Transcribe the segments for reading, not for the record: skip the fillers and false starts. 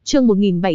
Chương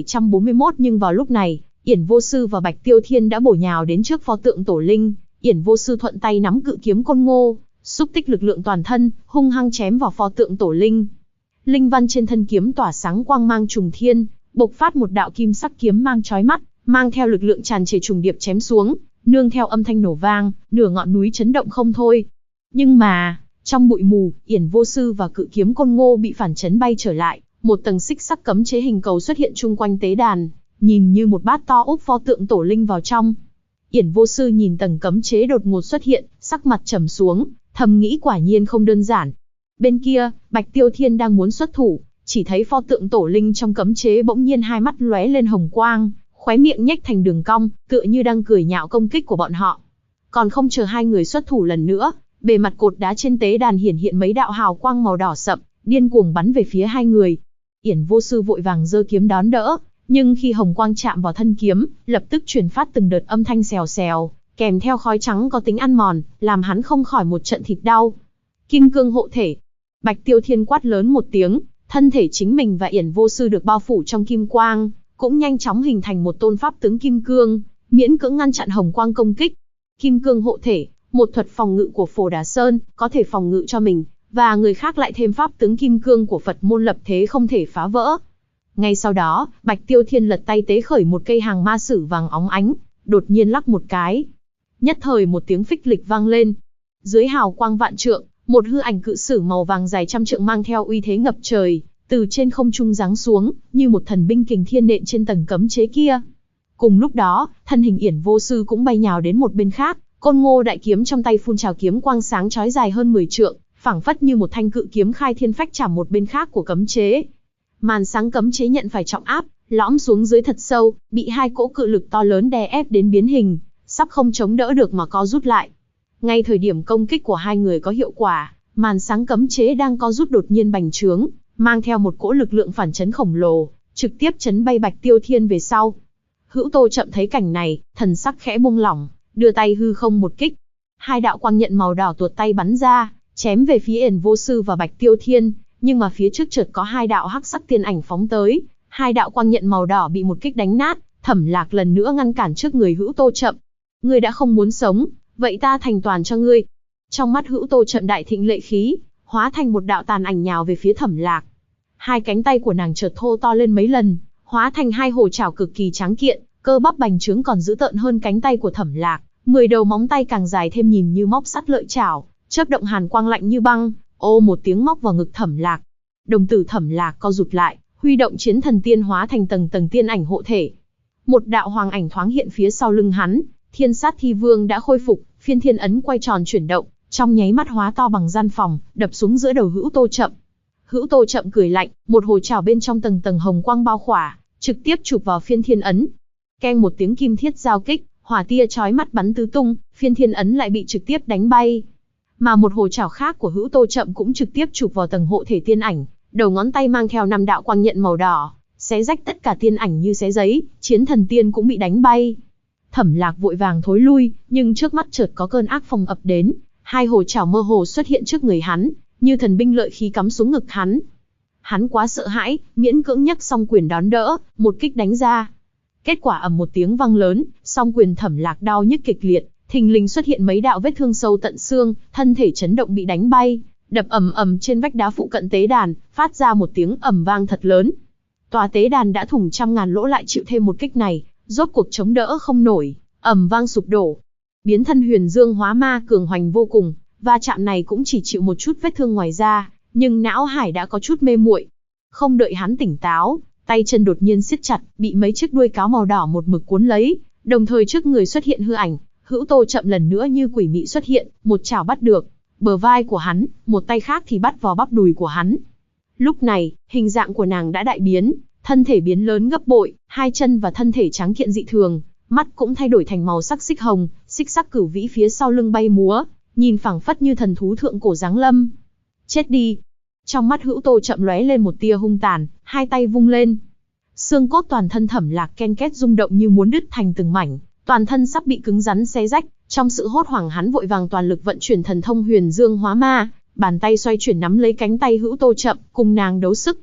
1741. Nhưng vào lúc này, Yển Vô Sư và Bạch Tiêu Thiên đã bổ nhào đến trước pho tượng tổ linh. Yển Vô Sư thuận tay nắm cự kiếm côn ngô, xúc tích lực lượng toàn thân, hung hăng chém vào pho tượng tổ linh. Linh văn trên thân kiếm tỏa sáng quang mang trùng thiên, bộc phát một đạo kim sắc kiếm mang chói mắt, mang theo lực lượng tràn trề trùng điệp chém xuống, nương theo âm thanh nổ vang, nửa ngọn núi chấn động không thôi. Nhưng mà, trong bụi mù, Yển Vô Sư và cự kiếm côn ngô bị phản chấn bay trở lại, một tầng xích sắc cấm chế hình cầu xuất hiện chung quanh tế đàn, nhìn như một bát to úp pho tượng tổ linh vào trong. Yển Vô Sư nhìn tầng cấm chế đột ngột xuất hiện, sắc mặt trầm xuống, thầm nghĩ quả nhiên không đơn giản. Bên kia, Bạch Tiêu Thiên đang muốn xuất thủ, chỉ thấy pho tượng tổ linh trong cấm chế bỗng nhiên hai mắt lóe lên hồng quang, khóe miệng nhếch thành đường cong, tựa như đang cười nhạo công kích của bọn họ. Còn không chờ hai người xuất thủ lần nữa, bề mặt cột đá trên tế đàn hiển hiện mấy đạo hào quang màu đỏ sậm, điên cuồng bắn về phía hai người. Yển Vô Sư vội vàng giơ kiếm đón đỡ, nhưng khi hồng quang chạm vào thân kiếm, lập tức truyền phát từng đợt âm thanh xèo xèo, kèm theo khói trắng có tính ăn mòn, làm hắn không khỏi một trận thịt đau. Kim cương hộ thể. Bạch Tiêu Thiên quát lớn một tiếng, thân thể chính mình và Yển Vô Sư được bao phủ trong kim quang, cũng nhanh chóng hình thành một tôn pháp tướng kim cương, miễn cưỡng ngăn chặn hồng quang công kích. Kim cương hộ thể, một thuật phòng ngự của Phổ Đà Sơn, có thể phòng ngự cho mình và người khác, lại thêm pháp tướng kim cương của Phật môn lập thế không thể phá vỡ. Ngay sau đó, Bạch Tiêu Thiên lật tay tế khởi một cây hàng ma sử vàng óng ánh, đột nhiên lắc một cái. Nhất thời một tiếng phích lịch vang lên. Dưới hào quang vạn trượng, một hư ảnh cự sử màu vàng dài trăm trượng mang theo uy thế ngập trời, từ trên không trung giáng xuống, như một thần binh kình thiên nện trên tầng cấm chế kia. Cùng lúc đó, thân hình Yển Vô Sư cũng bay nhào đến một bên khác, côn ngô đại kiếm trong tay phun trào kiếm quang sáng chói dài hơn 10 trượng, phảng phất như một thanh cự kiếm khai thiên phách chạm một bên khác của cấm chế. Màn sáng cấm chế nhận phải trọng áp, lõm xuống dưới thật sâu, bị hai cỗ cự lực to lớn đè ép đến biến hình, sắp không chống đỡ được mà co rút lại. Ngay thời điểm công kích của hai người có hiệu quả, màn sáng cấm chế đang co rút đột nhiên bành trướng, mang theo một cỗ lực lượng phản chấn khổng lồ, trực tiếp chấn bay Bạch Tiêu Thiên về sau. Hữu Tô Chậm thấy cảnh này, thần sắc khẽ buông lỏng, đưa tay hư không một kích. Hai đạo quang nhận màu đỏ tuột tay bắn ra, chém về phía Yển Vô Sư và Bạch Tiêu Thiên, nhưng mà phía trước chợt có hai đạo hắc sắc tiên ảnh phóng tới, hai đạo quang nhận màu đỏ bị một kích đánh nát, Thẩm Lạc lần nữa ngăn cản trước người Hữu Tô Chậm. Ngươi đã không muốn sống, vậy ta thành toàn cho ngươi. Trong mắt Hữu Tô Chậm đại thịnh lệ khí, hóa thành một đạo tàn ảnh nhào về phía Thẩm Lạc. Hai cánh tay của nàng chợt thô to lên mấy lần, hóa thành hai hồ chảo cực kỳ tráng kiện, cơ bắp bành trướng còn dữ tợn hơn cánh tay của Thẩm Lạc, 10 đầu móng tay càng dài thêm nhìn như móc sắt lợi chảo, chớp động hàn quang lạnh như băng, ô một tiếng móc vào ngực Thẩm Lạc. Đồng tử Thẩm Lạc co rụt lại, huy động chiến thần tiên hóa thành tầng tầng tiên ảnh hộ thể. Một đạo hoàng ảnh thoáng hiện phía sau lưng hắn, Thiên Sát Thi Vương đã khôi phục, phiên thiên ấn quay tròn chuyển động, trong nháy mắt hóa to bằng gian phòng, đập xuống giữa đầu Hữu Tô Chậm. Hữu Tô Chậm cười lạnh, một hồ chảo bên trong tầng tầng hồng quang bao khỏa, trực tiếp chụp vào phiên thiên ấn. Keng một tiếng kim thiết giao kích, hỏa tia chói mắt bắn tứ tung, phiên thiên ấn lại bị trực tiếp đánh bay. Mà một hồ chảo khác của Hữu Tô Chậm cũng trực tiếp chụp vào tầng hộ thể tiên ảnh, đầu ngón tay mang theo 5 đạo quang nhận màu đỏ, xé rách tất cả tiên ảnh như xé giấy, chiến thần tiên cũng bị đánh bay. Thẩm Lạc vội vàng thối lui, nhưng trước mắt chợt có cơn ác phong ập đến, hai hồ chảo mơ hồ xuất hiện trước người hắn, như thần binh lợi khí cắm xuống ngực hắn. Hắn quá sợ hãi, miễn cưỡng nhấc song quyền đón đỡ, một kích đánh ra. Kết quả ầm một tiếng vang lớn, song quyền Thẩm Lạc đau nhức kịch liệt, thình lình xuất hiện mấy đạo vết thương sâu tận xương, thân thể chấn động bị đánh bay, đập ầm ầm trên vách đá phụ cận tế đàn, phát ra một tiếng ầm vang thật lớn. Tòa tế đàn đã thủng trăm ngàn lỗ lại chịu thêm một kích này, rốt cuộc chống đỡ không nổi, ầm vang sụp đổ. Biến thân Huyền Dương Hóa Ma cường hoành vô cùng, va chạm này cũng chỉ chịu một chút vết thương ngoài da, nhưng não hải đã có chút mê muội. Không đợi hắn tỉnh táo, tay chân đột nhiên siết chặt, bị mấy chiếc đuôi cáo màu đỏ một mực cuốn lấy, đồng thời trước người xuất hiện hư ảnh, Hữu Tô Chậm lần nữa như quỷ mị xuất hiện, một chảo bắt được bờ vai của hắn, một tay khác thì bắt vào bắp đùi của hắn. Lúc này, hình dạng của nàng đã đại biến, thân thể biến lớn gấp bội, hai chân và thân thể trắng kiện dị thường, mắt cũng thay đổi thành màu sắc xích hồng, xích sắc cửu vĩ phía sau lưng bay múa, nhìn phảng phất như thần thú thượng cổ giáng lâm. Chết đi! Trong mắt Hữu Tô Chậm lóe lên một tia hung tàn, hai tay vung lên. Xương cốt toàn thân Thẩm Lạc ken két rung động như muốn đứt thành từng mảnh, toàn thân sắp bị cứng rắn xé rách. Trong sự hốt hoảng hắn vội vàng toàn lực vận chuyển thần thông Huyền Dương Hóa Ma, bàn tay xoay chuyển nắm lấy cánh tay Hữu Tô Chậm, cùng nàng đấu sức.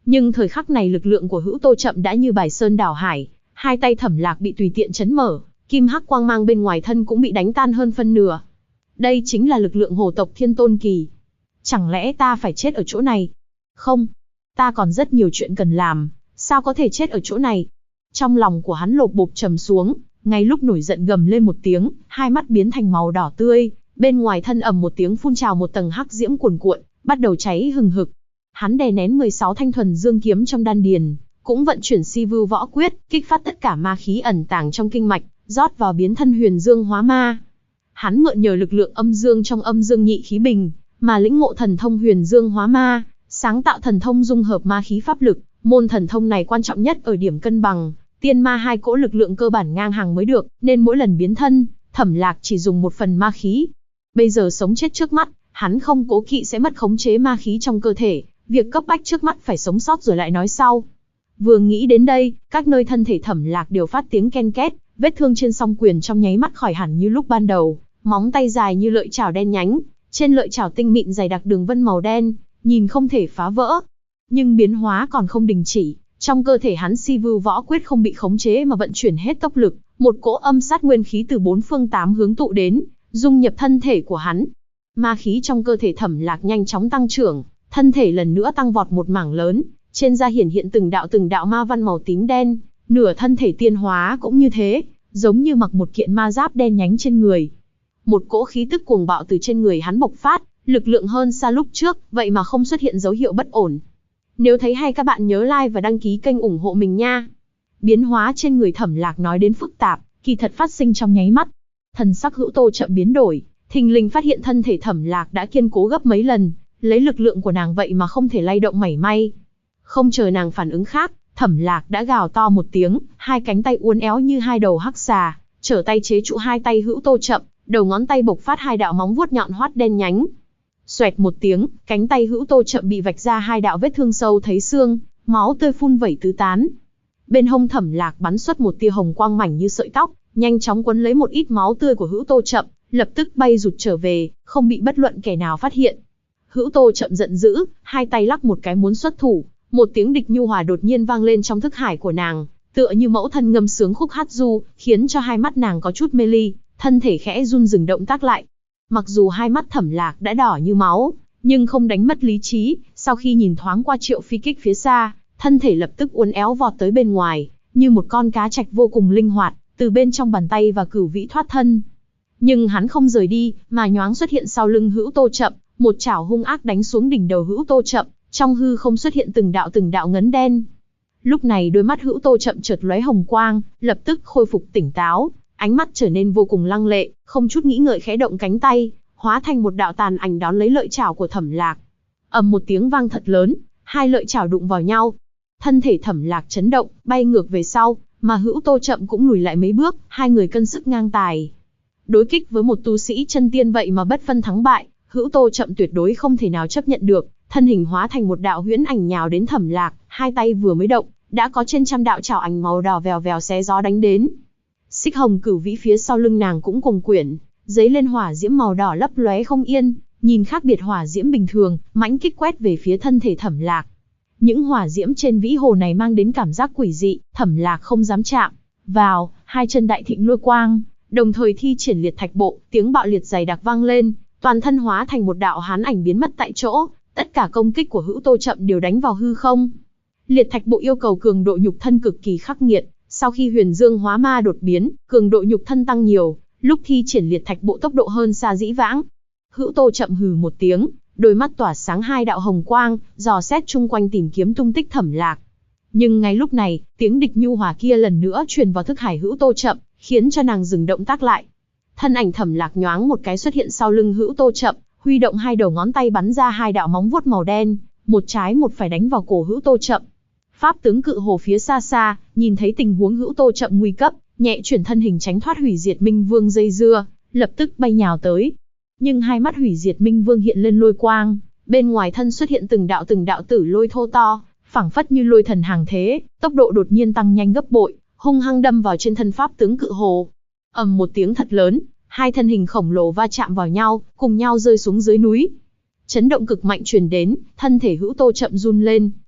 Nhưng thời khắc này lực lượng của Hữu Tô Chậm đã như bài sơn đảo hải, hai tay Thẩm Lạc bị tùy tiện chấn mở, kim hắc quang mang bên ngoài thân cũng bị đánh tan hơn phân nửa. Đây chính là lực lượng hồ tộc Thiên Tôn Kỳ. Chẳng lẽ ta phải chết ở chỗ này? Không, ta còn rất nhiều chuyện cần làm, sao có thể chết ở chỗ này? Trong lòng của hắn lộp bộp trầm xuống, ngay lúc nổi giận gầm lên một tiếng, hai mắt biến thành màu đỏ tươi, bên ngoài thân ầm một tiếng phun trào một tầng hắc diễm cuồn cuộn, bắt đầu cháy hừng hực. Hắn đè nén 16 thanh thuần dương kiếm trong đan điền, cũng vận chuyển Si Vưu Võ Quyết, kích phát tất cả ma khí ẩn tàng trong kinh mạch, rót vào biến thân Huyền Dương Hóa Ma. Hắn mượn nhờ lực lượng âm dương trong âm dương nhị khí bình, mà lĩnh ngộ thần thông Huyền Dương Hóa Ma, sáng tạo thần thông dung hợp ma khí pháp lực. Môn thần thông này quan trọng nhất ở điểm cân bằng, tiên ma hai cỗ lực lượng cơ bản ngang hàng mới được, nên mỗi lần biến thân, Thẩm Lạc chỉ dùng một phần ma khí. Bây giờ sống chết trước mắt, hắn không cố kỵ sẽ mất khống chế ma khí trong cơ thể, việc cấp bách trước mắt phải sống sót rồi lại nói sau. Vừa nghĩ đến đây, các nơi thân thể Thẩm Lạc đều phát tiếng ken két, vết thương trên song quyền trong nháy mắt khỏi hẳn như lúc ban đầu, móng tay dài như lợi chảo đen nhánh, trên lợi chảo tinh mịn dày đặc đường vân màu đen, nhìn không thể phá vỡ. Nhưng biến hóa còn không đình chỉ, trong cơ thể hắn Si Vưu Võ Quyết không bị khống chế mà vận chuyển hết tốc lực, một cỗ âm sát nguyên khí từ bốn phương tám hướng tụ đến, dung nhập thân thể của hắn. Ma khí trong cơ thể Thẩm Lạc nhanh chóng tăng trưởng, thân thể lần nữa tăng vọt một mảng lớn, trên da hiển hiện từng đạo ma văn màu tím đen, nửa thân thể tiên hóa cũng như thế, giống như mặc một kiện ma giáp đen nhánh trên người. Một cỗ khí tức cuồng bạo từ trên người hắn bộc phát, lực lượng hơn xa lúc trước, vậy mà không xuất hiện dấu hiệu bất ổn. Nếu thấy hay các bạn nhớ like và đăng ký kênh ủng hộ mình nha. Biến hóa trên người Thẩm Lạc nói đến phức tạp, kỳ thật phát sinh trong nháy mắt. Thần sắc Hữu Tô Chậm biến đổi, thình lình phát hiện thân thể Thẩm Lạc đã kiên cố gấp mấy lần, lấy lực lượng của nàng vậy mà không thể lay động mảy may. Không chờ nàng phản ứng khác, Thẩm Lạc đã gào to một tiếng, hai cánh tay uốn éo như hai đầu hắc xà, trở tay chế trụ hai tay Hữu Tô Chậm, đầu ngón tay bộc phát hai đạo móng vuốt nhọn hoắt đen nhánh. Xoẹt một tiếng, cánh tay Hữu Tô Chậm bị vạch ra hai đạo vết thương sâu thấy xương, máu tươi phun vẩy tứ tán. Bên hông Thẩm Lạc bắn xuất một tia hồng quang mảnh như sợi tóc, nhanh chóng quấn lấy một ít máu tươi của Hữu Tô Chậm, lập tức bay rụt trở về, không bị bất luận kẻ nào phát hiện. Hữu Tô Chậm giận dữ, hai tay lắc một cái muốn xuất thủ, một tiếng địch nhu hòa đột nhiên vang lên trong thức hải của nàng, tựa như mẫu thân ngâm sướng khúc hát du, khiến cho hai mắt nàng có chút mê ly, thân thể khẽ run dừng động tác lại. Mặc dù hai mắt Thẩm Lạc đã đỏ như máu, nhưng không đánh mất lý trí, sau khi nhìn thoáng qua Triệu Phi Kích phía xa, thân thể lập tức uốn éo vọt tới bên ngoài, như một con cá trạch vô cùng linh hoạt, từ bên trong bàn tay và cửu vĩ thoát thân. Nhưng hắn không rời đi, mà nhoáng xuất hiện sau lưng Hữu Tô Chậm, một chảo hung ác đánh xuống đỉnh đầu Hữu Tô Chậm, trong hư không xuất hiện từng đạo ngấn đen. Lúc này đôi mắt Hữu Tô Chậm chợt lóe hồng quang, lập tức khôi phục tỉnh táo, ánh mắt trở nên vô cùng lăng lệ, không chút nghĩ ngợi khẽ động cánh tay, hóa thành một đạo tàn ảnh đón lấy lợi chảo của Thẩm Lạc. Ầm một tiếng vang thật lớn, hai lợi chảo đụng vào nhau. Thân thể Thẩm Lạc chấn động, bay ngược về sau, mà Hữu Tô Chậm cũng lùi lại mấy bước, hai người cân sức ngang tài. Đối kích với một tu sĩ chân tiên vậy mà bất phân thắng bại, Hữu Tô Chậm tuyệt đối không thể nào chấp nhận được, thân hình hóa thành một đạo huyễn ảnh nhào đến Thẩm Lạc, hai tay vừa mới động, đã có trên trăm đạo chảo ảnh màu đỏ vèo vèo xé gió đánh đến. Xích hồng cửu vĩ phía sau lưng nàng cũng cuồng quyển, giấy lên hỏa diễm màu đỏ lấp lóe không yên, nhìn khác biệt hỏa diễm bình thường, mãnh kích quét về phía thân thể Thẩm Lạc. Những hỏa diễm trên vĩ hồ này mang đến cảm giác quỷ dị, Thẩm Lạc không dám chạm vào, hai chân đại thịnh lôi quang, đồng thời thi triển liệt thạch bộ, tiếng bạo liệt dày đặc vang lên, toàn thân hóa thành một đạo hán ảnh biến mất tại chỗ, tất cả công kích của Hữu Tô Chậm đều đánh vào hư không. Liệt thạch bộ yêu cầu cường độ nhục thân cực kỳ khắc nghiệt, sau khi Huyền Dương Hóa Ma đột biến, cường độ nhục thân tăng nhiều, lúc thi triển liệt thạch bộ tốc độ hơn xa dĩ vãng. Hữu Tô Chậm hừ một tiếng, đôi mắt tỏa sáng hai đạo hồng quang, dò xét chung quanh tìm kiếm tung tích Thẩm Lạc. Nhưng ngay lúc này, tiếng địch nhu hòa kia lần nữa truyền vào thức hải Hữu Tô Chậm, khiến cho nàng dừng động tác lại. Thân ảnh Thẩm Lạc nhoáng một cái xuất hiện sau lưng Hữu Tô Chậm, huy động hai đầu ngón tay bắn ra hai đạo móng vuốt màu đen, một trái một phải đánh vào cổ Hữu Tô Chậm. Pháp tướng cự hồ phía xa xa, nhìn thấy tình huống Hữu Tô Chậm nguy cấp, nhẹ chuyển thân hình tránh thoát hủy diệt minh vương dây dưa, lập tức bay nhào tới. Nhưng hai mắt hủy diệt minh vương hiện lên lôi quang, bên ngoài thân xuất hiện từng đạo tử lôi thô to, phảng phất như lôi thần hàng thế, tốc độ đột nhiên tăng nhanh gấp bội, hung hăng đâm vào trên thân pháp tướng cự hồ. Ầm một tiếng thật lớn, hai thân hình khổng lồ va chạm vào nhau, cùng nhau rơi xuống dưới núi. Chấn động cực mạnh truyền đến, thân thể Hữu Tô Chậm run lên,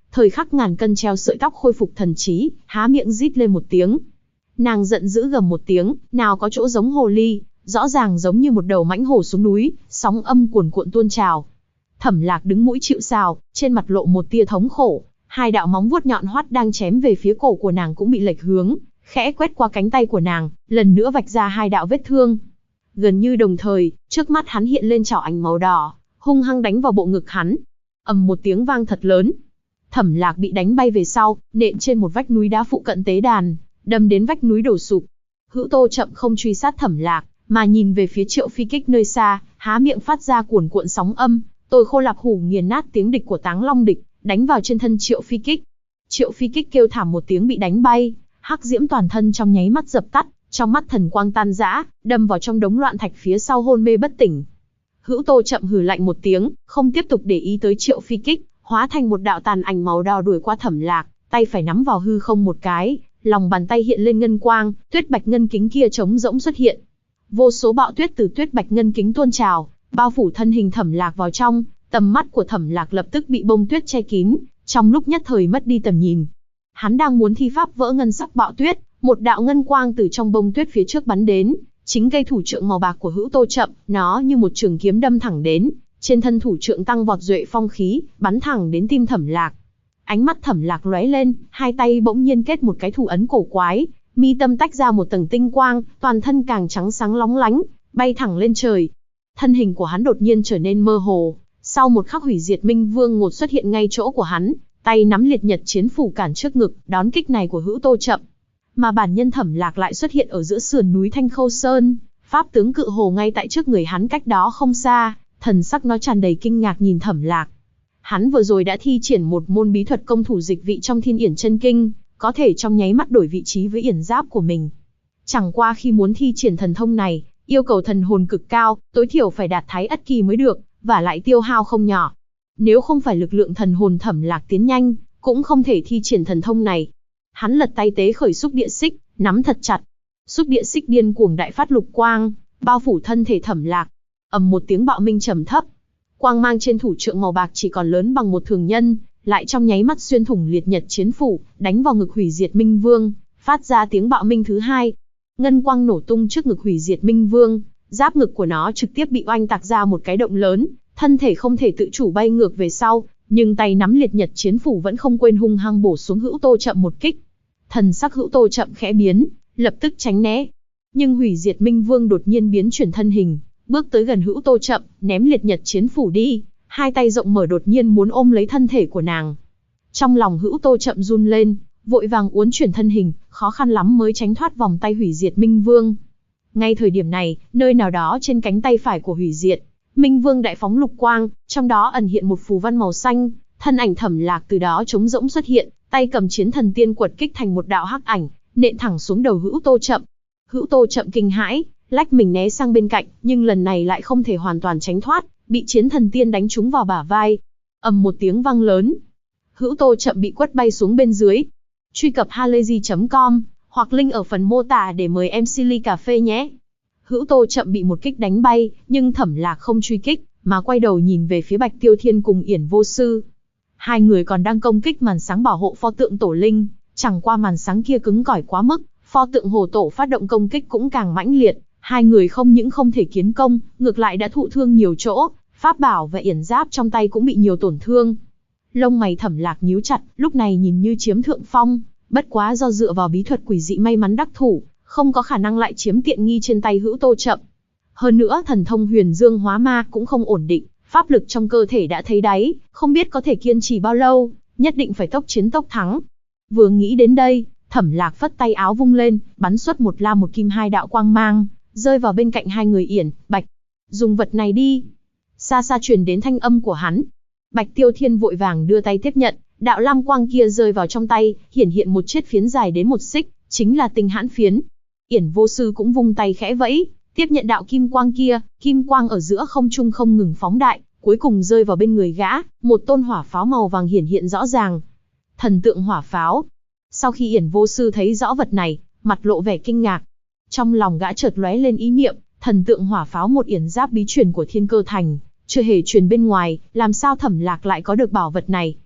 Thời khắc ngàn cân treo sợi tóc khôi phục thần trí, há miệng rít lên một tiếng. Nàng giận dữ gầm một tiếng, nào có chỗ giống hồ ly, rõ ràng giống như một đầu mãnh hổ xuống núi, sóng âm cuồn cuộn tuôn trào. Thẩm Lạc đứng mũi chịu sào, trên mặt lộ một tia thống khổ, hai đạo móng vuốt nhọn hoắt đang chém về phía cổ của nàng cũng bị lệch hướng, khẽ quét qua cánh tay của nàng, lần nữa vạch ra hai đạo vết thương. Gần như đồng thời, trước mắt hắn hiện lên chảo ảnh màu đỏ, hung hăng đánh vào bộ ngực hắn. Ầm một tiếng vang thật lớn. Thẩm Lạc bị đánh bay về sau, nện trên một vách núi đá phụ cận tế đàn, đâm đến vách núi đổ sụp. Hữu Tô chậm không truy sát Thẩm Lạc, mà nhìn về phía Triệu Phi Kích nơi xa, há miệng phát ra cuồn cuộn sóng âm, tôi khô lạp hủ nghiền nát tiếng địch của Táng Long địch, đánh vào trên thân Triệu Phi Kích. Triệu Phi Kích kêu thảm một tiếng bị đánh bay, hắc diễm toàn thân trong nháy mắt dập tắt, trong mắt thần quang tan rã, đâm vào trong đống loạn thạch phía sau hôn mê bất tỉnh. Hữu Tô chậm hừ lạnh một tiếng, không tiếp tục để ý tới Triệu Phi Kích, hóa thành một đạo tàn ảnh màu đỏ đuổi qua Thẩm Lạc, tay phải nắm vào hư không một cái, lòng bàn tay hiện lên ngân quang, tuyết bạch ngân kính kia trống rỗng xuất hiện. Vô số bạo tuyết từ tuyết bạch ngân kính tuôn trào, bao phủ thân hình Thẩm Lạc vào trong, tầm mắt của Thẩm Lạc lập tức bị bông tuyết che kín, trong lúc nhất thời mất đi tầm nhìn. Hắn đang muốn thi pháp vỡ ngân sắc bạo tuyết, một đạo ngân quang từ trong bông tuyết phía trước bắn đến, chính cây thủ trượng màu bạc của Hữu Tô chậm, nó như một trường kiếm đâm thẳng đến, trên thân thủ trượng tăng vọt duệ phong khí, bắn thẳng đến tim Thẩm Lạc. Ánh mắt Thẩm Lạc lóe lên, hai tay bỗng nhiên kết một cái thủ ấn cổ quái, mi tâm tách ra một tầng tinh quang, toàn thân càng trắng sáng lóng lánh, bay thẳng lên trời. Thân hình của hắn đột nhiên trở nên mơ hồ, sau một khắc hủy diệt minh vương ngột xuất hiện ngay chỗ của hắn, tay nắm liệt nhật chiến phủ cản trước ngực, đón kích này của Hữu Tô chậm. Mà bản nhân Thẩm Lạc lại xuất hiện ở giữa sườn núi Thanh Khâu Sơn, pháp tướng cự hồ ngay tại trước người hắn cách đó không xa, thần sắc nó tràn đầy kinh ngạc nhìn Thẩm Lạc. Hắn vừa rồi đã thi triển một môn bí thuật công thủ dịch vị trong Thiên Yển Chân Kinh, có thể trong nháy mắt đổi vị trí với yển giáp của mình. Chẳng qua khi muốn thi triển thần thông này, yêu cầu thần hồn cực cao, tối thiểu phải đạt Thái Ất Kỳ mới được, và lại tiêu hao không nhỏ. Nếu không phải lực lượng thần hồn Thẩm Lạc tiến nhanh, cũng không thể thi triển thần thông này. Hắn lật tay tế khởi xúc địa xích, nắm thật chặt. Xúc địa xích điên cuồng đại phát lục quang, bao phủ thân thể Thẩm Lạc. Ầm một tiếng bạo minh trầm thấp. Quang mang trên thủ trượng màu bạc chỉ còn lớn bằng một thường nhân, lại trong nháy mắt xuyên thủng liệt nhật chiến phủ, đánh vào ngực hủy diệt minh vương, phát ra tiếng bạo minh thứ hai. Ngân quang nổ tung trước ngực hủy diệt minh vương, giáp ngực của nó trực tiếp bị oanh tạc ra một cái động lớn, thân thể không thể tự chủ bay ngược về sau, nhưng tay nắm liệt nhật chiến phủ vẫn không quên hung hăng bổ xuống Hữu Tô chậm một kích. Thần sắc Hữu Tô chậm khẽ biến, lập tức tránh né. Nhưng hủy diệt minh vương đột nhiên biến chuyển thân hình, bước tới gần Hữu Tô chậm, ném liệt nhật chiến phủ đi, hai tay rộng mở đột nhiên muốn ôm lấy thân thể của nàng. Trong lòng Hữu Tô chậm run lên, vội vàng uốn chuyển thân hình, khó khăn lắm mới tránh thoát vòng tay hủy diệt minh vương. Ngay thời điểm này, nơi nào đó trên cánh tay phải của hủy diệt minh vương đại phóng lục quang, trong đó ẩn hiện một phù văn màu xanh, thân ảnh Thẩm Lạc từ đó trống rỗng xuất hiện, tay cầm chiến thần tiên quật kích thành một đạo hắc ảnh, nện thẳng xuống đầu Hữu Tô chậm. Hữu Tô chậm kinh hãi, lách mình né sang bên cạnh, nhưng lần này lại không thể hoàn toàn tránh thoát, bị chiến thần tiên đánh trúng vào bả vai. Ầm một tiếng vang lớn, Hữu Tô chậm bị quất bay xuống bên dưới. Truy cập halayzi.com hoặc link ở phần mô tả để mời em Silly Cà Phê nhé. Hữu Tô chậm bị một kích đánh bay, nhưng Thẩm Lạc không truy kích, mà quay đầu nhìn về phía Bạch Tiêu Thiên cùng Yển Vô Sư. Hai người còn đang công kích màn sáng bảo hộ pho tượng tổ linh, chẳng qua màn sáng kia cứng cỏi quá mức, pho tượng hồ tổ phát động công kích cũng càng mãnh liệt, hai người không những không thể kiến công, ngược lại đã thụ thương nhiều chỗ, pháp bảo và yển giáp trong tay cũng bị nhiều tổn thương. Lông mày Thẩm Lạc nhíu chặt, lúc này nhìn như chiếm thượng phong, bất quá do dựa vào bí thuật quỷ dị may mắn đắc thủ, không có khả năng lại chiếm tiện nghi trên tay Hữu Tô chậm. Hơn nữa thần thông huyền dương hóa ma cũng không ổn định, pháp lực trong cơ thể đã thấy đáy, không biết có thể kiên trì bao lâu, nhất định phải tốc chiến tốc thắng. Vừa nghĩ đến đây, Thẩm Lạc phất tay áo vung lên, bắn xuất một lam một kim hai đạo quang mang, rơi vào bên cạnh hai người Yển, Bạch. Dùng vật này đi. Xa xa truyền đến thanh âm của hắn. Bạch Tiêu Thiên vội vàng đưa tay tiếp nhận, đạo lam quang kia rơi vào trong tay, hiển hiện một chiếc phiến dài đến một xích, chính là tinh hãn phiến. Yển Vô Sư cũng vung tay khẽ vẫy, tiếp nhận đạo kim quang kia, kim quang ở giữa không trung không ngừng phóng đại, cuối cùng rơi vào bên người gã, một tôn hỏa pháo màu vàng hiển hiện rõ ràng. Thần tượng hỏa pháo. Sau khi Yển Vô Sư thấy rõ vật này, mặt lộ vẻ kinh ngạc. Trong lòng gã chợt lóe lên ý niệm, thần tượng hỏa pháo một yển giáp bí truyền của Thiên Cơ Thành, chưa hề truyền bên ngoài, làm sao Thẩm Lạc lại có được bảo vật này?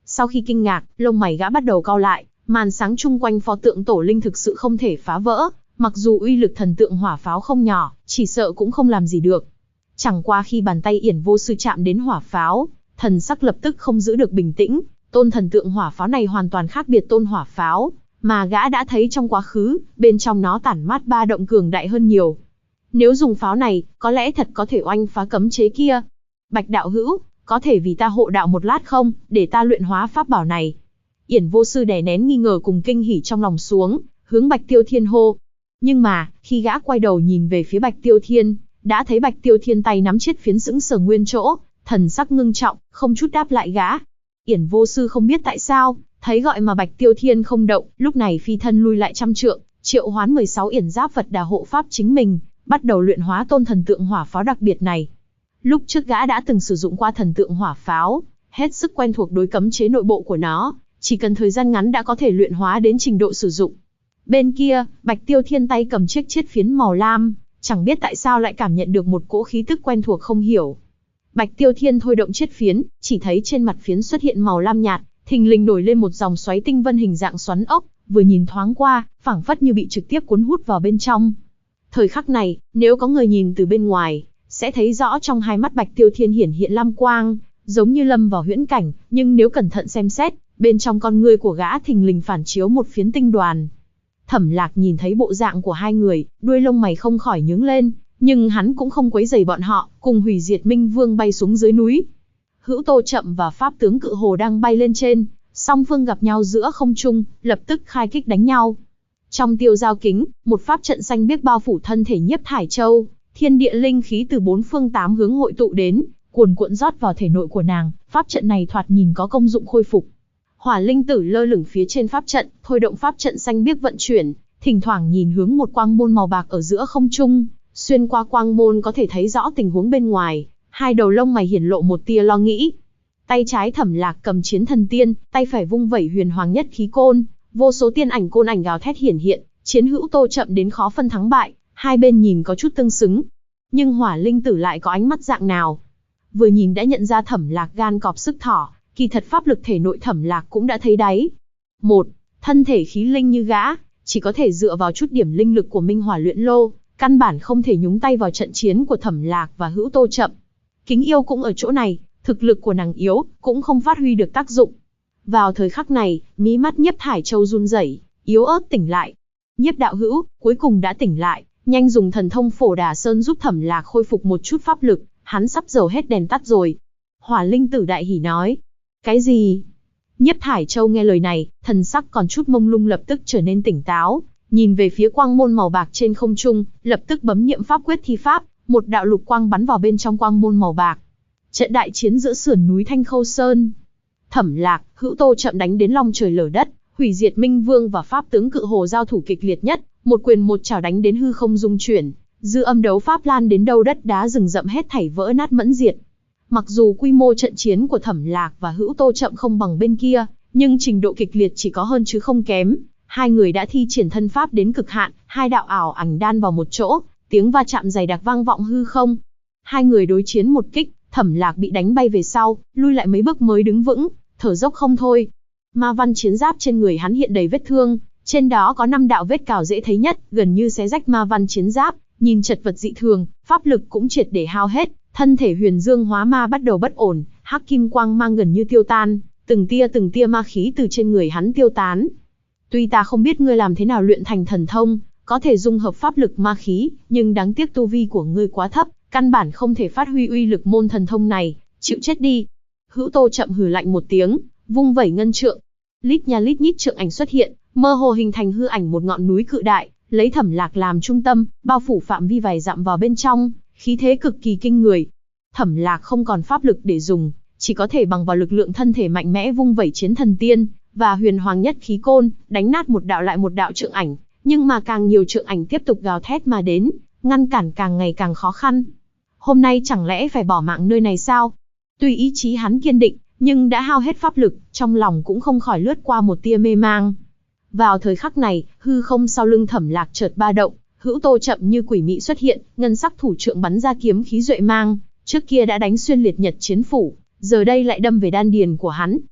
Sau khi kinh ngạc, lông mày gã bắt đầu cau lại, màn sáng chung quanh pho tượng tổ linh thực sự không thể phá vỡ, mặc dù uy lực thần tượng hỏa pháo không nhỏ, chỉ sợ cũng không làm gì được. Chẳng qua khi bàn tay Yển Vô Sư chạm đến hỏa pháo, thần sắc lập tức không giữ được bình tĩnh, tôn thần tượng hỏa pháo này hoàn toàn khác biệt tôn hỏa pháo mà gã đã thấy trong quá khứ, bên trong nó tản mát ba động cường đại hơn nhiều. Nếu dùng pháo này, có lẽ thật có thể oanh phá cấm chế kia. Bạch đạo hữu, có thể vì ta hộ đạo một lát không, để ta luyện hóa pháp bảo này. Yển Vô Sư đè nén nghi ngờ cùng kinh hỉ trong lòng xuống, hướng Bạch Tiêu Thiên hô. Nhưng mà, khi gã quay đầu nhìn về phía Bạch Tiêu Thiên, đã thấy Bạch Tiêu Thiên tay nắm chiết phiến sững sờ nguyên chỗ, thần sắc ngưng trọng, không chút đáp lại gã. Yển Vô Sư không biết tại sao, thấy gọi mà Bạch Tiêu Thiên không động, lúc này phi thân lui lại 100 trượng, triệu hoán 16 yển giáp Phật Đà hộ pháp chính mình, bắt đầu luyện hóa tôn thần tượng hỏa pháo đặc biệt này. Lúc trước gã đã từng sử dụng qua thần tượng hỏa pháo, hết sức quen thuộc đối cấm chế nội bộ của nó, chỉ cần thời gian ngắn đã có thể luyện hóa đến trình độ sử dụng. Bên kia, Bạch Tiêu Thiên tay cầm chiếc chiết phiến màu lam, chẳng biết tại sao lại cảm nhận được một cỗ khí tức quen thuộc không hiểu. Bạch Tiêu Thiên thôi động chiết phiến, chỉ thấy trên mặt phiến xuất hiện màu lam nhạt, thình lình nổi lên một dòng xoáy tinh vân hình dạng xoắn ốc, vừa nhìn thoáng qua, phảng phất như bị trực tiếp cuốn hút vào bên trong. Thời khắc này, nếu có người nhìn từ bên ngoài, sẽ thấy rõ trong hai mắt Bạch Tiêu Thiên hiển hiện lam quang, giống như lâm vào huyễn cảnh, nhưng nếu cẩn thận xem xét, bên trong con ngươi của gã thình lình phản chiếu một phiến tinh đoàn. Thẩm Lạc nhìn thấy bộ dạng của hai người, đuôi lông mày không khỏi nhướng lên, nhưng hắn cũng không quấy rầy bọn họ, cùng Hủy Diệt Minh Vương bay xuống dưới núi. Hữu Tô Chậm và Pháp tướng Cự Hồ đang bay lên trên, song phương gặp nhau giữa không trung, lập tức khai kích đánh nhau. Trong tiêu giao kính, một pháp trận xanh biếc bao phủ thân thể Nhiếp Thải Châu, thiên địa linh khí từ 4 phương 8 hướng hội tụ đến, cuồn cuộn rót vào thể nội của nàng, pháp trận này thoạt nhìn có công dụng khôi phục. Hỏa Linh Tử lơ lửng phía trên pháp trận, thôi động pháp trận xanh biếc vận chuyển, thỉnh thoảng nhìn hướng một quang môn màu bạc ở giữa không trung, xuyên qua quang môn có thể thấy rõ tình huống bên ngoài, hai đầu lông mày hiển lộ một tia lo nghĩ. Tay trái Thẩm Lạc cầm Chiến Thần Tiên, tay phải vung vẩy Huyền Hoàng Nhất Khí Côn, vô số tiên ảnh côn ảnh gào thét hiển hiện, chiến Hữu Tô Chậm đến khó phân thắng bại, hai bên nhìn có chút tương xứng. Nhưng Hỏa Linh Tử lại có ánh mắt dạng nào? Vừa nhìn đã nhận ra Thẩm Lạc gan cọp sức thỏ, kỳ thật pháp lực thể nội Thẩm Lạc cũng đã thấy đáy. Một, thân thể khí linh như gã, chỉ có thể dựa vào chút điểm linh lực của Minh Hỏa Luyện Lô, căn bản không thể nhúng tay vào trận chiến của Thẩm Lạc và Hữu Tô Chậm. Kính Yêu cũng ở chỗ này, thực lực của nàng yếu, cũng không phát huy được tác dụng. Vào thời khắc này, mí mắt Nhiếp Thải Châu run rẩy, yếu ớt tỉnh lại. Nhiếp đạo hữu, cuối cùng đã tỉnh lại, nhanh dùng thần thông Phổ Đà Sơn giúp Thẩm Lạc khôi phục một chút pháp lực, hắn sắp dầu hết đèn tắt rồi. Hỏa Linh Tử đại hỉ nói. Cái gì? Nhiếp Thải Châu nghe lời này, thần sắc còn chút mông lung lập tức trở nên tỉnh táo, nhìn về phía quang môn màu bạc trên không trung, lập tức bấm niệm pháp quyết thi pháp, một đạo lục quang bắn vào bên trong quang môn màu bạc. Trận đại chiến giữa sườn núi Thanh Khâu Sơn, Thẩm Lạc, Hữu Tô Chậm đánh đến long trời lở đất, Hủy Diệt Minh Vương và Pháp tướng Cự Hồ giao thủ kịch liệt nhất, một quyền một chảo đánh đến hư không rung chuyển, dư âm đấu pháp lan đến đâu đất đá rừng rậm hết thảy vỡ nát mẫn diệt. Mặc dù quy mô trận chiến của Thẩm Lạc và Hữu Tô Chậm không bằng bên kia, nhưng trình độ kịch liệt chỉ có hơn chứ không kém. Hai người đã thi triển thân pháp đến cực hạn, hai đạo ảo ảnh đan vào một chỗ, tiếng va chạm dày đặc vang vọng hư không. Hai người đối chiến một kích, Thẩm Lạc bị đánh bay về sau, lui lại mấy bước mới đứng vững, thở dốc không thôi. Ma văn chiến giáp trên người hắn hiện đầy vết thương, trên đó có 5 đạo vết cào dễ thấy nhất, gần như xé rách ma văn chiến giáp, nhìn chật vật dị thường, pháp lực cũng triệt để hao hết, thân thể Huyền Dương Hóa Ma bắt đầu bất ổn, hắc kim quang mang gần như tiêu tan, từng tia ma khí từ trên người hắn tiêu tán. Tuy ta không biết ngươi làm thế nào luyện thành thần thông, có thể dung hợp pháp lực ma khí, nhưng đáng tiếc tu vi của ngươi quá thấp, căn bản không thể phát huy uy lực môn thần thông này, chịu chết đi. Hữu Tô Chậm hừ lạnh một tiếng, vung vẩy ngân trượng. Lít nha lít nhít trượng ảnh xuất hiện, mơ hồ hình thành hư ảnh một ngọn núi cự đại, lấy Thẩm Lạc làm trung tâm, bao phủ phạm vi vài dặm vào bên trong, khí thế cực kỳ kinh người. Thẩm Lạc không còn pháp lực để dùng, chỉ có thể bằng vào lực lượng thân thể mạnh mẽ vung vẩy Chiến Thần Tiên và Huyền Hoàng Nhất Khí Côn, đánh nát một đạo lại một đạo trượng ảnh, nhưng mà càng nhiều trượng ảnh tiếp tục gào thét mà đến, ngăn cản càng ngày càng khó khăn. Hôm nay chẳng lẽ phải bỏ mạng nơi này sao? Tuy ý chí hắn kiên định, nhưng đã hao hết pháp lực, trong lòng cũng không khỏi lướt qua một tia mê mang. Vào thời khắc này, hư không sau lưng Thẩm Lạc chợt ba động, Hữu Tô Chậm như quỷ mị xuất hiện, ngân sắc thủ trượng bắn ra kiếm khí duệ mang, trước kia đã đánh xuyên liệt nhật chiến phủ, giờ đây lại đâm về đan điền của hắn.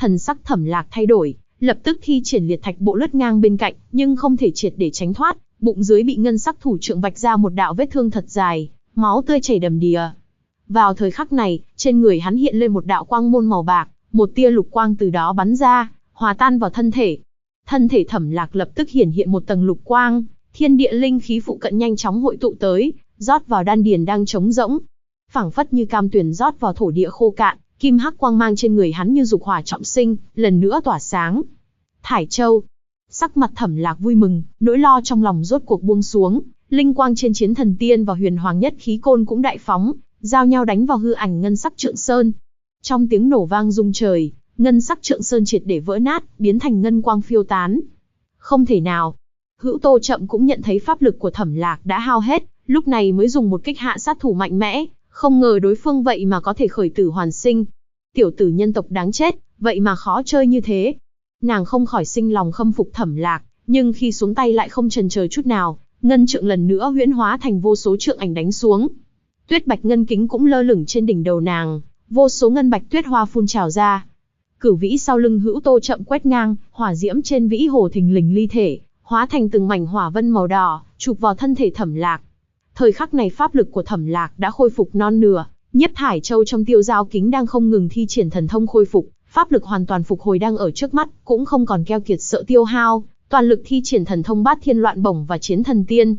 Thần sắc Thẩm Lạc thay đổi, lập tức thi triển liệt thạch bộ lướt ngang bên cạnh, nhưng không thể triệt để tránh thoát, bụng dưới bị ngân sắc thủ trượng vạch ra một đạo vết thương thật dài, máu tươi chảy đầm đìa. Vào thời khắc này, trên người hắn hiện lên một đạo quang môn màu bạc, một tia lục quang từ đó bắn ra, hòa tan vào thân thể. Thân thể Thẩm Lạc lập tức hiển hiện một tầng lục quang, thiên địa linh khí phụ cận nhanh chóng hội tụ tới, rót vào đan điền đang trống rỗng. Phảng phất như cam tuyền rót vào thổ địa khô cạn, kim hắc quang mang trên người hắn như dục hỏa trọng sinh, lần nữa tỏa sáng. Thải Châu. Sắc mặt Thẩm Lạc vui mừng, nỗi lo trong lòng rốt cuộc buông xuống, linh quang trên Chiến Thần Tiên và Huyền Hoàng Nhất Khí Côn cũng đại phóng, giao nhau đánh vào hư ảnh ngân sắc trượng sơn. Trong tiếng nổ vang rung trời, ngân sắc trượng sơn triệt để vỡ nát, biến thành ngân quang phiêu tán. Không thể nào. Hữu Tô Chậm cũng nhận thấy pháp lực của Thẩm Lạc đã hao hết, lúc này mới dùng một kích hạ sát thủ mạnh mẽ, không ngờ đối phương vậy mà có thể khởi tử hoàn sinh. Tiểu tử nhân tộc đáng chết, vậy mà khó chơi như thế. Nàng không khỏi sinh lòng khâm phục Thẩm Lạc, nhưng khi xuống tay lại không chần chờ chút nào, ngân trượng lần nữa huyễn hóa thành vô số trượng ảnh đánh xuống. Tuyết bạch ngân kính cũng lơ lửng trên đỉnh đầu nàng, vô số ngân bạch tuyết hoa phun trào ra. Cửu vĩ sau lưng Hữu Tô Chậm quét ngang, hỏa diễm trên vĩ hồ thình lình ly thể, hóa thành từng mảnh hỏa vân màu đỏ, chụp vào thân thể Thẩm Lạc. Thời khắc này pháp lực của Thẩm Lạc đã khôi phục non nửa, Nhiếp Thải Châu trong tiêu giao kính đang không ngừng thi triển thần thông khôi phục, pháp lực hoàn toàn phục hồi đang ở trước mắt, cũng không còn keo kiệt sợ tiêu hao, toàn lực thi triển thần thông Bát Thiên Loạn Bổng và Chiến Thần Tiên.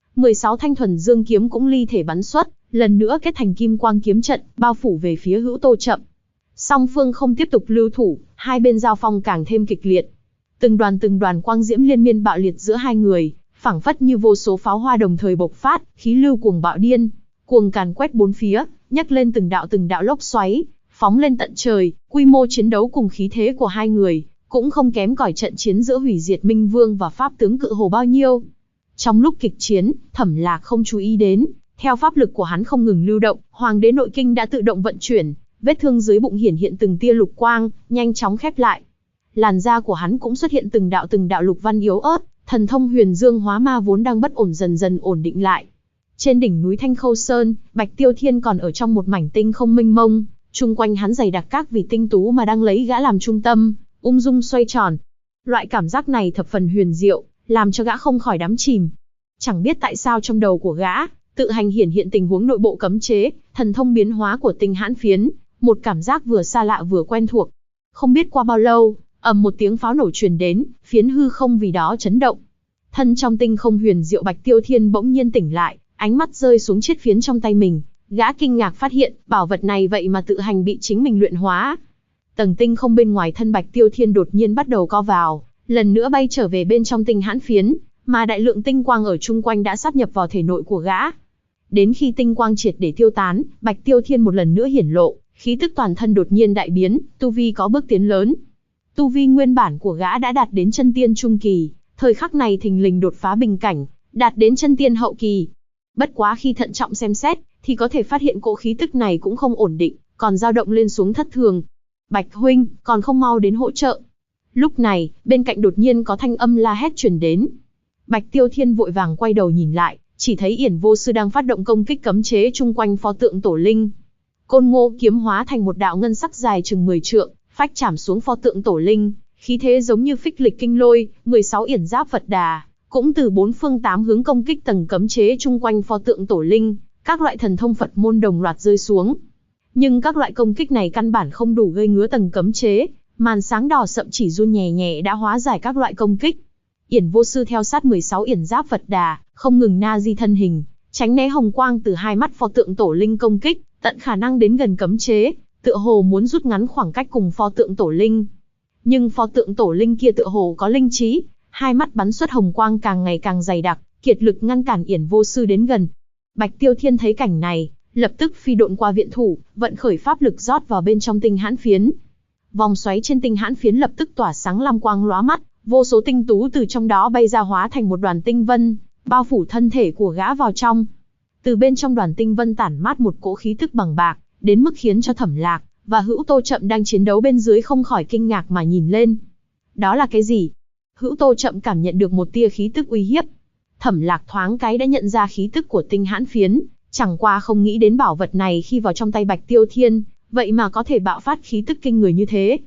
16 thanh thuần dương kiếm cũng ly thể bắn xuất, lần nữa kết thành kim quang kiếm trận, bao phủ về phía Hữu Tô Chậm. Song phương không tiếp tục lưu thủ, hai bên giao phong càng thêm kịch liệt. Từng đoàn quang diễm liên miên bạo liệt giữa hai người, phảng phất như vô số pháo hoa đồng thời bộc phát, khí lưu cuồng bạo điên, cuồng càn quét bốn phía, nhấc lên từng đạo lốc xoáy, phóng lên tận trời. Quy mô chiến đấu cùng khí thế của hai người cũng không kém cỏi trận chiến giữa Hủy Diệt Minh Vương và Pháp tướng Cự Hồ bao nhiêu. Trong lúc kịch chiến, Thẩm Lạc không chú ý đến, theo pháp lực của hắn không ngừng lưu động, Hoàng đế nội kinh đã tự động vận chuyển, vết thương dưới bụng hiển hiện từng tia lục quang, nhanh chóng khép lại. Làn da của hắn cũng xuất hiện từng đạo lục văn yếu ớt, thần thông Huyền Dương Hóa Ma vốn đang bất ổn dần dần ổn định lại. Trên đỉnh núi Thanh Khâu Sơn, Bạch Tiêu Thiên còn ở trong một mảnh tinh không mênh mông, chung quanh hắn dày đặc các vì tinh tú mà đang lấy gã làm trung tâm, ung dung xoay tròn. Loại cảm giác này thập phần huyền diệu, làm cho gã không khỏi đắm chìm. Chẳng biết tại sao trong đầu của gã tự hành hiển hiện tình huống nội bộ cấm chế, thần thông biến hóa của Tinh Hãn Phiến, một cảm giác vừa xa lạ vừa quen thuộc. Không biết qua bao lâu, ầm một tiếng pháo nổ truyền đến, phiến hư không vì đó chấn động. Thân trong tinh không huyền diệu Bạch Tiêu Thiên bỗng nhiên tỉnh lại, ánh mắt rơi xuống chiếc phiến trong tay mình, gã kinh ngạc phát hiện, bảo vật này vậy mà tự hành bị chính mình luyện hóa. Tầng tinh không bên ngoài thân Bạch Tiêu Thiên đột nhiên bắt đầu co vào, lần nữa bay trở về bên trong Tinh Hãn Phiến, mà đại lượng tinh quang ở chung quanh đã sáp nhập vào thể nội của gã. Đến khi tinh quang triệt để tiêu tán, Bạch Tiêu Thiên một lần nữa hiển lộ, khí tức toàn thân đột nhiên đại biến, tu vi có bước tiến lớn. Tu vi nguyên bản của gã đã đạt đến chân tiên trung kỳ, thời khắc này thình lình đột phá bình cảnh, đạt đến chân tiên hậu kỳ. Bất quá khi thận trọng xem xét, thì có thể phát hiện cỗ khí tức này cũng không ổn định, còn dao động lên xuống thất thường. Bạch huynh, còn không mau đến hỗ trợ. Lúc này, bên cạnh đột nhiên có thanh âm la hét truyền đến. Bạch Tiêu Thiên vội vàng quay đầu nhìn lại, chỉ thấy Yển Vô Sư đang phát động công kích cấm chế chung quanh pho tượng tổ linh. Côn Ngô kiếm hóa thành một đạo ngân sắc dài chừng 10 trượng, phách chạm xuống pho tượng tổ linh, khí thế giống như phích lịch kinh lôi, 16 yển giáp Phật Đà, cũng từ bốn phương tám hướng công kích tầng cấm chế chung quanh pho tượng tổ linh, các loại thần thông Phật môn đồng loạt rơi xuống. Nhưng các loại công kích này căn bản không đủ gây ngứa tầng cấm chế, màn sáng đỏ sậm chỉ run nhẹ nhẹ đã hóa giải các loại công kích. Yển Vô Sư theo sát 16 yển giáp Phật Đà, không ngừng na di thân hình, tránh né hồng quang từ hai mắt pho tượng tổ linh công kích, tận khả năng đến gần cấm chế, tựa hồ muốn rút ngắn khoảng cách cùng pho tượng tổ linh. Nhưng pho tượng tổ linh kia tựa hồ có linh trí, hai mắt bắn xuất hồng quang càng ngày càng dày đặc, kiệt lực ngăn cản Yển Vô Sư đến gần. Bạch Tiêu Thiên thấy cảnh này, lập tức phi độn qua viện thủ, vận khởi pháp lực rót vào bên trong Tinh Hãn Phiến. Vòng xoáy trên Tinh Hãn Phiến lập tức tỏa sáng lam quang lóa mắt, vô số tinh tú từ trong đó bay ra hóa thành một đoàn tinh vân, bao phủ thân thể của gã vào trong. Từ bên trong đoàn tinh vân tản mát một cỗ khí tức bằng bạc, đến mức khiến cho Thẩm Lạc và Hữu Tô Chậm đang chiến đấu bên dưới không khỏi kinh ngạc mà nhìn lên. Đó là cái gì? Hữu Tô Chậm cảm nhận được một tia khí tức uy hiếp. Thẩm Lạc thoáng cái đã nhận ra khí tức của Tinh Hãn Phiến, chẳng qua không nghĩ đến bảo vật này khi vào trong tay Bạch Tiêu Thiên, vậy mà có thể bạo phát khí tức kinh người như thế.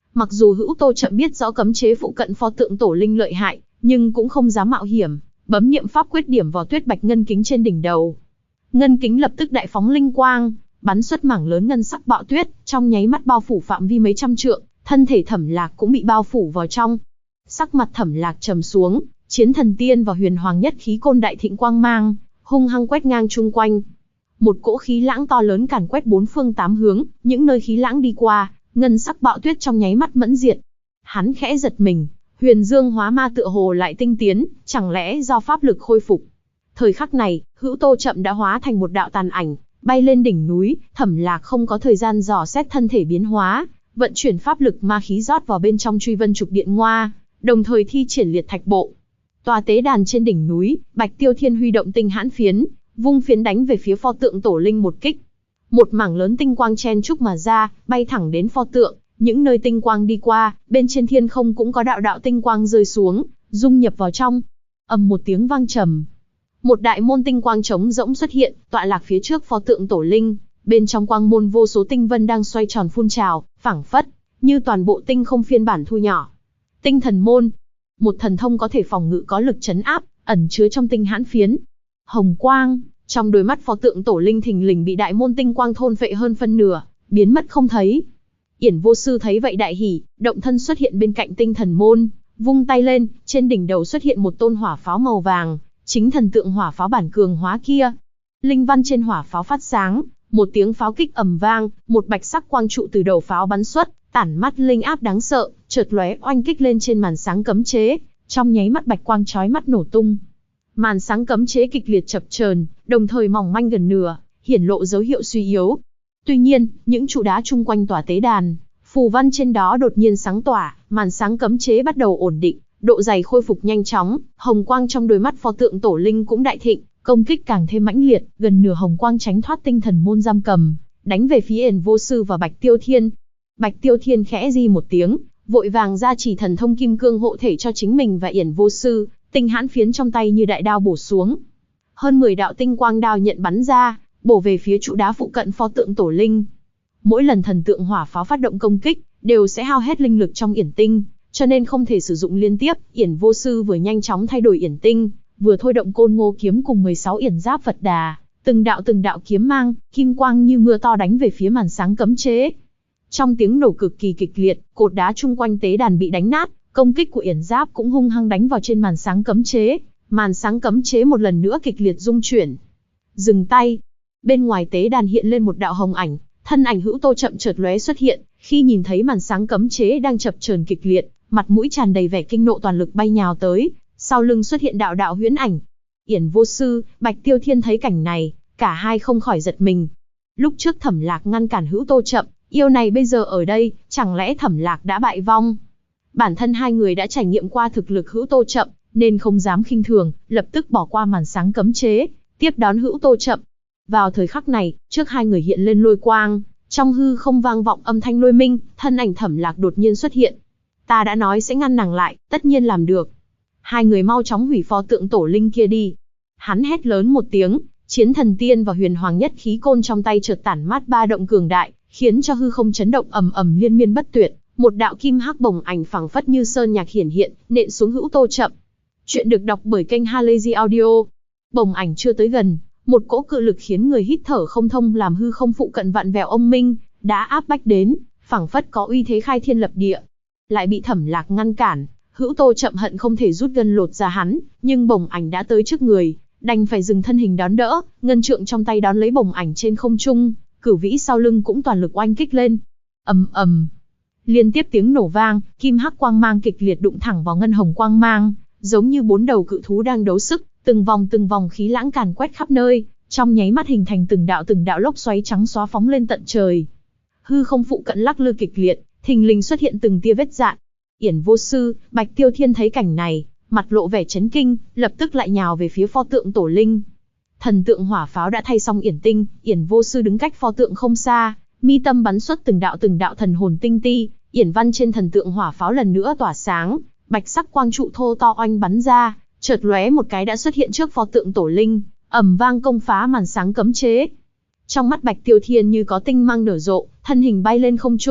Mặc dù Hữu Tô Chậm biết rõ cấm chế phụ cận pho tượng tổ linh lợi hại, nhưng cũng không dám mạo hiểm, bấm niệm pháp quyết điểm vào tuyết bạch ngân kính trên đỉnh đầu. Ngân kính lập tức đại phóng linh quang, bắn xuất mảng lớn ngân sắc bạo tuyết, trong nháy mắt bao phủ phạm vi mấy trăm trượng, thân thể Thẩm Lạc cũng bị bao phủ vào trong. Sắc mặt Thẩm Lạc trầm xuống, Chiến Thần Tiên và Huyền Hoàng Nhất Khí Côn đại thịnh quang mang, hung hăng quét ngang chung quanh. Một cỗ khí lãng to lớn càn quét bốn phương tám hướng, những nơi khí lãng đi qua, ngân sắc bạo tuyết trong nháy mắt mẫn diệt. Hắn khẽ giật mình, Huyền Dương Hóa Ma tựa hồ lại tinh tiến, chẳng lẽ do pháp lực khôi phục. Thời khắc này, Hữu Tô Chậm đã hóa thành một đạo tàn ảnh, bay lên đỉnh núi. Thẩm Lạc không có thời gian dò xét thân thể biến hóa, vận chuyển pháp lực ma khí rót vào bên trong Truy Vân Trục Điện Ngoa, đồng thời thi triển Liệt Thạch Bộ. Tòa tế đàn trên đỉnh núi, Bạch Tiêu Thiên huy động tinh hãn phiến, vung phiến đánh về phía pho tượng tổ linh một kích. Một mảng lớn tinh quang chen trúc mà ra, bay thẳng đến pho tượng. Những nơi tinh quang đi qua, bên trên thiên không cũng có đạo đạo tinh quang rơi xuống, dung nhập vào trong. Ầm một tiếng vang trầm. Một đại môn tinh quang trống rỗng xuất hiện, tọa lạc phía trước pho tượng tổ linh. Bên trong quang môn vô số tinh vân đang xoay tròn phun trào, phảng phất như toàn bộ tinh không phiên bản thu nhỏ. Tinh thần môn, một thần thông có thể phòng ngự có lực trấn áp, ẩn chứa trong tinh hãn phiến. Hồng quang, trong đôi mắt pho tượng tổ linh thình lình bị đại môn tinh quang thôn phệ hơn phân nửa, biến mất không thấy. Yển Vô Sư thấy vậy đại hỉ, động thân xuất hiện bên cạnh tinh thần môn, vung tay lên, trên đỉnh đầu xuất hiện một tôn hỏa pháo màu vàng, chính thần tượng hỏa pháo bản cường hóa kia. Linh văn trên hỏa pháo phát sáng, một tiếng pháo kích ầm vang, một bạch sắc quang trụ từ đầu pháo bắn xuất, tản mắt linh áp đáng sợ, chợt lóe oanh kích lên trên màn sáng cấm chế, trong nháy mắt bạch quang chói mắt nổ tung. Màn sáng cấm chế kịch liệt chập chờn, đồng thời mỏng manh gần nửa, hiển lộ dấu hiệu suy yếu. Tuy nhiên, những trụ đá chung quanh tòa tế đàn, phù văn trên đó đột nhiên sáng tỏa, màn sáng cấm chế bắt đầu ổn định, độ dày khôi phục nhanh chóng, hồng quang trong đôi mắt pho tượng tổ linh cũng đại thịnh, công kích càng thêm mãnh liệt, gần nửa hồng quang tránh thoát tinh thần môn giam cầm, đánh về phía Yển Vô Sư và Bạch Tiêu Thiên. Bạch Tiêu Thiên khẽ di một tiếng, vội vàng ra chỉ thần thông kim cương hộ thể cho chính mình và Yển Vô Sư, tinh hãn phiến trong tay như đại đao bổ xuống. Hơn 10 đạo tinh quang đao nhận bắn ra, bổ về phía trụ đá phụ cận pho tượng tổ linh. Mỗi lần thần tượng hỏa pháo phát động công kích, đều sẽ hao hết linh lực trong yển tinh, cho nên không thể sử dụng liên tiếp. Yển Vô Sư vừa nhanh chóng thay đổi yển tinh, vừa thôi động Côn Ngô kiếm cùng 16 yển giáp Phật Đà, từng đạo kiếm mang, kim quang như mưa to đánh về phía màn sáng cấm chế. Trong tiếng nổ cực kỳ kịch liệt, cột đá chung quanh tế đàn bị đánh nát, công kích của yển giáp cũng hung hăng đánh vào trên màn sáng cấm chế. Màn sáng cấm chế một lần nữa kịch liệt rung chuyển. Dừng tay. Bên ngoài tế đàn hiện lên một đạo hồng ảnh, thân ảnh Hữu Tô Chậm chợt lóe xuất hiện, khi nhìn thấy màn sáng cấm chế đang chập chờn kịch liệt, mặt mũi tràn đầy vẻ kinh nộ toàn lực bay nhào tới, sau lưng xuất hiện đạo đạo huyễn ảnh. Yển Vô Sư, Bạch Tiêu Thiên thấy cảnh này, cả hai không khỏi giật mình. Lúc trước Thẩm Lạc ngăn cản Hữu Tô Chậm, yêu này bây giờ ở đây, chẳng lẽ Thẩm Lạc đã bại vong? Bản thân hai người đã trải nghiệm qua thực lực Hữu Tô Chậm, nên không dám khinh thường, lập tức bỏ qua màn sáng cấm chế, tiếp đón Hữu Tô Chậm. Vào thời khắc này, trước hai người hiện lên lôi quang, trong hư không vang vọng âm thanh lôi minh, thân ảnh Thẩm Lạc đột nhiên xuất hiện. Ta đã nói sẽ ngăn nàng lại, tất nhiên làm được. Hai người mau chóng hủy pho tượng tổ linh kia đi. Hắn hét lớn một tiếng, Chiến Thần Tiên và Huyền Hoàng Nhất Khí Côn trong tay chợt tản mát ba động cường đại, khiến cho hư không chấn động ầm ầm liên miên bất tuyệt. Một đạo kim hắc bổng ảnh phẳng phất như sơn nhạc hiển hiện, nện xuống Hữu Tô Chậm. Chuyện được đọc bởi kênh Halazy Audio. Bổng ảnh chưa tới gần, một cỗ cự lực khiến người hít thở không thông, làm hư không phụ cận vạn vẹo ông minh, đã áp bách đến, phảng phất có uy thế khai thiên lập địa. Lại bị Thẩm Lạc ngăn cản, Hữu Tô Chậm hận không thể rút gân lột ra hắn, nhưng bổng ảnh đã tới trước người, đành phải dừng thân hình đón đỡ, ngân trượng trong tay đón lấy bổng ảnh trên không trung, cửu vĩ sau lưng cũng toàn lực oanh kích lên. Ầm ầm. Liên tiếp tiếng nổ vang, kim hắc quang mang kịch liệt đụng thẳng vào ngân hồng quang mang, giống như bốn đầu cự thú đang đấu sức, từng vòng khí lãng càn quét khắp nơi, trong nháy mắt hình thành từng đạo lốc xoáy trắng xóa phóng lên tận trời. Hư không phụ cận lắc lư kịch liệt, thình lình xuất hiện từng tia vết rạn. Yển Vô Sư, Bạch Tiêu Thiên thấy cảnh này, mặt lộ vẻ chấn kinh, lập tức lại nhào về phía pho tượng tổ linh. Thần tượng hỏa pháo đã thay xong yển tinh, Yển Vô Sư đứng cách pho tượng không xa, mi tâm bắn xuất từng đạo thần hồn tinh ti, yển văn trên thần tượng hỏa pháo lần nữa tỏa sáng, bạch sắc quang trụ thô to oanh bắn ra, chợt lóe một cái đã xuất hiện trước pho tượng tổ linh, ầm vang công phá màn sáng cấm chế. Trong mắt Bạch Tiêu Thiên như có tinh mang nở rộ, thân hình bay lên không trung,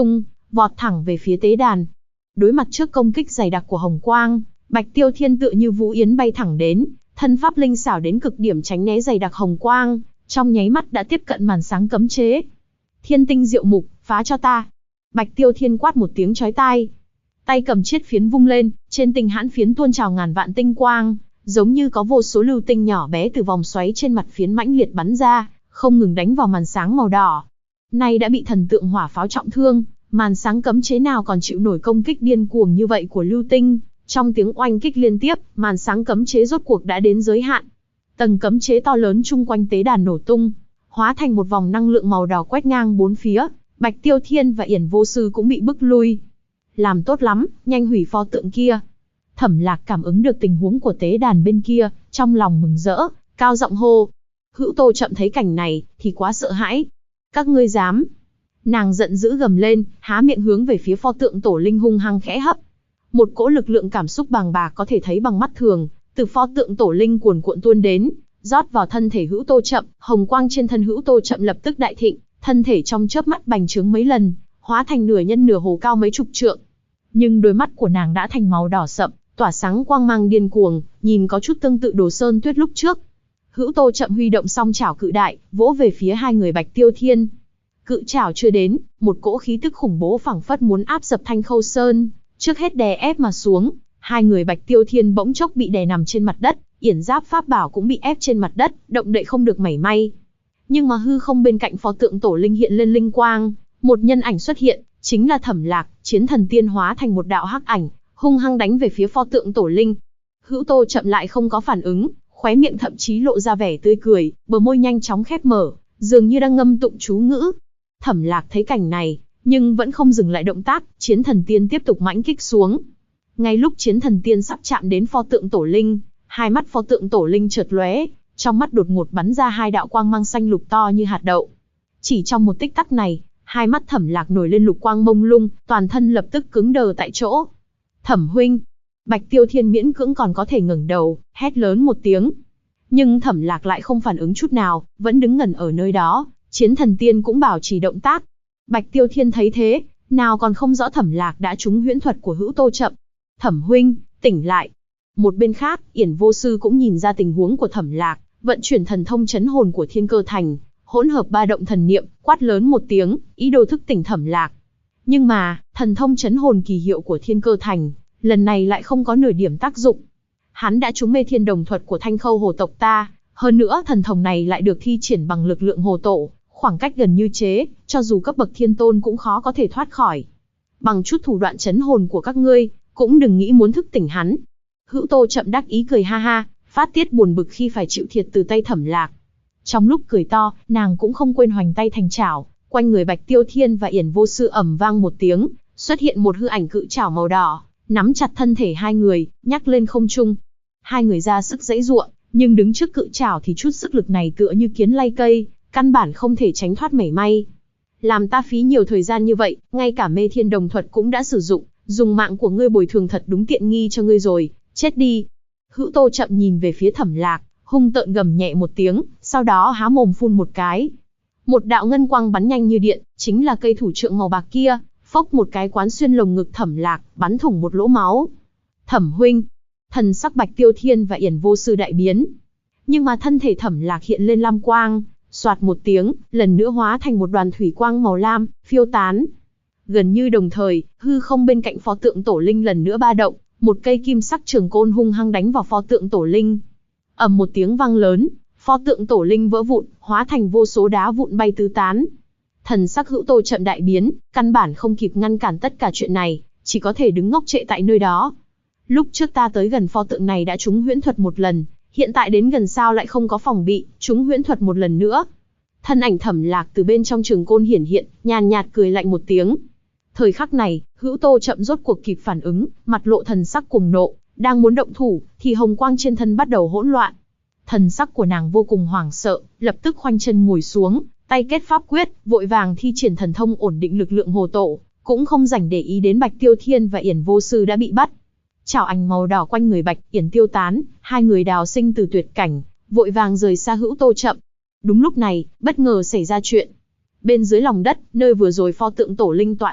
vọt thẳng về phía tế đàn. Đối mặt trước công kích dày đặc của hồng quang, Bạch Tiêu Thiên tựa như vũ yến bay thẳng đến, thân pháp linh xảo đến cực điểm tránh né dày đặc hồng quang, trong nháy mắt đã tiếp cận màn sáng cấm chế. Thiên tinh diệu mục, phá cho ta! Bạch Tiêu Thiên quát một tiếng chói tai. Tay cầm chiết phiến vung lên, trên tinh hãn phiến tuôn trào ngàn vạn tinh quang, giống như có vô số lưu tinh nhỏ bé từ vòng xoáy trên mặt phiến mãnh liệt bắn ra, không ngừng đánh vào màn sáng màu đỏ. Nay đã bị thần tượng hỏa pháo trọng thương, màn sáng cấm chế nào còn chịu nổi công kích điên cuồng như vậy của lưu tinh. Trong tiếng oanh kích liên tiếp, màn sáng cấm chế rốt cuộc đã đến giới hạn. Tầng cấm chế to lớn chung quanh tế đàn nổ tung, hóa thành một vòng năng lượng màu đỏ quét ngang bốn phía. Bạch Tiêu Thiên và Yển Vô Sư cũng bị bức lui. Làm tốt lắm, nhanh hủy pho tượng kia. Thẩm Lạc cảm ứng được tình huống của tế đàn bên kia, trong lòng mừng rỡ, cao giọng hô. Hữu Tô Chậm thấy cảnh này, thì quá sợ hãi. Các ngươi dám? Nàng giận dữ gầm lên, há miệng hướng về phía pho tượng tổ linh hung hăng khẽ hấp. Một cỗ lực lượng cảm xúc bàng bạc có thể thấy bằng mắt thường, từ pho tượng tổ linh cuồn cuộn tuôn đến, rót vào thân thể Hữu Tô Chậm. Hồng quang trên thân Hữu Tô Chậm lập tức đại thịnh, thân thể trong chớp mắt bành trướng mấy lần, hóa thành nửa nhân nửa hồ cao mấy chục trượng. Nhưng đôi mắt của nàng đã thành màu đỏ sậm, tỏa sáng quang mang điên cuồng, nhìn có chút tương tự Đồ Sơn Tuyết lúc trước. Hữu Tô Chậm huy động song chảo cự đại, vỗ về phía hai người Bạch Tiêu Thiên. Cự chảo chưa đến, một cỗ khí tức khủng bố phảng phất muốn áp sập Thanh Khâu Sơn, trước hết đè ép mà xuống. Hai người Bạch Tiêu Thiên bỗng chốc bị đè nằm trên mặt đất, yển giáp pháp bảo cũng bị ép trên mặt đất, động đậy không được mảy may. Nhưng mà hư không bên cạnh pho tượng tổ linh hiện lên linh quang, một nhân ảnh xuất hiện, chính là Thẩm Lạc. Chiến thần tiên hóa thành một đạo hắc ảnh, hung hăng đánh về phía pho tượng tổ linh. Hữu Tô Chậm lại không có phản ứng, khóe miệng thậm chí lộ ra vẻ tươi cười, bờ môi nhanh chóng khép mở, dường như đang ngâm tụng chú ngữ. Thẩm Lạc thấy cảnh này, nhưng vẫn không dừng lại động tác, chiến thần tiên tiếp tục mãnh kích xuống. Ngay lúc chiến thần tiên sắp chạm đến pho tượng tổ linh, hai mắt pho tượng tổ linh chợt lóe, trong mắt đột ngột bắn ra hai đạo quang mang xanh lục to như hạt đậu. Chỉ trong một tích tắc này, hai mắt Thẩm Lạc nổi lên lục quang mông lung, toàn thân lập tức cứng đờ tại chỗ. Thẩm huynh! Bạch Tiêu Thiên miễn cưỡng còn có thể ngẩng đầu, hét lớn một tiếng. Nhưng Thẩm Lạc lại không phản ứng chút nào, vẫn đứng ngẩn ở nơi đó. Chiến thần tiên cũng bảo trì động tác. Bạch Tiêu Thiên thấy thế, nào còn không rõ Thẩm Lạc đã trúng huyễn thuật của Hữu Tô Chậm. Thẩm huynh, tỉnh lại! Một bên khác, Yển Vô Sư cũng nhìn ra tình huống của Thẩm Lạc, vận chuyển thần thông chấn hồn của Thiên Cơ Thành, hỗn hợp ba động thần niệm, quát lớn một tiếng, ý đồ thức tỉnh Thẩm Lạc. Nhưng mà, thần thông chấn hồn kỳ hiệu của Thiên Cơ Thành, lần này lại không có nửa điểm tác dụng. Hắn đã trúng mê thiên đồng thuật của Thanh Khâu hồ tộc ta, hơn nữa thần thông này lại được thi triển bằng lực lượng hồ tổ, khoảng cách gần như chế, cho dù cấp bậc thiên tôn cũng khó có thể thoát khỏi. Bằng chút thủ đoạn chấn hồn của các ngươi, cũng đừng nghĩ muốn thức tỉnh hắn. Hữu Tô Chậm đắc ý cười ha ha, phát tiết buồn bực khi phải chịu thiệt từ tay Thẩm Lạc. Trong lúc cười to, nàng cũng không quên hoành tay thành chảo, quanh người Bạch Tiêu Thiên và Yển Vô Sư ầm vang một tiếng, xuất hiện một hư ảnh cự chảo màu đỏ, nắm chặt thân thể hai người, nhắc lên không trung. Hai người ra sức giãy giụa, nhưng đứng trước cự chảo thì chút sức lực này tựa như kiến lay cây, căn bản không thể tránh thoát mảy may. Làm ta phí nhiều thời gian như vậy, ngay cả mê thiên đồng thuật cũng đã sử dụng, dùng mạng của ngươi bồi thường thật đúng tiện nghi cho ngươi rồi, chết đi. Hữu Tô Chậm nhìn về phía Thẩm Lạc, hung tợn gầm nhẹ một tiếng, sau đó há mồm phun một cái. Một đạo ngân quang bắn nhanh như điện, chính là cây thủ trượng màu bạc kia, phốc một cái quán xuyên lồng ngực Thẩm Lạc, bắn thủng một lỗ máu. Thẩm huynh! Thần sắc Bạch Tiêu Thiên và Yển Vô Sư đại biến. Nhưng mà thân thể Thẩm Lạc hiện lên lam quang, soạt một tiếng, lần nữa hóa thành một đoàn thủy quang màu lam, phiêu tán. Gần như đồng thời, hư không bên cạnh pho tượng tổ linh lần nữa ba động, một cây kim sắc trường côn hung hăng đánh vào pho tượng tổ linh. Ầm một tiếng vang lớn, pho tượng tổ linh vỡ vụn, hóa thành vô số đá vụn bay tứ tán. Thần sắc Hữu Tô Chậm đại biến, căn bản không kịp ngăn cản tất cả chuyện này, chỉ có thể đứng ngốc trệ tại nơi đó. Lúc trước ta tới gần pho tượng này đã trúng huyễn thuật một lần, hiện tại đến gần sao lại không có phòng bị, trúng huyễn thuật một lần nữa. Thân ảnh Thẩm Lạc từ bên trong trường côn hiển hiện, nhàn nhạt cười lạnh một tiếng. Thời khắc này, Hữu Tô Chậm rốt cuộc kịp phản ứng, mặt lộ thần sắc cuồng nộ, đang muốn động thủ, thì hồng quang trên thân bắt đầu hỗn loạn. Thần sắc của nàng vô cùng hoảng sợ, lập tức khoanh chân ngồi xuống, tay kết pháp quyết, vội vàng thi triển thần thông ổn định lực lượng hồ tổ, cũng không rảnh để ý đến Bạch Tiêu Thiên và Yển Vô Sư đã bị bắt. Chảo ảnh màu đỏ quanh người Bạch Yển tiêu tán, hai người đào sinh từ tuyệt cảnh, vội vàng rời xa Hữu Tô Chậm. Đúng lúc này, bất ngờ xảy ra chuyện. Bên dưới lòng đất, nơi vừa rồi pho tượng tổ linh tọa lạc,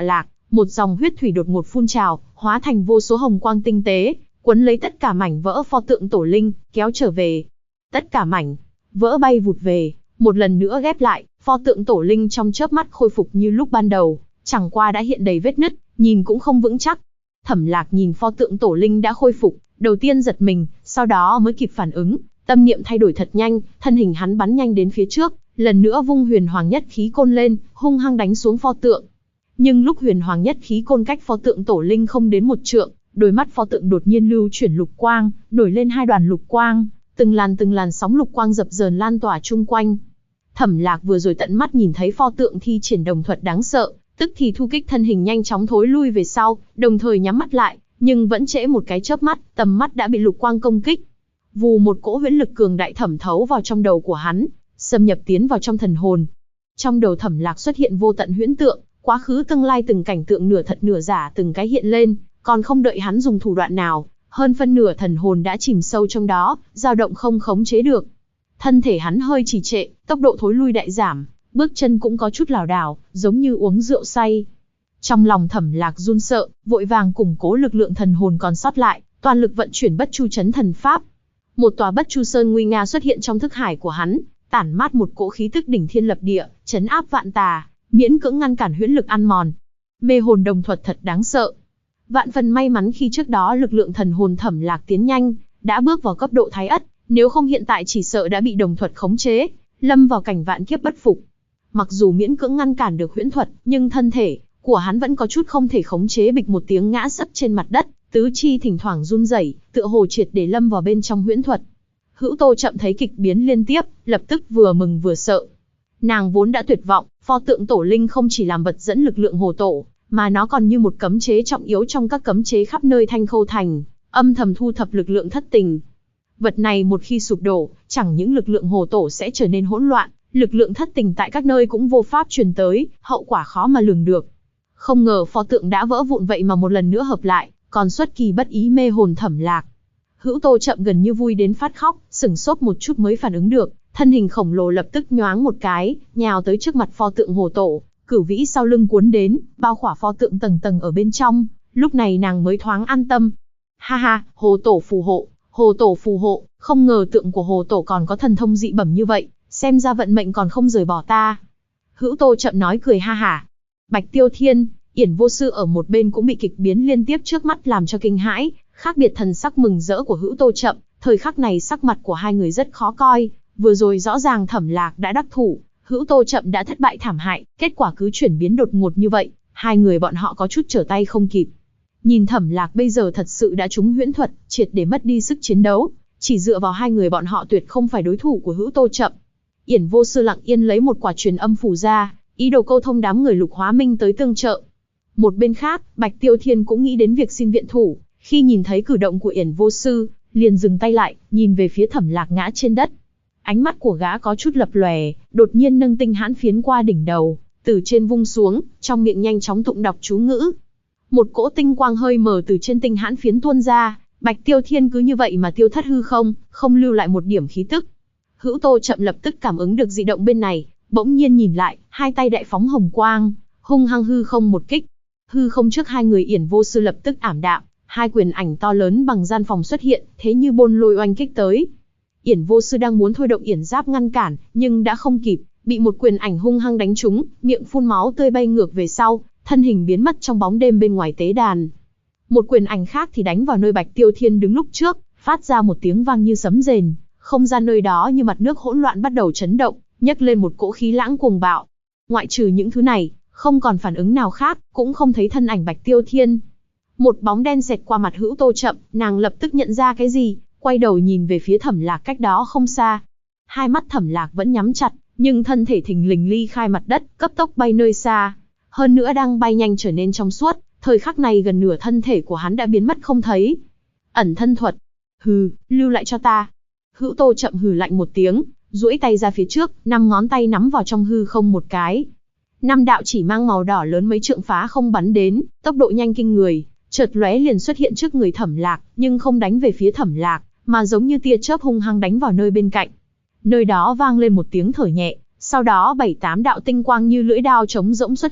một dòng huyết thủy đột ngột phun trào, hóa thành vô số hồng quang tinh tế, quấn lấy tất cả mảnh vỡ pho tượng tổ linh, kéo trở về. Tất cả mảnh vỡ bay vụt về, một lần nữa ghép lại, pho tượng tổ linh trong chớp mắt khôi phục như lúc ban đầu, chẳng qua đã hiện đầy vết nứt, nhìn cũng không vững chắc. Thẩm Lạc nhìn pho tượng tổ linh đã khôi phục, đầu tiên giật mình, sau đó mới kịp phản ứng, tâm niệm thay đổi thật nhanh, thân hình hắn bắn nhanh đến phía trước, lần nữa vung huyền hoàng nhất khí côn lên, hung hăng đánh xuống pho tượng. Nhưng lúc huyền hoàng nhất khí côn cách pho tượng tổ linh không đến một trượng, đôi mắt pho tượng đột nhiên lưu chuyển lục quang, nổi lên hai đoàn lục quang, từng làn sóng lục quang dập dờn lan tỏa chung quanh. Thẩm Lạc vừa rồi tận mắt nhìn thấy pho tượng thi triển đồng thuật đáng sợ, tức thì thu kích thân hình nhanh chóng thối lui về sau, đồng thời nhắm mắt lại, nhưng vẫn trễ một cái chớp mắt, tầm mắt đã bị lục quang công kích. Vù, một cỗ huyễn lực cường đại thẩm thấu vào trong đầu của hắn, xâm nhập tiến vào trong thần hồn. Trong đầu Thẩm Lạc xuất hiện vô tận huyễn tượng, quá khứ tương lai từng cảnh tượng nửa thật nửa giả từng cái hiện lên, còn không đợi hắn dùng thủ đoạn nào, hơn phân nửa thần hồn đã chìm sâu trong đó, dao động không khống chế được. Thân thể hắn hơi trì trệ, tốc độ thối lui đại giảm, bước chân cũng có chút lảo đảo, giống như uống rượu say. Trong lòng Thẩm Lạc run sợ, vội vàng củng cố lực lượng thần hồn còn sót lại, toàn lực vận chuyển Bất Chu Chấn Thần Pháp. Một tòa Bất Chu Sơn nguy nga xuất hiện trong thức hải của hắn, tản mát một cỗ khí tức đỉnh thiên lập địa, chấn áp vạn tà, miễn cưỡng ngăn cản huyễn lực ăn mòn. Mê hồn đồng thuật thật đáng sợ. Vạn phần may mắn khi trước đó lực lượng thần hồn Thẩm Lạc tiến nhanh, đã bước vào cấp độ thái ất, nếu không hiện tại chỉ sợ đã bị đồng thuật khống chế, lâm vào cảnh vạn kiếp bất phục. Mặc dù miễn cưỡng ngăn cản được huyễn thuật, nhưng thân thể của hắn vẫn có chút không thể khống chế, bịch một tiếng ngã sấp trên mặt đất, tứ chi thỉnh thoảng run rẩy, tựa hồ triệt để lâm vào bên trong huyễn thuật. Hữu Tô Chậm thấy kịch biến liên tiếp, lập tức vừa mừng vừa sợ. Nàng vốn đã tuyệt vọng, pho tượng tổ linh không chỉ làm vật dẫn lực lượng hồ tổ, mà nó còn như một cấm chế trọng yếu trong các cấm chế khắp nơi Thanh Khâu Thành, âm thầm thu thập lực lượng thất tình. Vật này một khi sụp đổ, chẳng những lực lượng hồ tổ sẽ trở nên hỗn loạn, lực lượng thất tình tại các nơi cũng vô pháp truyền tới, hậu quả khó mà lường được. Không ngờ pho tượng đã vỡ vụn vậy mà một lần nữa hợp lại, còn xuất kỳ bất ý mê hồn Thẩm Lạc. Hữu Tô Chậm gần như vui đến phát khóc, sửng sốt một chút mới phản ứng được, thân hình khổng lồ lập tức nhoáng một cái, nhào tới trước mặt pho tượng hồ tổ, cửu vĩ sau lưng cuốn đến, bao khỏa pho tượng tầng tầng ở bên trong, lúc này nàng mới thoáng an tâm. Ha ha, hồ tổ phù hộ, hồ tổ phù hộ, không ngờ tượng của hồ tổ còn có thần thông dị bẩm như vậy, xem ra vận mệnh còn không rời bỏ ta. Hữu Tô Chậm nói cười ha hả. Bạch Tiêu Thiên, Yển Vô Sư ở một bên cũng bị kịch biến liên tiếp trước mắt làm cho kinh hãi, khác biệt thần sắc mừng rỡ của Hữu Tô Chậm, thời khắc này sắc mặt của hai người rất khó coi, vừa rồi rõ ràng Thẩm Lạc đã đắc thủ, Hữu Tô Chậm đã thất bại thảm hại, kết quả cứ chuyển biến đột ngột như vậy, hai người bọn họ có chút trở tay không kịp. Nhìn Thẩm Lạc bây giờ thật sự đã trúng huyễn thuật, triệt để mất đi sức chiến đấu, chỉ dựa vào hai người bọn họ tuyệt không phải đối thủ của Hữu Tô Chậm. Yển Vô Sư lặng yên lấy một quả truyền âm phù ra, ý đồ câu thông đám người Lục Hóa Minh tới tương trợ. Một bên khác, Bạch Tiêu Thiên cũng nghĩ đến việc xin viện thủ, khi nhìn thấy cử động của Yển Vô Sư, liền dừng tay lại, nhìn về phía Thẩm Lạc ngã trên đất. Ánh mắt của gã có chút lập lòe, đột nhiên nâng tinh hãn phiến qua đỉnh đầu, từ trên vung xuống, trong miệng nhanh chóng tụng đọc chú ngữ. Một cỗ tinh quang hơi mờ từ trên tinh hãn phiến tuôn ra, Bạch Tiêu Thiên cứ như vậy mà tiêu thất hư không, không lưu lại một điểm khí tức. Hữu Tô Chậm lập tức cảm ứng được dị động bên này, bỗng nhiên nhìn lại, hai tay đại phóng hồng quang, hung hăng hư không một kích. Hư không trước hai người Yển Vô Sư lập tức ảm đạm, hai quyền ảnh to lớn bằng gian phòng xuất hiện, thế như bôn lôi oanh kích tới. Yển Vô Sư đang muốn thôi động yển giáp ngăn cản, nhưng đã không kịp, bị một quyền ảnh hung hăng đánh trúng, miệng phun máu tươi bay ngược về sau, thân hình biến mất trong bóng đêm bên ngoài tế đàn. Một quyền ảnh khác thì đánh vào nơi Bạch Tiêu Thiên đứng lúc trước, phát ra một tiếng vang như sấm rền, không gian nơi đó như mặt nước hỗn loạn bắt đầu chấn động, nhấc lên một cỗ khí lãng cuồng bạo. Ngoại trừ những thứ này, không còn phản ứng nào khác, cũng không thấy thân ảnh Bạch Tiêu Thiên. Một bóng đen xẹt qua mặt Hữu Tô Chậm, nàng lập tức nhận ra cái gì, quay đầu nhìn về phía Thẩm Lạc cách đó không xa. Hai mắt Thẩm Lạc vẫn nhắm chặt, nhưng thân thể thình lình ly khai mặt đất, cấp tốc bay nơi xa. Hơn nữa đang bay nhanh trở nên trong suốt, thời khắc này gần nửa thân thể của hắn đã biến mất không thấy. Ẩn thân thuật. Hừ, lưu lại cho ta. Hữu Tô Chậm hừ lạnh một tiếng, duỗi tay ra phía trước, 5 ngón tay nắm vào trong hư không một cái. 5 đạo chỉ mang màu đỏ lớn mấy trượng phá không bắn đến, tốc độ nhanh kinh người, chợt lóe liền xuất hiện trước người Thẩm Lạc, nhưng không đánh về phía Thẩm Lạc, mà giống như tia chớp hung hăng đánh vào nơi bên cạnh. Nơi đó vang lên một tiếng thở nhẹ, sau đó 7-8 đạo tinh quang như lưỡi đao trống rỗng xuất hiện,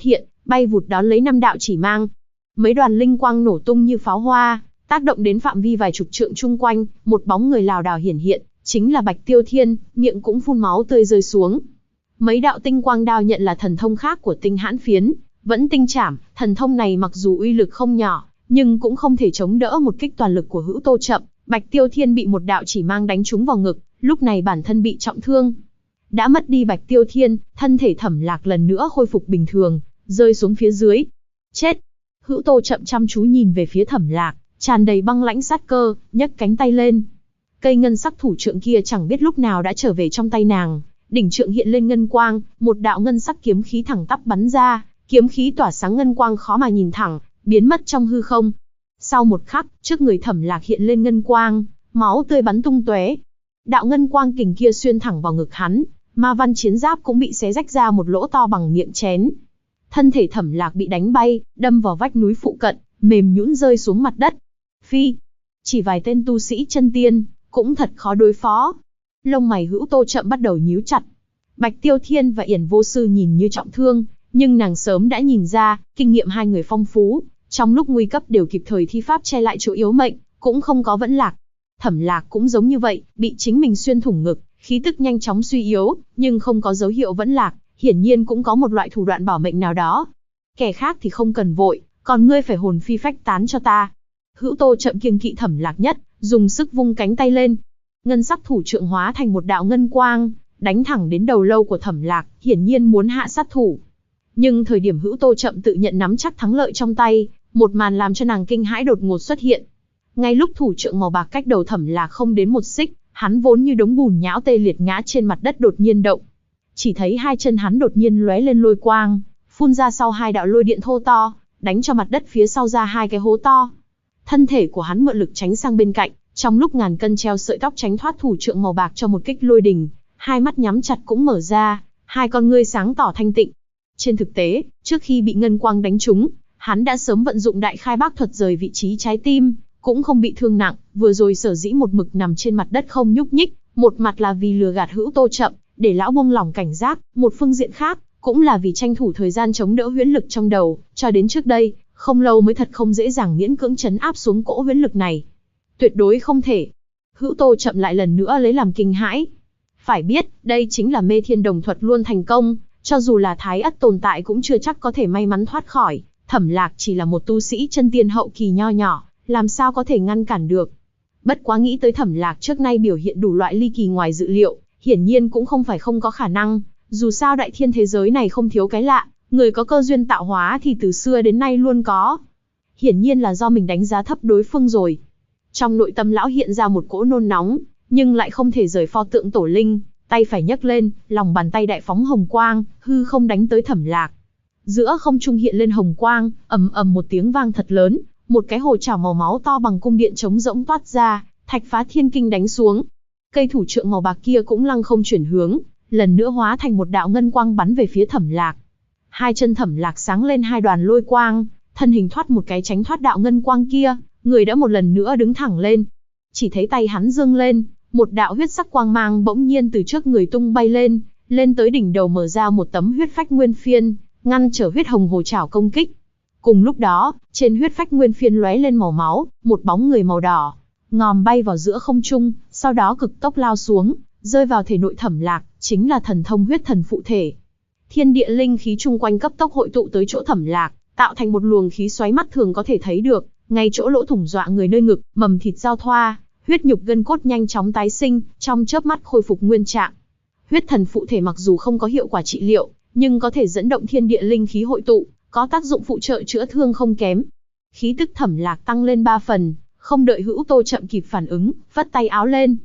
bay vụt đón lấy 5 đạo chỉ mang. Mấy đoàn linh quang nổ tung như pháo hoa, tác động đến phạm vi vài chục trượng chung quanh, một bóng người lảo đảo hiển hiện, chính là Bạch Tiêu Thiên, miệng cũng phun máu tươi rơi xuống. Mấy đạo tinh quang đao nhận là thần thông khác của Tinh Hãn Phiến, vẫn tinh chảm, thần thông này mặc dù uy lực không nhỏ, nhưng cũng không thể chống đỡ một kích toàn lực của Hữu Tô Chậm. Bạch Tiêu Thiên bị một đạo chỉ mang đánh trúng vào ngực, lúc này bản thân bị trọng thương. Đã mất đi Bạch Tiêu Thiên, thân thể Thẩm Lạc lần nữa khôi phục bình thường, rơi xuống phía dưới. Chết! Hữu Tô Chậm chăm chú nhìn về phía Thẩm Lạc, tràn đầy băng lãnh sát cơ, nhấc cánh tay lên. Cây ngân sắc thủ trượng kia chẳng biết lúc nào đã trở về trong tay nàng, đỉnh trượng hiện lên ngân quang, một đạo ngân sắc kiếm khí thẳng tắp bắn ra, kiếm khí tỏa sáng ngân quang khó mà nhìn thẳng, biến mất trong hư không. Sau một khắc, trước người Thẩm Lạc hiện lên ngân quang, máu tươi bắn tung tóe. Đạo ngân quang kình kia xuyên thẳng vào ngực hắn, ma văn chiến giáp cũng bị xé rách ra một lỗ to bằng miệng chén. Thân thể Thẩm Lạc bị đánh bay, đâm vào vách núi phụ cận, mềm nhũn rơi xuống mặt đất. Phi, chỉ vài tên tu sĩ chân tiên, cũng thật khó đối phó. Lông mày Hữu Tô Chậm bắt đầu nhíu chặt. Bạch Tiêu Thiên và Yển Vô Sư nhìn như trọng thương, nhưng nàng sớm đã nhìn ra, kinh nghiệm hai người phong phú, trong lúc nguy cấp đều kịp thời thi pháp che lại chỗ yếu mệnh, cũng không có vẫn lạc. Thẩm Lạc cũng giống như vậy, bị chính mình xuyên thủng ngực, khí tức nhanh chóng suy yếu, nhưng không có dấu hiệu vẫn lạc, hiển nhiên cũng có một loại thủ đoạn bảo mệnh nào đó. Kẻ khác thì không cần vội, còn ngươi phải hồn phi phách tán cho ta. Hữu Tô Chậm kiêng kỵ Thẩm Lạc nhất, dùng sức vung cánh tay lên. Ngân sắc thủ trượng hóa thành một đạo ngân quang, đánh thẳng đến đầu lâu của Thẩm Lạc, hiển nhiên muốn hạ sát thủ. Nhưng thời điểm Hữu Tô Chậm tự nhận nắm chắc thắng lợi trong tay, một màn làm cho nàng kinh hãi đột ngột xuất hiện. Ngay lúc thủ trượng màu bạc cách đầu Thẩm Lạc không đến một xích, hắn vốn như đống bùn nhão tê liệt ngã trên mặt đất đột nhiên động. Chỉ thấy hai chân hắn đột nhiên lóe lên lôi quang, phun ra sau hai đạo lôi điện thô to, đánh cho mặt đất phía sau ra hai cái hố to. Thân thể của hắn mượn lực tránh sang bên cạnh, trong lúc ngàn cân treo sợi tóc tránh thoát thủ trượng màu bạc cho một kích lôi đình, hai mắt nhắm chặt cũng mở ra, hai con ngươi sáng tỏ thanh tịnh. Trên thực tế, trước khi bị ngân quang đánh trúng, hắn đã sớm vận dụng đại khai bác thuật rời vị trí trái tim, cũng không bị thương nặng, vừa rồi sở dĩ một mực nằm trên mặt đất không nhúc nhích, một mặt là vì lừa gạt Hữu Tô Chậm, để lão buông lỏng cảnh giác, một phương diện khác, cũng là vì tranh thủ thời gian chống đỡ huyễn lực trong đầu, cho đến trước đây, không lâu mới thật không dễ dàng miễn cưỡng trấn áp xuống cỗ huyễn lực này. Tuyệt đối không thể. Hữu Tô Chậm lại lần nữa lấy làm kinh hãi. Phải biết, đây chính là mê thiên đồng thuật luôn thành công, cho dù là Thái Ất tồn tại cũng chưa chắc có thể may mắn thoát khỏi. Thẩm Lạc chỉ là một tu sĩ chân tiên hậu kỳ nho nhỏ, làm sao có thể ngăn cản được. Bất quá nghĩ tới Thẩm Lạc trước nay biểu hiện đủ loại ly kỳ ngoài dự liệu, hiển nhiên cũng không phải không có khả năng. Dù sao đại thiên thế giới này không thiếu cái lạ, người có cơ duyên tạo hóa thì từ xưa đến nay luôn có. Hiển nhiên là do mình đánh giá thấp đối phương rồi. Trong nội tâm lão hiện ra một cỗ nôn nóng, nhưng lại không thể rời pho tượng tổ linh, tay phải nhấc lên, lòng bàn tay đại phóng hồng quang, hư không đánh tới Thẩm Lạc. Giữa không trung hiện lên hồng quang, ầm ầm một tiếng vang thật lớn, một cái hồ chảo màu máu to bằng cung điện trống rỗng toát ra, thạch phá thiên kinh đánh xuống. Cây thủ trượng màu bạc kia cũng lăng không chuyển hướng, lần nữa hóa thành một đạo ngân quang bắn về phía Thẩm Lạc. Hai chân Thẩm Lạc sáng lên hai đoàn lôi quang, thân hình thoát một cái tránh thoát đạo ngân quang kia, người đã một lần nữa đứng thẳng lên. Chỉ thấy tay hắn giương lên, một đạo huyết sắc quang mang bỗng nhiên từ trước người tung bay lên, lên tới đỉnh đầu mở ra một tấm huyết phách nguyên phiên, ngăn trở huyết hồng hồ chảo công kích. Cùng lúc đó, trên huyết phách nguyên phiên lóe lên màu máu, một bóng người màu đỏ, ngòm bay vào giữa không trung, sau đó cực tốc lao xuống, rơi vào thể nội Thẩm Lạc, chính là thần thông huyết thần phụ thể. Thiên địa linh khí chung quanh cấp tốc hội tụ tới chỗ Thẩm Lạc, tạo thành một luồng khí xoáy mắt thường có thể thấy được, ngay chỗ lỗ thủng dọa người nơi ngực, mầm thịt giao thoa, huyết nhục gân cốt nhanh chóng tái sinh, trong chớp mắt khôi phục nguyên trạng. Huyết thần phụ thể mặc dù không có hiệu quả trị liệu, nhưng có thể dẫn động thiên địa linh khí hội tụ, có tác dụng phụ trợ chữa thương không kém. Khí tức Thẩm Lạc tăng lên 3 phần, không đợi Hữu Tô Chậm kịp phản ứng, vất tay áo lên.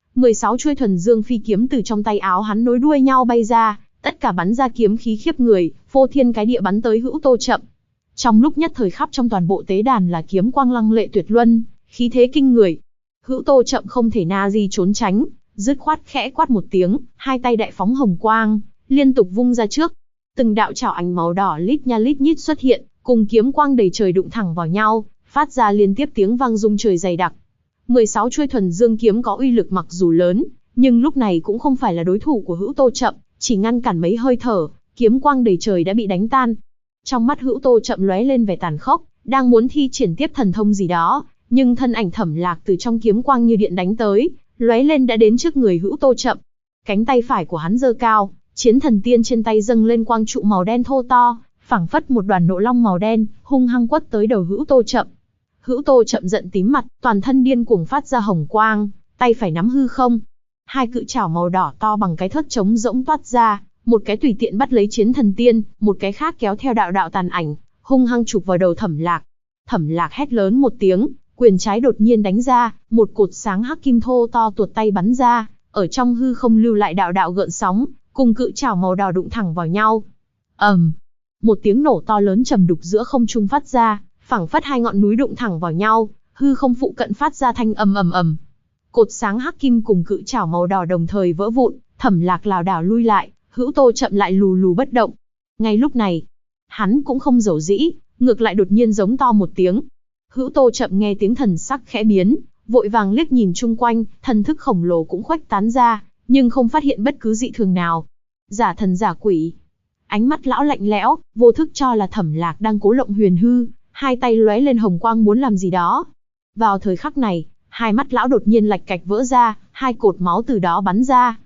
16 chuôi thuần dương phi kiếm từ trong tay áo hắn nối đuôi nhau bay ra, tất cả bắn ra kiếm khí khiếp người, phô thiên cái địa bắn tới Hữu Tô Chậm. Trong lúc nhất thời khắp trong toàn bộ tế đàn là kiếm quang lăng lệ tuyệt luân, khí thế kinh người. Hữu Tô Chậm không thể na di trốn tránh, dứt khoát khẽ quát một tiếng, hai tay đại phóng hồng quang, liên tục vung ra trước. Từng đạo chảo ảnh màu đỏ lít nha lít nhít xuất hiện, cùng kiếm quang đầy trời đụng thẳng vào nhau, phát ra liên tiếp tiếng vang rung trời dày đặc. 16 chuôi thuần dương kiếm có uy lực mặc dù lớn, nhưng lúc này cũng không phải là đối thủ của Hữu Tô Chậm, chỉ ngăn cản mấy hơi thở, kiếm quang đầy trời đã bị đánh tan. Trong mắt Hữu Tô Chậm lóe lên vẻ tàn khốc, đang muốn thi triển tiếp thần thông gì đó, nhưng thân ảnh Thẩm Lạc từ trong kiếm quang như điện đánh tới, lóe lên đã đến trước người Hữu Tô Chậm. Cánh tay phải của hắn giơ cao, chiến thần tiên trên tay dâng lên quang trụ màu đen thô to, phảng phất một đoàn nộ long màu đen, hung hăng quất tới đầu Hữu Tô Chậm. Hữu Tô Chậm giận tím mặt, toàn thân điên cuồng phát ra hồng quang, tay phải nắm hư không. Hai cự trảo màu đỏ to bằng cái thớt trống rỗng toát ra, một cái tùy tiện bắt lấy chiến thần tiên, một cái khác kéo theo đạo đạo tàn ảnh, hung hăng chụp vào đầu Thẩm Lạc. Thẩm Lạc hét lớn một tiếng, quyền trái đột nhiên đánh ra, một cột sáng hắc kim thô to tuột tay bắn ra, ở trong hư không lưu lại đạo đạo gợn sóng, cùng cự trảo màu đỏ đụng thẳng vào nhau. Một tiếng nổ to lớn trầm đục giữa không trung phát ra, phảng phất hai ngọn núi đụng thẳng vào nhau, hư không phụ cận phát ra thanh ầm ầm ầm. Cột sáng hắc kim cùng cự trảo màu đỏ đồng thời vỡ vụn, Thẩm Lạc lảo đảo lui lại, Hữu Tô Chậm lại lù lù bất động. Ngay lúc này, hắn cũng không giấu dĩ, ngược lại đột nhiên giống to một tiếng. Hữu Tô Chậm nghe tiếng thần sắc khẽ biến, vội vàng liếc nhìn chung quanh, thần thức khổng lồ cũng khuếch tán ra, nhưng không phát hiện bất cứ dị thường nào. Giả thần giả quỷ. Ánh mắt lão lạnh lẽo, vô thức cho là Thẩm Lạc đang cố lộng huyền hư, hai tay lóe lên hồng quang muốn làm gì đó. Vào thời khắc này, hai mắt lão đột nhiên lạch cạch vỡ ra, hai cột máu từ đó bắn ra.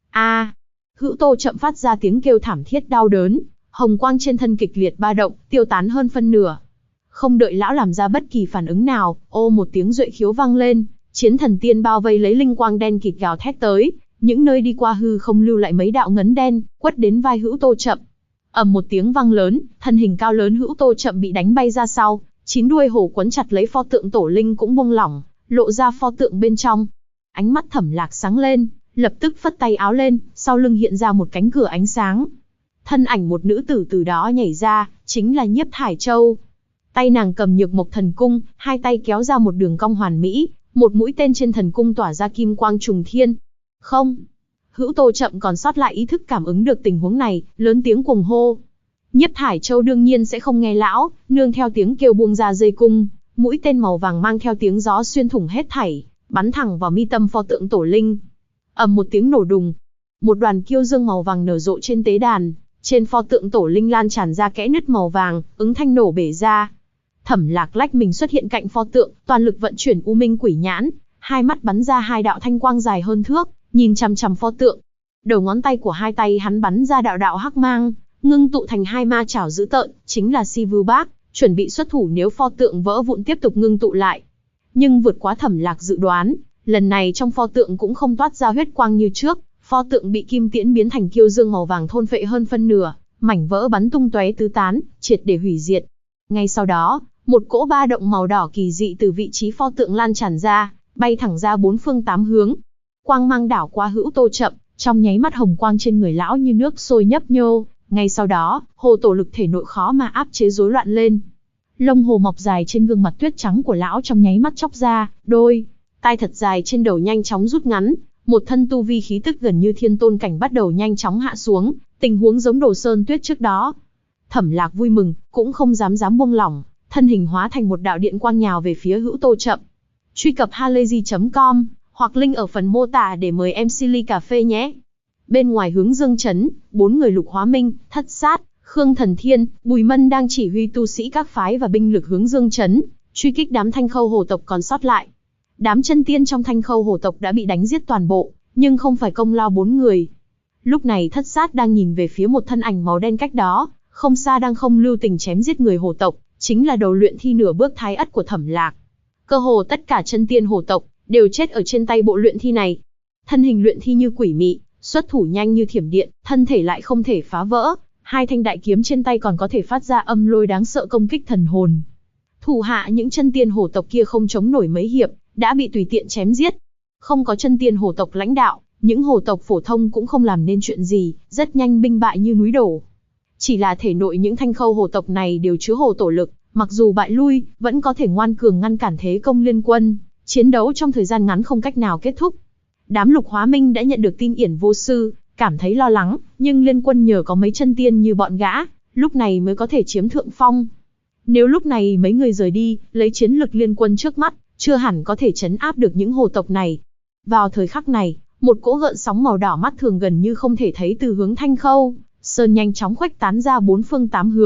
Hữu Tô Chậm phát ra tiếng kêu thảm thiết đau đớn, hồng quang trên thân kịch liệt ba động, tiêu tán hơn phân nửa. Không đợi lão làm ra bất kỳ phản ứng nào, một tiếng duệ khiếu vang lên, chiến thần tiên bao vây lấy linh quang đen kịt gào thét tới, những nơi đi qua hư không lưu lại mấy đạo ngấn đen, quất đến vai Hữu Tô Chậm. Một tiếng vang lớn, thân hình cao lớn Hữu Tô Chậm bị đánh bay ra sau, 9 đuôi hổ quấn chặt lấy pho tượng tổ linh cũng buông lỏng, lộ ra pho tượng bên trong. Ánh mắt Thẩm Lạc sáng lên, lập tức phất tay áo lên, sau lưng hiện ra một cánh cửa ánh sáng. Thân ảnh một nữ tử từ đó nhảy ra, chính là Nhiếp Thải Châu. Tay nàng cầm Nhược Mộc Thần Cung, hai tay kéo ra một đường cong hoàn mỹ, một mũi tên trên thần cung tỏa ra kim quang trùng thiên. Không! Hữu Tô Chậm còn sót lại ý thức cảm ứng được tình huống này, lớn tiếng cuồng hô. Nhiếp Thải Châu đương nhiên sẽ không nghe lão, nương theo tiếng kêu buông ra dây cung, mũi tên màu vàng mang theo tiếng gió xuyên thủng hết thảy, bắn thẳng vào mi tâm pho tượng tổ linh. Một tiếng nổ đùng, một đoàn kiêu dương màu vàng nở rộ trên tế đàn, trên pho tượng tổ linh lan tràn ra kẽ nứt màu vàng, ứng thanh nổ bể ra. Thẩm Lạc lách mình xuất hiện cạnh pho tượng, toàn lực vận chuyển U Minh Quỷ Nhãn, hai mắt bắn ra hai đạo thanh quang dài hơn thước, nhìn chằm chằm pho tượng. Đầu ngón tay của hai tay hắn bắn ra đạo đạo hắc mang, ngưng tụ thành hai ma chảo dữ tợn, chính là Si Vưu Bác, chuẩn bị xuất thủ nếu pho tượng vỡ vụn tiếp tục ngưng tụ lại. Nhưng vượt quá Thẩm Lạc dự đoán, lần này trong pho tượng cũng không toát ra huyết quang như trước, pho tượng bị kim tiễn biến thành kiêu dương màu vàng thôn phệ hơn phân nửa, mảnh vỡ bắn tung tóe tứ tán, triệt để hủy diệt. Ngay sau đó, một cỗ ba động màu đỏ kỳ dị từ vị trí pho tượng lan tràn ra, bay thẳng ra bốn phương tám hướng. Quang mang đảo qua Hữu Tô Chậm, trong nháy mắt hồng quang trên người lão như nước sôi nhấp nhô, ngay sau đó, hồ tổ lực thể nội khó mà áp chế rối loạn lên. Lông hồ mọc dài trên gương mặt tuyết trắng của lão trong nháy mắt chóc ra, đôi tai thật dài trên đầu nhanh chóng rút ngắn, một thân tu vi khí tức gần như thiên tôn cảnh bắt đầu nhanh chóng hạ xuống, tình huống giống Đồ Sơn Tuyết trước đó. Thẩm Lạc vui mừng, cũng không dám buông lỏng, thân hình hóa thành một đạo điện quang nhào về phía Hữu Tô Chậm. Truy cập halayzi.com hoặc link ở phần mô tả để mời em Silly Cà Phê nhé. Bên ngoài hướng Dương Trấn, 4 người Lục Hóa Minh, Thất Sát, Khương Thần Thiên, Bùi Mân đang chỉ huy tu sĩ các phái và binh lực hướng Dương Trấn, truy kích đám Thanh Khâu Hổ tộc còn sót lại. Đám chân tiên trong Thanh Khâu Hổ tộc đã bị đánh giết toàn bộ, nhưng không phải công lao 4 người. Lúc này Thất Sát đang nhìn về phía một thân ảnh màu đen cách đó, không xa đang không lưu tình chém giết người hổ tộc, chính là đầu luyện thi nửa bước thái ất của Thẩm Lạc. Cơ hồ tất cả chân tiên hổ tộc đều chết ở trên tay bộ luyện thi này. Thân hình luyện thi như quỷ mị, xuất thủ nhanh như thiểm điện, thân thể lại không thể phá vỡ, hai thanh đại kiếm trên tay còn có thể phát ra âm lôi đáng sợ công kích thần hồn. Thủ hạ những chân tiên hổ tộc kia không chống nổi mấy hiệp, đã bị tùy tiện chém giết. Không có chân tiên hổ tộc lãnh đạo, những hổ tộc phổ thông cũng không làm nên chuyện gì, rất nhanh binh bại như núi đổ. Chỉ là thể nội những Thanh Khâu hổ tộc này đều chứa hổ tổ lực, mặc dù bại lui, vẫn có thể ngoan cường ngăn cản thế công liên quân, chiến đấu trong thời gian ngắn không cách nào kết thúc. Đám Lục Hóa Minh đã nhận được tin Yển Vô Sư, cảm thấy lo lắng, nhưng liên quân nhờ có mấy chân tiên như bọn gã, lúc này mới có thể chiếm thượng phong. Nếu lúc này mấy người rời đi, lấy chiến lực liên quân trước mắt, chưa hẳn có thể trấn áp được những hổ tộc này. Vào thời khắc này, một cỗ gợn sóng màu đỏ mắt thường gần như không thể thấy từ hướng Thanh Khâu Sơn nhanh chóng khuếch tán ra bốn phương tám hướng,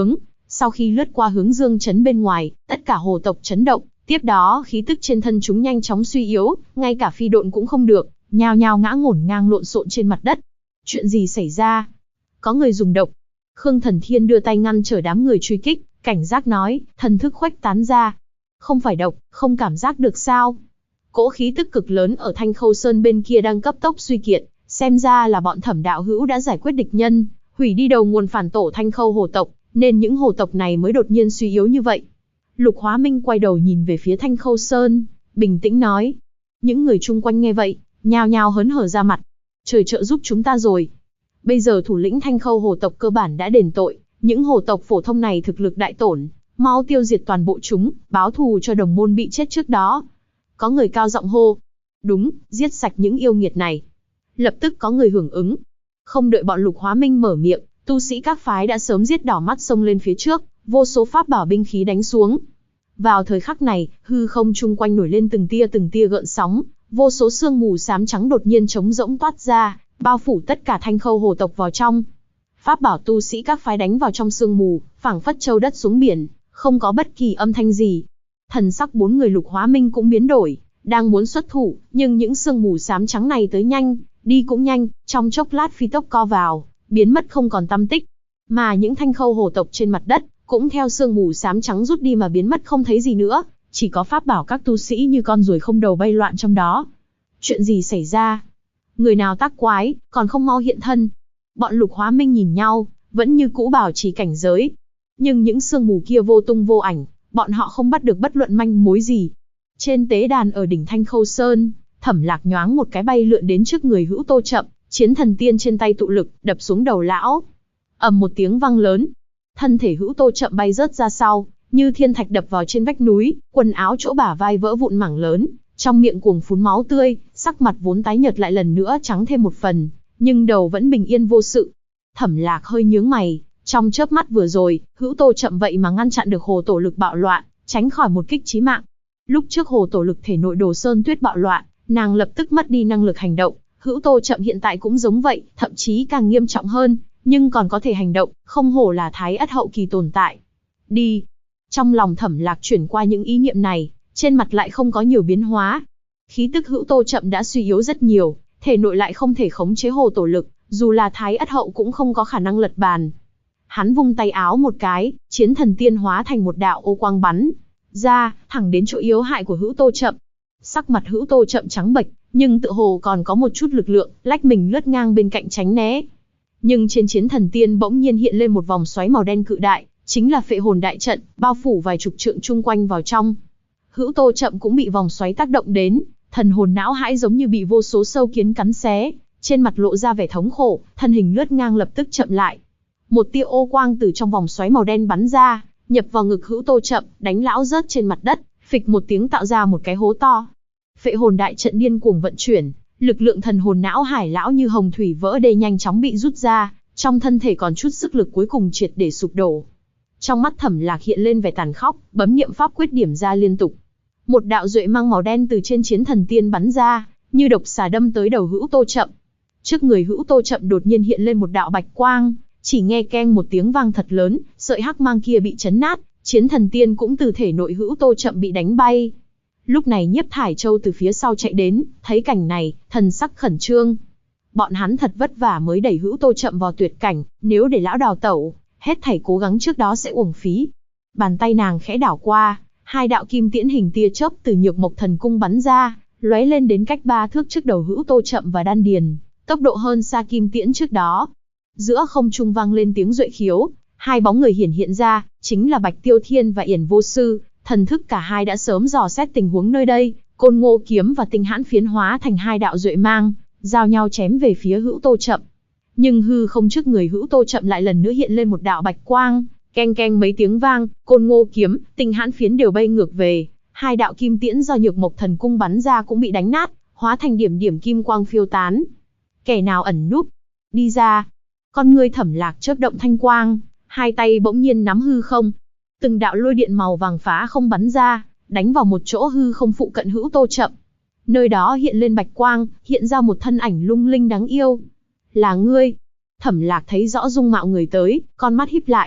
Sau khi lướt qua hướng dương trấn bên ngoài, tất cả hồ tộc chấn động, tiếp đó khí tức trên thân chúng nhanh chóng suy yếu, ngay cả phi độn cũng không được, nhao nhao ngã ngổn ngang lộn xộn trên mặt đất. Chuyện gì xảy ra? Có người dùng độc. Khương Thần Thiên đưa tay ngăn trở đám người truy kích, cảnh giác nói, thần thức khuếch tán ra. Không phải độc, không cảm giác được sao? Cỗ khí tức cực lớn ở Thanh Khâu Sơn bên kia đang cấp tốc suy kiệt, xem ra là bọn Thẩm đạo hữu đã giải quyết địch nhân, hủy đi đầu nguồn phản tổ Thanh Khâu hồ tộc, nên những hồ tộc này mới đột nhiên suy yếu như vậy. Lục Hóa Minh quay đầu nhìn về phía Thanh Khâu Sơn, bình tĩnh nói. Những người chung quanh nghe vậy, nhao nhao hớn hở ra mặt. Trời trợ giúp chúng ta rồi. Bây giờ thủ lĩnh Thanh Khâu hồ tộc cơ bản đã đền tội, những hồ tộc phổ thông này thực lực đại tổn, mau tiêu diệt toàn bộ chúng, báo thù cho đồng môn bị chết trước đó. Có người cao giọng hô. Đúng, giết sạch những yêu nghiệt này. Lập tức có người hưởng ứng. Không đợi bọn Lục Hóa Minh mở miệng, tu sĩ các phái đã sớm giết đỏ mắt xông lên phía trước, vô số pháp bảo binh khí đánh xuống. Vào thời khắc này, hư không chung quanh nổi lên từng tia gợn sóng, vô số sương mù xám trắng đột nhiên trống rỗng toát ra, bao phủ tất cả Thanh Khâu hồ tộc vào trong. Pháp bảo tu sĩ các phái đánh vào trong sương mù, phảng phất châu đất xuống biển, không có bất kỳ âm thanh gì. Thần sắc bốn người Lục Hóa Minh cũng biến đổi, đang muốn xuất thủ, nhưng những sương mù xám trắng này tới nhanh, đi cũng nhanh, trong chốc lát phi tốc co vào, biến mất không còn tăm tích. Mà những Thanh Khâu hồ tộc trên mặt đất, cũng theo sương mù xám trắng rút đi mà biến mất không thấy gì nữa, chỉ có pháp bảo các tu sĩ như con ruồi không đầu bay loạn trong đó. Chuyện gì xảy ra? Người nào tác quái, còn không mau hiện thân? Bọn Lục Hóa Minh nhìn nhau, vẫn như cũ bảo trì cảnh giới. Nhưng những sương mù kia vô tung vô ảnh, bọn họ không bắt được bất luận manh mối gì. Trên tế đàn ở đỉnh Thanh Khâu Sơn, Thẩm Lạc nhoáng một cái bay lượn đến trước người Hữu Tô Chậm, chiến thần tiên trên tay tụ lực, đập xuống đầu lão. Ầm một tiếng vang lớn, thân thể Hữu Tô Chậm bay rớt ra sau, như thiên thạch đập vào trên vách núi, quần áo chỗ bả vai vỡ vụn mảng lớn, trong miệng cuồng phún máu tươi, sắc mặt vốn tái nhợt lại lần nữa trắng thêm một phần, nhưng đầu vẫn bình yên vô sự. Thẩm Lạc hơi nhướng mày, trong chớp mắt vừa rồi, Hữu Tô Chậm vậy mà ngăn chặn được hồ tổ lực bạo loạn, tránh khỏi một kích chí mạng. Lúc trước hồ tổ lực thể nội Đồ Sơn Tuyết bạo loạn, nàng lập tức mất đi năng lực hành động, Hữu Tô Chậm hiện tại cũng giống vậy, thậm chí càng nghiêm trọng hơn, nhưng còn có thể hành động, không hổ là Thái Ất hậu kỳ tồn tại. Đi. Trong lòng Thẩm Lạc chuyển qua những ý niệm này, trên mặt lại không có nhiều biến hóa. Khí tức Hữu Tô Chậm đã suy yếu rất nhiều, thể nội lại không thể khống chế hồ tổ lực, dù là Thái Ất hậu cũng không có khả năng lật bàn. Hắn vung tay áo một cái, chiến thần tiên hóa thành một đạo ô quang bắn ra, thẳng đến chỗ yếu hại của Hữu Tô Chậm. Sắc mặt Hữu Tô Chậm trắng bệch, nhưng tựa hồ còn có một chút lực lượng, lách mình lướt ngang bên cạnh tránh né. Nhưng trên chiến thần tiên bỗng nhiên hiện lên một vòng xoáy màu đen cự đại, chính là phệ hồn đại trận, bao phủ vài chục trượng chung quanh vào trong. Hữu Tô Chậm cũng bị vòng xoáy tác động đến, thần hồn não hãi giống như bị vô số sâu kiến cắn xé, trên mặt lộ ra vẻ thống khổ, thân hình lướt ngang lập tức chậm lại. Một tia ô quang từ trong vòng xoáy màu đen bắn ra, nhập vào ngực Hữu Tô Chậm, đánh lão rớt trên mặt đất, phịch một tiếng tạo ra một cái hố to. Phệ hồn đại trận điên cuồng vận chuyển, lực lượng thần hồn não hải lão như hồng thủy vỡ đê nhanh chóng bị rút ra, trong thân thể còn chút sức lực cuối cùng triệt để sụp đổ. Trong mắt Thẩm Lạc hiện lên vẻ tàn khốc, bấm niệm pháp quyết điểm ra liên tục. Một đạo duệ mang màu đen từ trên chiến thần tiên bắn ra, như độc xà đâm tới đầu Hữu Tô Chậm. Trước người Hữu Tô Chậm đột nhiên hiện lên một đạo bạch quang, chỉ nghe keng một tiếng vang thật lớn, sợi hắc mang kia bị chấn nát, chiến thần tiên cũng từ thể nội Hữu Tô Chậm bị đánh bay. Lúc này Nhiếp Thải Châu từ phía sau chạy đến, thấy cảnh này, thần sắc khẩn trương. Bọn hắn thật vất vả mới đẩy Hữu Tô Chậm vào tuyệt cảnh, nếu để lão đào tẩu, hết thảy cố gắng trước đó sẽ uổng phí. Bàn tay nàng khẽ đảo qua, hai đạo kim tiễn hình tia chớp từ Nhược Mộc Thần Cung bắn ra, lóe lên đến cách 3 thước trước đầu Hữu Tô Chậm và đan điền, tốc độ hơn xa kim tiễn trước đó. Giữa không trung vang lên tiếng duệ khiếu, hai bóng người hiện ra, chính là Bạch Tiêu Thiên và Yển Vô Sư. Thần thức cả hai đã sớm dò xét tình huống nơi đây, Côn Ngô kiếm và Tinh Hãn phiến hóa thành hai đạo duệ mang, giao nhau chém về phía Hữu Tô Chậm. Nhưng hư không trước người Hữu Tô Chậm lại lần nữa hiện lên một đạo bạch quang, keng keng mấy tiếng vang, Côn Ngô kiếm, Tinh Hãn phiến đều bay ngược về, hai đạo kim tiễn do Nhược Mộc Thần Cung bắn ra cũng bị đánh nát, hóa thành điểm điểm kim quang phiêu tán. Kẻ nào ẩn núp? Đi ra. Con ngươi Thẩm Lạc chớp động thanh quang, hai tay bỗng nhiên nắm hư không. Từng đạo lôi điện màu vàng phá không bắn ra, đánh vào một chỗ hư không phụ cận Hữu Tô Chậm. Nơi đó hiện lên bạch quang, hiện ra một thân ảnh lung linh đáng yêu. Là ngươi. Thẩm Lạc thấy rõ dung mạo người tới, con mắt híp lại.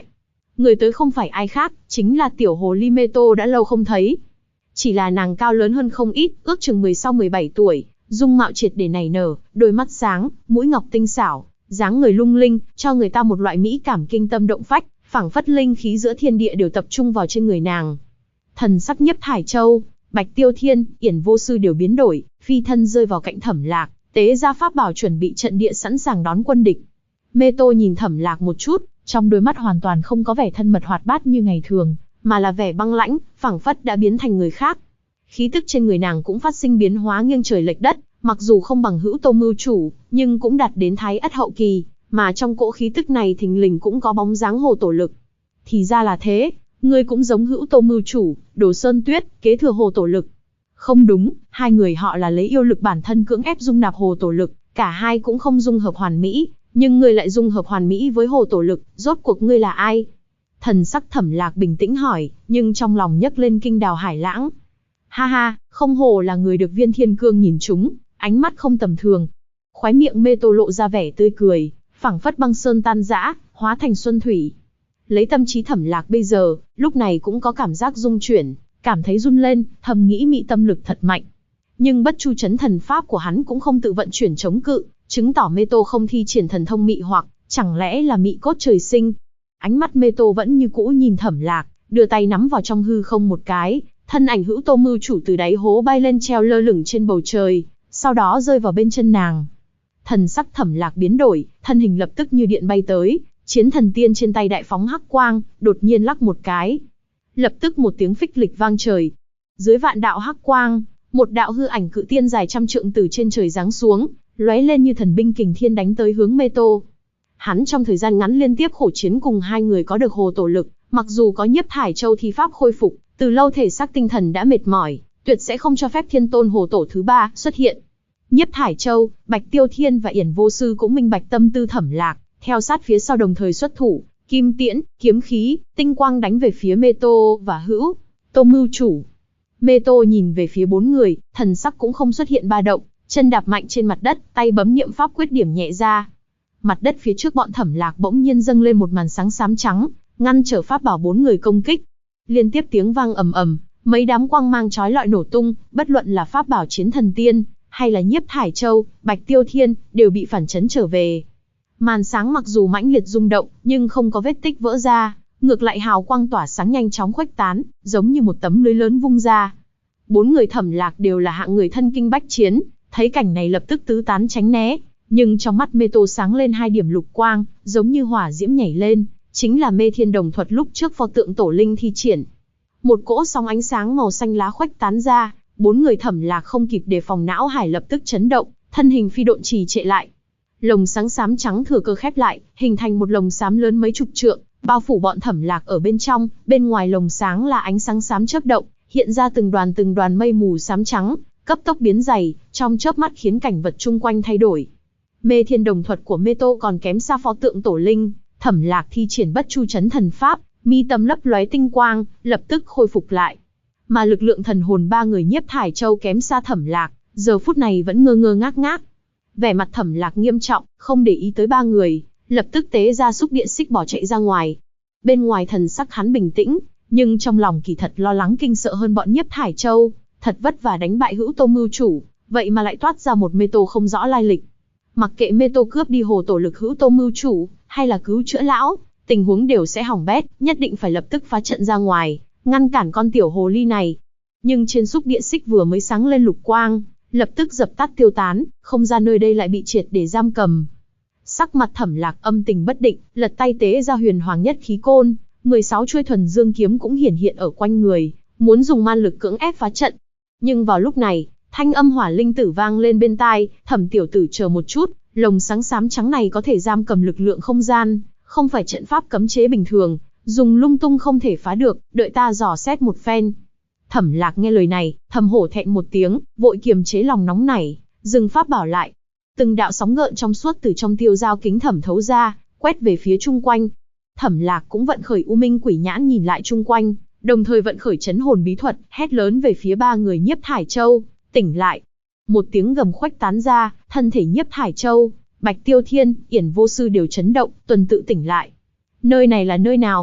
Người tới không phải ai khác, chính là tiểu hồ ly Mê Tô đã lâu không thấy. Chỉ là nàng cao lớn hơn không ít, ước chừng 16-17 tuổi, dung mạo triệt để nảy nở, đôi mắt sáng, mũi ngọc tinh xảo, dáng người lung linh, cho người ta một loại mỹ cảm kinh tâm động phách, phảng phất linh khí giữa thiên địa đều tập trung vào trên người nàng. Thần sắc Nhiếp Thải Châu, Bạch Tiêu Thiên, Yển Vô Sư đều biến đổi, phi thân rơi vào cạnh Thẩm Lạc, tế ra pháp bảo chuẩn bị trận địa sẵn sàng đón quân địch. Mê Tô nhìn Thẩm Lạc một chút, trong đôi mắt hoàn toàn không có vẻ thân mật hoạt bát như ngày thường, mà là vẻ băng lãnh, phảng phất đã biến thành người khác. Khí tức trên người nàng cũng phát sinh biến hóa nghiêng trời lệch đất, mặc dù không bằng Hữu Tô Mưu Chủ, nhưng cũng đạt đến Thái Ất hậu kỳ, mà trong cỗ khí tức này thình lình cũng có bóng dáng Hồ Tổ Lực. Thì ra là thế, ngươi cũng giống Hữu Tô Mưu Chủ, Đồ Sơn Tuyết, kế thừa Hồ Tổ Lực. Không đúng, hai người họ là lấy yêu lực bản thân cưỡng ép dung nạp Hồ Tổ Lực, cả hai cũng không dung hợp hoàn mỹ, nhưng ngươi lại dung hợp hoàn mỹ với Hồ Tổ Lực, rốt cuộc ngươi là ai? Thần sắc Thẩm Lạc bình tĩnh hỏi, nhưng trong lòng nhấc lên kinh đào hải lãng. Ha ha, không hồ là người được Viên Thiên Cương nhìn trúng, ánh mắt không tầm thường. Khóe miệng Mê Tô lộ ra vẻ tươi cười, phảng phất băng sơn tan rã, hóa thành xuân thủy. Lấy tâm trí Thẩm Lạc bây giờ, lúc này cũng có cảm giác rung chuyển, cảm thấy run lên, thầm nghĩ mị tâm lực thật mạnh. Nhưng bất chu chấn thần pháp của hắn cũng không tự vận chuyển chống cự, chứng tỏ Mê Tô không thi triển thần thông mị hoặc, chẳng lẽ là mị cốt trời sinh. Ánh mắt Mê Tô vẫn như cũ nhìn Thẩm Lạc, đưa tay nắm vào trong hư không một cái, thân ảnh Hữu Tô Mưu Chủ từ đáy hố bay lên treo lơ lửng trên bầu trời, sau đó rơi vào bên chân nàng. Thần sắc Thẩm Lạc biến đổi, thân hình lập tức như điện bay tới, chiến thần tiên trên tay đại phóng hắc quang, đột nhiên lắc một cái. Lập tức một tiếng phích lịch vang trời. Dưới vạn đạo hắc quang, một đạo hư ảnh cự tiên dài trăm trượng từ trên trời giáng xuống, lóe lên như thần binh kình thiên đánh tới hướng Mê Tô. Hắn trong thời gian ngắn liên tiếp khổ chiến cùng hai người có được Hồ Tổ Lực, mặc dù có Nhiếp Thải Châu thi pháp khôi phục, từ lâu thể xác tinh thần đã mệt mỏi, tuyệt sẽ không cho phép Thiên Tôn Hồ Tổ thứ ba xuất hiện. Nhiếp Thải Châu, Bạch Tiêu Thiên và Yển Vô Sư cũng minh bạch tâm tư Thẩm Lạc, theo sát phía sau đồng thời xuất thủ, kim tiễn, kiếm khí, tinh quang đánh về phía Mê Tô và Hữu Tô Mưu Chủ. Mê Tô nhìn về phía bốn người, thần sắc cũng không xuất hiện ba động, chân đạp mạnh trên mặt đất, tay bấm niệm pháp quyết điểm nhẹ ra. Mặt đất phía trước bọn Thẩm Lạc bỗng nhiên dâng lên một màn sáng xám trắng, ngăn trở pháp bảo bốn người công kích. Liên tiếp tiếng vang ầm ầm, mấy đám quang mang chói lọi nổ tung, bất luận là pháp bảo Chiến Thần Tiên, hay là Nhiếp Thải Châu, Bạch Tiêu Thiên, đều bị phản chấn trở về. Màn sáng mặc dù mãnh liệt rung động, nhưng không có vết tích vỡ ra, ngược lại hào quang tỏa sáng nhanh chóng khuếch tán, giống như một tấm lưới lớn vung ra. Bốn người Thẩm Lạc đều là hạng người thân kinh bách chiến, thấy cảnh này lập tức tứ tán tránh né, nhưng trong mắt Mê Tô sáng lên hai điểm lục quang, giống như hỏa diễm nhảy lên, chính là Mê Thiên Đồng Thuật lúc trước pho tượng tổ linh thi triển. Một cỗ sóng ánh sáng màu xanh lá khuếch tán ra, bốn người Thẩm Lạc không kịp đề phòng não hải lập tức chấn động, thân hình phi độn trì trệ lại. Lồng sáng xám trắng thừa cơ khép lại, hình thành một lồng xám lớn mấy chục trượng, bao phủ bọn Thẩm Lạc ở bên trong, bên ngoài lồng sáng là ánh sáng xám chớp động, hiện ra từng đoàn mây mù xám trắng, cấp tốc biến dày, trong chớp mắt khiến cảnh vật chung quanh thay đổi. Mê Thiên Đồng Thuật của Mê Tô còn kém xa pho tượng tổ linh, Thẩm Lạc thi triển bất chu chấn thần pháp, mi tâm lấp lóe tinh quang, lập tức khôi phục lại. Mà lực lượng thần hồn ba người Nhiếp Thải Châu kém xa Thẩm Lạc, giờ phút này vẫn ngơ ngơ ngác ngác. Vẻ mặt Thẩm Lạc nghiêm trọng, không để ý tới ba người, lập tức tế ra xúc địa xích bỏ chạy ra ngoài. Bên ngoài thần sắc hắn bình tĩnh, nhưng trong lòng kỳ thật lo lắng kinh sợ hơn bọn Nhiếp Thải Châu, thật vất vả đánh bại Hữu Tô Mưu Chủ, vậy mà lại toát ra một Mê Tô không rõ lai lịch. Mặc kệ Mê Tô cướp đi Hồ Tổ Lực Hữu Tô Mưu Chủ, hay là cứu chữa lão, tình huống đều sẽ hỏng bét, nhất định phải lập tức phá trận ra ngoài, ngăn cản con tiểu hồ ly này. Nhưng trên xúc địa xích vừa mới sáng lên lục quang, lập tức dập tắt tiêu tán, không gian nơi đây lại bị triệt để giam cầm. Sắc mặt Thẩm Lạc âm tình bất định, lật tay tế ra huyền hoàng nhất khí côn, 16 chuôi thuần dương kiếm cũng hiển hiện ở quanh người, muốn dùng man lực cưỡng ép phá trận. Nhưng vào lúc này, thanh âm hỏa linh tử vang lên bên tai, Thẩm tiểu tử chờ một chút, lồng sáng xám trắng này có thể giam cầm lực lượng không gian, không phải trận pháp cấm chế bình thường, dùng lung tung không thể phá được, đợi ta dò xét một phen. Thẩm Lạc nghe lời này, thầm hổ thẹn một tiếng, vội kiềm chế lòng nóng nảy, dừng pháp bảo lại. Từng đạo sóng gợn trong suốt từ trong tiêu dao kính thẩm thấu ra, quét về phía chung quanh. Thẩm Lạc cũng vận khởi U Minh Quỷ Nhãn nhìn lại chung quanh, đồng thời vận khởi chấn hồn bí thuật, hét lớn về phía ba người Nhiếp Thải Châu, tỉnh lại. Một tiếng gầm khuếch tán ra, thân thể Nhiếp Thải Châu, Bạch Tiêu Thiên, Yển Vô Sư đều chấn động, tuần tự tỉnh lại. Nơi này là nơi nào?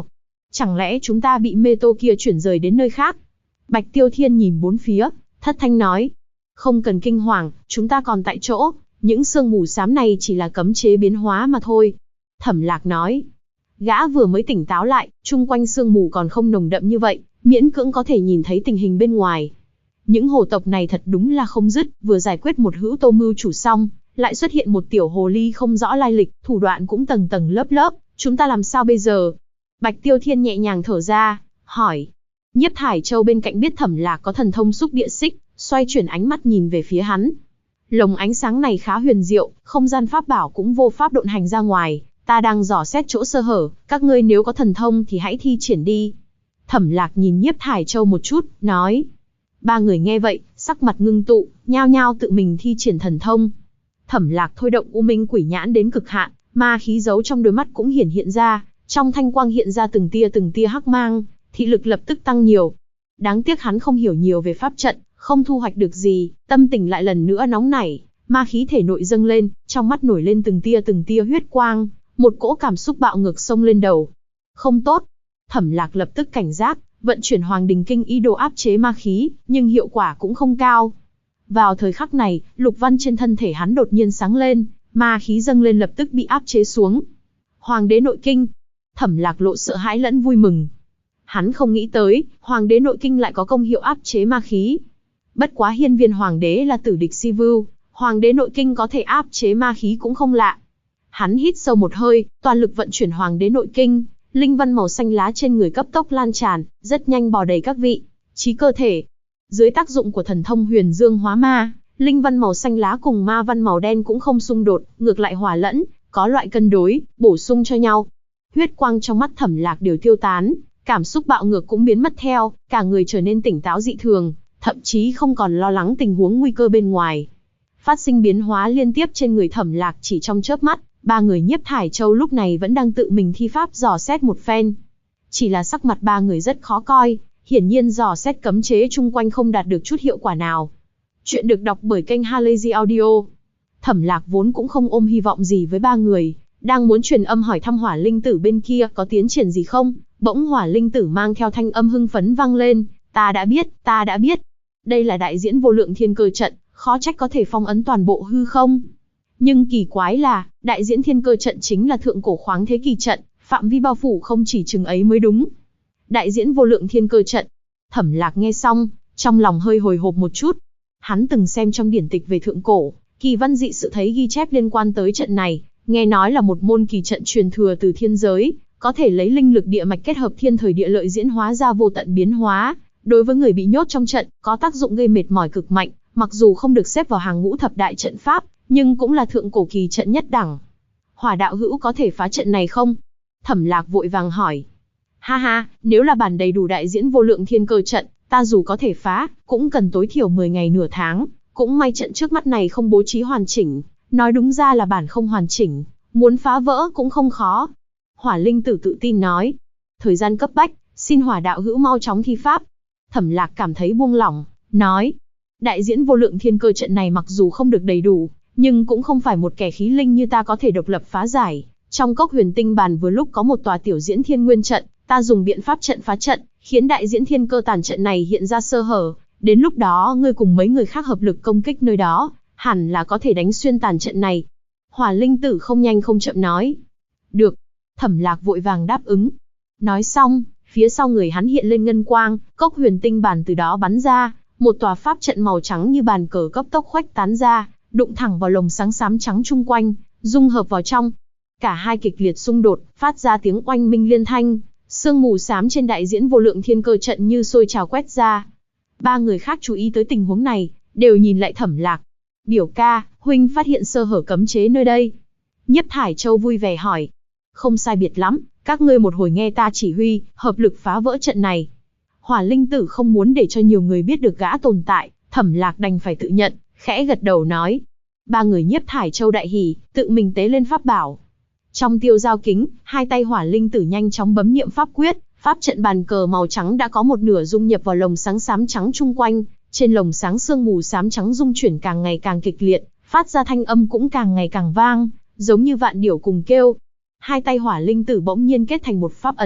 Chẳng lẽ chúng ta bị mê tô kia chuyển rời đến nơi khác? Bạch Tiêu Thiên nhìn bốn phía, thất thanh nói. Không cần kinh hoàng, chúng ta còn tại chỗ, những sương mù xám này chỉ là cấm chế biến hóa mà thôi. Thẩm Lạc nói. Gã vừa mới tỉnh táo lại, chung quanh sương mù còn không nồng đậm như vậy, miễn cưỡng có thể nhìn thấy tình hình bên ngoài. Những hồ tộc này thật đúng là không dứt, vừa giải quyết một hữu tô mưu chủ xong, lại xuất hiện một tiểu hồ ly không rõ lai lịch, thủ đoạn cũng tầng tầng lớp lớp, chúng ta làm sao bây giờ? Bạch Tiêu Thiên nhẹ nhàng thở ra, hỏi. Nhiếp Thải Châu bên cạnh biết Thẩm Lạc có thần thông xúc địa xích, xoay chuyển ánh mắt nhìn về phía hắn. Lồng ánh sáng này khá huyền diệu, không gian pháp bảo cũng vô pháp độn hành ra ngoài, ta đang dò xét chỗ sơ hở, các ngươi nếu có thần thông thì hãy thi triển đi. Thẩm Lạc nhìn Nhiếp Thải Châu một chút, nói. Ba người nghe vậy, sắc mặt ngưng tụ, nhao nhao tự mình thi triển thần thông. Thẩm Lạc thôi động U Minh Quỷ Nhãn đến cực hạn, ma khí giấu trong đôi mắt cũng hiện ra, trong thanh quang hiện ra từng tia hắc mang, thị lực lập tức tăng nhiều. Đáng tiếc hắn không hiểu nhiều về pháp trận, không thu hoạch được gì, tâm tình lại lần nữa nóng nảy, ma khí thể nội dâng lên, trong mắt nổi lên từng tia huyết quang, một cỗ cảm xúc bạo ngược xông lên đầu. Không tốt. Thẩm Lạc lập tức cảnh giác, vận chuyển Hoàng Đình Kinh ý đồ áp chế ma khí, nhưng hiệu quả cũng không cao. Vào thời khắc này, lục văn trên thân thể hắn đột nhiên sáng lên, ma khí dâng lên lập tức bị áp chế xuống. Hoàng đế nội kinh. Thẩm Lạc lộ sợ hãi lẫn vui mừng. Hắn không nghĩ tới, Hoàng đế nội kinh lại có công hiệu áp chế ma khí. Bất quá hiên viên Hoàng đế là tử địch si vưu, Hoàng đế nội kinh có thể áp chế ma khí cũng không lạ. Hắn hít sâu một hơi, toàn lực vận chuyển Hoàng đế nội kinh, linh văn màu xanh lá trên người cấp tốc lan tràn, rất nhanh bò đầy các vị trí cơ thể. Dưới tác dụng của thần thông Huyền Dương Hóa Ma, linh văn màu xanh lá cùng ma văn màu đen cũng không xung đột, ngược lại hòa lẫn, có loại cân đối, bổ sung cho nhau. Huyết quang trong mắt Thẩm Lạc đều tiêu tán, cảm xúc bạo ngược cũng biến mất theo, cả người trở nên tỉnh táo dị thường, thậm chí không còn lo lắng tình huống nguy cơ bên ngoài. Phát sinh biến hóa liên tiếp trên người Thẩm Lạc chỉ trong chớp mắt, ba người Nhiếp Thải Châu lúc này vẫn đang tự mình thi pháp dò xét một phen. Chỉ là sắc mặt ba người rất khó coi, hiển nhiên dò xét cấm chế chung quanh không đạt được chút hiệu quả nào. Chuyện được đọc bởi kênh Halazy Audio. Thẩm Lạc vốn cũng không ôm hy vọng gì với ba người, đang muốn truyền âm hỏi thăm Hỏa Linh Tử bên kia có tiến triển gì không, bỗng Hỏa Linh Tử mang theo thanh âm hưng phấn vang lên, ta đã biết. Đây là đại diễn vô lượng thiên cơ trận, khó trách có thể phong ấn toàn bộ hư không. Nhưng kỳ quái là, đại diễn thiên cơ trận chính là thượng cổ khoáng thế kỳ trận, phạm vi bao phủ không chỉ chừng ấy mới đúng. Đại diễn vô lượng thiên cơ trận. Thẩm Lạc nghe xong, trong lòng hơi hồi hộp một chút. Hắn từng xem trong điển tịch về thượng cổ, kỳ văn dị sự thấy ghi chép liên quan tới trận này, nghe nói là một môn kỳ trận truyền thừa từ thiên giới, có thể lấy linh lực địa mạch kết hợp thiên thời địa lợi diễn hóa ra vô tận biến hóa. Đối với người bị nhốt trong trận, có tác dụng gây mệt mỏi cực mạnh, mặc dù không được xếp vào hàng ngũ thập đại trận pháp, nhưng cũng là thượng cổ kỳ trận nhất đẳng. Hỏa đạo hữu có thể phá trận này không? Thẩm Lạc vội vàng hỏi. Ha ha, nếu là bản đầy đủ đại diễn vô lượng thiên cơ trận, ta dù có thể phá, cũng cần tối thiểu 10 ngày nửa tháng, cũng may trận trước mắt này không bố trí hoàn chỉnh, nói đúng ra là bản không hoàn chỉnh, muốn phá vỡ cũng không khó. Hỏa Linh Tử tự tin nói. Thời gian cấp bách, xin Hỏa đạo hữu mau chóng thi pháp. Thẩm Lạc cảm thấy buông lỏng, nói. Đại diễn vô lượng thiên cơ trận này mặc dù không được đầy đủ, nhưng cũng không phải một kẻ khí linh như ta có thể độc lập phá giải. Trong cốc huyền tinh bàn vừa lúc có một tòa tiểu diễn thiên nguyên trận, ta dùng biện pháp trận phá trận, khiến đại diễn thiên cơ tàn trận này hiện ra sơ hở. Đến lúc đó ngươi cùng mấy người khác hợp lực công kích nơi đó, hẳn là có thể đánh xuyên tàn trận này. Hỏa Linh Tử không nhanh không chậm nói. Được. Thẩm Lạc vội vàng đáp ứng. Nói xong, phía sau người hắn hiện lên ngân quang, cốc huyền tinh bàn từ đó bắn ra, một tòa pháp trận màu trắng như bàn cờ cấp tốc khuếch tán ra, đụng thẳng vào lồng sáng xám trắng chung quanh, dung hợp vào trong. Cả hai kịch liệt xung đột, phát ra tiếng oanh minh liên thanh, sương mù xám trên đại diễn vô lượng thiên cơ trận như sôi trào quét ra. Ba người khác chú ý tới tình huống này, đều nhìn lại Thẩm Lạc. Biểu ca, huynh phát hiện sơ hở cấm chế nơi đây. Nhiếp Thải Châu vui vẻ hỏi. Không sai biệt lắm, các ngươi một hồi nghe ta chỉ huy, hợp lực phá vỡ trận này. Hỏa Linh Tử không muốn để cho nhiều người biết được gã tồn tại, Thẩm Lạc đành phải tự nhận, khẽ gật đầu nói. Ba người Nhiếp Thải Châu đại hỉ, tự mình tế lên pháp bảo. Trong tiêu giao kính, hai tay Hỏa Linh Tử nhanh chóng bấm niệm pháp quyết, pháp trận bàn cờ màu trắng đã có một nửa dung nhập vào lồng sáng xám trắng chung quanh, trên lồng sáng sương mù xám trắng dung chuyển càng ngày càng kịch liệt, phát ra thanh âm cũng càng ngày càng vang, giống như vạn điểu cùng kêu. Hai tay Hỏa Linh Tử bỗng nhiên kết thành một pháp ấn,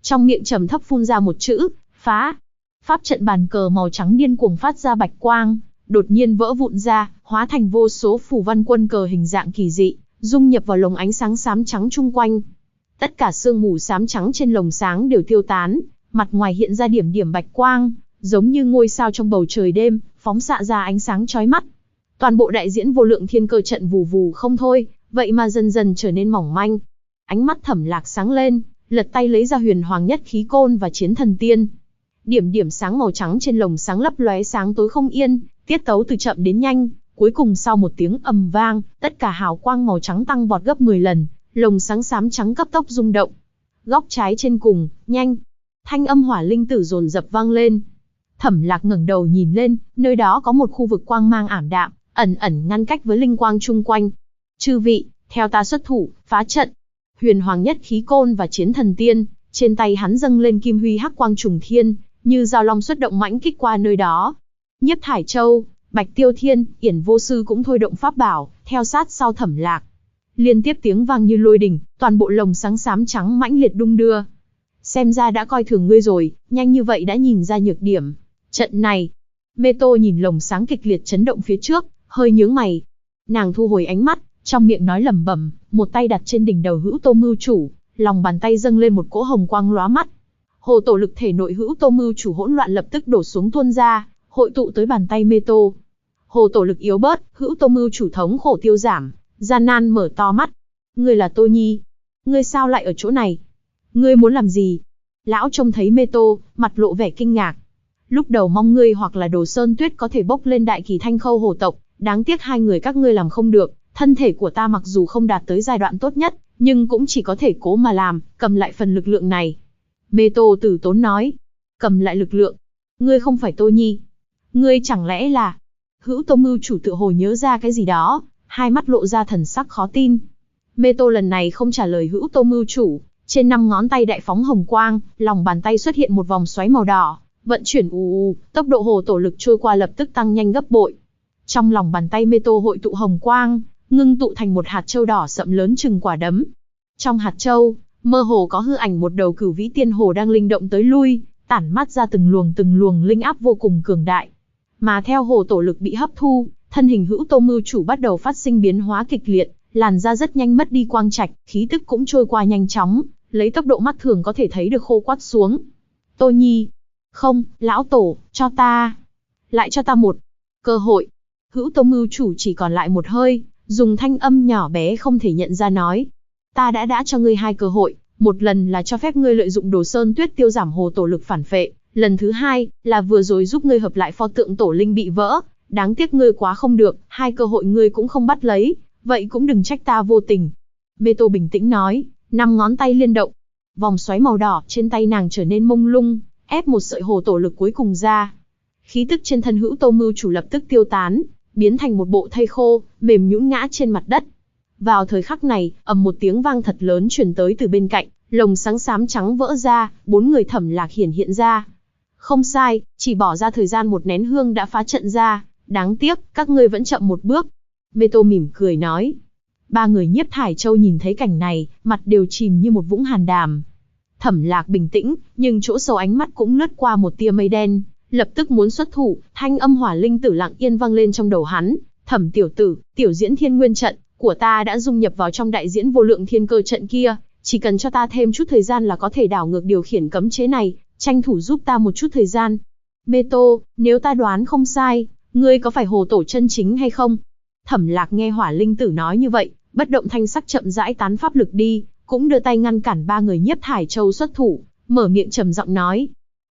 Trong miệng trầm thấp phun ra một chữ, phá. Pháp trận bàn cờ màu trắng điên cuồng phát ra bạch quang, đột nhiên vỡ vụn ra, hóa thành vô số phù văn quân cờ hình dạng kỳ dị, dung nhập vào lồng ánh sáng xám trắng chung quanh. Tất cả sương mù xám trắng trên lồng sáng đều tiêu tán, mặt ngoài hiện ra điểm điểm bạch quang, giống như ngôi sao trong bầu trời đêm, phóng xạ ra ánh sáng chói mắt. Toàn bộ đại diễn vô lượng thiên cơ trận vù vù không thôi, vậy mà dần dần trở nên mỏng manh. Ánh mắt Thẩm Lạc sáng lên, lật tay lấy ra huyền hoàng nhất khí côn và chiến thần tiên. Điểm điểm sáng màu trắng trên lồng sáng lấp lóe sáng tối không yên, tiết tấu từ chậm đến nhanh, cuối cùng sau một tiếng ầm vang, tất cả hào quang màu trắng tăng vọt gấp 10 lần, lồng sáng xám trắng cấp tốc rung động. Góc trái trên cùng, nhanh. Thanh âm hỏa linh tử dồn dập vang lên. Thẩm Lạc ngẩng đầu nhìn lên, nơi đó có một khu vực quang mang ảm đạm, ẩn ẩn ngăn cách với linh quang chung quanh. Chư vị, theo ta xuất thủ, phá trận. Huyền hoàng nhất khí côn và chiến thần tiên, trên tay hắn dâng lên kim huy hắc quang trùng thiên, như dao long xuất động mãnh kích qua nơi đó. Nhiếp Thải Châu, Bạch Tiêu Thiên, Yển Vô Sư cũng thôi động pháp bảo, theo sát sau Thẩm Lạc. Liên tiếp tiếng vang như lôi đình, toàn bộ lồng sáng xám trắng mãnh liệt đung đưa. Xem ra đã coi thường ngươi rồi, nhanh như vậy đã nhìn ra nhược điểm. Trận này, Mê Tô nhìn lồng sáng kịch liệt chấn động phía trước, hơi nhướng mày. Nàng thu hồi ánh mắt, trong miệng nói lẩm bẩm, một tay đặt trên đỉnh đầu Hữu Tô Mưu Chủ, lòng bàn tay dâng lên một cỗ hồng quang lóa mắt. Hồ tổ lực thể nội Hữu Tô Mưu Chủ hỗn loạn lập tức đổ xuống tuôn ra, hội tụ tới bàn tay Mê Tô. Hồ tổ lực yếu bớt, Hữu Tô Mưu Chủ thống khổ tiêu giảm, gian nan mở to mắt. Ngươi là Tô Nhi, ngươi sao lại ở chỗ này? Ngươi muốn làm gì? Lão trông thấy Mê Tô, mặt lộ vẻ kinh ngạc. Lúc đầu mong ngươi hoặc là Đồ Sơn Tuyết có thể bốc lên đại kỳ Thanh Khâu hồ tộc, đáng tiếc hai người các ngươi làm không được. Thân thể của ta mặc dù không đạt tới giai đoạn tốt nhất, nhưng cũng chỉ có thể cố mà làm, cầm lại phần lực lượng này. Mê Tô tử tốn nói. Cầm lại lực lượng? Ngươi không phải Tô Nhi. Ngươi chẳng lẽ là... Hữu Tô Mưu Chủ tự hồ nhớ ra cái gì đó, hai mắt lộ ra thần sắc khó tin. Mê Tô lần này không trả lời Hữu Tô Mưu Chủ, trên 5 ngón tay đại phóng hồng quang, lòng bàn tay xuất hiện một vòng xoáy màu đỏ, vận chuyển ù, tốc độ hồ tổ lực trôi qua lập tức tăng nhanh gấp bội. Trong lòng bàn tay Mê Tô hội tụ hồng quang, ngưng tụ thành một hạt châu đỏ sậm lớn chừng quả đấm. Trong hạt châu, mơ hồ có hư ảnh một đầu cửu vĩ tiên hồ đang linh động tới lui, tản mát ra từng luồng linh áp vô cùng cường đại. Mà theo hồ tổ lực bị hấp thu, thân hình Hữu Tô Mưu Chủ bắt đầu phát sinh biến hóa kịch liệt, làn da rất nhanh mất đi quang trạch, khí tức cũng trôi qua nhanh chóng, lấy tốc độ mắt thường có thể thấy được khô quắt xuống. Tô Nhi, không, lão tổ, cho ta, lại cho ta một cơ hội. Hữu Tô Mưu Chủ chỉ còn lại một hơi, dùng thanh âm nhỏ bé không thể nhận ra nói. Ta đã cho ngươi 2 cơ hội, một lần là cho phép ngươi lợi dụng Đồ Sơn Tuyết tiêu giảm hồ tổ lực phản phệ, lần thứ 2 là vừa rồi giúp ngươi hợp lại pho tượng tổ linh bị vỡ, đáng tiếc ngươi quá không được, 2 cơ hội ngươi cũng không bắt lấy, vậy cũng đừng trách ta vô tình. Mê Tô bình tĩnh nói, 5 ngón tay liên động, vòng xoáy màu đỏ trên tay nàng trở nên mông lung, ép một sợi hồ tổ lực cuối cùng ra. Khí tức trên thân Hữu Tô Mưu Chủ lập tức tiêu tán, biến thành một bộ thây khô, mềm nhũn ngã trên mặt đất. Vào thời khắc này, ầm một tiếng vang thật lớn truyền tới từ bên cạnh, lồng sáng xám trắng vỡ ra, 4 người Thẩm Lạc hiện ra. Không sai, chỉ bỏ ra thời gian một nén hương đã phá trận ra, đáng tiếc, các ngươi vẫn chậm một bước. Mê Tô mỉm cười nói. 3 người Nhiếp Thải Châu nhìn thấy cảnh này, mặt đều chìm như một vũng hàn đàm. Thẩm Lạc bình tĩnh, nhưng chỗ sâu ánh mắt cũng lướt qua một tia mây đen, lập tức muốn xuất thủ, thanh âm hỏa linh tử lặng yên vang lên trong đầu hắn. Thẩm tiểu tử, tiểu diễn thiên nguyên trận của ta đã dung nhập vào trong đại diễn vô lượng thiên cơ trận kia, chỉ cần cho ta thêm chút thời gian là có thể đảo ngược điều khiển cấm chế này, tranh thủ giúp ta một chút thời gian. Mê Tô, nếu ta đoán không sai, ngươi có phải hồ tổ chân chính hay không? Thẩm Lạc nghe hỏa linh tử nói như vậy, bất động thanh sắc chậm rãi tán pháp lực đi, cũng đưa tay ngăn cản 3 người Nhiếp Thải Châu xuất thủ, mở miệng trầm giọng nói.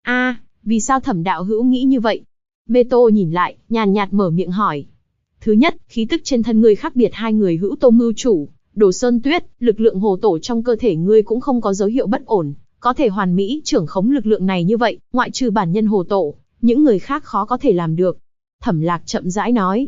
Vì sao Thẩm đạo hữu nghĩ như vậy? Mê Tô nhìn lại, nhàn nhạt mở miệng hỏi. Thứ nhất, khí tức trên thân ngươi khác biệt 2 người Hữu Tô Mưu Chủ, Đồ Sơn Tuyết, lực lượng hồ tổ trong cơ thể ngươi cũng không có dấu hiệu bất ổn, có thể hoàn mỹ trưởng khống lực lượng này như vậy, ngoại trừ bản nhân hồ tổ, những người khác khó có thể làm được. Thẩm Lạc chậm rãi nói.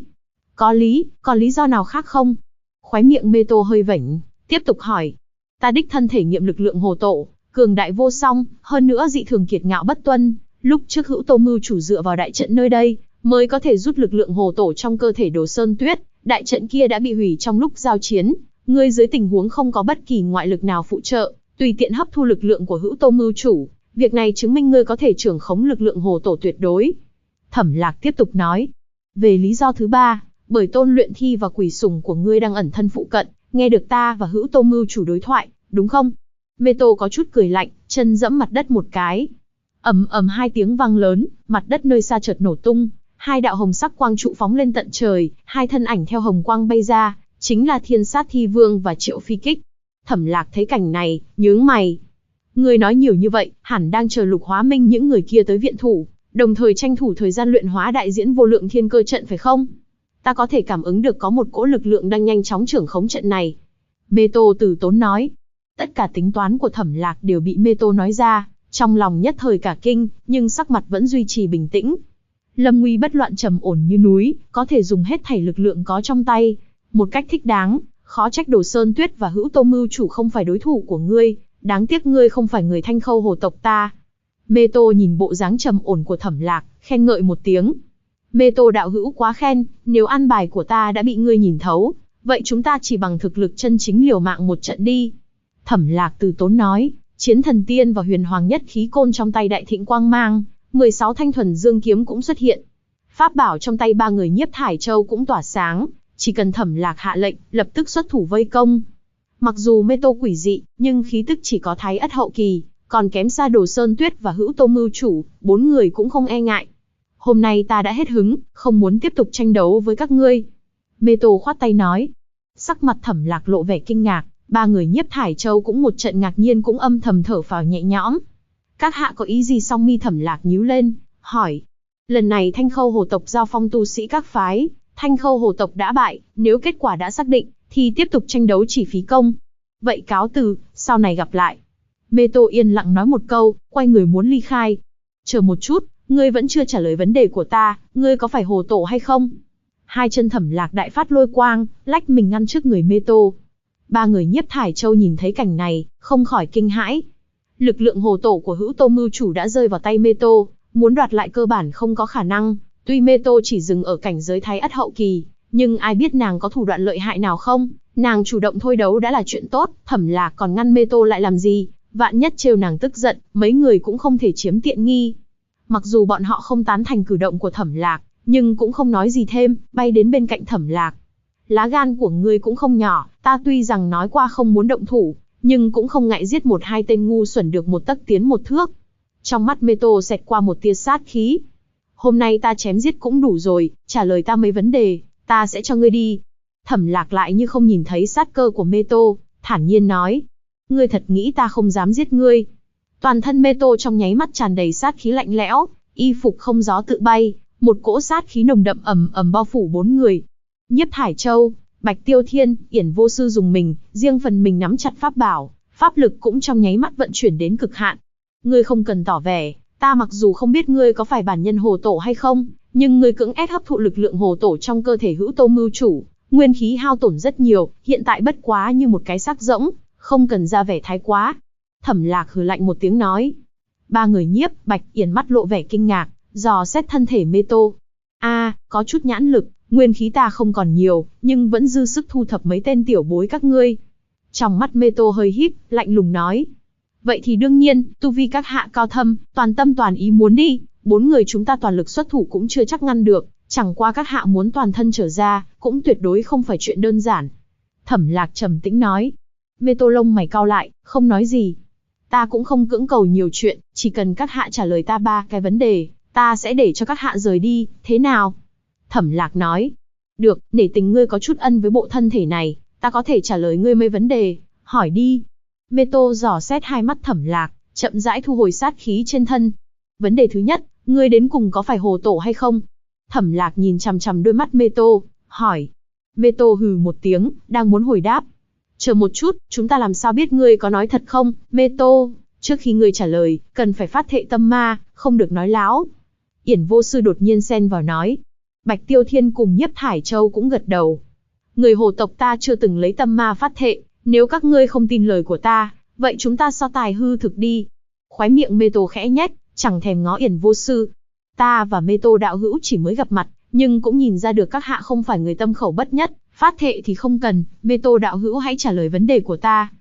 Có lý do nào khác không? Khóe miệng Mê Tô hơi vểnh, tiếp tục hỏi. Ta đích thân thể nghiệm lực lượng hồ tổ, cường đại vô song, hơn nữa dị thường kiệt ngạo bất tuân. Lúc trước Hữu Tô Mưu Chủ dựa vào đại trận nơi đây, mới có thể rút lực lượng hồ tổ trong cơ thể Đồ Sơn Tuyết, đại trận kia đã bị hủy trong lúc giao chiến, ngươi dưới tình huống không có bất kỳ ngoại lực nào phụ trợ, tùy tiện hấp thu lực lượng của Hữu Tô Mưu Chủ, việc này chứng minh ngươi có thể trưởng khống lực lượng hồ tổ tuyệt đối. Thẩm Lạc tiếp tục nói, về lý do thứ ba, bởi Tôn Luyện Thi và quỷ sủng của ngươi đang ẩn thân phụ cận, nghe được ta và Hữu Tô Mưu Chủ đối thoại, đúng không? Mê Tô có chút cười lạnh, chân giẫm mặt đất một cái. Ầm ầm hai tiếng vang lớn, mặt đất nơi xa chợt nổ tung, hai đạo hồng sắc quang trụ phóng lên tận trời, hai thân ảnh theo hồng quang bay ra, chính là Thiên Sát Thi Vương và Triệu Phi Kích. Thẩm Lạc thấy cảnh này, nhướng mày. Ngươi nói nhiều như vậy, hẳn đang chờ Lục Hóa Minh những người kia tới viện thủ, đồng thời tranh thủ thời gian luyện hóa đại diễn vô lượng thiên cơ trận phải không? Ta có thể cảm ứng được có một cỗ lực lượng đang nhanh chóng trưởng khống trận này. Mê Tô từ tốn nói. Tất cả tính toán của Thẩm Lạc đều bị Mê Tô nói ra, trong lòng nhất thời cả kinh, nhưng sắc mặt vẫn duy trì bình tĩnh. Lâm nguy bất loạn, trầm ổn như núi, có thể dùng hết thảy lực lượng có trong tay, một cách thích đáng, khó trách Đồ Sơn Tuyết và Hữu Tô Mưu Chủ không phải đối thủ của ngươi, đáng tiếc ngươi không phải người Thanh Khâu hồ tộc ta. Mê Tô nhìn bộ dáng trầm ổn của Thẩm Lạc, khen ngợi một tiếng. Mê Tô đạo hữu quá khen, nếu an bài của ta đã bị ngươi nhìn thấu, vậy chúng ta chỉ bằng thực lực chân chính liều mạng một trận đi. Thẩm Lạc từ tốn nói, Chiến Thần Tiên và Huyền Hoàng Nhất Khí Côn trong tay đại thịnh quang mang, 16 thanh thuần dương kiếm cũng xuất hiện. Pháp bảo trong tay ba người Nhiếp Thải Châu cũng tỏa sáng, chỉ cần Thẩm Lạc hạ lệnh, lập tức xuất thủ vây công. Mặc dù Mê Tô quỷ dị, nhưng khí tức chỉ có Thái Ất hậu kỳ, còn kém xa Đồ Sơn Tuyết và Hữu Tô Mưu Chủ, bốn người cũng không e ngại. Hôm nay ta đã hết hứng, không muốn tiếp tục tranh đấu với các ngươi. Mê Tô khoát tay nói. Sắc mặt Thẩm Lạc lộ vẻ kinh ngạc, ba người Nhiếp Thải Châu cũng một trận ngạc nhiên, cũng âm thầm thở phào nhẹ nhõm. Các hạ có ý gì? Song mi Thẩm Lạc nhíu lên, hỏi. Lần này Thanh Khâu hồ tộc giao phong tu sĩ các phái, Thanh Khâu hồ tộc đã bại, nếu kết quả đã xác định, thì tiếp tục tranh đấu chỉ phí công. Vậy cáo từ, sau này gặp lại. Mê Tô yên lặng nói một câu, quay người muốn ly khai. Chờ một chút, ngươi vẫn chưa trả lời vấn đề của ta, ngươi có phải hồ tổ hay không? Hai chân Thẩm Lạc đại phát lôi quang, lách mình ngăn trước người Mê Tô. Ba người Nhiếp Thải Châu nhìn thấy cảnh này, không khỏi kinh hãi. Lực lượng hồ tổ của Hữu Tô Mưu Chủ đã rơi vào tay Mê Tô, muốn đoạt lại cơ bản không có khả năng. Tuy Mê Tô chỉ dừng ở cảnh giới Thái Ất hậu kỳ, nhưng ai biết nàng có thủ đoạn lợi hại nào không? Nàng chủ động thôi đấu đã là chuyện tốt, Thẩm Lạc còn ngăn Mê Tô lại làm gì? Vạn nhất trêu nàng tức giận, mấy người cũng không thể chiếm tiện nghi. Mặc dù bọn họ không tán thành cử động của Thẩm Lạc, nhưng cũng không nói gì thêm, bay đến bên cạnh Thẩm Lạc. Lá gan của ngươi cũng không nhỏ, ta tuy rằng nói qua không muốn động thủ, nhưng cũng không ngại giết một hai tên ngu xuẩn được một tấc tiến một thước. Trong mắt Mê Tô xẹt qua một tia sát khí. Hôm nay ta chém giết cũng đủ rồi, trả lời ta mấy vấn đề, ta sẽ cho ngươi đi. Thẩm Lạc lại như không nhìn thấy sát cơ của Mê Tô, thản nhiên nói. Ngươi thật nghĩ ta không dám giết ngươi? Toàn thân Mê Tô trong nháy mắt tràn đầy sát khí lạnh lẽo, y phục không gió tự bay, một cỗ sát khí nồng đậm ầm ầm bao phủ bốn người. Nhiếp Thải Châu, Bạch Tiêu Thiên, Yển Vô Sư dùng mình, riêng phần mình nắm chặt pháp bảo, pháp lực cũng trong nháy mắt vận chuyển đến cực hạn. Ngươi không cần tỏ vẻ, ta mặc dù không biết ngươi có phải bản nhân hồ tổ hay không, nhưng ngươi cưỡng ép hấp thụ lực lượng hồ tổ trong cơ thể Hữu Tô Mưu Chủ, nguyên khí hao tổn rất nhiều, hiện tại bất quá như một cái xác rỗng, không cần ra vẻ thái quá. Thẩm Lạc hừ lạnh một tiếng nói. Ba người Nhiếp, Bạch, Yển mắt lộ vẻ kinh ngạc, dò xét thân thể Mê Tô. Có chút nhãn lực, nguyên khí ta không còn nhiều, nhưng vẫn dư sức thu thập mấy tên tiểu bối các ngươi. Trong mắt Mê Tô hơi híp, lạnh lùng nói. Vậy thì đương nhiên, tu vi các hạ cao thâm, toàn tâm toàn ý muốn đi, bốn người chúng ta toàn lực xuất thủ cũng chưa chắc ngăn được, chẳng qua các hạ muốn toàn thân trở ra, cũng tuyệt đối không phải chuyện đơn giản. Thẩm Lạc trầm tĩnh nói. Mê Tô lông mày cau lại, không nói gì. Ta cũng không cưỡng cầu nhiều chuyện, chỉ cần các hạ trả lời ta ba cái vấn đề, ta sẽ để cho các hạ rời đi, thế nào? Thẩm Lạc nói. Được, nể tình ngươi có chút ân với bộ thân thể này, ta có thể trả lời ngươi mấy vấn đề, hỏi đi. Mê Tô dò xét hai mắt Thẩm Lạc, chậm rãi thu hồi sát khí trên thân. Vấn đề thứ nhất, ngươi đến cùng có phải hồ tổ hay không? Thẩm Lạc nhìn chằm chằm đôi mắt Mê Tô, hỏi. Mê Tô hừ một tiếng, đang muốn hồi đáp. Chờ một chút, chúng ta làm sao biết ngươi có nói thật không, Mê Tô? Trước khi ngươi trả lời, cần phải phát thệ tâm ma, không được nói láo. Yển Vô Sư đột nhiên xen vào nói. Bạch Tiêu Thiên cùng Nhiếp Thải Châu cũng gật đầu. Người hồ tộc ta chưa từng lấy tâm ma phát thệ, nếu các ngươi không tin lời của ta, vậy chúng ta so tài hư thực đi. Khóe miệng Mê Tô khẽ nhếch, chẳng thèm ngó Yển Vô Sư. Ta và Mê Tô đạo hữu chỉ mới gặp mặt, nhưng cũng nhìn ra được các hạ không phải người tâm khẩu bất nhất, phát thệ thì không cần, Mê Tô đạo hữu hãy trả lời vấn đề của ta.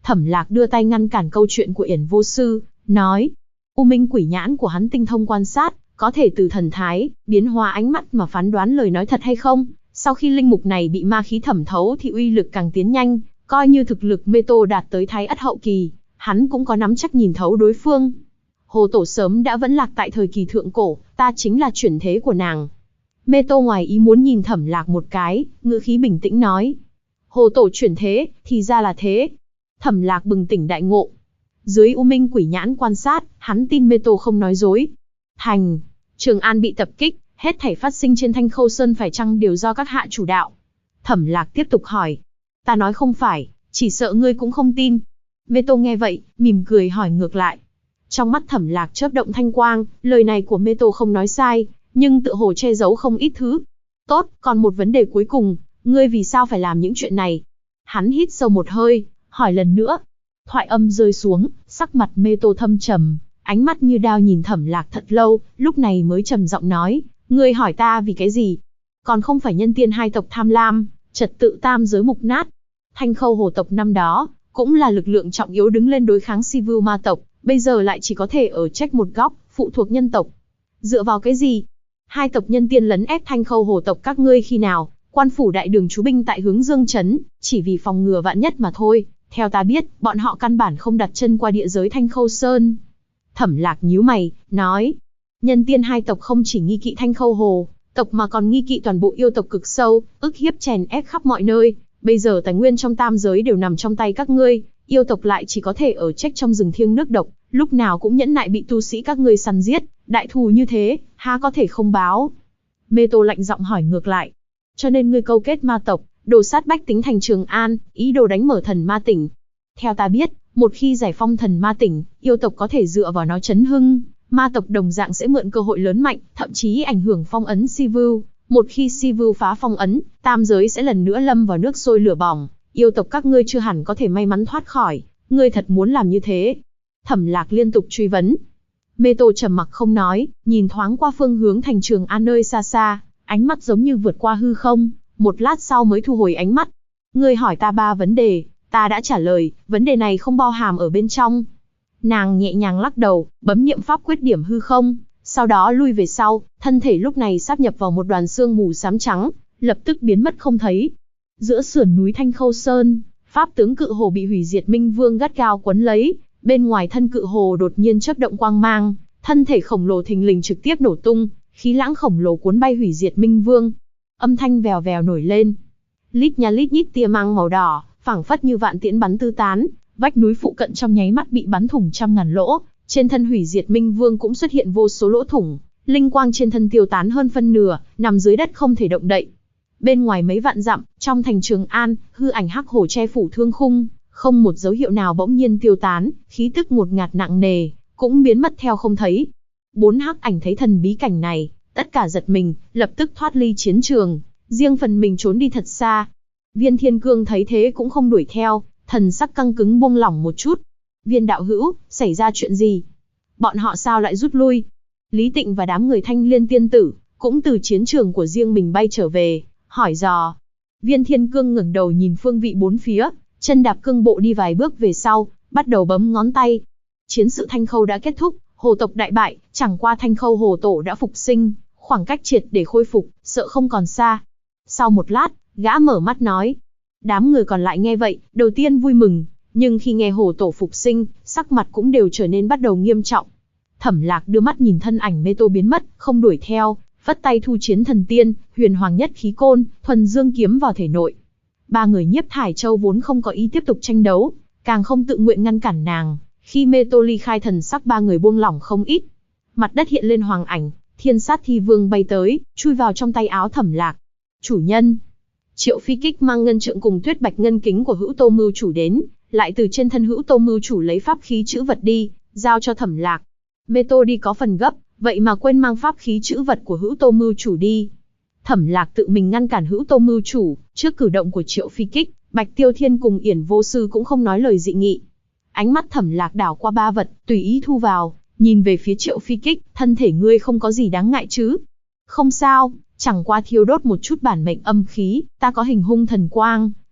Thẩm Lạc đưa tay ngăn cản câu chuyện của Yển Vô Sư, nói, U Minh Quỷ Nhãn của hắn tinh thông quan sát, có thể từ thần thái, biến hóa ánh mắt mà phán đoán lời nói thật hay không. Sau khi linh mục này bị ma khí thẩm thấu thì uy lực càng tiến nhanh, coi như thực lực Mê Tô đạt tới Thái Ất hậu kỳ, hắn cũng có nắm chắc nhìn thấu đối phương. Hồ Tổ sớm đã vẫn lạc tại thời kỳ thượng cổ, ta chính là chuyển thế của nàng. Mê Tô ngoài ý muốn nhìn Thẩm Lạc một cái, ngữ khí bình tĩnh nói. Hồ Tổ chuyển thế, thì ra là thế. Thẩm Lạc bừng tỉnh đại ngộ. Dưới U Minh Quỷ Nhãn quan sát, hắn tin Mê Tô không nói dối. Thành, Trường An bị tập kích, hết thảy phát sinh trên Thanh Khâu Sơn phải chăng đều do các hạ chủ đạo? Thẩm Lạc tiếp tục hỏi. Ta nói không phải, chỉ sợ ngươi cũng không tin. Mê Tô nghe vậy, mỉm cười hỏi ngược lại. Trong mắt Thẩm Lạc chớp động thanh quang, lời này của Mê Tô không nói sai, nhưng tự hồ che giấu không ít thứ. Tốt, còn một vấn đề cuối cùng, ngươi vì sao phải làm những chuyện này? Hắn hít sâu một hơi, hỏi lần nữa. Thoại âm rơi xuống, sắc mặt Mê Tô thâm trầm, ánh mắt như đao nhìn Thẩm Lạc thật lâu, lúc này mới trầm giọng nói, ngươi hỏi ta vì cái gì? Còn không phải nhân tiên hai tộc tham lam, trật tự tam giới mục nát. Thanh Khâu Hồ tộc năm đó, cũng là lực lượng trọng yếu đứng lên đối kháng Si Vưu ma tộc, bây giờ lại chỉ có thể ở trách một góc, phụ thuộc nhân tộc. Dựa vào cái gì? Hai tộc nhân tiên lấn ép Thanh Khâu Hồ tộc các ngươi khi nào? Quan phủ đại đường trú binh tại hướng Dương Trấn, chỉ vì phòng ngừa vạn nhất mà thôi. Theo ta biết, bọn họ căn bản không đặt chân qua địa giới Thanh Khâu Sơn. Thẩm Lạc nhíu mày, nói. Nhân tiên hai tộc không chỉ nghi kỵ Thanh Khâu Hồ tộc mà còn nghi kỵ toàn bộ yêu tộc cực sâu, ức hiếp chèn ép khắp mọi nơi. Bây giờ tài nguyên trong tam giới đều nằm trong tay các ngươi, yêu tộc lại chỉ có thể ở trách trong rừng thiêng nước độc, lúc nào cũng nhẫn nại bị tu sĩ các ngươi săn giết, đại thù như thế, há có thể không báo? Mê Tô lạnh giọng hỏi ngược lại. Cho nên ngươi câu kết ma tộc, đồ sát bách tính thành Trường An, ý đồ đánh mở thần ma tỉnh. Theo ta biết, một khi giải phong thần ma tỉnh, yêu tộc có thể dựa vào nó chấn hưng, ma tộc đồng dạng sẽ mượn cơ hội lớn mạnh, thậm chí ảnh hưởng phong ấn Si Vưu. Một khi Si Vưu phá phong ấn, tam giới sẽ lần nữa lâm vào nước sôi lửa bỏng, yêu tộc các ngươi chưa hẳn có thể may mắn thoát khỏi, ngươi thật muốn làm như thế? Thẩm Lạc liên tục truy vấn. Mê Tô trầm mặc không nói, nhìn thoáng qua phương hướng thành Trường An nơi xa xa, ánh mắt giống như vượt qua hư không, một lát sau mới thu hồi ánh mắt. Ngươi hỏi ta 3 vấn đề, ta đã trả lời, vấn đề này không bao hàm ở bên trong. Nàng nhẹ nhàng lắc đầu, bấm niệm pháp quyết điểm hư không, sau đó lui về sau, thân thể lúc này sáp nhập vào một đoàn sương mù xám trắng, lập tức biến mất không thấy. Giữa sườn núi Thanh Khâu Sơn, pháp tướng cự hồ bị hủy diệt Minh Vương gắt gao quấn lấy, bên ngoài thân cự hồ đột nhiên chớp động quang mang, thân thể khổng lồ thình lình trực tiếp nổ tung, khí lãng khổng lồ cuốn bay hủy diệt Minh Vương. Âm thanh vèo vèo nổi lên. Lít nha lít nhít tia mang màu đỏ, phảng phất như vạn tiễn bắn tứ tán, vách núi phụ cận trong nháy mắt bị bắn thủng trăm ngàn lỗ, trên thân hủy diệt Minh Vương cũng xuất hiện vô số lỗ thủng, linh quang trên thân tiêu tán hơn phân nửa, nằm dưới đất không thể động đậy. Bên ngoài mấy vạn dặm, trong thành Trường An, hư ảnh hắc hổ che phủ thương khung, không một dấu hiệu nào bỗng nhiên tiêu tán, khí tức ngột ngạt nặng nề, cũng biến mất theo không thấy. 4 hắc ảnh thấy thần bí cảnh này, tất cả giật mình, lập tức thoát ly chiến trường, riêng phần mình trốn đi thật xa. Viên Thiên Cương thấy thế cũng không đuổi theo, thần sắc căng cứng buông lỏng một chút. Viên đạo hữu, xảy ra chuyện gì? Bọn họ sao lại rút lui? Lý Tịnh và đám người Thanh Liên tiên tử, cũng từ chiến trường của riêng mình bay trở về, hỏi dò. Viên Thiên Cương ngẩng đầu nhìn phương vị bốn phía, chân đạp cương bộ đi vài bước về sau, bắt đầu bấm ngón tay. Chiến sự Thanh Khâu đã kết thúc, hồ tộc đại bại, chẳng qua Thanh Khâu hồ tổ đã phục sinh, khoảng cách triệt để khôi phục, sợ không còn xa. Sau một lát, gã mở mắt nói. Đám người còn lại nghe vậy, đầu tiên vui mừng, nhưng khi nghe hồ tổ phục sinh, sắc mặt cũng đều trở nên bắt đầu nghiêm trọng. Thẩm Lạc đưa mắt nhìn thân ảnh Mê Tô biến mất, không đuổi theo, vất tay thu chiến thần tiên, huyền hoàng nhất khí côn, thuần dương kiếm vào thể nội. 3 người Nhiếp Thải Châu vốn không có ý tiếp tục tranh đấu, càng không tự nguyện ngăn cản nàng. Khi Mê Tô ly khai thần sắc 3 người buông lỏng không ít. Mặt đất hiện lên hoàng ảnh, Thiên Sát Thi Vương bay tới, chui vào trong tay áo Thẩm Lạc. Chủ nhân. Triệu Phi Kích mang ngân trượng cùng tuyết bạch ngân kính của Hữu Tô Mưu chủ đến, lại từ trên thân Hữu Tô Mưu chủ lấy pháp khí chữ vật đi, giao cho Thẩm Lạc. Mê Tô đi có phần gấp, vậy mà quên mang pháp khí chữ vật của Hữu Tô Mưu chủ đi. Thẩm Lạc tự mình ngăn cản Hữu Tô Mưu chủ, trước cử động của Triệu Phi Kích, Bạch Tiêu Thiên cùng Yển Vô Sư cũng không nói lời dị nghị. Ánh mắt Thẩm Lạc đảo qua 3 vật, tùy ý thu vào, nhìn về phía Triệu Phi Kích, thân thể ngươi không có gì đáng ngại chứ? Không sao, chẳng qua thiêu đốt một chút bản mệnh âm khí, ta có hình hung thần quang,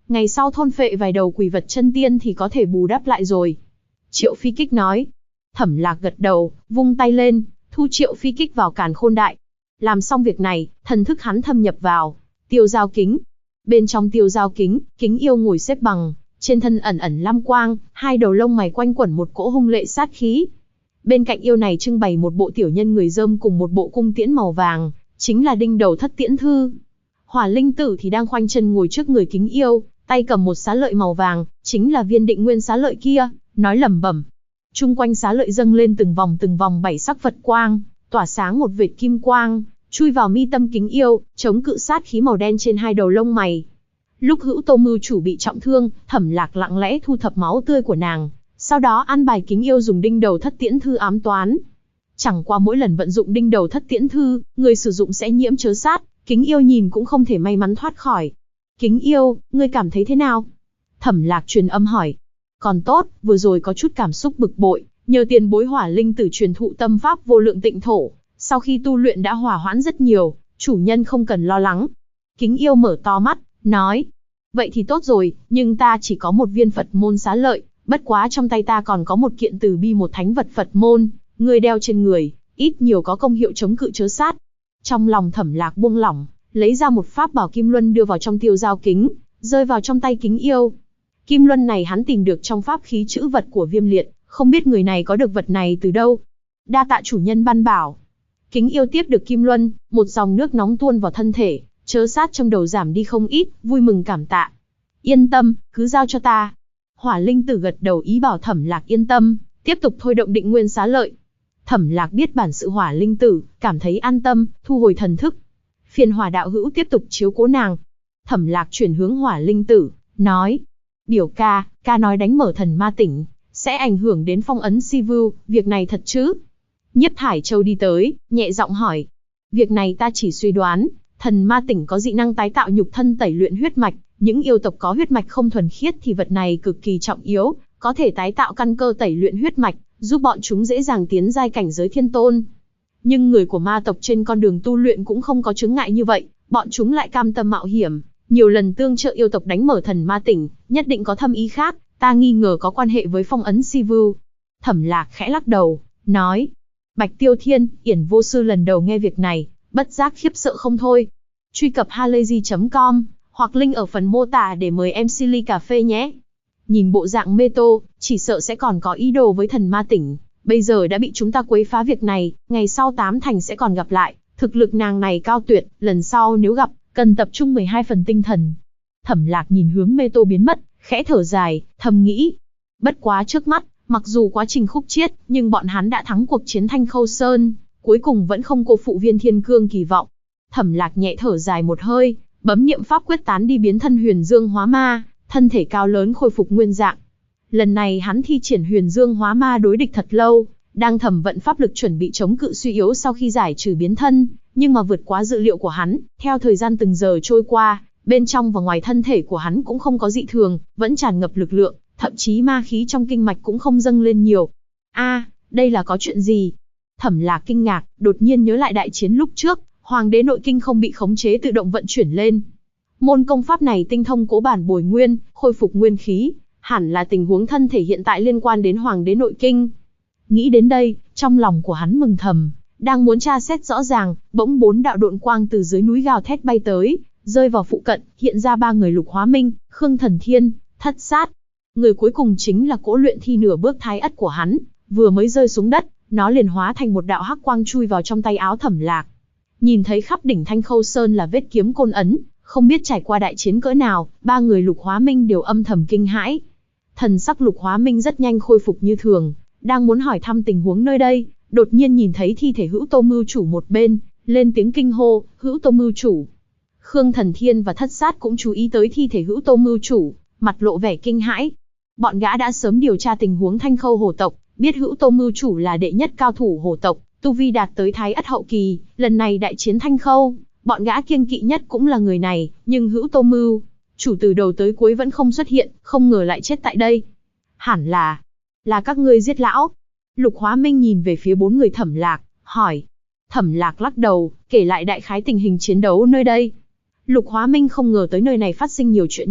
ngày sau thôn phệ vài đầu quỷ vật chân tiên thì có thể bù đắp lại rồi. Triệu Phi Kích nói. Thẩm Lạc gật đầu, vung tay lên, thu Triệu Phi Kích vào Càn Khôn Đại. Làm xong việc này, thần thức hắn thâm nhập vào Tiêu Giao Kính. Bên trong Tiêu Giao Kính, Kính Yêu ngồi xếp bằng, trên thân ẩn ẩn lam quang, hai đầu lông mày quanh quẩn một cỗ hung lệ sát khí. Bên cạnh yêu này trưng bày một bộ tiểu nhân người dơm cùng một bộ cung tiễn màu vàng, chính là Đinh Đầu Thất Tiễn Thư. Hỏa Linh Tử thì đang khoanh chân ngồi trước người Kính Yêu, tay cầm một xá lợi màu vàng, chính là viên Định Nguyên xá lợi kia, nói lẩm bẩm. Chung quanh xá lợi dâng lên từng vòng bảy sắc Phật quang, tỏa sáng một vệt kim quang, chui vào mi tâm Kính Yêu, chống cự sát khí màu đen trên hai đầu lông mày. Lúc Hữu Tô Mưu chủ bị trọng thương, Thẩm Lạc lặng lẽ thu thập máu tươi của nàng, sau đó an bài Kính Yêu dùng Đinh Đầu Thất Tiễn Thư ám toán. Chẳng qua mỗi lần vận dụng Đinh Đầu Thất Tiễn Thư, người sử dụng sẽ nhiễm chớ sát, Kính Yêu nhìn cũng không thể may mắn thoát khỏi. Kính Yêu, ngươi cảm thấy thế nào? Thẩm Lạc truyền âm hỏi. Còn tốt, vừa rồi có chút cảm xúc bực bội, nhờ tiền bối Hỏa Linh Tử truyền thụ tâm pháp Vô Lượng Tịnh Thổ, sau khi tu luyện đã hòa hoãn rất nhiều, chủ nhân không cần lo lắng. Kính Yêu mở to mắt, nói. Vậy thì tốt rồi, nhưng ta chỉ có một viên Phật môn xá lợi, bất quá trong tay ta còn có một kiện Từ Bi một thánh vật Phật môn, ngươi đeo trên người, ít nhiều có công hiệu chống cự chớ sát. Trong lòng Thẩm Lạc buông lỏng, lấy ra một pháp bảo kim luân đưa vào trong Tiêu Giao Kính, rơi vào trong tay Kính Yêu. Kim luân này hắn tìm được trong pháp khí chữ vật của Viêm Liệt, không biết người này có được vật này từ đâu. Đa tạ chủ nhân ban bảo. Kính Yêu tiếp được kim luân, một dòng nước nóng tuôn vào thân thể, chớ sát trong đầu giảm đi không ít, vui mừng cảm tạ. Yên tâm, cứ giao cho ta. Hỏa Linh Tử gật đầu ý bảo Thẩm Lạc yên tâm, tiếp tục thôi động Định Nguyên xá lợi. Thẩm Lạc biết bản sự Hỏa Linh Tử, cảm thấy an tâm, thu hồi thần thức. Phiền Hỏa đạo hữu tiếp tục chiếu cố nàng. Thẩm Lạc chuyển hướng Hỏa Linh Tử, nói. Biểu ca, ca nói đánh mở thần ma tỉnh, sẽ ảnh hưởng đến phong ấn si vưu, việc này thật chứ? Nhiếp Thải Châu đi tới, nhẹ giọng hỏi. Việc này ta chỉ suy đoán, thần ma tỉnh có dị năng tái tạo nhục thân tẩy luyện huyết mạch, những yêu tộc có huyết mạch không thuần khiết thì vật này cực kỳ trọng yếu, có thể tái tạo căn cơ tẩy luyện huyết mạch, giúp bọn chúng dễ dàng tiến giai cảnh giới thiên tôn. Nhưng người của ma tộc trên con đường tu luyện cũng không có chướng ngại như vậy, bọn chúng lại cam tâm mạo hiểm, nhiều lần tương trợ yêu tộc đánh mở thần ma tỉnh, nhất định có thâm ý khác, ta nghi ngờ có quan hệ với phong ấn si vưu. Thẩm Lạc khẽ lắc đầu, nói. Bạch Tiêu Thiên, Yển Vô Sư lần đầu nghe việc này, bất giác khiếp sợ không thôi. Truy cập halayzi.com, hoặc link ở phần mô tả để mời MC ly cà phê nhé. Nhìn bộ dạng mê tô, chỉ sợ sẽ còn có ý đồ với thần ma tỉnh. Bây giờ đã bị chúng ta quấy phá việc này, ngày sau 8 thành sẽ còn gặp lại. Thực lực nàng này cao tuyệt, lần sau nếu gặp, cần tập trung 12 phần tinh thần. Thẩm Lạc nhìn hướng mê tô biến mất, khẽ thở dài, thầm nghĩ. Bất quá trước mắt, mặc dù quá trình khúc chiết, nhưng bọn hắn đã thắng cuộc chiến Thanh Khâu Sơn, cuối cùng vẫn không cô phụ Viên Thiên Cương kỳ vọng. Thẩm Lạc nhẹ thở dài một hơi, bấm niệm pháp quyết tán đi biến thân Huyền Dương Hóa Ma, thân thể cao lớn khôi phục nguyên dạng. Lần này hắn thi triển Huyền Dương Hóa Ma đối địch thật lâu, đang thẩm vận pháp lực chuẩn bị chống cự suy yếu sau khi giải trừ biến thân, nhưng mà vượt quá dự liệu của hắn, theo thời gian từng giờ trôi qua, bên trong và ngoài thân thể của hắn cũng không có dị thường, vẫn tràn ngập lực lượng, thậm chí ma khí trong kinh mạch cũng không dâng lên nhiều. Đây là có chuyện gì? Thẩm Lạc kinh ngạc, đột nhiên nhớ lại đại chiến lúc trước, Hoàng đế nội kinh không bị khống chế tự động vận chuyển lên. Môn công pháp này tinh thông cố bản bồi nguyên, khôi phục nguyên khí, hẳn là tình huống thân thể hiện tại liên quan đến Hoàng đế nội kinh. Nghĩ đến đây, trong lòng của hắn mừng thầm, đang muốn tra xét rõ ràng, bỗng 4 đạo độn quang từ dưới núi gào thét bay tới, rơi vào phụ cận, hiện ra 3 người Lục Hóa Minh, Khương Thần Thiên, Thất Sát. Người cuối cùng chính là cỗ luyện thi nửa bước thái ất của hắn, vừa mới rơi xuống đất, nó liền hóa thành một đạo hắc quang chui vào trong tay áo Thẩm Lạc. Nhìn thấy khắp đỉnh Thanh Khâu Sơn là vết kiếm côn ấn, không biết trải qua đại chiến cỡ nào, 3 người Lục Hóa Minh đều âm thầm kinh hãi. Thần sắc Lục Hóa Minh rất nhanh khôi phục như thường, đang muốn hỏi thăm tình huống nơi đây, đột nhiên nhìn thấy thi thể Hữu Tô Mưu chủ một bên, lên tiếng kinh hô, Hữu Tô Mưu chủ. Khương Thần Thiên và Thất Sát cũng chú ý tới thi thể Hữu Tô Mưu chủ, mặt lộ vẻ kinh hãi. Bọn gã đã sớm điều tra tình huống Thanh Khâu hổ tộc, biết Hữu Tô Mưu chủ là đệ nhất cao thủ hổ tộc, tu vi đạt tới thái ất hậu kỳ, lần này đại chiến Thanh Khâu, bọn gã kiêng kỵ nhất cũng là người này, nhưng Hữu Tô Mưu chủ từ đầu tới cuối vẫn không xuất hiện, không ngờ lại chết tại đây. Hẳn là các ngươi giết lão. Lục Hóa Minh nhìn về phía 4 người Thẩm Lạc, hỏi. Thẩm Lạc lắc đầu, kể lại đại khái tình hình chiến đấu nơi đây. Lục Hóa Minh không ngờ tới nơi này phát sinh nhiều chuyện như vậy,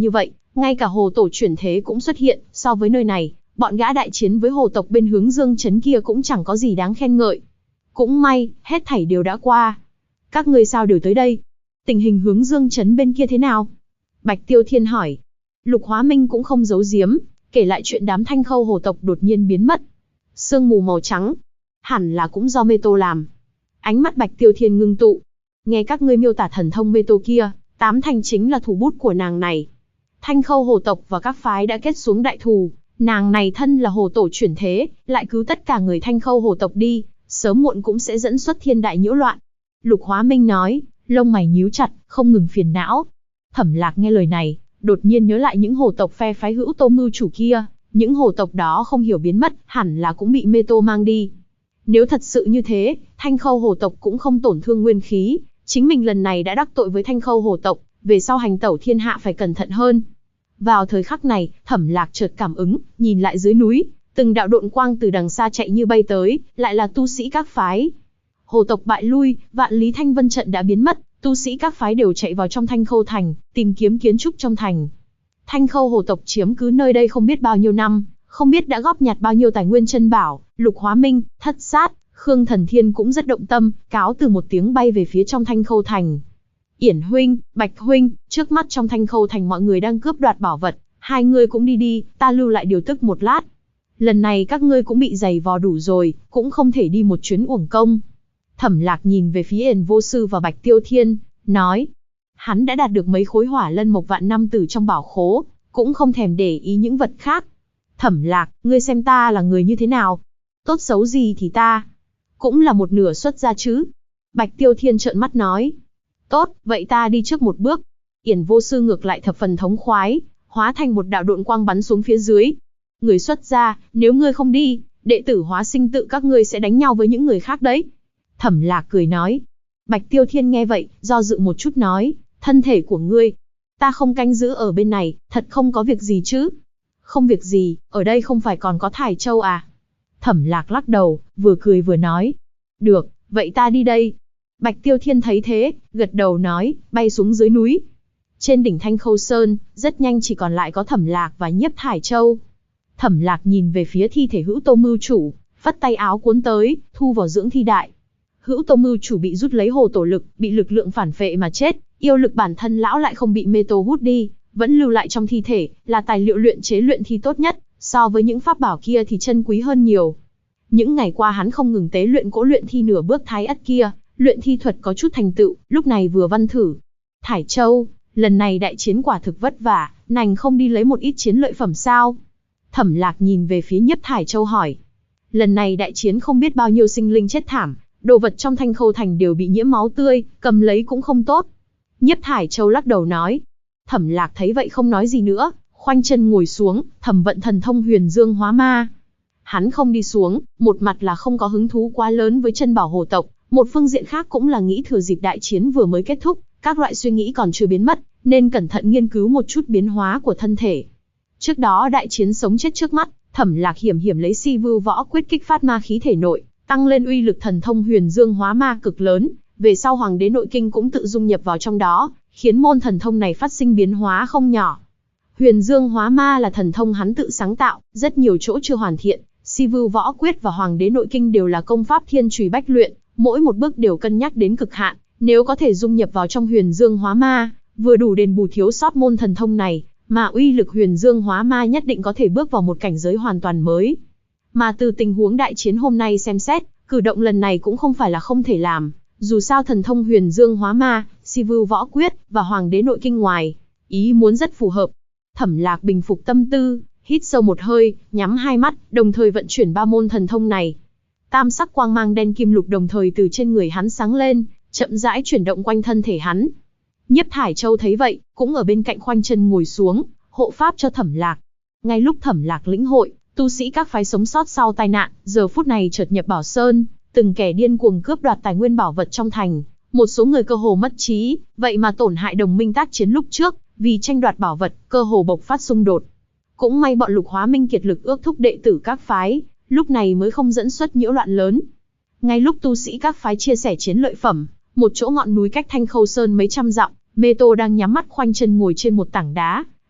Ngay cả hồ tổ chuyển thế cũng xuất hiện, so với nơi này, bọn gã đại chiến với hồ tộc bên hướng Dương trấn kia cũng chẳng có gì đáng khen ngợi. Cũng may, hết thảy đều đã qua. Các ngươi sao đều tới đây? Tình hình hướng Dương trấn bên kia thế nào? Bạch Tiêu Thiên hỏi. Lục Hóa Minh cũng không giấu giếm, kể lại chuyện đám Thanh Khâu hồ tộc đột nhiên biến mất. Sương mù màu trắng, hẳn là cũng do Mê Tô làm. Ánh mắt Bạch Tiêu Thiên ngưng tụ. Nghe các ngươi miêu tả thần thông Mê Tô kia, 8 thành chính là thủ bút của nàng này. Thanh Khâu hồ tộc và các phái đã kết xuống đại thù, nàng này thân là hồ tổ chuyển thế, lại cứu tất cả người Thanh Khâu hồ tộc đi, sớm muộn cũng sẽ dẫn xuất thiên đại nhiễu loạn. Lục Hóa Minh nói, lông mày nhíu chặt, không ngừng phiền não. Thẩm Lạc nghe lời này, đột nhiên nhớ lại những hồ tộc phe phái Hữu Tô mưu chủ kia, những hồ tộc đó không hiểu biến mất, hẳn là cũng bị Mê Tô mang đi. Nếu thật sự như thế, Thanh Khâu hồ tộc cũng không tổn thương nguyên khí, chính mình lần này đã đắc tội với Thanh Khâu hồ tộc, về sau hành tẩu thiên hạ phải cẩn thận hơn. Vào thời khắc này, Thẩm Lạc chợt cảm ứng, nhìn lại dưới núi, từng đạo độn quang từ đằng xa chạy như bay tới, lại là tu sĩ các phái. Hồ tộc bại lui, Vạn Lý Thanh Vân trận đã biến mất, tu sĩ các phái đều chạy vào trong Thanh Khâu thành, tìm kiếm kiến trúc trong thành. Thanh Khâu hồ tộc chiếm cứ nơi đây không biết bao nhiêu năm, không biết đã góp nhặt bao nhiêu tài nguyên chân bảo. Lục Hóa Minh, Thất Sát, Khương Thần Thiên cũng rất động tâm, cáo từ một tiếng bay về phía trong Thanh Khâu thành. Yển huynh, Bạch huynh, trước mắt trong Thanh Khâu thành mọi người đang cướp đoạt bảo vật, hai người cũng đi đi, ta lưu lại điều tức một lát. Lần này các ngươi cũng bị giày vò đủ rồi, cũng không thể đi một chuyến uổng công. Thẩm Lạc nhìn về phía Yển Vô Sư và Bạch Tiêu Thiên, nói, hắn đã đạt được mấy khối hỏa lân mộc vạn năm từ trong bảo khố, cũng không thèm để ý những vật khác. Thẩm Lạc, ngươi xem ta là người như thế nào? Tốt xấu gì thì ta cũng là một nửa xuất gia chứ. Bạch Tiêu Thiên trợn mắt nói, tốt, vậy ta đi trước một bước. Yển Vô Sư ngược lại thập phần thống khoái, hóa thành một đạo độn quang bắn xuống phía dưới. Người xuất gia, nếu ngươi không đi, đệ tử hóa sinh tự các ngươi sẽ đánh nhau với những người khác đấy. Thẩm Lạc cười nói. Bạch Tiêu Thiên nghe vậy, do dự một chút nói, thân thể của ngươi, ta không canh giữ ở bên này, thật không có việc gì chứ? Không việc gì, ở đây không phải còn có Thải Châu à? Thẩm Lạc lắc đầu, vừa cười vừa nói, được, vậy ta đi đây. Bạch Tiêu Thiên thấy thế, gật đầu nói, bay xuống dưới núi. Trên đỉnh Thanh Khâu Sơn, rất nhanh chỉ còn lại có Thẩm Lạc và Nhiếp Thải Châu. Thẩm Lạc nhìn về phía thi thể Hữu Tô mưu chủ, phất tay áo cuốn tới, thu vào dưỡng thi đại. Hữu Tô mưu chủ bị rút lấy hồ tổ lực, bị lực lượng phản phệ mà chết, yêu lực bản thân lão lại không bị Mê Tô hút đi, vẫn lưu lại trong thi thể, là tài liệu luyện chế luyện thi tốt nhất, so với những pháp bảo kia thì chân quý hơn nhiều. Những ngày qua hắn không ngừng tế luyện cỗ luyện thi nửa bước thái ất kia, luyện thi thuật có chút thành tựu, lúc này vừa văn thử. Thải Châu, lần này đại chiến quả thực vất vả, nành không đi lấy một ít chiến lợi phẩm sao? Thẩm Lạc nhìn về phía Nhiếp Thải Châu hỏi. Lần này đại chiến không biết bao nhiêu sinh linh chết thảm, đồ vật trong Thanh Khâu thành đều bị nhiễm máu tươi, cầm lấy cũng không tốt. Nhiếp Thải Châu lắc đầu nói. Thẩm Lạc thấy vậy không nói gì nữa, khoanh chân ngồi xuống, thầm vận thần thông Huyền Dương Hóa Ma. Hắn không đi xuống, một mặt là không có hứng thú quá lớn với chân bảo hồ tộc, một phương diện khác cũng là nghĩ thừa dịp đại chiến vừa mới kết thúc, các loại suy nghĩ còn chưa biến mất, nên cẩn thận nghiên cứu một chút biến hóa của thân thể. Trước đó đại chiến sống chết trước mắt, Thẩm Lạc hiểm lấy Si Vưu Võ Quyết kích phát ma khí thể nội, tăng lên uy lực thần thông Huyền Dương Hóa Ma cực lớn, về sau Hoàng đế nội kinh cũng tự dung nhập vào trong đó, khiến môn thần thông này phát sinh biến hóa không nhỏ. Huyền Dương Hóa Ma là thần thông hắn tự sáng tạo, rất nhiều chỗ chưa hoàn thiện, Si Vưu Võ Quyết và Hoàng đế nội kinh đều là công pháp thiên chùy bách luyện, mỗi một bước đều cân nhắc đến cực hạn, nếu có thể dung nhập vào trong Huyền Dương Hóa Ma, vừa đủ đền bù thiếu sót môn thần thông này, mà uy lực Huyền Dương Hóa Ma nhất định có thể bước vào một cảnh giới hoàn toàn mới. Mà từ tình huống đại chiến hôm nay xem xét, cử động lần này cũng không phải là không thể làm, dù sao thần thông Huyền Dương Hóa Ma, Si Vưu Võ Quyết và Hoàng đế nội kinh ngoài ý muốn rất phù hợp. Thẩm Lạc bình phục tâm tư, hít sâu một hơi, nhắm hai mắt, đồng thời vận chuyển ba môn thần thông này. Tam sắc quang mang đen kim lục đồng thời từ trên người hắn sáng lên, chậm rãi chuyển động quanh thân thể hắn. Nhiếp Thải Châu thấy vậy, cũng ở bên cạnh khoanh chân ngồi xuống, hộ pháp cho Thẩm Lạc. Ngay lúc Thẩm Lạc lĩnh hội, tu sĩ các phái sống sót sau tai nạn, giờ phút này chợt nhập Bảo Sơn, từng kẻ điên cuồng cướp đoạt tài nguyên bảo vật trong thành, một số người cơ hồ mất trí, vậy mà tổn hại đồng minh tác chiến lúc trước, vì tranh đoạt bảo vật, cơ hồ bộc phát xung đột. Cũng may bọn Lục Hóa Minh kiệt lực ước thúc đệ tử các phái, lúc này mới không dẫn xuất nhiễu loạn lớn. Ngay lúc tu sĩ các phái chia sẻ chiến lợi phẩm, một chỗ ngọn núi cách Thanh Khâu Sơn mấy trăm dặm, Mê Tô đang nhắm mắt khoanh chân ngồi trên một tảng đá,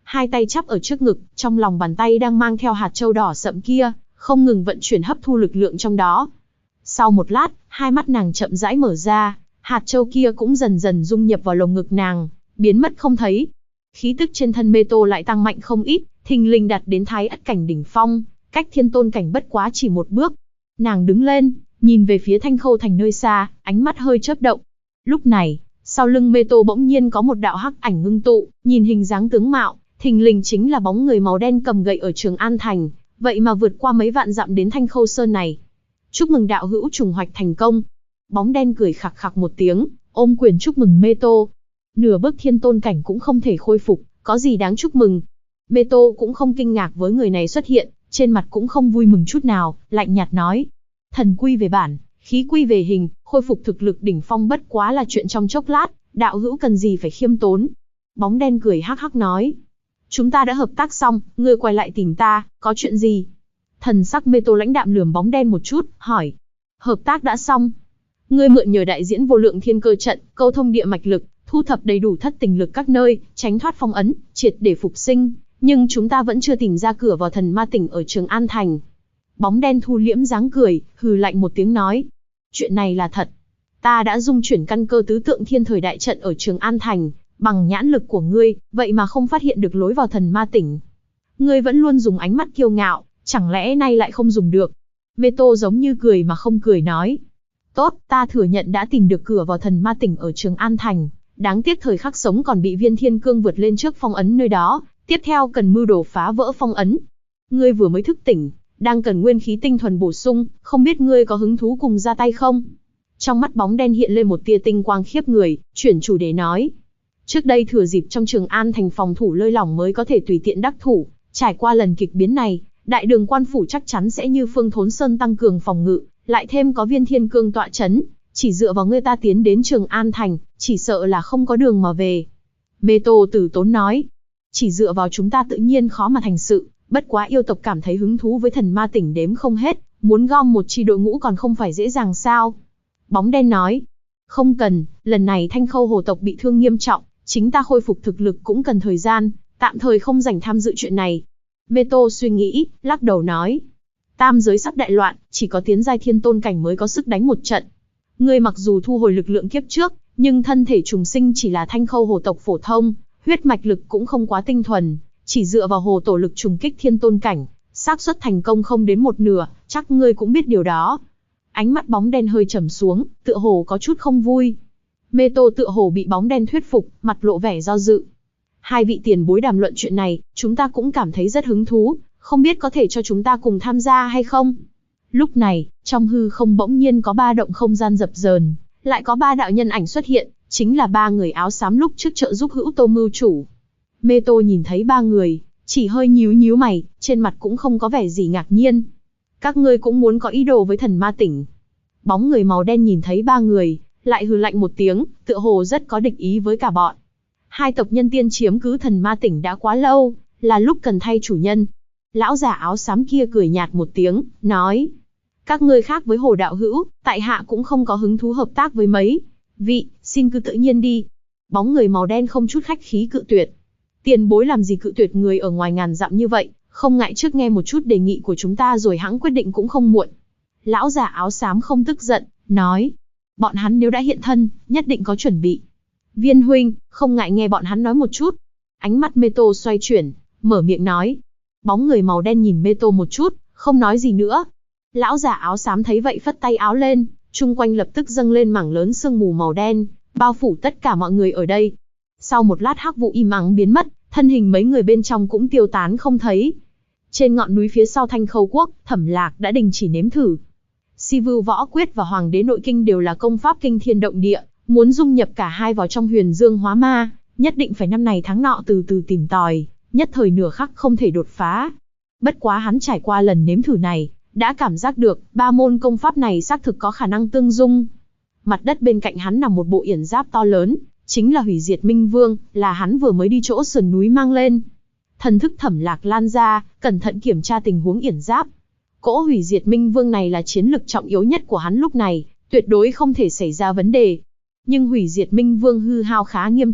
hai tay chắp ở trước ngực, trong lòng bàn tay đang mang theo hạt châu đỏ sậm kia, không ngừng vận chuyển hấp thu lực lượng trong đó. Sau một lát, hai mắt nàng chậm rãi mở ra, hạt châu kia cũng dần dần dung nhập vào lồng ngực nàng, biến mất không thấy. Khí tức trên thân Mê Tô lại tăng mạnh không ít, thình lình đạt đến Thái Ất cảnh đỉnh phong, cách Thiên Tôn cảnh bất quá chỉ một bước. Nàng đứng lên, nhìn về phía Thanh Khâu thành nơi xa, ánh mắt hơi chớp động. Lúc này, sau lưng Mê Tô bỗng nhiên có một đạo hắc ảnh ngưng tụ, nhìn hình dáng tướng mạo, thình lình chính là bóng người màu đen cầm gậy ở Trường An thành, vậy mà vượt qua mấy vạn dặm đến Thanh Khâu Sơn này. Chúc mừng đạo hữu trùng hoạch thành công. Bóng đen cười khặc khặc một tiếng, ôm quyền chúc mừng Mê Tô. Nửa bước Thiên Tôn cảnh cũng không thể khôi phục, có gì đáng chúc mừng. Mê Tô cũng không kinh ngạc với người này xuất hiện, trên mặt cũng không vui mừng chút nào, lạnh nhạt nói. Thần quy về bản, khí quy về hình, khôi phục thực lực đỉnh phong bất quá là chuyện trong chốc lát, đạo hữu cần gì phải khiêm tốn. Bóng đen cười hắc hắc nói. Chúng ta đã hợp tác xong, ngươi quay lại tìm ta, có chuyện gì? Thần sắc Mê Tô lãnh đạm lườm bóng đen một chút, hỏi. Hợp tác đã xong. Ngươi mượn nhờ đại diễn vô lượng thiên cơ trận, câu thông địa mạch lực, thu thập đầy đủ thất tình lực các nơi, tránh thoát phong ấn, triệt để phục sinh. Nhưng chúng ta vẫn chưa tìm ra cửa vào thần ma tỉnh ở Trường An thành. Bóng đen thu liễm dáng cười, hừ lạnh một tiếng nói. Chuyện này là thật. Ta đã dung chuyển căn cơ tứ tượng thiên thời đại trận ở Trường An thành, bằng nhãn lực của ngươi, vậy mà không phát hiện được lối vào thần ma tỉnh. Ngươi vẫn luôn dùng ánh mắt kiêu ngạo, chẳng lẽ nay lại không dùng được? Mê Tô giống như cười mà không cười nói. Tốt, ta thừa nhận đã tìm được cửa vào thần ma tỉnh ở Trường An thành. Đáng tiếc thời khắc sống còn bị viên thiên cương vượt lên trước phong ấn nơi đó, tiếp theo cần mưu đồ phá vỡ phong ấn. Ngươi vừa mới thức tỉnh, đang cần nguyên khí tinh thuần bổ sung, không biết ngươi có hứng thú cùng ra tay không? Trong mắt bóng đen hiện lên một tia tinh quang khiếp người, chuyển chủ đề nói. Trước đây thừa dịp trong Trường An thành phòng thủ lơi lỏng mới có thể tùy tiện đắc thủ, trải qua lần kịch biến này, đại đường quan phủ chắc chắn sẽ như Phương Thốn Sơn tăng cường phòng ngự, lại thêm có viên thiên cương tọa chấn, chỉ dựa vào ngươi ta tiến đến Trường An thành, chỉ sợ là không có đường mà về. Mê Tô tử tốn nói, chỉ dựa vào chúng ta tự nhiên khó mà thành sự, bất quá yêu tộc cảm thấy hứng thú với thần ma tỉnh đếm không hết, muốn gom một chi đội ngũ còn không phải dễ dàng sao? Bóng đen nói, không cần, lần này Thanh Khâu hồ tộc bị thương nghiêm trọng, chính ta khôi phục thực lực cũng cần thời gian, tạm thời không rảnh tham dự chuyện này. Mê Tô suy nghĩ, lắc đầu nói, tam giới sắp đại loạn, chỉ có tiến giai Thiên Tôn cảnh mới có sức đánh một trận. Ngươi mặc dù thu hồi lực lượng kiếp trước, nhưng thân thể trùng sinh chỉ là Thanh Khâu hồ tộc phổ thông, huyết mạch lực cũng không quá tinh thuần, chỉ dựa vào hồ tổ lực trùng kích Thiên Tôn cảnh, xác suất thành công không đến một nửa, chắc ngươi cũng biết điều đó. Ánh mắt bóng đen hơi trầm xuống, tựa hồ có chút không vui. Mê Tô tựa hồ bị bóng đen thuyết phục, mặt lộ vẻ do dự. Hai vị tiền bối đàm luận chuyện này, chúng ta cũng cảm thấy rất hứng thú, không biết có thể cho chúng ta cùng tham gia hay không? Lúc này, trong hư không bỗng nhiên có ba động không gian dập dờn, lại có ba đạo nhân ảnh xuất hiện, chính là ba người áo xám lúc trước trợ giúp Hữu Tô mưu chủ. Mê Tô nhìn thấy ba người, chỉ hơi nhíu nhíu mày, trên mặt cũng không có vẻ gì ngạc nhiên. Các ngươi cũng muốn có ý đồ với thần ma tỉnh. Bóng người màu đen nhìn thấy ba người, lại hừ lạnh một tiếng, tựa hồ rất có địch ý với cả bọn. Hai tộc nhân tiên chiếm cứ thần ma tỉnh đã quá lâu, là lúc cần thay chủ nhân. Lão già áo xám kia cười nhạt một tiếng, nói. Các ngươi khác với Hồ đạo hữu, tại hạ cũng không có hứng thú hợp tác với mấy vị, xin cứ tự nhiên đi. Bóng người màu đen không chút khách khí cự tuyệt. Tiền bối làm gì cự tuyệt người ở ngoài ngàn dặm như vậy, không ngại trước nghe một chút đề nghị của chúng ta rồi hãng quyết định cũng không muộn. Lão già áo xám không tức giận, nói. Bọn hắn nếu đã hiện thân, nhất định có chuẩn bị. Viên huynh, không ngại nghe bọn hắn nói một chút. Ánh mắt Mê Tô xoay chuyển, mở miệng nói. Bóng người màu đen nhìn Mê Tô một chút, không nói gì nữa. Lão già áo xám thấy vậy phất tay áo lên, chung quanh lập tức dâng lên mảng lớn sương mù màu đen, bao phủ tất cả mọi người ở đây. Sau một lát hắc vụ im ắng biến mất, thân hình mấy người bên trong cũng tiêu tán không thấy. Trên ngọn núi phía sau Thanh Khâu quốc, Thẩm Lạc đã đình chỉ nếm thử. Si Vưu Võ Quyết và Hoàng Đế Nội Kinh đều là công pháp kinh thiên động địa, muốn dung nhập cả hai vào trong Huyền Dương Hóa Ma, nhất định phải năm này tháng nọ từ từ tìm tòi, nhất thời nửa khắc không thể đột phá. Bất quá hắn trải qua lần nếm thử này, đã cảm giác được ba môn công pháp này xác thực có khả năng tương dung. Mặt đất bên cạnh hắn nằm một bộ yển giáp to lớn, chính là Hủy Diệt Minh Vương, là hắn vừa mới đi chỗ sườn núi mang lên. Thần thức Thẩm Lạc lan ra, cẩn thận kiểm tra tình huống yển giáp. Cỗ Hủy Diệt Minh Vương này là chiến lực trọng yếu nhất của hắn lúc này, tuyệt đối không thể xảy ra vấn đề. Nhưng Hủy Diệt Minh Vương hư hao khá nghiêm trọng,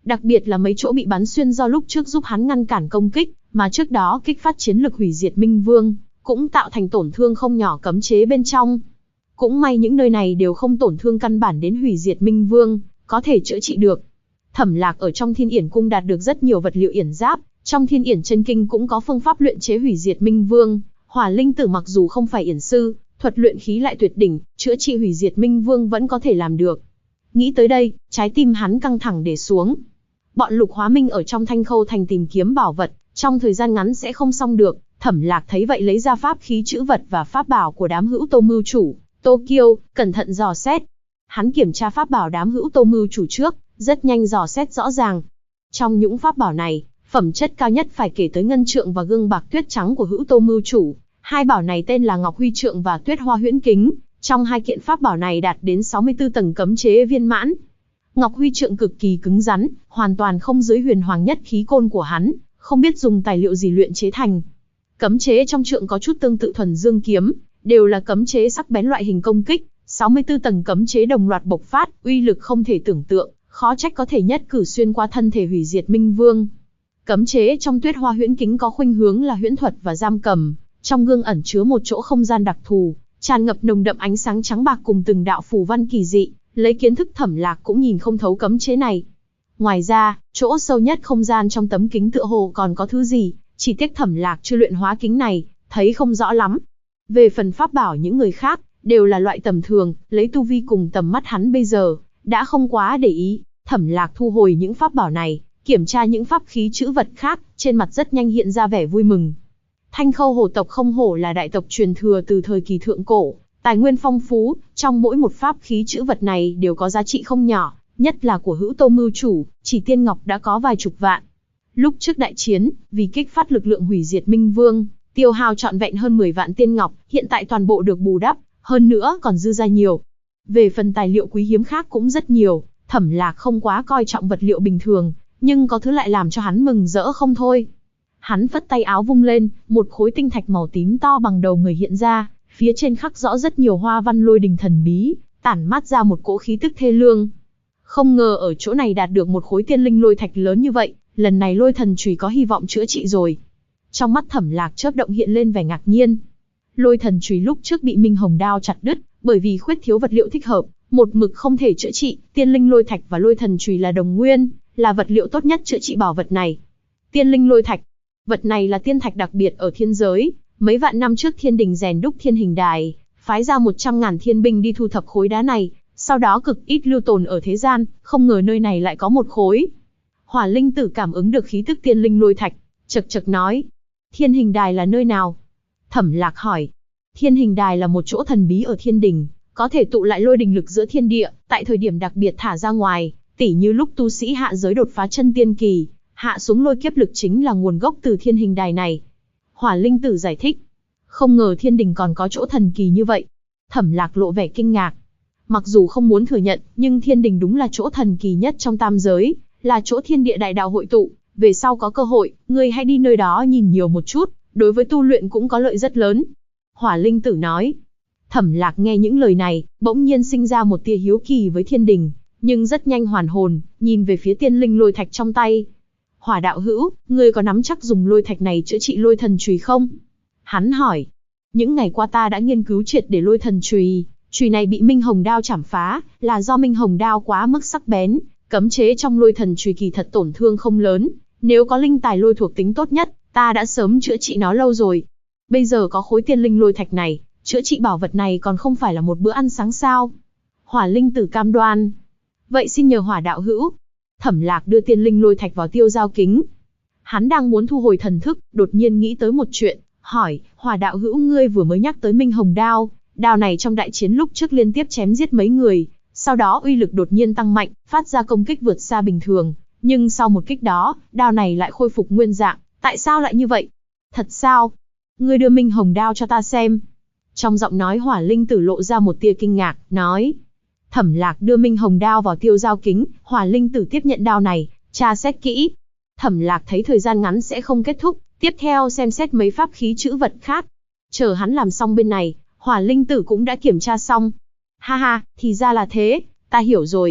đặc biệt là mấy chỗ bị bắn xuyên do lúc trước giúp hắn ngăn cản công kích, mà trước đó kích phát chiến lực hủy diệt Minh Vương, cũng tạo thành tổn thương không nhỏ cấm chế bên trong. Cũng may những nơi này đều không tổn thương căn bản đến hủy diệt Minh Vương, có thể chữa trị được. Thẩm Lạc ở trong Thiên Yển cung đạt được rất nhiều vật liệu yển giáp, trong Thiên Yển chân kinh cũng có phương pháp luyện chế hủy diệt Minh Vương. Hỏa Linh Tử mặc dù không phải yển sư, thuật luyện khí lại tuyệt đỉnh, chữa trị hủy diệt Minh Vương vẫn có thể làm được. Nghĩ tới đây, trái tim hắn căng thẳng để xuống. Bọn Lục Hóa Minh ở trong Thanh Khâu thành tìm kiếm bảo vật, trong thời gian ngắn sẽ không xong được. Thẩm Lạc thấy vậy lấy ra pháp khí chữ vật và pháp bảo của đám hữu Tô mưu chủ, Tô Kiêu, cẩn thận dò xét. Hắn kiểm tra pháp bảo đám hữu Tô mưu chủ trước, rất nhanh dò xét rõ ràng. Trong những pháp bảo này, phẩm chất cao nhất phải kể tới ngân trượng và gương bạc tuyết trắng của hữu Tô mưu chủ. Hai bảo này tên là Ngọc Huy Trượng và Tuyết Hoa Huyễn Kính. Trong hai kiện pháp bảo này đạt đến 64 tầng cấm chế viên mãn. Ngọc Huy Trượng cực kỳ cứng rắn, hoàn toàn không dưới huyền hoàng nhất khí côn của hắn, không biết dùng tài liệu gì luyện chế thành. Cấm chế trong trượng có chút tương tự Thuần Dương kiếm, đều là cấm chế sắc bén loại hình công kích, 64 tầng cấm chế đồng loạt bộc phát, uy lực không thể tưởng tượng, khó trách có thể nhất cử xuyên qua thân thể hủy diệt Minh Vương. Cấm chế trong Tuyết Hoa Huyễn Kính có khuynh hướng là huyễn thuật và giam cầm, trong gương ẩn chứa một chỗ không gian đặc thù, tràn ngập nồng đậm ánh sáng trắng bạc cùng từng đạo phù văn kỳ dị, lấy kiến thức Thẩm Lạc cũng nhìn không thấu cấm chế này. Ngoài ra, chỗ sâu nhất không gian trong tấm kính tựa hồ còn có thứ gì, chỉ tiếc Thẩm Lạc chưa luyện hóa kính này, thấy không rõ lắm. Về phần pháp bảo những người khác, đều là loại tầm thường, lấy tu vi cùng tầm mắt hắn bây giờ, đã không quá để ý. Thẩm Lạc thu hồi những pháp bảo này, kiểm tra những pháp khí chữ vật khác, trên mặt rất nhanh hiện ra vẻ vui mừng. Thanh Khâu hổ tộc không hổ là đại tộc truyền thừa từ thời kỳ thượng cổ, tài nguyên phong phú, trong mỗi một pháp khí chữ vật này đều có giá trị không nhỏ, nhất là của hữu Tô mưu chủ, chỉ tiên ngọc đã có vài chục vạn. Lúc trước đại chiến, vì kích phát lực lượng hủy diệt Minh Vương, tiêu hao trọn vẹn hơn 10 vạn tiên ngọc, hiện tại toàn bộ được bù đắp, hơn nữa còn dư ra nhiều. Về phần tài liệu quý hiếm khác cũng rất nhiều, Thẩm Lạc không quá coi trọng vật liệu bình thường, nhưng có thứ lại làm cho hắn mừng rỡ không thôi. Hắn phất tay áo vung lên, một khối tinh thạch màu tím to bằng đầu người hiện ra, phía trên khắc rõ rất nhiều hoa văn lôi đình thần bí, tản mát ra một cỗ khí tức thê lương. Không ngờ ở chỗ này đạt được một khối tiên linh lôi thạch lớn như vậy, lần này lôi thần chùy có hy vọng chữa trị rồi. Trong mắt Thẩm Lạc chớp động hiện lên vẻ ngạc nhiên. Lôi thần chùy lúc trước bị Minh Hồng đao chặt đứt, bởi vì khuyết thiếu vật liệu thích hợp, một mực không thể chữa trị. Tiên linh lôi thạch và lôi thần chùy là đồng nguyên, là vật liệu tốt nhất chữa trị bảo vật này. Tiên linh lôi thạch, vật này là tiên thạch đặc biệt ở thiên giới. Mấy vạn năm trước thiên đình rèn đúc thiên hình đài, phái ra 100.000 thiên binh đi thu thập khối đá này, sau đó cực ít lưu tồn ở thế gian, không ngờ nơi này lại có một khối. Hỏa Linh Tử cảm ứng được khí tức tiên linh lôi thạch, chậc chậc nói: Thiên hình đài là nơi nào? Thẩm Lạc hỏi. Thiên hình đài là một chỗ thần bí ở thiên đình, có thể tụ lại lôi đình lực giữa thiên địa, tại thời điểm đặc biệt thả ra ngoài, tỉ như lúc tu sĩ hạ giới đột phá chân tiên kỳ, hạ xuống lôi kiếp lực chính là nguồn gốc từ thiên hình đài này. Hỏa Linh Tử giải thích. Không ngờ thiên đình còn có chỗ thần kỳ như vậy. Thẩm Lạc lộ vẻ kinh ngạc. Mặc dù không muốn thừa nhận, nhưng thiên đình đúng là chỗ thần kỳ nhất trong tam giới, là chỗ thiên địa đại đạo hội tụ. Về sau có cơ hội, ngươi hãy đi nơi đó nhìn nhiều một chút, đối với tu luyện cũng có lợi rất lớn. Hỏa Linh Tử nói. Thẩm Lạc nghe những lời này, bỗng nhiên sinh ra một tia hiếu kỳ với thiên đình, nhưng rất nhanh hoàn hồn, nhìn về phía tiên linh lôi thạch trong tay. Hỏa đạo hữu, ngươi có nắm chắc dùng lôi thạch này chữa trị lôi thần chùy không? Hắn hỏi. Những ngày qua ta đã nghiên cứu triệt để lôi thần chùy, chùy này bị Minh Hồng đao chảm phá, là do Minh Hồng đao quá mức sắc bén, cấm chế trong lôi thần chùy kỳ thật tổn thương không lớn, nếu có linh tài lôi thuộc tính tốt nhất, ta đã sớm chữa trị nó lâu rồi. Bây giờ có khối tiên linh lôi thạch này, chữa trị bảo vật này còn không phải là một bữa ăn sáng sao? Hỏa Linh Tử cam đoan. Vậy xin nhờ Hỏa đạo hữu. Thẩm Lạc đưa tiên linh lôi thạch vào tiêu giao kính. Hắn đang muốn thu hồi thần thức, đột nhiên nghĩ tới một chuyện, hỏi: Hỏa đạo hữu, ngươi vừa mới nhắc tới Minh Hồng đao, đao này trong đại chiến lúc trước liên tiếp chém giết mấy người, sau đó uy lực đột nhiên tăng mạnh, phát ra công kích vượt xa bình thường, nhưng sau một kích đó, đao này lại khôi phục nguyên dạng, tại sao lại như vậy? Thật sao? Ngươi đưa Minh Hồng đao cho ta xem. Trong giọng nói Hỏa Linh Tử lộ ra một tia kinh ngạc, nói. Thẩm Lạc đưa Minh Hồng đao vào tiêu giao kính, Hỏa Linh Tử tiếp nhận đao này, tra xét kỹ. Thẩm Lạc thấy thời gian ngắn sẽ không kết thúc, tiếp theo xem xét mấy pháp khí chữ vật khác. Chờ hắn làm xong bên này, Hỏa Linh Tử cũng đã kiểm tra xong. Ha ha, thì ra là thế, ta hiểu rồi.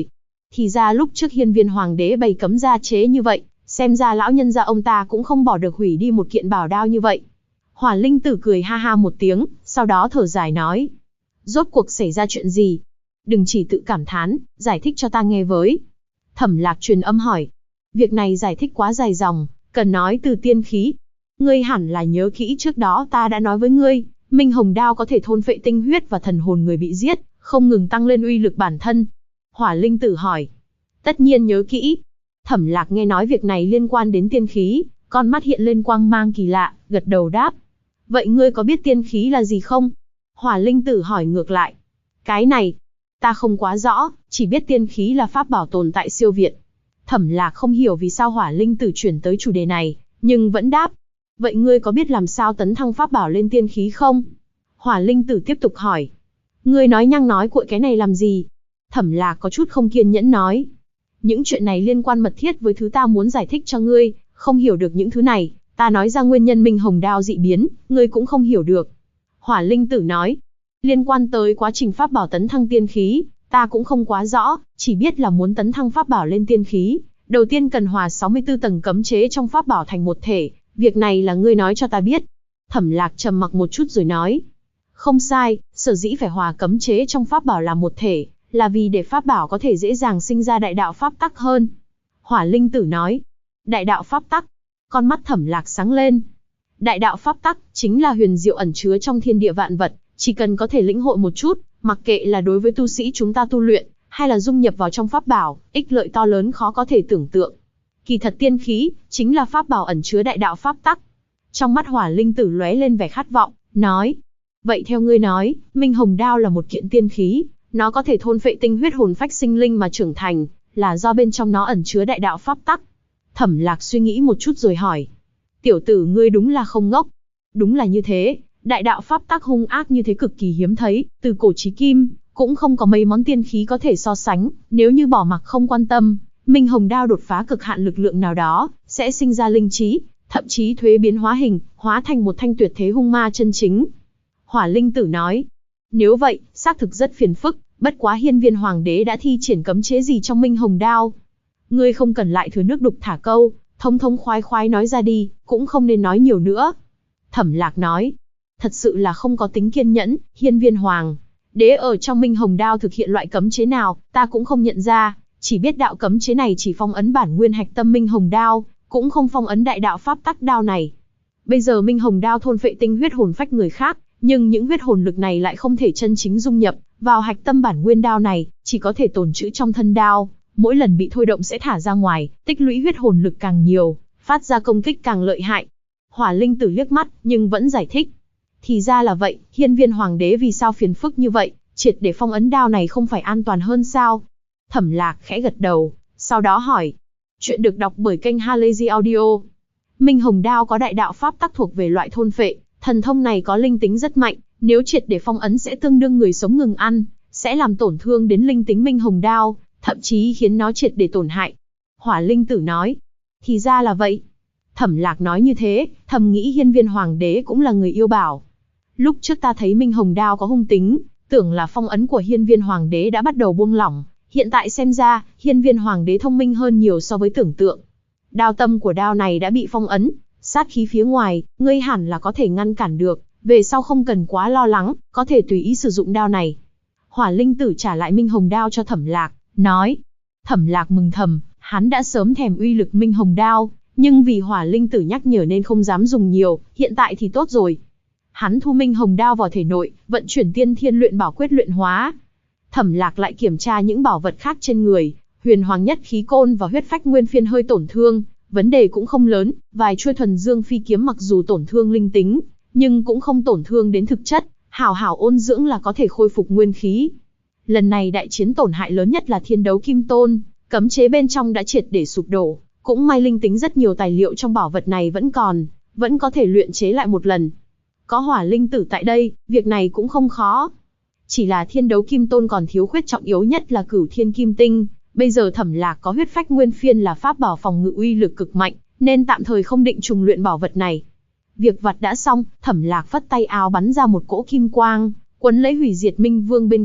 Thì ra lúc trước Hiên Viên Hoàng đế bày cấm gia chế như vậy, xem ra lão nhân gia ông ta cũng không bỏ được hủy đi một kiện bảo đao như vậy. Hỏa Linh Tử cười ha ha một tiếng, sau đó thở dài nói. Rốt cuộc xảy ra chuyện gì? Đừng chỉ tự cảm thán, giải thích cho ta nghe với. Thẩm Lạc truyền âm hỏi. Việc này giải thích quá dài dòng, cần nói từ tiên khí. Ngươi hẳn là nhớ kỹ trước đó ta đã nói với ngươi, Minh Hồng Đao có thể thôn phệ tinh huyết và thần hồn người bị giết, không ngừng tăng lên uy lực bản thân. Hỏa Linh Tử hỏi. Tất nhiên nhớ kỹ. Thẩm Lạc nghe nói việc này liên quan đến tiên khí, con mắt hiện lên quang mang kỳ lạ, gật đầu đáp. Vậy ngươi có biết tiên khí là gì không? Hỏa Linh Tử hỏi ngược lại. Cái này, ta không quá rõ, chỉ biết tiên khí là pháp bảo tồn tại siêu việt. Thẩm Lạc không hiểu vì sao Hỏa Linh Tử chuyển tới chủ đề này, nhưng vẫn đáp. Vậy ngươi có biết làm sao tấn thăng pháp bảo lên tiên khí không? Hỏa Linh Tử tiếp tục hỏi. Ngươi nói nhăng nói cuội cái này làm gì? Thẩm Lạc có chút không kiên nhẫn nói. Những chuyện này liên quan mật thiết với thứ ta muốn giải thích cho ngươi, không hiểu được những thứ này, ta nói ra nguyên nhân Minh Hồng Đao dị biến, ngươi cũng không hiểu được. Hỏa Linh Tử nói. Liên quan tới quá trình pháp bảo tấn thăng tiên khí, ta cũng không quá rõ, chỉ biết là muốn tấn thăng pháp bảo lên tiên khí, đầu tiên cần hòa 64 tầng cấm chế trong pháp bảo thành một thể, việc này là ngươi nói cho ta biết. Thẩm Lạc trầm mặc một chút rồi nói. Không sai, sở dĩ phải hòa cấm chế trong pháp bảo làm một thể, là vì để pháp bảo có thể dễ dàng sinh ra đại đạo pháp tắc hơn. Hỏa Linh Tử nói. Đại đạo pháp tắc. Con mắt Thẩm Lạc sáng lên. Đại đạo pháp tắc chính là huyền diệu ẩn chứa trong thiên địa vạn vật, chỉ cần có thể lĩnh hội một chút, mặc kệ là đối với tu sĩ chúng ta tu luyện, hay là dung nhập vào trong pháp bảo, ích lợi to lớn khó có thể tưởng tượng. Kỳ thật tiên khí chính là pháp bảo ẩn chứa đại đạo pháp tắc. Trong mắt Hỏa Linh Tử lóe lên vẻ khát vọng, nói: "Vậy theo ngươi nói, Minh Hồng Đao là một kiện tiên khí, nó có thể thôn phệ tinh huyết hồn phách sinh linh mà trưởng thành, là do bên trong nó ẩn chứa đại đạo pháp tắc?" Thẩm Lạc suy nghĩ một chút rồi hỏi: "Tiểu tử ngươi đúng là không ngốc." Đúng là như thế, đại đạo pháp tắc hung ác như thế cực kỳ hiếm thấy, từ cổ chí kim, cũng không có mấy món tiên khí có thể so sánh, nếu như bỏ mặc không quan tâm, Minh Hồng Đao đột phá cực hạn lực lượng nào đó, sẽ sinh ra linh trí, thậm chí thuế biến hóa hình, hóa thành một thanh tuyệt thế hung ma chân chính. Hỏa Linh Tử nói: "Nếu vậy, xác thực rất phiền phức, bất quá Hiên Viên Hoàng đế đã thi triển cấm chế gì trong Minh Hồng Đao? Ngươi không cần lại thừa nước đục thả câu, thông thông khoái khoái nói ra đi, cũng không nên nói nhiều nữa." Thẩm Lạc nói: "Thật sự là không có tính kiên nhẫn, Hiên Viên Hoàng đế ở trong Minh Hồng Đao thực hiện loại cấm chế nào, ta cũng không nhận ra, chỉ biết đạo cấm chế này chỉ phong ấn bản nguyên hạch tâm Minh Hồng Đao, cũng không phong ấn đại đạo pháp tắc đao này. Bây giờ Minh Hồng Đao thôn phệ tinh huyết hồn phách người khác, nhưng những huyết hồn lực này lại không thể chân chính dung nhập vào hạch tâm bản nguyên đao này, chỉ có thể tồn trữ trong thân đao, mỗi lần bị thôi động sẽ thả ra ngoài, tích lũy huyết hồn lực càng nhiều, phát ra công kích càng lợi hại." Hỏa Linh Tử liếc mắt, nhưng vẫn giải thích: "Thì ra là vậy, Hiên Viên Hoàng đế vì sao phiền phức như vậy, triệt để phong ấn đao này không phải an toàn hơn sao?" Thẩm Lạc khẽ gật đầu, sau đó hỏi: "Chuyện được đọc bởi kênh Halazy Audio." Minh Hồng Đao có đại đạo pháp tắc thuộc về loại thôn phệ, thần thông này có linh tính rất mạnh, nếu triệt để phong ấn sẽ tương đương người sống ngừng ăn, sẽ làm tổn thương đến linh tính Minh Hồng Đao, thậm chí khiến nó triệt để tổn hại. Hỏa Linh Tử nói: "Thì ra là vậy." Thẩm Lạc nói như thế, thầm nghĩ Hiên Viên Hoàng đế cũng là người yêu bảo. Lúc trước ta thấy Minh Hồng Đao có hung tính, tưởng là phong ấn của Hiên Viên Hoàng đế đã bắt đầu buông lỏng, hiện tại xem ra, Hiên Viên Hoàng đế thông minh hơn nhiều so với tưởng tượng. Đao tâm của đao này đã bị phong ấn, sát khí phía ngoài, ngươi hẳn là có thể ngăn cản được, về sau không cần quá lo lắng, có thể tùy ý sử dụng đao này. Hỏa Linh Tử trả lại Minh Hồng Đao cho Thẩm Lạc, nói. Thẩm Lạc mừng thầm, hắn đã sớm thèm uy lực Minh Hồng Đao, nhưng vì Hỏa Linh Tử nhắc nhở nên không dám dùng nhiều, hiện tại thì tốt rồi. Hắn thu Minh Hồng Đao vào thể nội, vận chuyển Tiên Thiên Luyện Bảo Quyết luyện hóa. Thẩm Lạc lại kiểm tra những bảo vật khác trên người, Huyền Hoàng Nhất Khí Côn và Huyết Phách Nguyên Phiên hơi tổn thương, vấn đề cũng không lớn, vài chuôi Thuần Dương Phi kiếm mặc dù tổn thương linh tính, nhưng cũng không tổn thương đến thực chất, hảo hảo ôn dưỡng là có thể khôi phục nguyên khí. Lần này đại chiến tổn hại lớn nhất là Thiên Đấu Kim Tôn, cấm chế bên trong đã triệt để sụp đổ, cũng may linh tính rất nhiều tài liệu trong bảo vật này vẫn còn, vẫn có thể luyện chế lại một lần. Có Hỏa Linh Tử tại đây, việc này cũng không khó. Chỉ là Thiên Đấu Kim Tôn còn thiếu khuyết trọng yếu nhất là Cửu Thiên Kim Tinh, bây giờ Thẩm Lạc có Huyết Phách Nguyên Phiên là pháp bảo phòng ngự uy lực cực mạnh, nên tạm thời không định trùng luyện bảo vật này. Việc vặt đã xong, Thẩm Lạc phất tay áo bắn ra một cỗ kim quang, quấn lấy Hủy Diệt Minh Vương bên cạnh,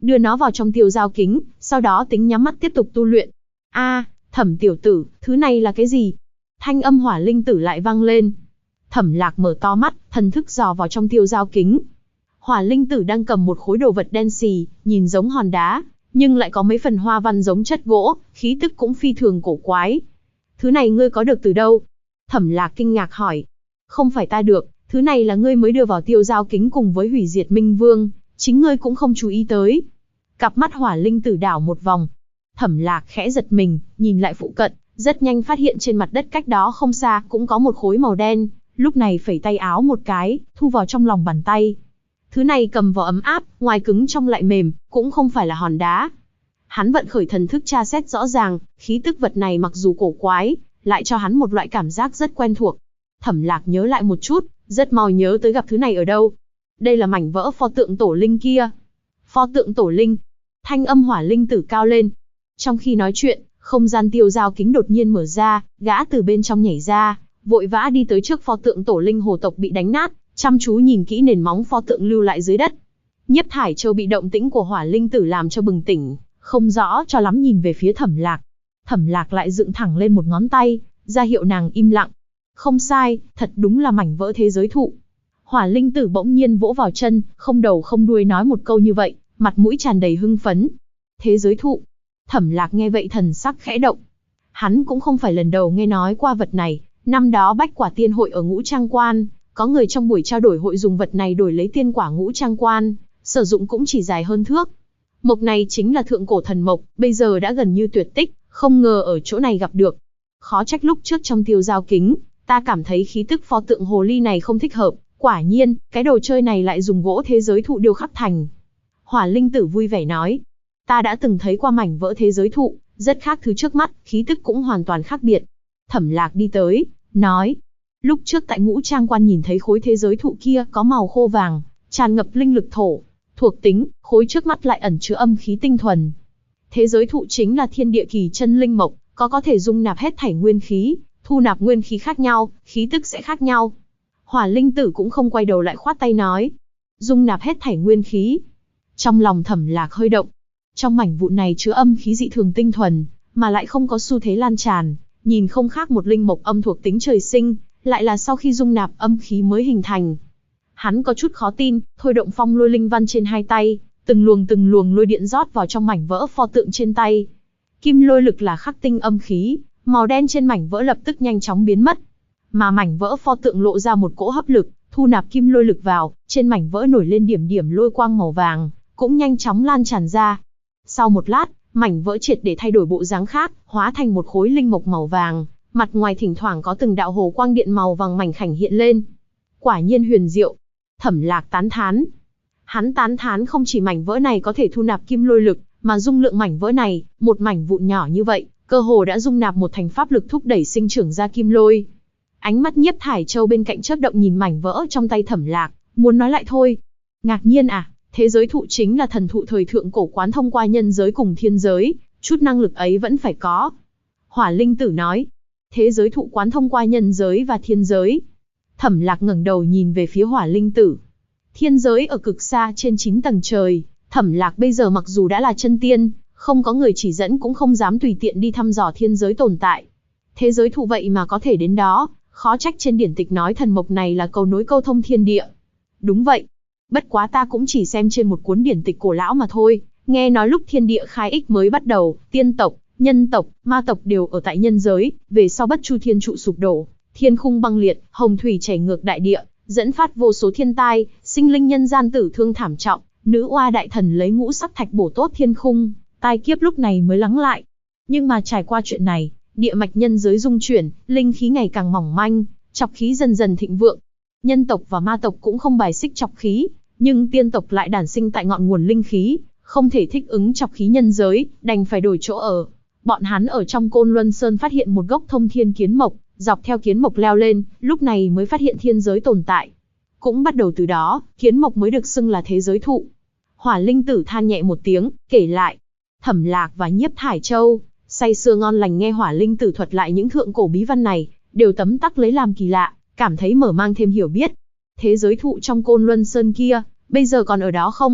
đưa nó vào trong tiêu dao kính, sau đó tính nhắm mắt tiếp tục tu luyện. A, Thẩm tiểu tử, thứ này là cái gì? Thanh âm hỏa linh tử lại vang lên. Thẩm Lạc mở to mắt, thần thức dò vào trong tiêu dao kính. Hỏa linh tử đang cầm một khối đồ vật đen xì, nhìn giống hòn đá, nhưng lại có mấy phần hoa văn giống chất gỗ, khí tức cũng phi thường cổ quái. Thứ này ngươi có được từ đâu? Thẩm Lạc kinh ngạc hỏi. Không phải ta được, thứ này là ngươi mới đưa vào tiêu dao kính cùng với hủy diệt minh vương, chính ngươi cũng không chú ý tới. Cặp mắt hỏa linh tử đảo một vòng. Thẩm Lạc khẽ giật mình, nhìn lại phụ cận, rất nhanh phát hiện trên mặt đất cách đó không xa cũng có một khối màu đen, lúc này phẩy tay áo một cái, thu vào trong lòng bàn tay. Thứ này cầm vào ấm áp, ngoài cứng trong lại mềm, cũng không phải là hòn đá. Hắn vận khởi thần thức tra xét rõ ràng, khí tức vật này mặc dù cổ quái, lại cho hắn một loại cảm giác rất quen thuộc. Thẩm Lạc nhớ lại một chút, rất mau nhớ tới gặp thứ này ở đâu. Đây là mảnh vỡ pho tượng tổ linh kia. Pho tượng tổ linh. Thanh âm hỏa linh tử cao lên. Trong khi nói chuyện, không gian tiêu dao kính đột nhiên mở ra, gã từ bên trong nhảy ra, vội vã đi tới trước pho tượng tổ linh hồ tộc bị đánh nát, chăm chú nhìn kỹ nền móng pho tượng lưu lại dưới đất. Nhiếp Thải Châu bị động tĩnh của hỏa linh tử làm cho bừng tỉnh, không rõ cho lắm nhìn về phía Thẩm Lạc. Thẩm Lạc lại dựng thẳng lên một ngón tay, ra hiệu nàng im lặng. Không sai, thật đúng là mảnh vỡ thế giới thụ. Hỏa linh tử bỗng nhiên vỗ vào chân, không đầu không đuôi nói một câu như vậy, mặt mũi tràn đầy hưng phấn. Thế giới thụ. Thẩm Lạc nghe vậy thần sắc khẽ động. Hắn cũng không phải lần đầu nghe nói qua vật này, năm đó Bách Quả Tiên Hội ở Ngũ Trang Quan, có người trong buổi trao đổi hội dùng vật này đổi lấy tiên quả Ngũ Trang Quan, sử dụng cũng chỉ dài hơn thước. Mộc này chính là thượng cổ thần mộc, bây giờ đã gần như tuyệt tích, không ngờ ở chỗ này gặp được. Khó trách lúc trước trong tiêu dao kính, ta cảm thấy khí tức pho tượng hồ ly này không thích hợp, quả nhiên, cái đồ chơi này lại dùng gỗ thế giới thụ điêu khắc thành. Hỏa linh tử vui vẻ nói, ta đã từng thấy qua mảnh vỡ thế giới thụ, rất khác thứ trước mắt, khí tức cũng hoàn toàn khác biệt. Thẩm Lạc đi tới, nói, lúc trước tại Ngũ Trang Quan nhìn thấy khối thế giới thụ kia có màu khô vàng, tràn ngập linh lực thổ, thuộc tính, khối trước mắt lại ẩn chứa âm khí tinh thuần. Thế giới thụ chính là thiên địa kỳ chân linh mộc, có thể dung nạp hết thảy nguyên khí, thu nạp nguyên khí khác nhau, khí tức sẽ khác nhau. Hỏa linh tử cũng không quay đầu lại khoát tay nói, dung nạp hết thảy nguyên khí. Trong lòng Thẩm Lạc hơi động, trong mảnh vụn này chứa âm khí dị thường tinh thuần, mà lại không có xu thế lan tràn, nhìn không khác một linh mộc âm thuộc tính trời sinh, lại là sau khi dung nạp âm khí mới hình thành. Hắn có chút khó tin, thôi động phong lôi linh văn trên hai tay, từng luồng lôi điện rót vào trong mảnh vỡ pho tượng trên tay. Kim lôi lực là khắc tinh âm khí, màu đen trên mảnh vỡ lập tức nhanh chóng biến mất. Mà mảnh vỡ pho tượng lộ ra một cỗ hấp lực, thu nạp kim lôi lực vào, trên mảnh vỡ nổi lên điểm điểm lôi quang màu vàng, cũng nhanh chóng lan tràn ra. Sau một lát, mảnh vỡ triệt để thay đổi bộ dáng khác, hóa thành một khối linh mộc màu vàng, mặt ngoài thỉnh thoảng có từng đạo hồ quang điện màu vàng mảnh khảnh hiện lên. Quả nhiên huyền diệu. Thẩm Lạc tán thán. Hắn tán thán không chỉ mảnh vỡ này có thể thu nạp kim lôi lực, mà dung lượng mảnh vỡ này, một mảnh vụn nhỏ như vậy, cơ hồ đã dung nạp một thành pháp lực thúc đẩy sinh trưởng ra kim lôi. Ánh mắt Nhiếp Thải Châu bên cạnh chớp động nhìn mảnh vỡ trong tay Thẩm Lạc, muốn nói lại thôi. Ngạc nhiên à, thế giới thụ chính là thần thụ thời thượng cổ quán thông qua nhân giới cùng thiên giới, chút năng lực ấy vẫn phải có. Hỏa linh tử nói, thế giới thụ quán thông qua nhân giới và thiên giới. Thẩm Lạc ngẩng đầu nhìn về phía hỏa linh tử. Thiên giới ở cực xa trên 9 tầng trời, Thẩm Lạc bây giờ mặc dù đã là chân tiên, không có người chỉ dẫn cũng không dám tùy tiện đi thăm dò thiên giới tồn tại. Thế giới thụ vậy mà có thể đến đó, khó trách trên điển tịch nói thần mộc này là cầu nối câu thông thiên địa. Đúng vậy. Bất quá ta cũng chỉ xem trên một cuốn điển tịch cổ lão mà thôi, nghe nói lúc thiên địa khai ích mới bắt đầu, tiên tộc, nhân tộc, ma tộc đều ở tại nhân giới, về sau Bất Chu Thiên trụ sụp đổ, thiên khung băng liệt, hồng thủy chảy ngược đại địa, dẫn phát vô số thiên tai, sinh linh nhân gian tử thương thảm trọng, nữ oa đại thần lấy ngũ sắc thạch bổ tốt thiên khung, tai kiếp lúc này mới lắng lại. Nhưng mà trải qua chuyện này, địa mạch nhân giới dung chuyển, linh khí ngày càng mỏng manh, trọc khí dần dần thịnh vượng. Nhân tộc và ma tộc cũng không bài xích trọc khí, nhưng tiên tộc lại đản sinh tại ngọn nguồn linh khí, không thể thích ứng trọc khí nhân giới, đành phải đổi chỗ ở. Bọn hắn ở trong Côn Luân Sơn phát hiện một gốc thông thiên kiến mộc, dọc theo kiến mộc leo lên, lúc này mới phát hiện thiên giới tồn tại. Cũng bắt đầu từ đó, kiến mộc mới được xưng là thế giới thụ. Hỏa linh tử than nhẹ một tiếng, kể lại. Thẩm Lạc và Nhiếp Thải Châu, say sưa ngon lành nghe hỏa linh tử thuật lại những thượng cổ bí văn này, đều tấm tắc lấy làm kỳ lạ, cảm thấy mở mang thêm hiểu biết. Thế giới thụ trong Côn Luân Sơn kia, bây giờ còn ở đó không?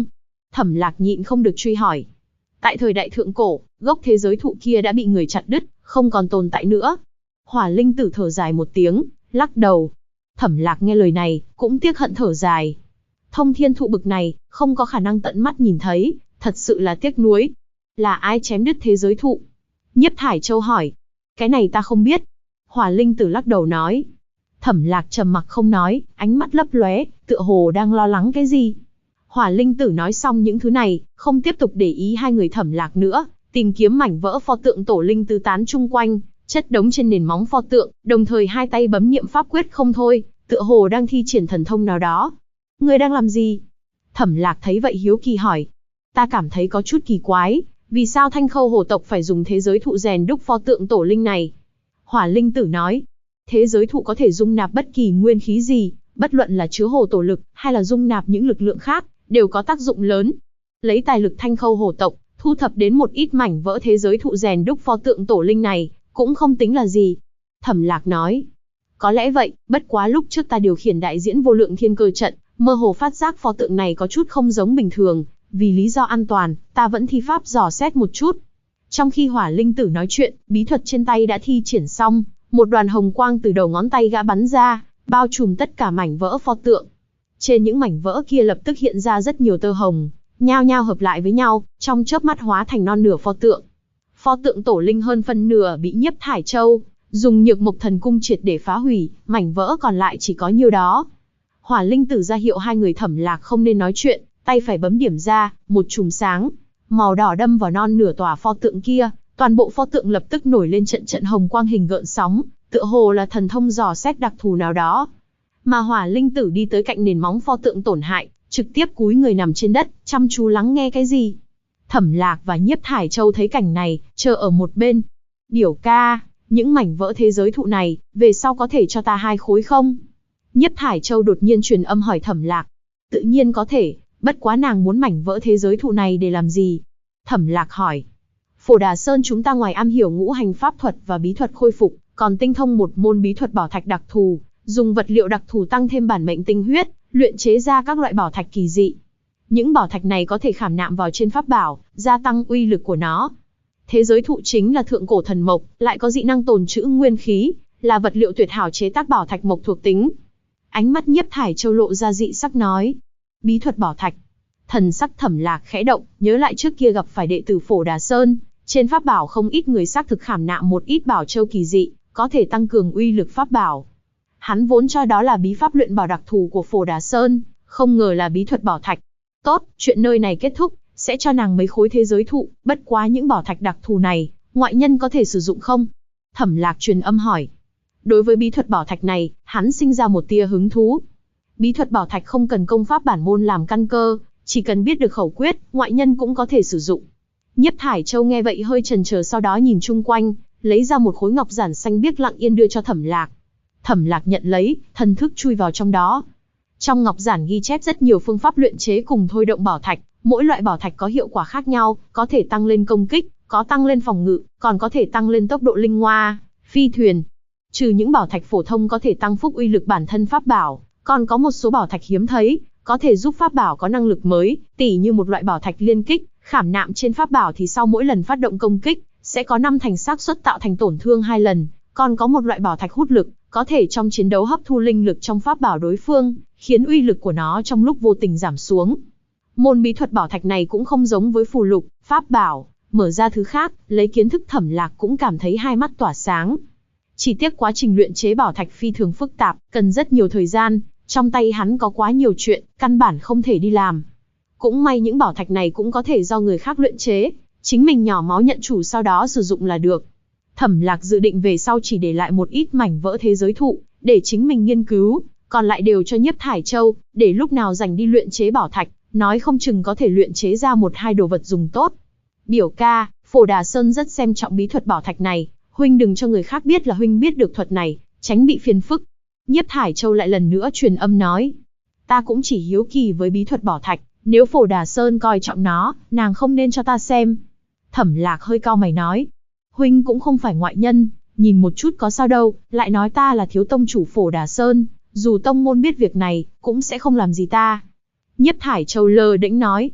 Thẩm Lạc nhịn không được truy hỏi. Tại thời đại thượng cổ, gốc thế giới thụ kia đã bị người chặt đứt, không còn tồn tại nữa. Hỏa Linh Tử thở dài một tiếng, lắc đầu. Thẩm Lạc nghe lời này, cũng tiếc hận thở dài. Thông thiên thụ bực này, không có khả năng tận mắt nhìn thấy, thật sự là tiếc nuối. Là ai chém đứt thế giới thụ? Nhiếp Thải Châu hỏi. Cái này ta không biết. Hỏa Linh Tử lắc đầu nói. Thẩm Lạc trầm mặc không nói, ánh mắt lấp lóe, tựa hồ đang lo lắng cái gì. Hỏa Linh Tử nói xong những thứ này, không tiếp tục để ý hai người Thẩm Lạc nữa, tìm kiếm mảnh vỡ pho tượng tổ linh tứ tán chung quanh, chất đống trên nền móng pho tượng, đồng thời hai tay bấm niệm pháp quyết không thôi, tựa hồ đang thi triển thần thông nào đó. Ngươi đang làm gì? Thẩm Lạc thấy vậy hiếu kỳ hỏi. Ta cảm thấy có chút kỳ quái, vì sao Thanh Khâu Hồ tộc phải dùng thế giới thụ rèn đúc pho tượng tổ linh này? Hỏa Linh Tử nói. Thế giới thụ có thể dung nạp bất kỳ nguyên khí gì, bất luận là chứa hồ tổ lực, hay là dung nạp những lực lượng khác, đều có tác dụng lớn. Lấy tài lực Thanh Khâu Hồ tộc, thu thập đến một ít mảnh vỡ thế giới thụ rèn đúc pho tượng tổ linh này, cũng không tính là gì. Thẩm Lạc nói. Có lẽ vậy, bất quá lúc trước ta điều khiển đại diễn vô lượng thiên cơ trận, mơ hồ phát giác pho tượng này có chút không giống bình thường, vì lý do an toàn, ta vẫn thi pháp dò xét một chút. Trong khi Hỏa Linh Tử nói chuyện, bí thuật trên tay đã thi triển xong, một đoàn hồng quang từ đầu ngón tay gã bắn ra, bao trùm tất cả mảnh vỡ pho tượng. Trên những mảnh vỡ kia lập tức hiện ra rất nhiều tơ hồng, nhao nhao hợp lại với nhau, trong chớp mắt hóa thành non nửa pho tượng. Pho tượng tổ linh hơn phân nửa bị Nhiếp Thải Châu dùng Nhược Mộc Thần Cung triệt để phá hủy, mảnh vỡ còn lại chỉ có nhiêu đó. Hỏa Linh Tử ra hiệu hai người Thẩm Lạc không nên nói chuyện, tay phải bấm điểm ra, một chùm sáng màu đỏ đâm vào non nửa tòa pho tượng kia, toàn bộ pho tượng lập tức nổi lên trận trận hồng quang hình gợn sóng, tựa hồ là thần thông dò xét đặc thù nào đó. Mà Hỏa Linh Tử đi tới cạnh nền móng pho tượng tổn hại, trực tiếp cúi người nằm trên đất, chăm chú lắng nghe cái gì. Thẩm Lạc và Nhiếp Thải Châu thấy cảnh này, chờ ở một bên. Biểu ca, những mảnh vỡ thế giới thụ này, về sau có thể cho ta 2 khối không? Nhiếp Thải Châu đột nhiên truyền âm hỏi Thẩm Lạc. Tự nhiên có thể, bất quá nàng muốn mảnh vỡ thế giới thụ này để làm gì? Thẩm Lạc hỏi. Phổ Đà Sơn chúng ta ngoài am hiểu ngũ hành pháp thuật và bí thuật khôi phục, còn tinh thông một môn bí thuật bảo thạch đặc thù, dùng vật liệu đặc thù tăng thêm bản mệnh tinh huyết, luyện chế ra các loại bảo thạch kỳ dị. Những bảo thạch này có thể khảm nạm vào trên pháp bảo, gia tăng uy lực của nó. Thế giới thụ chính là thượng cổ thần mộc, lại có dị năng tồn trữ nguyên khí, là vật liệu tuyệt hảo chế tác bảo thạch mộc thuộc tính. Ánh mắt Nhiếp Thải Châu lộ ra dị sắc nói. Bí thuật bảo thạch. Thần sắc Thẩm Lạc khẽ động, nhớ lại trước kia gặp phải đệ tử Phổ Đà Sơn, trên pháp bảo không ít người xác thực khảm nạm một ít bảo châu kỳ dị, có thể tăng cường uy lực pháp bảo. Hắn vốn cho đó là bí pháp luyện bảo đặc thù của Phổ Đà Sơn, không ngờ là bí thuật bảo thạch. Tốt, chuyện nơi này kết thúc, sẽ cho nàng mấy khối thế giới thụ, bất quá những bảo thạch đặc thù này, ngoại nhân có thể sử dụng không? Thẩm Lạc truyền âm hỏi. Đối với bí thuật bảo thạch này, hắn sinh ra một tia hứng thú. Bí thuật bảo thạch không cần công pháp bản môn làm căn cơ, chỉ cần biết được khẩu quyết, ngoại nhân cũng có thể sử dụng. Nhiếp Thải Châu nghe vậy hơi chần chờ, sau đó nhìn chung quanh, lấy ra một khối ngọc giản xanh biếc lặng yên đưa cho Thẩm Lạc. Thẩm Lạc nhận lấy, thần thức chui vào trong đó. Trong ngọc giản ghi chép rất nhiều phương pháp luyện chế cùng thôi động bảo thạch, mỗi loại bảo thạch có hiệu quả khác nhau, có thể tăng lên công kích, có tăng lên phòng ngự, còn có thể tăng lên tốc độ linh ngoa, phi thuyền. Trừ những bảo thạch phổ thông có thể tăng phúc uy lực bản thân pháp bảo, còn có một số bảo thạch hiếm thấy, có thể giúp pháp bảo có năng lực mới, tỉ như một loại bảo thạch liên kích, khảm nạm trên pháp bảo thì sau mỗi lần phát động công kích, sẽ có 5 thành xác suất tạo thành tổn thương 2 lần, còn có một loại bảo thạch hút lực, có thể trong chiến đấu hấp thu linh lực trong pháp bảo đối phương, khiến uy lực của nó trong lúc vô tình giảm xuống. Môn bí thuật bảo thạch này cũng không giống với phù lục, pháp bảo, mở ra thứ khác, lấy kiến thức Thẩm Lạc cũng cảm thấy hai mắt tỏa sáng. Chỉ tiếc quá trình luyện chế bảo thạch phi thường phức tạp, cần rất nhiều thời gian, trong tay hắn có quá nhiều chuyện, căn bản không thể đi làm. Cũng may những bảo thạch này cũng có thể do người khác luyện chế, chính mình nhỏ máu nhận chủ sau đó sử dụng là được. Thẩm Lạc dự định về sau chỉ để lại một ít mảnh vỡ thế giới thụ, để chính mình nghiên cứu, còn lại đều cho Nhiếp Thải Châu, để lúc nào rảnh đi luyện chế bảo thạch, nói không chừng có thể luyện chế ra 1-2 đồ vật dùng tốt. Biểu ca, Phổ Đà Sơn rất xem trọng bí thuật bảo thạch này, huynh đừng cho người khác biết là huynh biết được thuật này, tránh bị phiền phức. Nhiếp Thải Châu lại lần nữa truyền âm nói. Ta cũng chỉ hiếu kỳ với bí thuật bảo thạch, nếu Phổ Đà Sơn coi trọng nó, nàng không nên cho ta xem. Thẩm Lạc hơi cau mày nói. Huynh cũng không phải ngoại nhân, nhìn một chút có sao đâu, lại nói ta là thiếu tông chủ Phổ Đà Sơn, dù tông môn biết việc này, cũng sẽ không làm gì ta. Nhiếp Thải Châu lơ đễnh nói.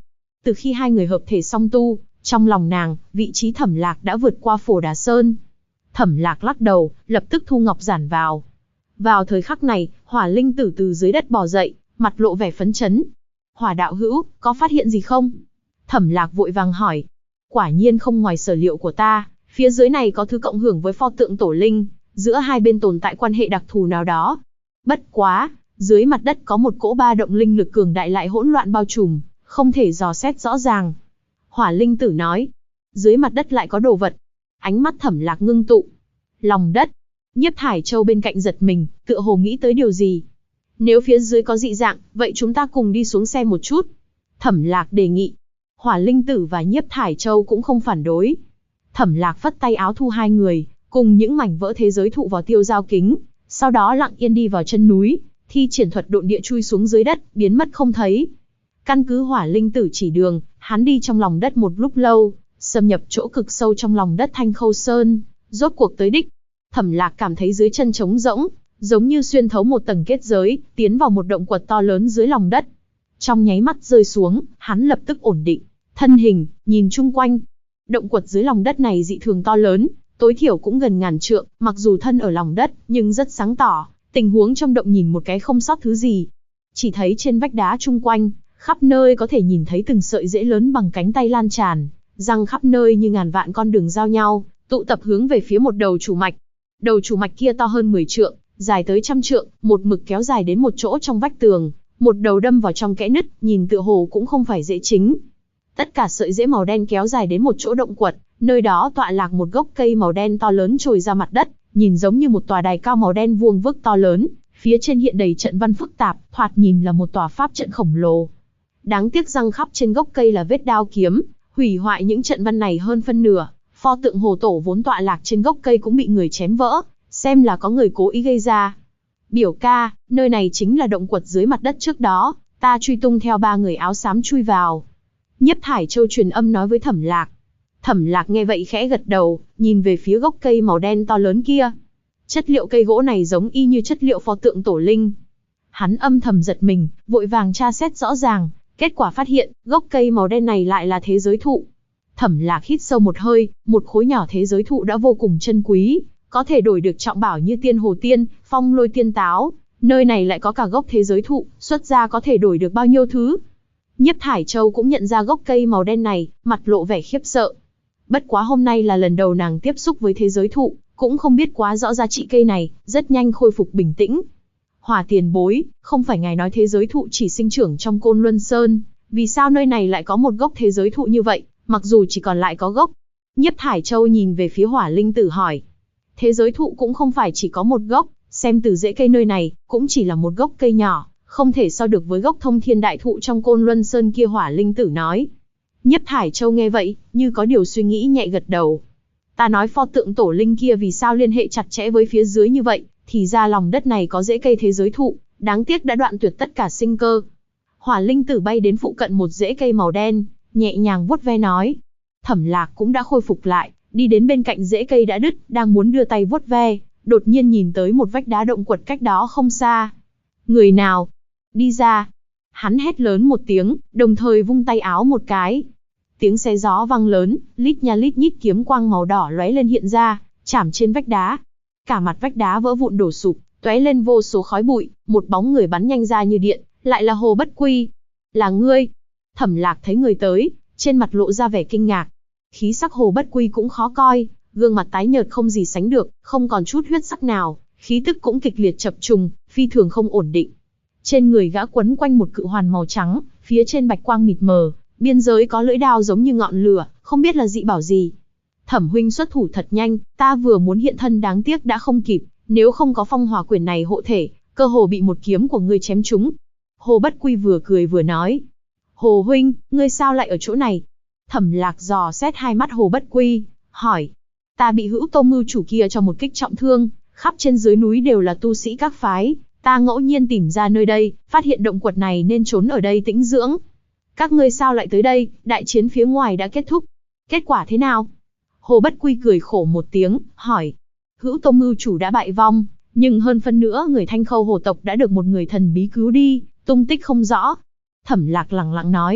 Từ khi hai người hợp thể song tu, trong lòng nàng, vị trí Thẩm Lạc đã vượt qua Phổ Đà Sơn. Thẩm Lạc lắc đầu, lập tức thu ngọc giản vào. Vào thời khắc này, Hỏa Linh Tử từ dưới đất bò dậy, mặt lộ vẻ phấn chấn. Hỏa đạo hữu, có phát hiện gì không? Thẩm Lạc vội vàng hỏi. Quả nhiên không ngoài sở liệu của ta, phía dưới này có thứ cộng hưởng với pho tượng tổ linh, giữa hai bên tồn tại quan hệ đặc thù nào đó. Bất quá, dưới mặt đất có một cỗ ba động linh lực cường đại lại hỗn loạn bao trùm, không thể dò xét rõ ràng. Hỏa Linh Tử nói, dưới mặt đất lại có đồ vật. Ánh mắt Thẩm Lạc ngưng tụ. Lòng đất. Nhiếp Thải Châu bên cạnh giật mình, tựa hồ nghĩ tới điều gì. Nếu phía dưới có dị dạng, vậy chúng ta cùng đi xuống xem một chút. Thẩm Lạc đề nghị. Hỏa Linh Tử và Nhiếp Thải Châu cũng không phản đối. Thẩm Lạc phất tay áo thu hai người, cùng những mảnh vỡ thế giới thụ vào tiêu giao kính, sau đó lặng yên đi vào chân núi, thi triển thuật độn địa chui xuống dưới đất, biến mất không thấy. Căn cứ Hỏa Linh Tử chỉ đường, hắn đi trong lòng đất một lúc lâu, xâm nhập chỗ cực sâu trong lòng đất Thanh Khâu Sơn, rốt cuộc tới đích. Thẩm Lạc cảm thấy dưới chân trống rỗng, giống như xuyên thấu một tầng kết giới, tiến vào một động quật to lớn dưới lòng đất. Trong nháy mắt rơi xuống, hắn lập tức ổn định thân hình, nhìn chung quanh. Động quật dưới lòng đất này dị thường to lớn, tối thiểu cũng gần ngàn trượng, mặc dù thân ở lòng đất, nhưng rất sáng tỏ, tình huống trong động nhìn một cái không sót thứ gì. Chỉ thấy trên vách đá chung quanh, khắp nơi có thể nhìn thấy từng sợi rễ lớn bằng cánh tay lan tràn, răng khắp nơi như ngàn vạn con đường giao nhau, tụ tập hướng về phía một đầu chủ mạch. Đầu chủ mạch kia to hơn 10 trượng, dài tới trăm trượng, một mực kéo dài đến một chỗ trong vách tường, một đầu đâm vào trong kẽ nứt, nhìn tựa hồ cũng không phải dễ chính. Tất cả sợi rễ màu đen kéo dài đến một chỗ động quật, nơi đó tọa lạc một gốc cây màu đen to lớn trồi ra mặt đất, nhìn giống như một tòa đài cao màu đen vuông vức to lớn, phía trên hiện đầy trận văn phức tạp, thoạt nhìn là một tòa pháp trận khổng lồ. Đáng tiếc răng khắp trên gốc cây là vết đao kiếm, hủy hoại những trận văn này hơn phân nửa. Pho tượng hồ tổ vốn tọa lạc trên gốc cây cũng bị người chém vỡ, xem là có người cố ý gây ra. Biểu ca, nơi này chính là động quật dưới mặt đất trước đó, ta truy tung theo ba người áo xám chui vào. Nhiếp Thải Châu truyền âm nói với Thẩm Lạc. Thẩm Lạc nghe vậy khẽ gật đầu, nhìn về phía gốc cây màu đen to lớn kia. Chất liệu cây gỗ này giống y như chất liệu pho tượng tổ linh. Hắn âm thầm giật mình, vội vàng tra xét rõ ràng, kết quả phát hiện, gốc cây màu đen này lại là thế giới thụ. Thẩm Lạc hít sâu một hơi, một khối nhỏ thế giới thụ đã vô cùng chân quý, có thể đổi được trọng bảo như tiên hồ tiên, phong lôi tiên táo, nơi này lại có cả gốc thế giới thụ, xuất ra có thể đổi được bao nhiêu thứ. Nhiếp Thải Châu cũng nhận ra gốc cây màu đen này, mặt lộ vẻ khiếp sợ. Bất quá hôm nay là lần đầu nàng tiếp xúc với thế giới thụ, cũng không biết quá rõ giá trị cây này, rất nhanh khôi phục bình tĩnh. Hỏa tiền bối, không phải ngài nói thế giới thụ chỉ sinh trưởng trong Côn Luân Sơn, vì sao nơi này lại có một gốc thế giới thụ như vậy, mặc dù chỉ còn lại có gốc? Nhiếp Thải Châu nhìn về phía Hỏa Linh Tử hỏi. Thế giới thụ cũng không phải chỉ có một gốc, xem từ rễ cây nơi này, cũng chỉ là một gốc cây nhỏ, không thể so được với gốc thông thiên đại thụ trong Côn Luân Sơn kia, Hỏa Linh Tử nói. Nhiếp Thải Châu nghe vậy, như có điều suy nghĩ nhẹ gật đầu. Ta nói pho tượng tổ linh kia vì sao liên hệ chặt chẽ với phía dưới như vậy, thì ra lòng đất này có rễ cây thế giới thụ, đáng tiếc đã đoạn tuyệt tất cả sinh cơ. Hỏa Linh Tử bay đến phụ cận một rễ cây màu đen, nhẹ nhàng vuốt ve nói. Thẩm Lạc cũng đã khôi phục lại, đi đến bên cạnh rễ cây đã đứt, đang muốn đưa tay vuốt ve, đột nhiên nhìn tới một vách đá động quật cách đó không xa. Người nào? Đi ra! Hắn hét lớn một tiếng, đồng thời vung tay áo một cái. Tiếng xé gió vang lớn, lít nha lít nhít kiếm quang màu đỏ lóe lên hiện ra, chạm trên vách đá. Cả mặt vách đá vỡ vụn đổ sụp, tóe lên vô số khói bụi, một bóng người bắn nhanh ra như điện, lại là Hồ Bất Quy. Là ngươi! Thẩm Lạc thấy người tới, trên mặt lộ ra vẻ kinh ngạc. Khí sắc Hồ Bất Quy cũng khó coi, gương mặt tái nhợt không gì sánh được, không còn chút huyết sắc nào, khí tức cũng kịch liệt chập trùng, phi thường không ổn định. Trên người gã quấn quanh một cự hoàn màu trắng, phía trên bạch quang mịt mờ, biên giới có lưỡi đao giống như ngọn lửa, không biết là dị bảo gì. Thẩm huynh xuất thủ thật nhanh, ta vừa muốn hiện thân đáng tiếc đã không kịp, nếu không có phong hỏa quyển này hộ thể, cơ hồ bị một kiếm của ngươi chém trúng. Hồ Bất Quy vừa cười vừa nói. Hồ huynh, ngươi sao lại ở chỗ này? Thẩm Lạc dò xét hai mắt Hồ Bất Quy, hỏi. Ta bị Hữu Tô mưu chủ kia cho một kích trọng thương, khắp trên dưới núi đều là tu sĩ các phái, ta ngẫu nhiên tìm ra nơi đây, phát hiện động quật này nên trốn ở đây tĩnh dưỡng. Các ngươi sao lại tới đây, đại chiến phía ngoài đã kết thúc. Kết quả thế nào? Hồ Bất Quy cười khổ một tiếng, hỏi. Hữu Tô mưu chủ đã bại vong, nhưng hơn phân nữa người Thanh Khâu hồ tộc đã được một người thần bí cứu đi, tung tích không rõ. Thẩm Lạc lẳng lặng nói.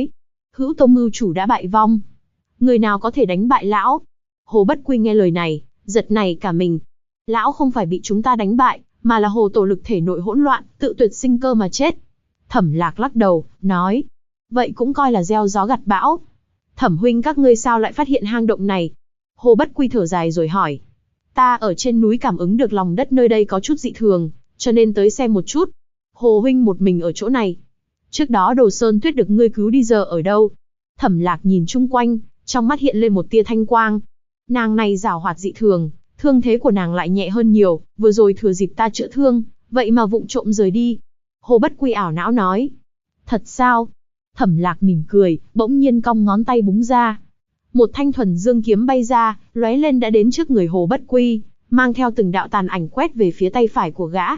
Hữu Tô mưu chủ đã bại vong. Người nào có thể đánh bại lão? Hồ Bất Quy nghe lời này, giật nảy cả mình. Lão không phải bị chúng ta đánh bại, mà là hồ tổ lực thể nội hỗn loạn, tự tuyệt sinh cơ mà chết. Thẩm Lạc lắc đầu, nói. Vậy cũng coi là gieo gió gặt bão. Thẩm huynh các ngươi sao lại phát hiện hang động này? Hồ Bất Quy thở dài rồi hỏi. Ta ở trên núi cảm ứng được lòng đất nơi đây có chút dị thường, cho nên tới xem một chút. Hồ huynh một mình ở chỗ này. Trước đó Đồ Sơn Tuyết được ngươi cứu đi giờ ở đâu? Thẩm Lạc nhìn chung quanh, trong mắt hiện lên một tia thanh quang. Nàng này giảo hoạt dị thường, thương thế của nàng lại nhẹ hơn nhiều, vừa rồi thừa dịp ta chữa thương, vậy mà vụng trộm rời đi. Hồ Bất Quy ảo não nói. Thật sao? Thẩm Lạc mỉm cười, bỗng nhiên cong ngón tay búng ra. Một thanh thuần dương kiếm bay ra, lóe lên đã đến trước người Hồ Bất Quy, mang theo từng đạo tàn ảnh quét về phía tay phải của gã.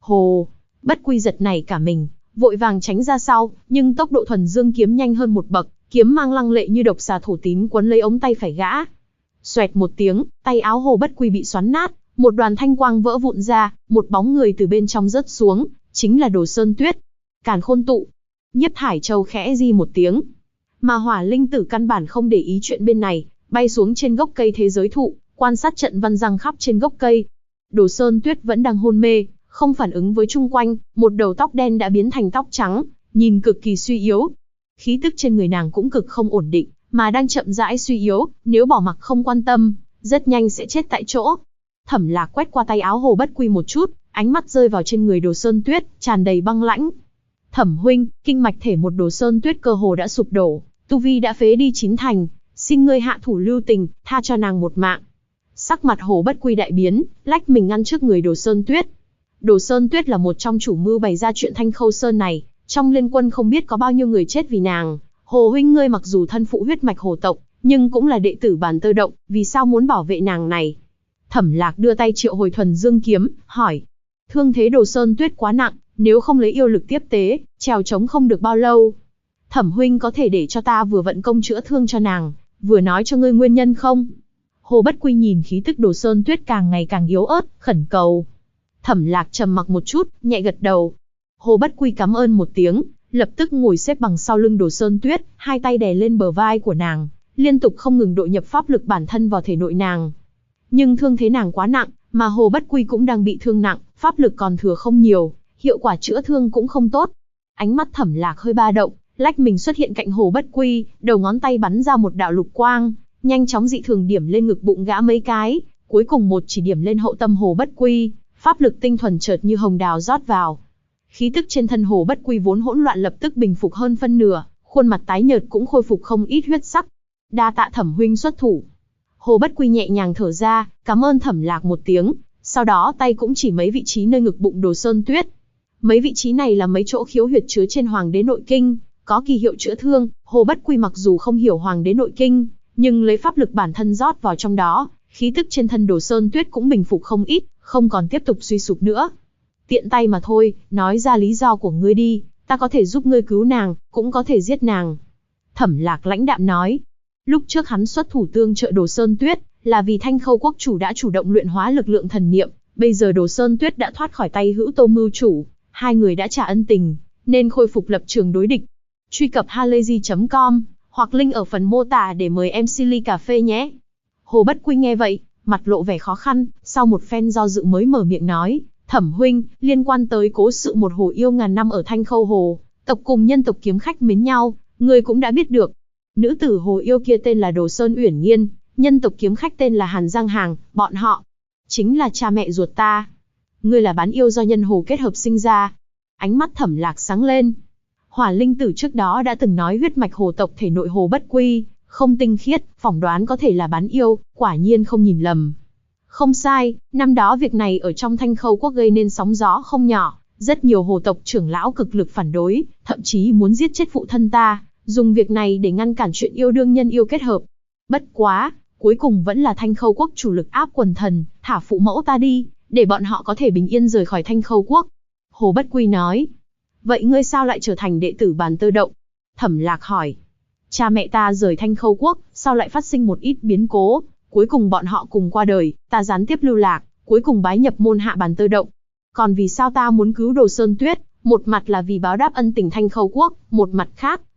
Hồ Bất Quy giật nảy cả mình, vội vàng tránh ra sau, nhưng tốc độ thuần dương kiếm nhanh hơn một bậc, kiếm mang lăng lệ như độc xà thổ tín quấn lấy ống tay phải gã. Xoẹt một tiếng, tay áo Hồ Bất Quy bị xoắn nát, một đoàn thanh quang vỡ vụn ra, một bóng người từ bên trong rớt xuống, chính là Đồ Sơn Tuyết. Càn Khôn Tụ. Nhiếp Thải Châu khẽ di một tiếng, mà Hỏa Linh Tử căn bản không để ý chuyện bên này, bay xuống trên gốc cây thế giới thụ, quan sát trận văn răng khắp trên gốc cây. Đồ Sơn Tuyết vẫn đang hôn mê, không phản ứng với chung quanh, một đầu tóc đen đã biến thành tóc trắng, nhìn cực kỳ suy yếu. Khí tức trên người nàng cũng cực không ổn định, mà đang chậm rãi suy yếu, nếu bỏ mặc không quan tâm, rất nhanh sẽ chết tại chỗ. Thẩm Lạc quét qua tay áo Hồ Bất Quy một chút, ánh mắt rơi vào trên người Đồ Sơn Tuyết, tràn đầy băng lãnh. Thẩm huynh, kinh mạch thể một Đồ Sơn Tuyết cơ hồ đã sụp đổ, tu vi đã phế đi 9 thành, xin ngươi hạ thủ lưu tình, tha cho nàng một mạng. Sắc mặt Hồ Bất Quy đại biến, lách mình ngăn trước người Đồ Sơn Tuyết. Đồ Sơn Tuyết là một trong chủ mưu bày ra chuyện Thanh Khâu Sơn này, trong liên quân không biết có bao nhiêu người chết vì nàng. Hồ huynh ngươi mặc dù thân phụ huyết mạch Hồ tộc, nhưng cũng là đệ tử Bàn Tơ Động, vì sao muốn bảo vệ nàng này? Thẩm Lạc đưa tay triệu hồi thuần dương kiếm, hỏi. Thương thế Đồ Sơn Tuyết quá nặng, nếu không lấy yêu lực tiếp tế, trèo trống không được bao lâu. Thẩm huynh có thể để cho ta vừa vận công chữa thương cho nàng, vừa nói cho ngươi nguyên nhân không? Hồ Bất Quy nhìn khí tức Đồ Sơn Tuyết càng ngày càng yếu ớt, khẩn cầu. Thẩm Lạc trầm mặc một chút, nhẹ gật đầu. Hồ Bất Quy cảm ơn một tiếng, lập tức ngồi xếp bằng sau lưng Đồ Sơn Tuyết, hai tay đè lên bờ vai của nàng, liên tục không ngừng độ nhập pháp lực bản thân vào thể nội nàng. Nhưng thương thế nàng quá nặng, mà Hồ Bất Quy cũng đang bị thương nặng, pháp lực còn thừa không nhiều, hiệu quả chữa thương cũng không tốt. Ánh mắt Thẩm Lạc hơi ba động, lách mình xuất hiện cạnh Hồ Bất Quy, đầu ngón tay bắn ra một đạo lục quang, nhanh chóng dị thường điểm lên ngực bụng gã mấy cái, cuối cùng một chỉ điểm lên hậu tâm Hồ Bất Quy, pháp lực tinh thuần chợt như hồng đào rót vào. Khí tức trên thân Hồ Bất Quy vốn hỗn loạn lập tức bình phục hơn phân nửa, khuôn mặt tái nhợt cũng khôi phục không ít huyết sắc. Đa tạ Thẩm huynh xuất thủ. Hồ Bất Quy nhẹ nhàng thở ra, cảm ơn Thẩm Lạc một tiếng, sau đó tay cũng chỉ mấy vị trí nơi ngực bụng Đồ Sơn Tuyết. Mấy vị trí này là mấy chỗ khiếu huyệt chứa trên Hoàng Đế Nội Kinh, có kỳ hiệu chữa thương. Hồ Bất Quy mặc dù không hiểu Hoàng Đế Nội Kinh, nhưng lấy pháp lực bản thân rót vào trong đó, khí tức trên thân Đồ Sơn Tuyết cũng bình phục không ít, không còn tiếp tục suy sụp nữa. Tiện tay mà thôi, nói ra lý do của ngươi đi, ta có thể giúp ngươi cứu nàng, cũng có thể giết nàng. Thẩm Lạc lãnh đạm nói. Lúc trước hắn xuất thủ tương trợ Đồ Sơn Tuyết, là vì Thanh Khâu quốc chủ đã chủ động luyện hóa lực lượng thần niệm, bây giờ Đồ Sơn Tuyết đã thoát khỏi tay Hữu Tô mưu chủ, hai người đã trả ân tình, nên khôi phục lập trường đối địch. Truy cập halayzi.com, hoặc link ở phần mô tả để mời MC ly cà phê nhé. Hồ Bất Quy nghe vậy, mặt lộ vẻ khó khăn, sau một phen do dự mới mở miệng nói. Thẩm huynh, liên quan tới cố sự một hồ yêu ngàn năm ở Thanh Khâu Hồ, tộc cùng nhân tộc kiếm khách mến nhau, ngươi cũng đã biết được. Nữ tử hồ yêu kia tên là Đồ Sơn Uyển Nghiên, nhân tộc kiếm khách tên là Hàn Giang Hàng, bọn họ chính là cha mẹ ruột ta. Ngươi là bán yêu do nhân hồ kết hợp sinh ra. Ánh mắt Thẩm Lạc sáng lên. Hỏa Linh Tử trước đó đã từng nói huyết mạch hồ tộc thể nội Hồ Bất Quy không tinh khiết, phỏng đoán có thể là bán yêu, quả nhiên không nhìn lầm. Không sai, năm đó việc này ở trong Thanh Khâu quốc gây nên sóng gió không nhỏ, rất nhiều hồ tộc trưởng lão cực lực phản đối, thậm chí muốn giết chết phụ thân ta, dùng việc này để ngăn cản chuyện yêu đương nhân yêu kết hợp. Bất quá, cuối cùng vẫn là Thanh Khâu quốc chủ lực áp quần thần, thả phụ mẫu ta đi, để bọn họ có thể bình yên rời khỏi Thanh Khâu quốc. Hồ Bất Quy nói. Vậy ngươi sao lại trở thành đệ tử Bàn Tơ Động? Thẩm Lạc hỏi. Cha mẹ ta rời Thanh Khâu quốc, sao lại phát sinh một ít biến cố, cuối cùng bọn họ cùng qua đời, ta gián tiếp lưu lạc, cuối cùng bái nhập môn hạ Bàn Tơ Động. Còn vì sao ta muốn cứu Đồ Sơn Tuyết, một mặt là vì báo đáp ân tình Thanh Khâu quốc, một mặt khác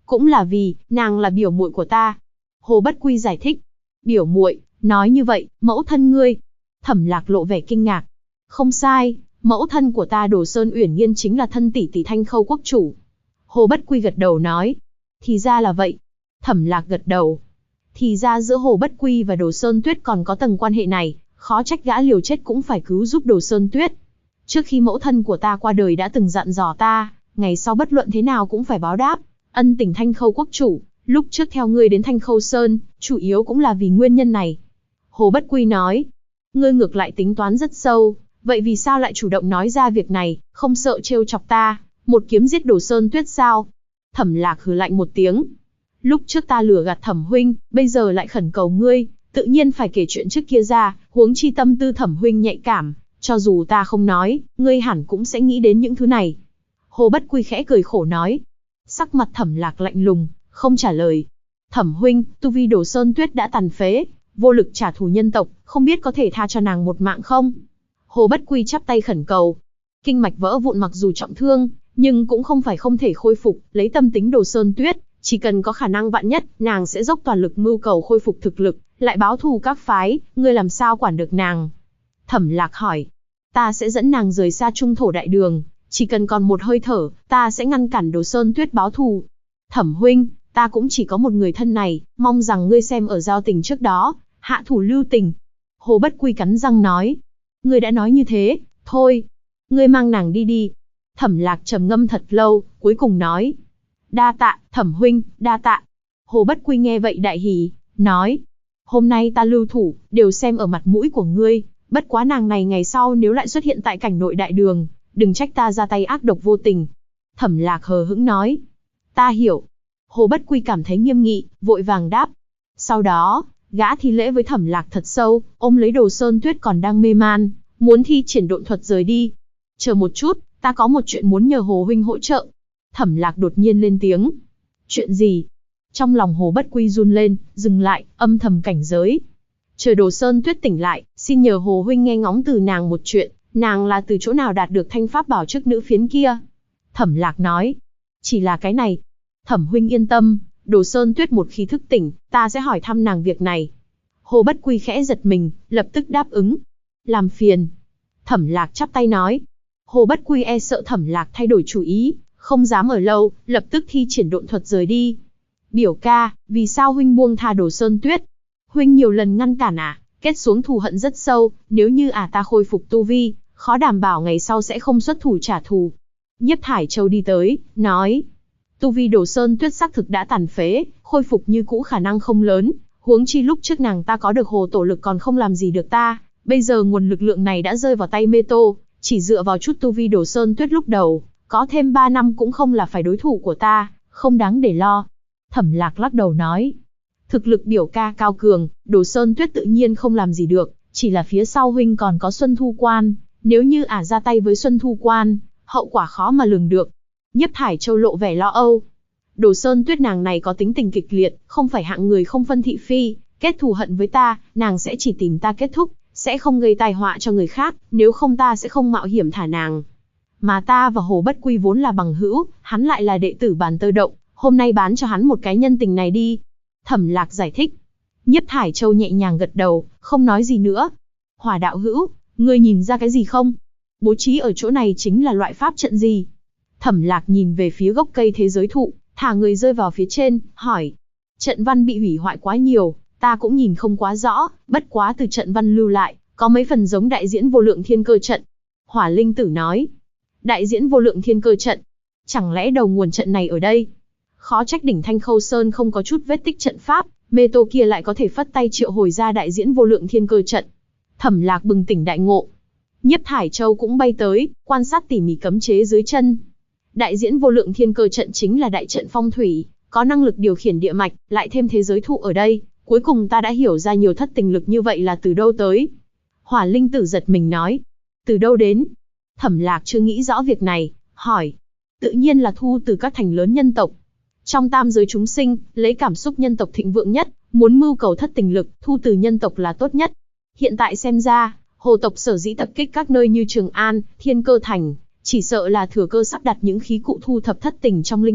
cũng là vì, nàng là biểu muội của ta. Hồ Bất Quy giải thích. Biểu muội, nói như vậy, mẫu thân ngươi. Thẩm Lạc lộ vẻ kinh ngạc. Không sai, mẫu thân của ta Đồ Sơn Uyển Nhiên chính là thân tỷ tỷ Thanh Khâu quốc chủ. Hồ Bất Quy gật đầu nói. Thì ra là vậy. Thẩm Lạc gật đầu. Thì ra giữa Hồ Bất Quy và Đồ Sơn Tuyết còn có tầng quan hệ này, khó trách gã liều chết cũng phải cứu giúp Đồ Sơn Tuyết. Trước khi mẫu thân của ta qua đời đã từng dặn dò ta, ngày sau bất luận thế nào cũng phải báo đáp ân tình Thanh Khâu quốc chủ, lúc trước theo ngươi đến Thanh Khâu Sơn, chủ yếu cũng là vì nguyên nhân này. Hồ Bất Quy nói, ngươi ngược lại tính toán rất sâu, vậy vì sao lại chủ động nói ra việc này, không sợ trêu chọc ta, một kiếm giết Đồ Sơn Tuyết sao? Thẩm Lạc hừ lạnh một tiếng. Lúc trước ta lừa gạt Thẩm huynh, bây giờ lại khẩn cầu ngươi, tự nhiên phải kể chuyện trước kia ra, huống chi tâm tư Thẩm huynh nhạy cảm, cho dù ta không nói, ngươi hẳn cũng sẽ nghĩ đến những thứ này. Hồ Bất Quy khẽ cười khổ nói. Sắc mặt Thẩm Lạc lạnh lùng, không trả lời. Thẩm huynh, tu vi Đồ Sơn Tuyết đã tàn phế, vô lực trả thù nhân tộc, không biết có thể tha cho nàng một mạng không? Hồ Bất Quy chắp tay khẩn cầu. Kinh mạch vỡ vụn mặc dù trọng thương, nhưng cũng không phải không thể khôi phục, lấy tâm tính Đồ Sơn Tuyết, chỉ cần có khả năng vạn nhất, nàng sẽ dốc toàn lực mưu cầu khôi phục thực lực, lại báo thù các phái, ngươi làm sao quản được nàng? Thẩm Lạc hỏi. Ta sẽ dẫn nàng rời xa trung thổ đại đường, chỉ cần còn một hơi thở, ta sẽ ngăn cản Đồ Sơn Tuyết báo thù. Thẩm huynh, ta cũng chỉ có một người thân này, mong rằng ngươi xem ở giao tình trước đó, hạ thủ lưu tình. Hồ Bất Quy cắn răng nói. Ngươi đã nói như thế, thôi, ngươi mang nàng đi đi. Thẩm Lạc trầm ngâm thật lâu, cuối cùng nói. Đa tạ, Thẩm huynh, đa tạ. Hồ Bất Quy nghe vậy đại hỉ, nói. Hôm nay ta lưu thủ, đều xem ở mặt mũi của ngươi, bất quá nàng này ngày sau nếu lại xuất hiện tại cảnh nội đại đường, đừng trách ta ra tay ác độc vô tình. Thẩm Lạc hờ hững nói. Ta hiểu. Hồ Bất Quy cảm thấy nghiêm nghị, vội vàng đáp. Sau đó, gã thi lễ với Thẩm Lạc thật sâu, ôm lấy Đồ Sơn Tuyết còn đang mê man, muốn thi triển độn thuật rời đi. Chờ một chút, ta có một chuyện muốn nhờ Hồ huynh hỗ trợ. Thẩm Lạc đột nhiên lên tiếng. Chuyện gì? Trong lòng Hồ Bất Quy run lên, dừng lại, âm thầm cảnh giới. Chờ Đồ Sơn Tuyết tỉnh lại, xin nhờ Hồ huynh nghe ngóng từ nàng một chuyện, nàng là từ chỗ nào đạt được thanh pháp bảo chức nữ phiến kia? Thẩm Lạc nói. Chỉ là cái này. Thẩm huynh yên tâm, Đồ Sơn Tuyết một khi thức tỉnh, ta sẽ hỏi thăm nàng việc này. Hồ Bất Quy khẽ giật mình, lập tức đáp ứng. Làm phiền. Thẩm Lạc chắp tay nói. Hồ Bất Quy e sợ Thẩm Lạc thay đổi chủ ý, không dám ở lâu, lập tức thi triển độn thuật rời đi. Biểu ca, vì sao huynh buông tha Đồ Sơn Tuyết? Huynh nhiều lần ngăn cản kết xuống thù hận rất sâu, nếu như ta khôi phục tu vi, khó đảm bảo ngày sau sẽ không xuất thủ trả thù. Nhiếp Thải Châu đi tới, nói. Tu vi Đồ Sơn Tuyết xác thực đã tàn phế, khôi phục như cũ khả năng không lớn, huống chi lúc trước nàng ta có được hồ tổ lực còn không làm gì được ta, bây giờ nguồn lực lượng này đã rơi vào tay Mê Tô, chỉ dựa vào chút tu vi Đồ Sơn Tuyết lúc đầu, có thêm 3 năm cũng không là phải đối thủ của ta, không đáng để lo. Thẩm Lạc lắc đầu nói. Thực lực biểu ca cao cường, Đồ Sơn Tuyết tự nhiên không làm gì được, chỉ là phía sau huynh còn có Xuân Thu Quan, nếu như ra tay với Xuân Thu Quan, hậu quả khó mà lường được. Nhiếp Thải Châu lộ vẻ lo âu. Đồ Sơn Tuyết nàng này có tính tình kịch liệt, không phải hạng người không phân thị phi, kết thù hận với ta, nàng sẽ chỉ tìm ta kết thúc, sẽ không gây tai họa cho người khác, nếu không ta sẽ không mạo hiểm thả nàng. Mà ta và Hồ Bất Quy vốn là bằng hữu, hắn lại là đệ tử Bàn Tơ Động, hôm nay bán cho hắn một cái nhân tình này đi. Thẩm Lạc giải thích. Nhiếp Thải Châu nhẹ nhàng gật đầu, không nói gì nữa. Hỏa đạo hữu, ngươi nhìn ra cái gì không? Bố trí ở chỗ này chính là loại pháp trận gì? Thẩm Lạc nhìn về phía gốc cây thế giới thụ, thả người rơi vào phía trên, hỏi. Trận văn bị hủy hoại quá nhiều, ta cũng nhìn không quá rõ, bất quá từ trận văn lưu lại, có mấy phần giống đại diễn vô lượng thiên cơ trận. Hỏa Linh Tử nói. Đại diễn vô lượng thiên cơ trận. Chẳng lẽ đầu nguồn trận này ở đây? Khó trách đỉnh Thanh Khâu Sơn không có chút vết tích trận pháp, Mê Tô kia lại có thể phất tay triệu hồi ra đại diễn vô lượng thiên cơ trận. Thẩm Lạc bừng tỉnh đại ngộ. Nhiếp Thải Châu cũng bay tới, quan sát tỉ mỉ cấm chế dưới chân. Đại diễn vô lượng thiên cơ trận chính là đại trận phong thủy, có năng lực điều khiển địa mạch, lại thêm thế giới thụ ở đây, cuối cùng ta đã hiểu ra nhiều thất tình lực như vậy là từ đâu tới. Hỏa Linh Tử giật mình nói. Từ đâu đến? Thẩm Lạc chưa nghĩ rõ việc này, hỏi. Tự nhiên là thu từ các thành lớn nhân tộc. Trong tam giới chúng sinh, lấy cảm xúc nhân tộc thịnh vượng nhất, muốn mưu cầu thất tình lực, thu từ nhân tộc là tốt nhất. Hiện tại xem ra, hồ tộc sở dĩ tập kích các nơi như Trường An, Thiên Cơ Thành, chỉ sợ là thừa cơ sắp đặt những khí cụ thu thập thất tình trong linh mạch,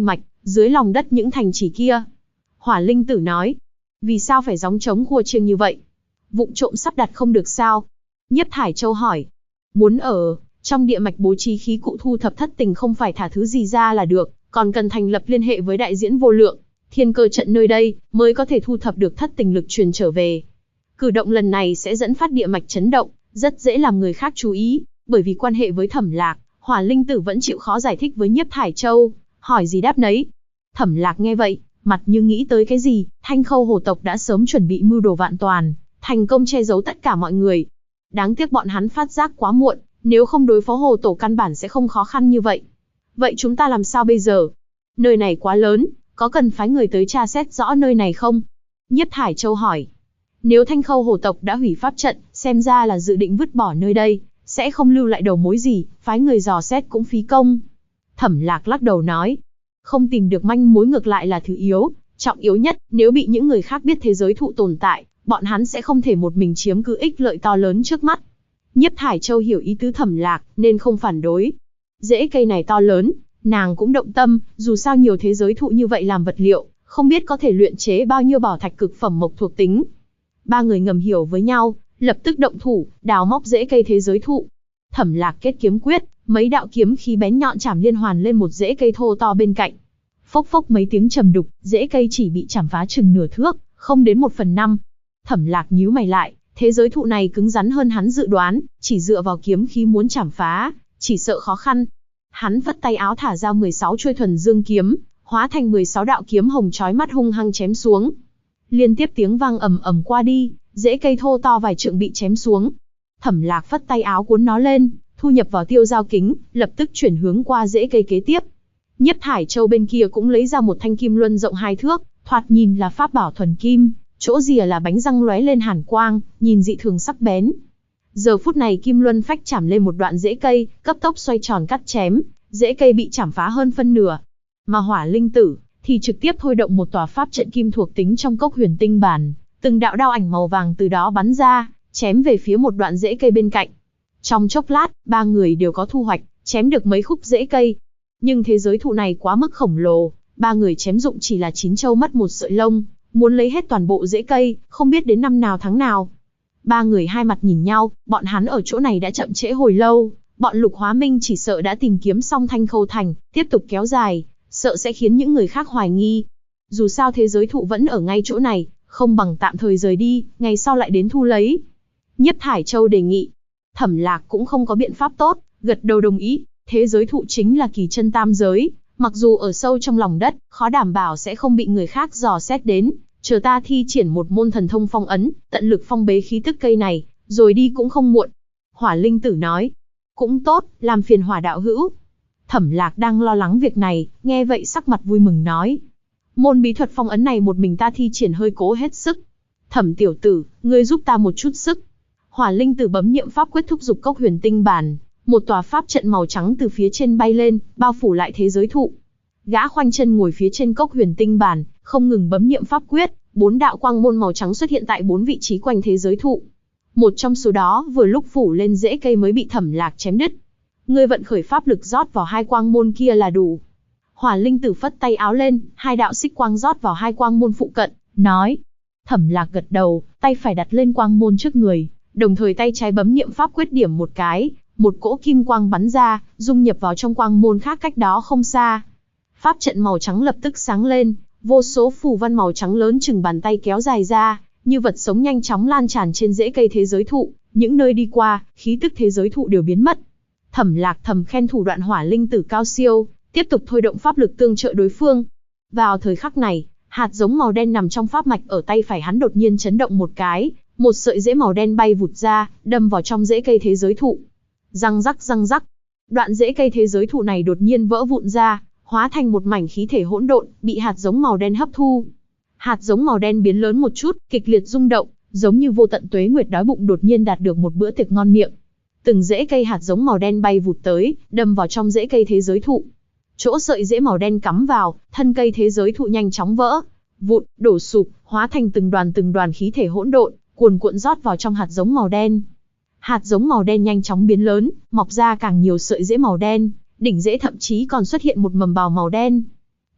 dưới lòng đất những thành trì kia. Hỏa Linh Tử nói, vì sao phải gióng trống khua chiêng như vậy? Vụng trộm sắp đặt không được sao? Nhiếp Thải Châu hỏi, muốn ở trong địa mạch bố trí khí cụ thu thập thất tình không phải thả thứ gì ra là được, còn cần thành lập liên hệ với đại diễn vô lượng, thiên cơ trận nơi đây, mới có thể thu thập được thất tình lực truyền trở về. Cử động lần này sẽ dẫn phát địa mạch chấn động, rất dễ làm người khác chú ý, bởi vì quan hệ với Thẩm Lạc, Hỏa Linh Tử vẫn chịu khó giải thích với Nhiếp Thải Châu, hỏi gì đáp nấy. Thẩm Lạc nghe vậy, mặt như nghĩ tới cái gì, Thanh Khâu Hồ tộc đã sớm chuẩn bị mưu đồ vạn toàn, thành công che giấu tất cả mọi người. Đáng tiếc bọn hắn phát giác quá muộn, nếu không đối phó Hồ tổ căn bản sẽ không khó khăn như vậy. Vậy chúng ta làm sao bây giờ? Nơi này quá lớn, có cần phái người tới tra xét rõ nơi này không? Nhiếp Thải Châu hỏi. Nếu Thanh Khâu Hồ tộc đã hủy pháp trận, xem ra là dự định vứt bỏ nơi đây, sẽ không lưu lại đầu mối gì, phái người dò xét cũng phí công. Thẩm Lạc lắc đầu nói, không tìm được manh mối ngược lại là thứ yếu, trọng yếu nhất, nếu bị những người khác biết thế giới thụ tồn tại, bọn hắn sẽ không thể một mình chiếm cứ ích lợi to lớn trước mắt. Nhiếp Thải Châu hiểu ý tứ Thẩm Lạc, nên không phản đối. Rễ cây này to lớn, nàng cũng động tâm, dù sao nhiều thế giới thụ như vậy làm vật liệu, không biết có thể luyện chế bao nhiêu bảo thạch cực phẩm mộc thuộc tính. Ba người ngầm hiểu với nhau, lập tức động thủ, đào móc rễ cây thế giới thụ. Thẩm Lạc kết kiếm quyết, mấy đạo kiếm khí bén nhọn chảm liên hoàn lên một rễ cây thô to bên cạnh. Phốc phốc mấy tiếng trầm đục, rễ cây chỉ bị chảm phá chừng nửa thước, không đến 1/5. Thẩm Lạc nhíu mày lại, thế giới thụ này cứng rắn hơn hắn dự đoán, chỉ dựa vào kiếm khí muốn chảm phá, chỉ sợ khó khăn. Hắn vất tay áo thả ra 16 chuôi thuần dương kiếm, hóa thành 16 đạo kiếm hồng chói mắt hung hăng chém xuống. Liên tiếp tiếng vang ầm ầm qua đi, rễ cây thô to vài trượng bị chém xuống. Thẩm Lạc vất tay áo cuốn nó lên, thu nhập vào tiêu dao kính, lập tức chuyển hướng qua rễ cây kế tiếp. Nhiếp Thải Châu bên kia cũng lấy ra một thanh kim luân rộng 2 thước, thoạt nhìn là pháp bảo thuần kim, chỗ rìa là bánh răng lóe lên hàn quang, nhìn dị thường sắc bén. Giờ phút này kim luân phách chảm lên một đoạn rễ cây, cấp tốc xoay tròn cắt chém, rễ cây bị chảm phá hơn phân nửa. Mà Hỏa Linh Tử thì trực tiếp thôi động một tòa pháp trận kim thuộc tính trong cốc huyền tinh bản, từng đạo đao ảnh màu vàng từ đó bắn ra, chém về phía một đoạn rễ cây bên cạnh. Trong chốc lát, ba người đều có thu hoạch, chém được mấy khúc rễ cây. Nhưng thế giới thụ này quá mức khổng lồ, ba người chém dụng chỉ là 9 châu mất một sợi lông, muốn lấy hết toàn bộ rễ cây, không biết đến năm nào tháng nào. Ba người hai mặt nhìn nhau, bọn hắn ở chỗ này đã chậm trễ hồi lâu, bọn Lục Hóa Minh chỉ sợ đã tìm kiếm xong Thanh Khâu Thành, tiếp tục kéo dài, sợ sẽ khiến những người khác hoài nghi. Dù sao thế giới thụ vẫn ở ngay chỗ này, không bằng tạm thời rời đi, ngày sau lại đến thu lấy. Nhiếp Thải Châu đề nghị. Thẩm Lạc cũng không có biện pháp tốt, gật đầu đồng ý. Thế giới thụ chính là kỳ chân tam giới, mặc dù ở sâu trong lòng đất, khó đảm bảo sẽ không bị người khác dò xét đến. Chờ ta thi triển một môn thần thông phong ấn, tận lực phong bế khí tức cây này, rồi đi cũng không muộn. Hỏa Linh Tử nói. Cũng tốt, làm phiền Hỏa đạo hữu. Thẩm Lạc đang lo lắng việc này, nghe vậy sắc mặt vui mừng nói. Môn bí thuật phong ấn này một mình ta thi triển hơi cố hết sức. Thẩm tiểu tử, ngươi giúp ta một chút sức. Hỏa Linh Tử bấm niệm pháp quyết thúc giục cốc huyền tinh bản, một tòa pháp trận màu trắng từ phía trên bay lên, bao phủ lại thế giới thụ. Gã khoanh chân ngồi phía trên cốc huyền tinh bản, không ngừng bấm niệm pháp quyết, 4 đạo quang môn màu trắng xuất hiện tại 4 vị trí quanh thế giới thụ. Một trong số đó vừa lúc phủ lên rễ cây mới bị Thẩm Lạc chém đứt. Ngươi vận khởi pháp lực rót vào 2 quang môn kia là đủ. Hỏa Linh Tử phất tay áo lên, 2 đạo xích quang rót vào 2 quang môn phụ cận, nói. Thẩm Lạc gật đầu, tay phải đặt lên quang môn trước người, đồng thời tay trái bấm niệm pháp quyết điểm một cái, một cỗ kim quang bắn ra, dung nhập vào trong quang môn khác cách đó không xa. Pháp trận màu trắng lập tức sáng lên, vô số phù văn màu trắng lớn chừng bàn tay kéo dài ra, như vật sống nhanh chóng lan tràn trên rễ cây thế giới thụ, những nơi đi qua, khí tức thế giới thụ đều biến mất. Thẩm Lạc thầm khen thủ đoạn Hỏa Linh Tử cao siêu, tiếp tục thôi động pháp lực tương trợ đối phương. Vào thời khắc này, hạt giống màu đen nằm trong pháp mạch ở tay phải hắn đột nhiên chấn động một cái, một sợi rễ màu đen bay vụt ra, đâm vào trong rễ cây thế giới thụ. Răng rắc, đoạn rễ cây thế giới thụ này đột nhiên vỡ vụn ra, hóa thành một mảnh khí thể hỗn độn, bị hạt giống màu đen hấp thu. Hạt giống màu đen biến lớn một chút, kịch liệt rung động, giống như vô tận tuế nguyệt đói bụng đột nhiên đạt được một bữa tiệc ngon miệng. Từng rễ cây hạt giống màu đen bay vụt tới, đâm vào trong rễ cây thế giới thụ. Chỗ sợi rễ màu đen cắm vào, thân cây thế giới thụ nhanh chóng vỡ vụn, đổ sụp, hóa thành từng đoàn khí thể hỗn độn, cuồn cuộn rót vào trong hạt giống màu đen. Hạt giống màu đen nhanh chóng biến lớn, mọc ra càng nhiều sợi rễ màu đen, đỉnh rễ thậm chí còn xuất hiện một mầm bào màu đen.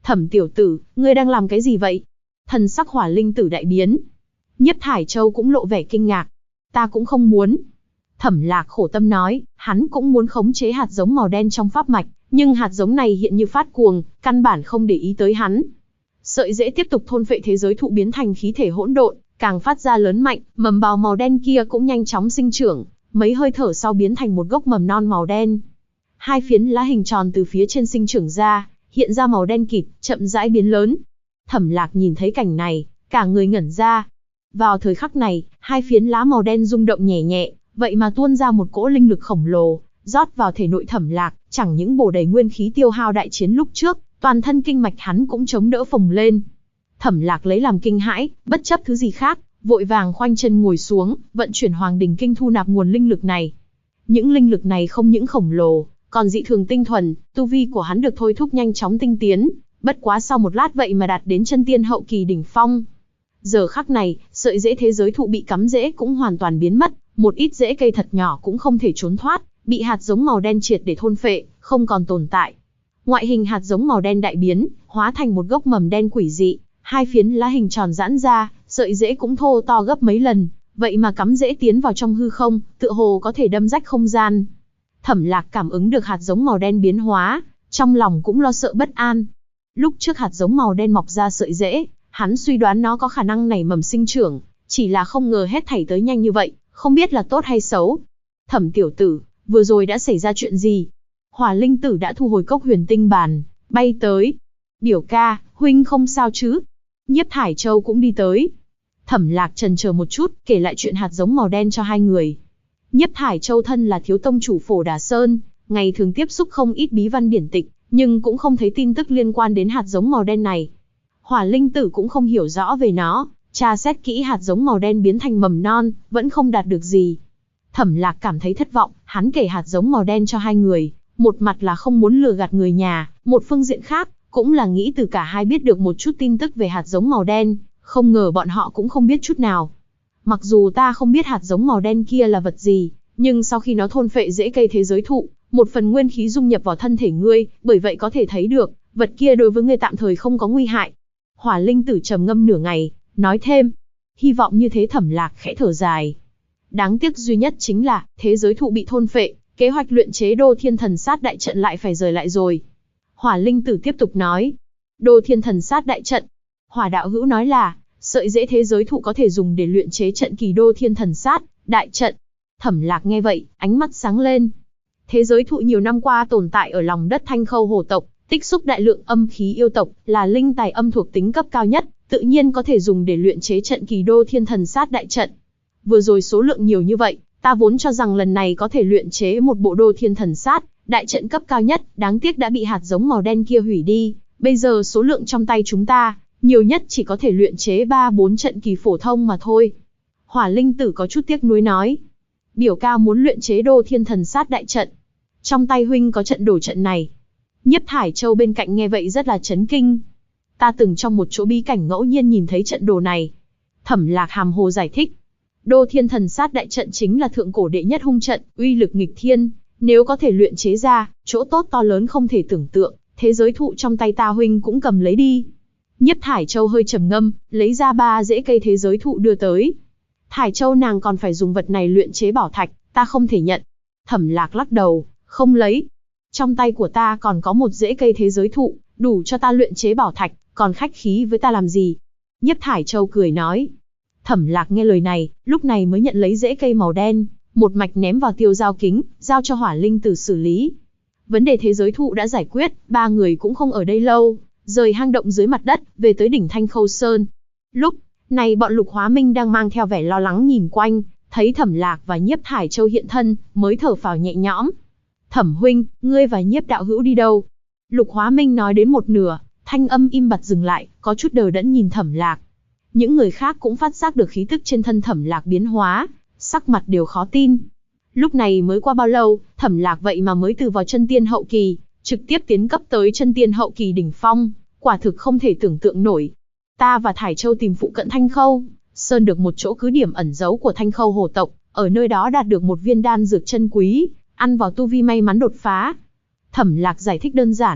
Thẩm tiểu tử, ngươi đang làm cái gì vậy? Thần sắc Hỏa Linh Tử đại biến. Nhiếp Thải Châu cũng lộ vẻ kinh ngạc. Ta cũng không muốn. Thẩm Lạc khổ tâm nói, hắn cũng muốn khống chế hạt giống màu đen trong pháp mạch, nhưng hạt giống này hiện như phát cuồng, căn bản không để ý tới hắn. Sợi rễ tiếp tục thôn phệ thế giới thụ biến thành khí thể hỗn độn, càng phát ra lớn mạnh, mầm bào màu đen kia cũng nhanh chóng sinh trưởng, mấy hơi thở sau biến thành một gốc mầm non màu đen. Hai phiến lá hình tròn từ phía trên sinh trưởng ra, hiện ra màu đen kịt, chậm rãi biến lớn. Thẩm Lạc nhìn thấy cảnh này, cả người ngẩn ra. Vào thời khắc này, hai phiến lá màu đen rung động nhẹ nhẹ, vậy mà tuôn ra một cỗ linh lực khổng lồ, rót vào thể nội Thẩm Lạc, chẳng những bổ đầy nguyên khí tiêu hao đại chiến lúc trước, toàn thân kinh mạch hắn cũng chống đỡ phồng lên. Thẩm Lạc lấy làm kinh hãi, bất chấp thứ gì khác, vội vàng khoanh chân ngồi xuống, vận chuyển Hoàng Đình Kinh thu nạp nguồn linh lực này. Những linh lực này không những khổng lồ, còn dị thường tinh thuần, tu vi của hắn được thôi thúc nhanh chóng tinh tiến, bất quá sau một lát vậy mà đạt đến chân tiên hậu kỳ đỉnh phong. Giờ khắc này, sợi rễ thế giới thụ bị cắm rễ cũng hoàn toàn biến mất, một ít rễ cây thật nhỏ cũng không thể trốn thoát, bị hạt giống màu đen triệt để thôn phệ, không còn tồn tại. Ngoại hình hạt giống màu đen đại biến, hóa thành một gốc mầm đen quỷ dị, hai phiến lá hình tròn giãn ra, sợi rễ cũng thô to gấp mấy lần, vậy mà cắm rễ tiến vào trong hư không, tựa hồ có thể đâm rách không gian. Thẩm Lạc cảm ứng được hạt giống màu đen biến hóa, trong lòng cũng lo sợ bất an. Lúc trước hạt giống màu đen mọc ra sợi rễ, hắn suy đoán nó có khả năng nảy mầm sinh trưởng, chỉ là không ngờ hết thảy tới nhanh như vậy, không biết là tốt hay xấu. Thẩm tiểu tử, vừa rồi đã xảy ra chuyện gì? Hỏa Linh Tử đã thu hồi cốc huyền tinh bàn, bay tới. Biểu ca, huynh không sao chứ? Nhiếp Thải Châu cũng đi tới. Thẩm Lạc chần chờ một chút, kể lại chuyện hạt giống màu đen cho hai người. Nhiếp Thải Châu thân là thiếu tông chủ Phổ Đà Sơn, ngày thường tiếp xúc không ít bí văn điển tịch, nhưng cũng không thấy tin tức liên quan đến hạt giống màu đen này. Hỏa Linh Tử cũng không hiểu rõ về nó, tra xét kỹ hạt giống màu đen biến thành mầm non, vẫn không đạt được gì. Thẩm Lạc cảm thấy thất vọng, hắn kể hạt giống màu đen cho hai người, một mặt là không muốn lừa gạt người nhà, một phương diện khác, cũng là nghĩ từ cả hai biết được một chút tin tức về hạt giống màu đen, không ngờ bọn họ cũng không biết chút nào. Mặc dù ta không biết hạt giống màu đen kia là vật gì, nhưng sau khi nó thôn phệ rễ cây thế giới thụ, một phần nguyên khí dung nhập vào thân thể ngươi, bởi vậy có thể thấy được, vật kia đối với ngươi tạm thời không có nguy hại. Hỏa Linh Tử trầm ngâm nửa ngày, nói thêm, hy vọng như thế. Thẩm Lạc khẽ thở dài. Đáng tiếc duy nhất chính là, thế giới thụ bị thôn phệ, kế hoạch luyện chế Đô Thiên Thần Sát đại trận lại phải rời lại rồi. Hỏa Linh Tử tiếp tục nói, Đô Thiên Thần Sát đại trận. Hỏa đạo hữu nói là, sợi rễ thế giới thụ có thể dùng để luyện chế trận kỳ Đô Thiên Thần Sát đại trận. Thẩm Lạc nghe vậy, ánh mắt sáng lên. Thế giới thụ nhiều năm qua tồn tại ở lòng đất Thanh Khâu Hồ tộc, tích xúc đại lượng âm khí yêu tộc, là linh tài âm thuộc tính cấp cao nhất, tự nhiên có thể dùng để luyện chế trận kỳ Đô Thiên Thần Sát đại trận. Vừa rồi số lượng nhiều như vậy, ta vốn cho rằng lần này có thể luyện chế một bộ Đô Thiên Thần Sát đại trận cấp cao nhất, đáng tiếc đã bị hạt giống màu đen kia hủy đi. Bây giờ số lượng trong tay chúng ta, nhiều nhất chỉ có thể luyện chế 3-4 trận kỳ phổ thông mà thôi. Hỏa Linh Tử có chút tiếc nuối nói, biểu ca muốn luyện chế Đô Thiên Thần Sát đại trận, trong tay huynh có trận đồ trận này. Nhiếp Thải Châu bên cạnh nghe vậy rất là chấn kinh. Ta từng trong một chỗ bí cảnh ngẫu nhiên nhìn thấy trận đồ này. Thẩm Lạc hàm hồ giải thích, Đô Thiên Thần Sát đại trận chính là thượng cổ đệ nhất hung trận, uy lực nghịch thiên, nếu có thể luyện chế ra, chỗ tốt to lớn không thể tưởng tượng, thế giới thụ trong tay ta huynh cũng cầm lấy đi. Nhiếp Thải Châu hơi trầm ngâm, lấy ra 3 rễ cây thế giới thụ đưa tới. Thải Châu nàng còn phải dùng vật này luyện chế bảo thạch, ta không thể nhận. Thẩm Lạc lắc đầu, không lấy. Trong tay của ta còn có một rễ cây thế giới thụ, đủ cho ta luyện chế bảo thạch, còn khách khí với ta làm gì? Nhiếp Thải Châu cười nói. Thẩm Lạc nghe lời này, lúc này mới nhận lấy rễ cây màu đen, một mạch ném vào tiêu giao kính, giao cho Hỏa Linh Tử xử lý. Vấn đề thế giới thụ đã giải quyết, ba người cũng không ở đây lâu, rời hang động dưới mặt đất, về tới đỉnh Thanh Khâu Sơn. Lúc này bọn Lục Hóa Minh đang mang theo vẻ lo lắng nhìn quanh, thấy Thẩm Lạc và Nhiếp Thải Châu hiện thân, mới thở phào nhẹ nhõm. Thẩm huynh, ngươi và Nhiếp đạo hữu đi đâu? Lục Hóa Minh nói đến một nửa, thanh âm im bặt dừng lại, có chút đờ đẫn nhìn Thẩm Lạc. Những người khác cũng phát giác được khí tức trên thân Thẩm Lạc biến hóa, sắc mặt đều khó tin. Lúc này mới qua bao lâu, Thẩm Lạc vậy mà mới từ vào chân tiên hậu kỳ, trực tiếp tiến cấp tới chân tiên hậu kỳ đỉnh phong, quả thực không thể tưởng tượng nổi. Ta và Thải Châu tìm phụ cận Thanh Khâu Sơn được một chỗ cứ điểm ẩn giấu của Thanh Khâu Hồ tộc, ở nơi đó đạt được một viên đan dược chân quý, ăn vào tu vi may mắn đột phá. Thẩm Lạc giải thích đơn giản.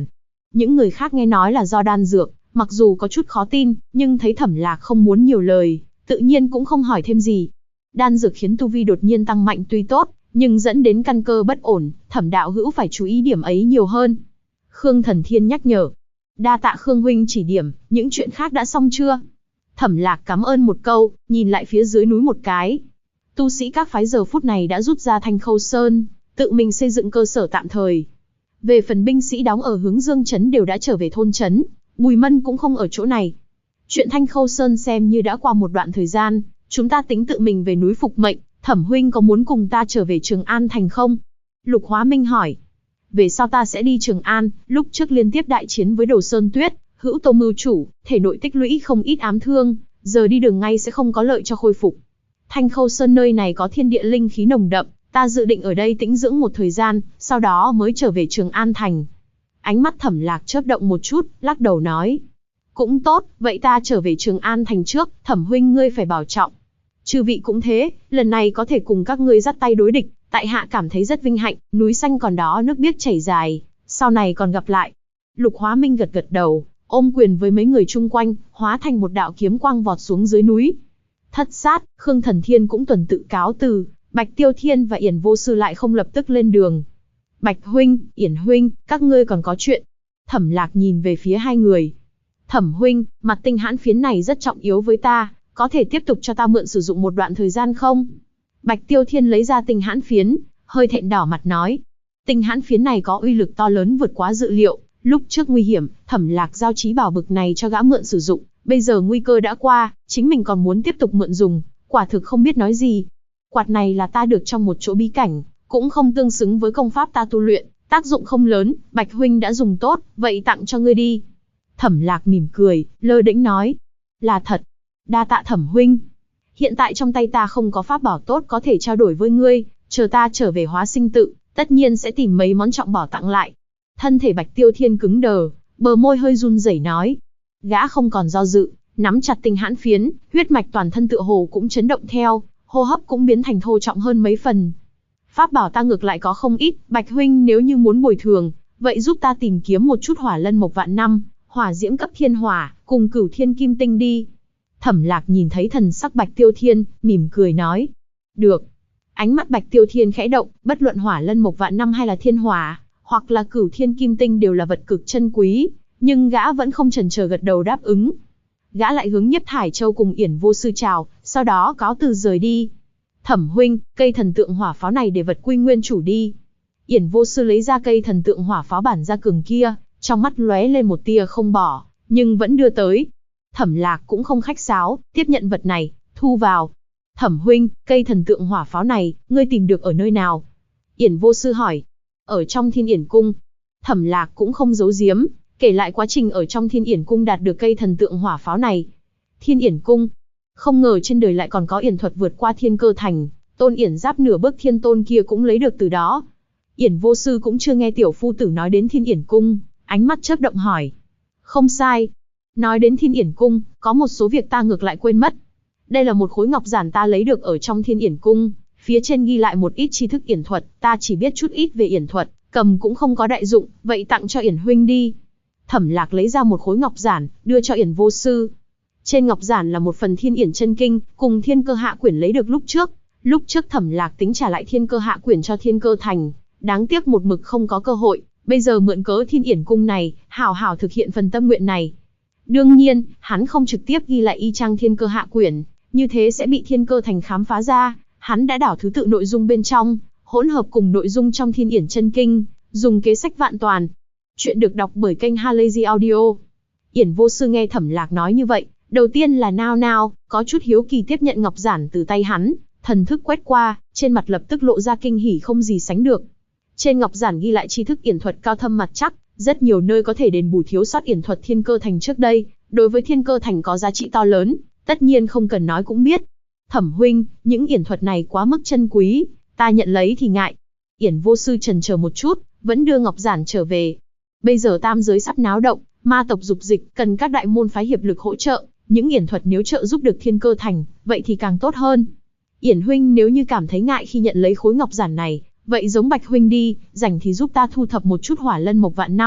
Những người khác nghe nói là do đan dược, mặc dù có chút khó tin, nhưng thấy Thẩm Lạc không muốn nhiều lời, tự nhiên cũng không hỏi thêm gì. Đan dược khiến tu vi đột nhiên tăng mạnh tuy tốt, nhưng dẫn đến căn cơ bất ổn, Thẩm đạo hữu phải chú ý điểm ấy nhiều hơn. Khương Thần Thiên nhắc nhở. Đa tạ Khương huynh chỉ điểm, những chuyện khác đã xong chưa? Thẩm Lạc cảm ơn một câu, nhìn lại phía dưới núi một cái. Tu sĩ các phái giờ phút này đã rút ra Thanh Khâu Sơn, tự mình xây dựng cơ sở tạm thời. Về phần binh sĩ đóng ở hướng Dương trấn đều đã trở về thôn trấn, Bùi Mân cũng không ở chỗ này. Chuyện Thanh Khâu Sơn xem như đã qua một đoạn thời gian, chúng ta tính tự mình về núi phục mệnh, Thẩm huynh có muốn cùng ta trở về Trường An thành không? Lục Hóa Minh hỏi. Về sau ta sẽ đi Trường An, lúc trước liên tiếp đại chiến với Đồ Sơn Tuyết, Hữu Tô mưu chủ, thể nội tích lũy không ít ám thương, giờ đi đường ngay sẽ không có lợi cho khôi phục. Thanh Khâu Sơn nơi này có thiên địa linh khí nồng đậm, ta dự định ở đây tĩnh dưỡng một thời gian, sau đó mới trở về Trường An thành. Ánh mắt Thẩm Lạc chớp động một chút, lắc đầu nói. Cũng tốt, vậy ta trở về Trường An thành trước, Thẩm huynh ngươi phải bảo trọng. Chư vị cũng thế, lần này có thể cùng các ngươi dắt tay đối địch, tại hạ cảm thấy rất vinh hạnh, núi xanh còn đó nước biếc chảy dài, sau này còn gặp lại. Lục Hóa Minh gật gật đầu, ôm quyền với mấy người chung quanh, hóa thành một đạo kiếm quang vọt xuống dưới núi. Thất sát, Khương Thần Thiên cũng tuần tự cáo từ, Bạch Tiêu Thiên và Yển Vô Sư lại không lập tức lên đường. Bạch huynh, Yển huynh, các ngươi còn có chuyện. Thẩm Lạc nhìn về phía hai người. Thẩm huynh, mặt tinh hãn phiến này rất trọng yếu với ta, có thể tiếp tục cho ta mượn sử dụng một đoạn thời gian không? Bạch Tiêu Thiên lấy ra tinh hãn phiến, hơi thẹn đỏ mặt nói. Tinh hãn phiến này có uy lực to lớn vượt quá dự liệu, lúc trước nguy hiểm, Thẩm Lạc giao trí bảo bực này cho gã mượn sử dụng, bây giờ nguy cơ đã qua, chính mình còn muốn tiếp tục mượn dùng, quả thực không biết nói gì. Quạt này là ta được trong một chỗ bí cảnh, cũng không tương xứng với công pháp ta tu luyện, tác dụng không lớn, Bạch huynh đã dùng tốt, vậy tặng cho ngươi đi. Thẩm Lạc mỉm cười, lơ đễnh nói. Là thật. Đa tạ Thẩm huynh. Hiện tại trong tay ta không có pháp bảo tốt có thể trao đổi với ngươi, chờ ta trở về Hóa Sinh tự, tất nhiên sẽ tìm mấy món trọng bảo tặng lại. Thân thể Bạch Tiêu Thiên cứng đờ, bờ môi hơi run rẩy nói. Gã không còn do dự, nắm chặt tinh hãn phiến, huyết mạch toàn thân tựa hồ cũng chấn động theo, hô hấp cũng biến thành thô trọng hơn mấy phần. Pháp bảo ta ngược lại có không ít, Bạch huynh nếu như muốn bồi thường, vậy giúp ta tìm kiếm một chút hỏa lân mộc vạn năm, hỏa diễm cấp thiên hỏa, cùng cửu thiên kim tinh đi. Thẩm Lạc nhìn thấy thần sắc Bạch Tiêu Thiên, mỉm cười nói. Được. Ánh mắt Bạch Tiêu Thiên khẽ động, bất luận hỏa lân mộc vạn năm hay là thiên hỏa, hoặc là cửu thiên kim tinh đều là vật cực chân quý, nhưng gã vẫn không chần chờ gật đầu đáp ứng. Gã lại hướng Nhiếp Thải Châu cùng Yển Vô Sư chào, sau đó cáo từ rời đi. Thẩm huynh, cây thần tượng hỏa pháo này để vật quy nguyên chủ đi. Yển Vô Sư lấy ra cây thần tượng hỏa pháo bản gia cường kia, trong mắt lóe lên một tia không bỏ, nhưng vẫn đưa tới. Thẩm Lạc cũng không khách sáo, tiếp nhận vật này, thu vào. Thẩm huynh, cây thần tượng hỏa pháo này, ngươi tìm được ở nơi nào? Yển Vô Sư hỏi. Ở trong Thiên Yển Cung. Thẩm Lạc cũng không giấu giếm, kể lại quá trình ở trong Thiên Yển Cung đạt được cây thần tượng hỏa pháo này. Thiên Yển Cung. Không ngờ trên đời lại còn có yển thuật vượt qua thiên cơ thành, Tôn Yển Giáp nửa bước thiên tôn kia cũng lấy được từ đó. Yển Vô Sư cũng chưa nghe tiểu phu tử nói đến Thiên Yển Cung, ánh mắt chớp động hỏi. Không sai. Nói đến Thiên Yển Cung, có một số việc ta ngược lại quên mất. Đây là một khối ngọc giản ta lấy được ở trong Thiên Yển Cung, phía trên ghi lại một ít tri thức yển thuật, ta chỉ biết chút ít về yển thuật, cầm cũng không có đại dụng, vậy tặng cho Yển huynh đi. Thẩm Lạc lấy ra một khối ngọc giản, đưa cho Yển Vô Sư. Trên ngọc giản là một phần Thiên Yển chân kinh, cùng Thiên Cơ Hạ Quyển lấy được lúc trước. Lúc trước Thẩm Lạc tính trả lại Thiên Cơ Hạ Quyển cho Thiên Cơ Thành, đáng tiếc một mực không có cơ hội, bây giờ mượn cớ Thiên Yển Cung này, hảo hảo thực hiện phần tâm nguyện này. Đương nhiên, hắn không trực tiếp ghi lại y chang Thiên Cơ Hạ Quyển, như thế sẽ bị Thiên Cơ Thành khám phá ra, hắn đã đảo thứ tự nội dung bên trong, hỗn hợp cùng nội dung trong Thiên Yển chân kinh, dùng kế sách vạn toàn. Chuyện được đọc bởi kênh Halazy Audio. Yển Vô Sư nghe Thẩm Lạc nói như vậy, đầu tiên là nao nao, có chút hiếu kỳ tiếp nhận ngọc giản từ tay hắn, thần thức quét qua, trên mặt lập tức lộ ra kinh hỉ không gì sánh được. Trên ngọc giản ghi lại tri thức yển thuật cao thâm mặt chắc, rất nhiều nơi có thể đền bù thiếu sót yển thuật Thiên Cơ Thành trước đây, đối với Thiên Cơ Thành có giá trị to lớn, tất nhiên không cần nói cũng biết. Thẩm huynh, những yển thuật này quá mức chân quý, ta nhận lấy thì ngại. Yển Vô Sư chần chờ một chút, vẫn đưa ngọc giản trở về. Bây giờ tam giới sắp náo động, ma tộc dục dịch, cần các đại môn phái hiệp lực hỗ trợ, những yển thuật nếu trợ giúp được Thiên Cơ Thành, vậy thì càng tốt hơn. Yển huynh nếu như cảm thấy ngại khi nhận lấy khối ngọc giản này, vậy giống Bạch huynh đi, rảnh thì giúp ta thu thập một chút hỏa lân mộc vạn năm,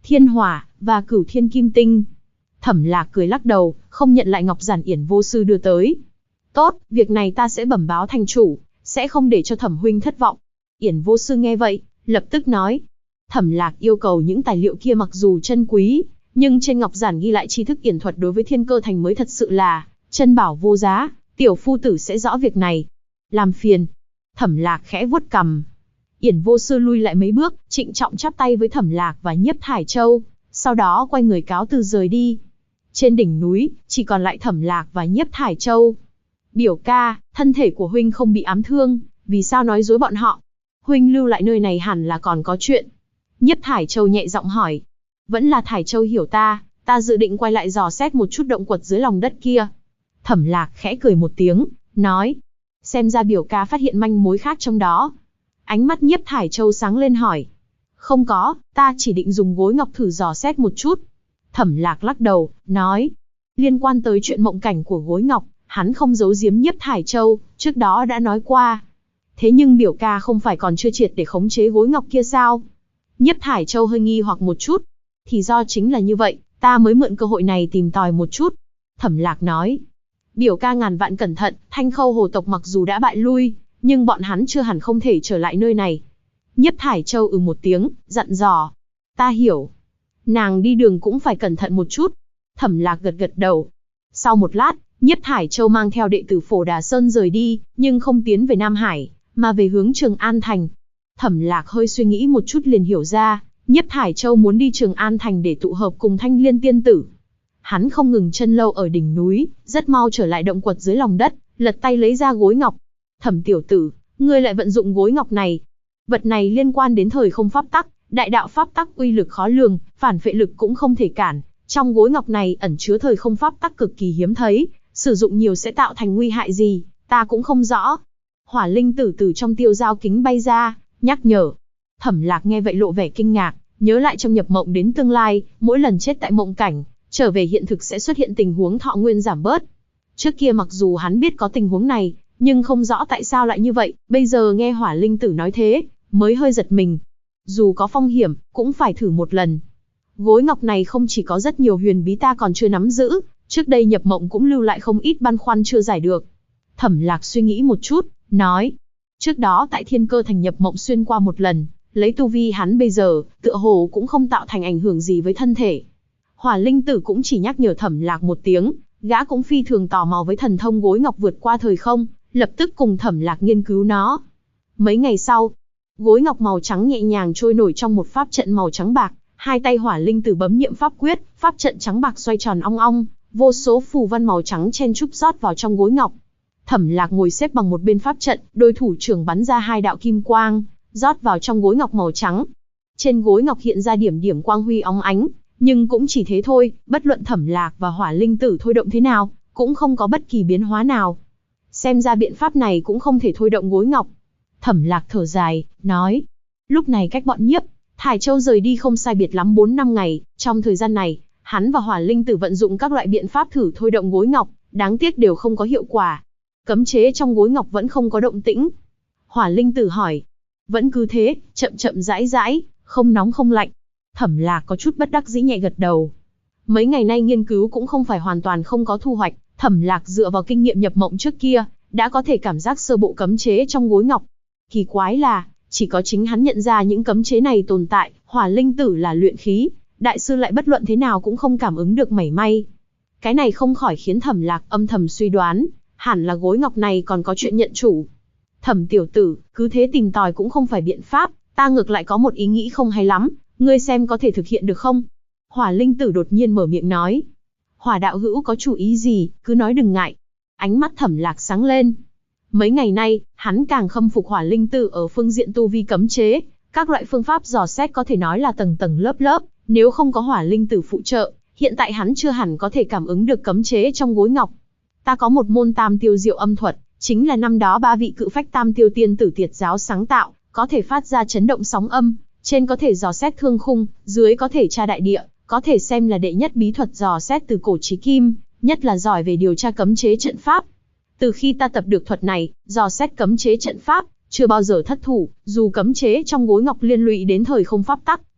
thiên hỏa, và cửu thiên kim tinh. Thẩm Lạc cười lắc đầu, không nhận lại ngọc giản Yển vô sư đưa tới. Tốt, việc này ta sẽ bẩm báo thành chủ, sẽ không để cho Thẩm huynh thất vọng. Yển vô sư nghe vậy, lập tức nói. Thẩm Lạc yêu cầu những tài liệu kia mặc dù chân quý, nhưng trên ngọc giản ghi lại tri thức yển thuật đối với Thiên Cơ Thành mới thật sự là chân bảo vô giá, tiểu phu tử sẽ rõ việc này. Làm phiền. Thẩm Lạc khẽ vuốt cằm. Yển vô sư lui lại mấy bước, trịnh trọng chắp tay với Thẩm Lạc và Nhiếp Thải Châu, sau đó quay người cáo từ rời đi. Trên đỉnh núi, chỉ còn lại Thẩm Lạc và Nhiếp Thải Châu. Biểu ca, thân thể của huynh không bị ám thương, vì sao nói dối bọn họ? Huynh lưu lại nơi này hẳn là còn có chuyện. Nhiếp Thải Châu nhẹ giọng hỏi. Vẫn là Thải Châu hiểu ta dự định quay lại dò xét một chút động quật dưới lòng đất kia. Thẩm Lạc khẽ cười một tiếng, nói. Xem ra biểu ca phát hiện manh mối khác trong đó. Ánh mắt Nhiếp Thải Châu sáng lên hỏi. Không có, ta chỉ định dùng gối ngọc thử dò xét một chút. Thẩm Lạc lắc đầu, nói. Liên quan tới chuyện mộng cảnh của gối ngọc, hắn không giấu giếm Nhiếp Thải Châu, trước đó đã nói qua. Thế nhưng biểu ca không phải còn chưa triệt để khống chế gối ngọc kia sao? Nhiếp Thải Châu hơi nghi hoặc một chút. Thì do chính là như vậy, ta mới mượn cơ hội này tìm tòi một chút. Thẩm Lạc nói. Biểu ca ngàn vạn cẩn thận, Thanh Khâu hồ tộc mặc dù đã bại lui, nhưng bọn hắn chưa hẳn không thể trở lại nơi này. Nhiếp Thải Châu một tiếng, dặn dò. Ta hiểu. Nàng đi đường cũng phải cẩn thận một chút. Thẩm Lạc gật gật đầu. Sau một lát, Nhiếp Thải Châu mang theo đệ tử Phổ Đà Sơn rời đi, nhưng không tiến về Nam Hải, mà về hướng Trường An Thành. Thẩm Lạc hơi suy nghĩ một chút liền hiểu ra, Nhiếp Thải Châu muốn đi Trường An Thành để tụ hợp cùng Thanh Liên tiên tử. Hắn không ngừng chân lâu ở đỉnh núi, rất mau trở lại động quật dưới lòng đất, lật tay lấy ra gối ngọc. Thẩm tiểu tử, ngươi lại vận dụng gối ngọc này. Vật này liên quan đến thời không pháp tắc, đại đạo pháp tắc uy lực khó lường, phản phệ lực cũng không thể cản. Trong gối ngọc này ẩn chứa thời không pháp tắc cực kỳ hiếm thấy, sử dụng nhiều sẽ tạo thành nguy hại gì, ta cũng không rõ. Hỏa Linh tử từ trong tiêu dao kính bay ra, nhắc nhở. Thẩm Lạc nghe vậy lộ vẻ kinh ngạc, nhớ lại trong nhập mộng đến tương lai, mỗi lần chết tại mộng cảnh, trở về hiện thực sẽ xuất hiện tình huống thọ nguyên giảm bớt. Trước kia mặc dù hắn biết có tình huống này, nhưng không rõ tại sao lại như vậy, bây giờ nghe Hỏa Linh tử nói thế, mới hơi giật mình. Dù có phong hiểm, cũng phải thử một lần. Gối ngọc này không chỉ có rất nhiều huyền bí ta còn chưa nắm giữ, trước đây nhập mộng cũng lưu lại không ít băn khoăn chưa giải được. Thẩm Lạc suy nghĩ một chút, nói. Trước đó tại Thiên Cơ Thành nhập mộng xuyên qua một lần, lấy tu vi hắn bây giờ, tựa hồ cũng không tạo thành ảnh hưởng gì với thân thể. Hỏa Linh tử cũng chỉ nhắc nhở Thẩm Lạc một tiếng, gã cũng phi thường tò mò với thần thông gối ngọc vượt qua thời không, lập tức cùng Thẩm Lạc nghiên cứu nó. Mấy ngày sau, gối ngọc màu trắng nhẹ nhàng trôi nổi trong một pháp trận màu trắng bạc, hai tay Hỏa Linh tử bấm niệm pháp quyết, pháp trận trắng bạc xoay tròn ong ong, vô số phù văn màu trắng chen chúc rót vào trong gối ngọc. Thẩm Lạc ngồi xếp bằng một bên pháp trận, đôi thủ trưởng bắn ra hai đạo kim quang, rót vào trong gối ngọc màu trắng. Trên gối ngọc hiện ra điểm điểm quang huy óng ánh, nhưng cũng chỉ thế thôi, bất luận Thẩm Lạc và Hỏa Linh tử thôi động thế nào, cũng không có bất kỳ biến hóa nào. Xem ra biện pháp này cũng không thể thôi động gối ngọc. Thẩm Lạc thở dài, nói. Lúc này cách bọn Nhiếp Thải Châu rời đi không sai biệt lắm 4 năm ngày, trong thời gian này, hắn và Hỏa Linh tử vận dụng các loại biện pháp thử thôi động gối ngọc, đáng tiếc đều không có hiệu quả. Cấm chế trong gối ngọc vẫn không có động tĩnh. Hỏa Linh tử hỏi. Vẫn cứ thế, chậm chậm rãi rãi, không nóng không lạnh. Thẩm Lạc có chút bất đắc dĩ nhẹ gật đầu. Mấy ngày nay nghiên cứu cũng không phải hoàn toàn không có thu hoạch, Thẩm Lạc dựa vào kinh nghiệm nhập mộng trước kia, đã có thể cảm giác sơ bộ cấm chế trong gối ngọc. Kỳ quái là, chỉ có chính hắn nhận ra những cấm chế này tồn tại, Hỏa Linh tử là luyện khí, đại sư lại bất luận thế nào cũng không cảm ứng được mảy may. Cái này không khỏi khiến Thẩm Lạc âm thầm suy đoán, hẳn là gối ngọc này còn có chuyện nhận chủ. Thẩm tiểu tử, cứ thế tìm tòi cũng không phải biện pháp, ta ngược lại có một ý nghĩ không hay lắm, ngươi xem có thể thực hiện được không? Hỏa Linh tử đột nhiên mở miệng nói. Hỏa đạo hữu có chủ ý gì, cứ nói đừng ngại. Ánh mắt Thẩm Lạc sáng lên. Mấy ngày nay, hắn càng khâm phục Hỏa Linh tử ở phương diện tu vi cấm chế, các loại phương pháp dò xét có thể nói là tầng tầng lớp lớp, nếu không có Hỏa Linh tử phụ trợ, hiện tại hắn chưa hẳn có thể cảm ứng được cấm chế trong gối ngọc. Ta có một môn tam tiêu diệu âm thuật, chính là năm đó 3 vị cự phách tam tiêu tiên tử Tiệt giáo sáng tạo, có thể phát ra chấn động sóng âm, trên có thể dò xét thương khung, dưới có thể tra đại địa, có thể xem là đệ nhất bí thuật dò xét từ cổ chí kim, nhất là giỏi về điều tra cấm chế trận pháp. Từ khi ta tập được thuật này, dò xét cấm chế trận pháp, chưa bao giờ thất thủ, dù cấm chế trong gối ngọc liên lụy đến thời không pháp tắc,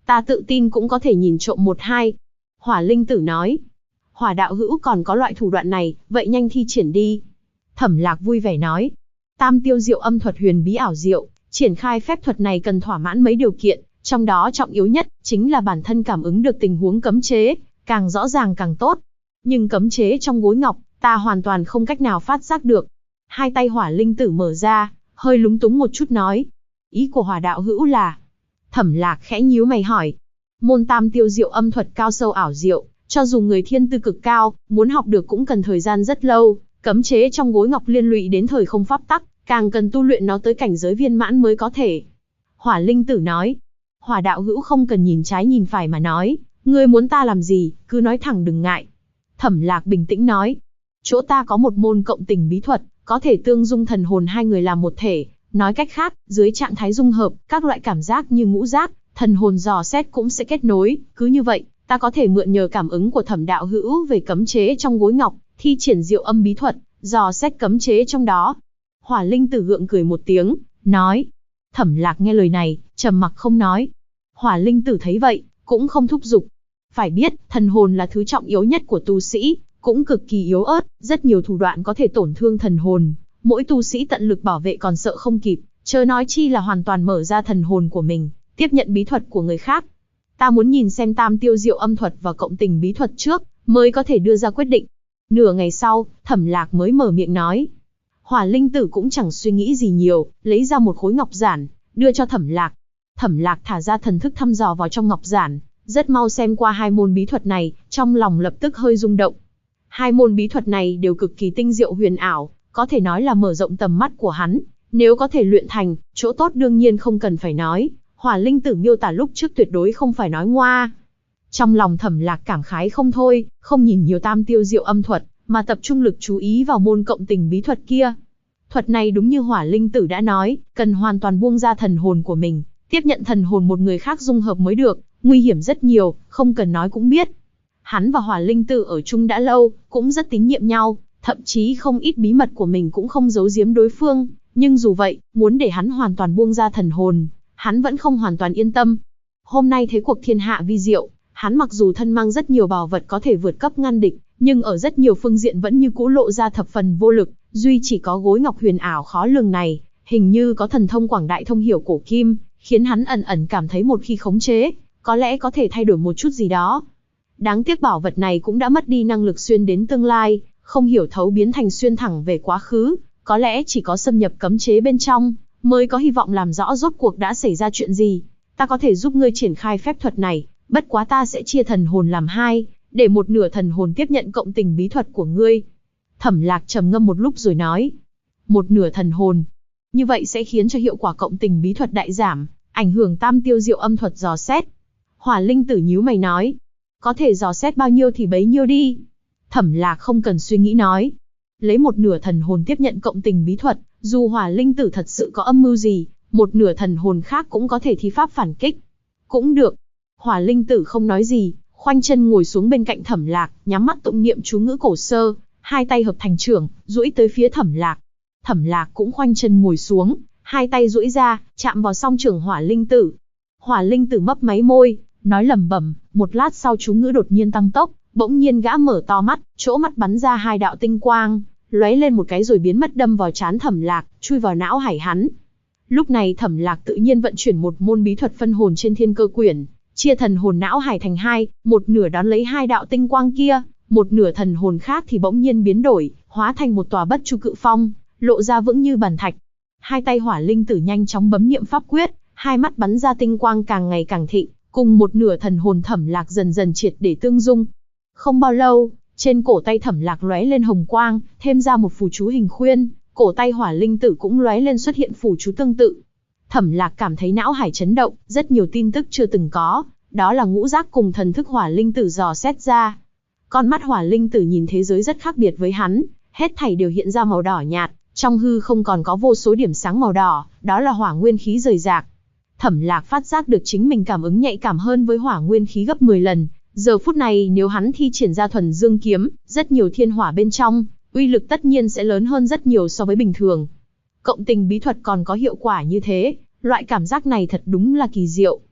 Ta tự tin cũng có thể nhìn trộm một hai. Hỏa linh tử nói. Hỏa đạo hữu còn có loại thủ đoạn này, vậy nhanh thi triển đi. Thẩm Lạc vui vẻ nói. Tam tiêu diệu âm thuật huyền bí ảo diệu, triển khai phép thuật này cần thỏa mãn mấy điều kiện, trong đó trọng yếu nhất chính là bản thân cảm ứng được tình huống cấm chế, càng rõ ràng càng tốt. Nhưng cấm chế trong gối ngọc, ta hoàn toàn không cách nào phát giác được. Hai tay hỏa linh tử mở ra, hơi lúng túng một chút nói. Ý của hỏa đạo hữu là? Thẩm Lạc khẽ nhíu mày hỏi. Môn tam tiêu diệu âm thuật cao sâu ảo diệu, cho dù người thiên tư cực cao, muốn học được cũng cần thời gian rất lâu. Cấm chế trong gối ngọc liên lụy đến thời không pháp tắc, càng cần tu luyện nó tới cảnh giới viên mãn mới có thể. Hỏa linh tử nói. Hỏa đạo hữu không cần nhìn trái nhìn phải mà nói, ngươi muốn ta làm gì, cứ nói thẳng đừng ngại. Thẩm Lạc bình tĩnh nói. Chỗ ta có một môn cộng tình bí thuật, có thể tương dung thần hồn hai người làm một thể. Nói cách khác, dưới trạng thái dung hợp, các loại cảm giác như ngũ giác, thần hồn dò xét cũng sẽ kết nối. Cứ như vậy, ta có thể mượn nhờ cảm ứng của Thẩm đạo hữu về cấm chế trong gối ngọc, thi triển diệu âm bí thuật, dò xét cấm chế trong đó. Hỏa linh tử gượng cười một tiếng, nói. Thẩm Lạc nghe lời này, trầm mặc không nói. Hỏa linh tử thấy vậy, cũng không thúc giục. Phải biết, thần hồn là thứ trọng yếu nhất của tu sĩ, cũng cực kỳ yếu ớt, rất nhiều thủ đoạn có thể tổn thương thần hồn. Mỗi tu sĩ tận lực bảo vệ còn sợ không kịp, chớ nói chi là hoàn toàn mở ra thần hồn của mình, tiếp nhận bí thuật của người khác. Ta muốn nhìn xem tam tiêu diệu âm thuật và cộng tình bí thuật trước, mới có thể đưa ra quyết định. Nửa ngày sau, Thẩm Lạc mới mở miệng nói. Hỏa linh tử cũng chẳng suy nghĩ gì nhiều, lấy ra một khối ngọc giản, đưa cho Thẩm Lạc. Thẩm Lạc thả ra thần thức thăm dò vào trong ngọc giản, rất mau xem qua hai môn bí thuật này, trong lòng lập tức hơi rung động. Hai môn bí thuật này đều cực kỳ tinh diệu huyền ảo, có thể nói là mở rộng tầm mắt của hắn. Nếu có thể luyện thành, chỗ tốt đương nhiên không cần phải nói. Hỏa linh tử miêu tả lúc trước tuyệt đối không phải nói ngoa. Trong lòng Thẩm Lạc cảm khái không thôi, không nhìn nhiều tam tiêu diệu âm thuật, mà tập trung lực chú ý vào môn cộng tình bí thuật kia. Thuật này đúng như hỏa linh tử đã nói, cần hoàn toàn buông ra thần hồn của mình, tiếp nhận thần hồn một người khác dung hợp mới được, nguy hiểm rất nhiều, không cần nói cũng biết. Hắn và hỏa linh tử ở chung đã lâu, cũng rất tín nhiệm nhau, thậm chí không ít bí mật của mình cũng không giấu giếm đối phương, nhưng dù vậy, muốn để hắn hoàn toàn buông ra thần hồn, hắn vẫn không hoàn toàn yên tâm. Hôm nay thế cuộc thiên hạ vi diệu, hắn mặc dù thân mang rất nhiều bảo vật có thể vượt cấp ngăn địch, nhưng ở rất nhiều phương diện vẫn như cũ lộ ra thập phần vô lực, duy chỉ có gối ngọc huyền ảo khó lường này, hình như có thần thông quảng đại thông hiểu cổ kim, khiến hắn ẩn ẩn cảm thấy một khi khống chế, có lẽ có thể thay đổi một chút gì đó. Đáng tiếc bảo vật này cũng đã mất đi năng lực xuyên đến tương lai, không hiểu thấu biến thành xuyên thẳng về quá khứ, có lẽ chỉ có xâm nhập cấm chế bên trong, mới có hy vọng làm rõ rốt cuộc đã xảy ra chuyện gì. Ta có thể giúp ngươi triển khai phép thuật này, bất quá ta sẽ chia thần hồn làm hai, để một nửa thần hồn tiếp nhận cộng tình bí thuật của ngươi. Thẩm Lạc trầm ngâm một lúc rồi nói. Một nửa thần hồn. Như vậy sẽ khiến cho hiệu quả cộng tình bí thuật đại giảm, ảnh hưởng tam tiêu diệu âm thuật dò xét. Hỏa linh tử nhíu mày nói. Có thể dò xét bao nhiêu thì bấy nhiêu đi. Thẩm Lạc không cần suy nghĩ nói. Lấy một nửa thần hồn tiếp nhận cộng tình bí thuật, dù hỏa linh tử thật sự có âm mưu gì, một nửa thần hồn khác cũng có thể thi pháp phản kích. Cũng được. Hỏa linh tử không nói gì, khoanh chân ngồi xuống bên cạnh Thẩm Lạc, nhắm mắt tụng niệm chú ngữ cổ sơ, hai tay hợp thành chưởng, duỗi tới phía Thẩm Lạc. Thẩm Lạc cũng khoanh chân ngồi xuống, hai tay duỗi ra, chạm vào song chưởng hỏa linh tử. Hỏa linh tử mấp máy môi, nói lẩm bẩm, một lát sau chú ngữ đột nhiên tăng tốc, bỗng nhiên gã mở to mắt, chỗ mắt bắn ra hai đạo tinh quang, lóe lên một cái rồi biến mất đâm vào trán Thẩm Lạc, chui vào não hải hắn. Lúc này Thẩm Lạc tự nhiên vận chuyển một môn bí thuật phân hồn trên thiên cơ quyển, chia thần hồn não hải thành hai, một nửa đón lấy hai đạo tinh quang kia, một nửa thần hồn khác thì bỗng nhiên biến đổi, hóa thành một tòa bất chu cự phong, lộ ra vững như bàn thạch. Hai tay hỏa linh tử nhanh chóng bấm niệm pháp quyết, hai mắt bắn ra tinh quang càng ngày càng thịnh, cùng một nửa thần hồn Thẩm Lạc dần dần triệt để tương dung. Không bao lâu, trên cổ tay Thẩm Lạc lóe lên hồng quang, thêm ra một phù chú hình khuyên, cổ tay hỏa linh tử cũng lóe lên xuất hiện phù chú tương tự. Thẩm Lạc cảm thấy não hải chấn động, rất nhiều tin tức chưa từng có, đó là ngũ giác cùng thần thức hỏa linh tử dò xét ra. Con mắt hỏa linh tử nhìn thế giới rất khác biệt với hắn, hết thảy đều hiện ra màu đỏ nhạt, trong hư không còn có vô số điểm sáng màu đỏ, đó là hỏa nguyên khí rời rạc. Thẩm Lạc phát giác được chính mình cảm ứng nhạy cảm hơn với hỏa nguyên khí gấp 10 lần, giờ phút này nếu hắn thi triển ra thuần dương kiếm, rất nhiều thiên hỏa bên trong, uy lực tất nhiên sẽ lớn hơn rất nhiều so với bình thường. Cộng tình bí thuật còn có hiệu quả như thế, loại cảm giác này thật đúng là kỳ diệu.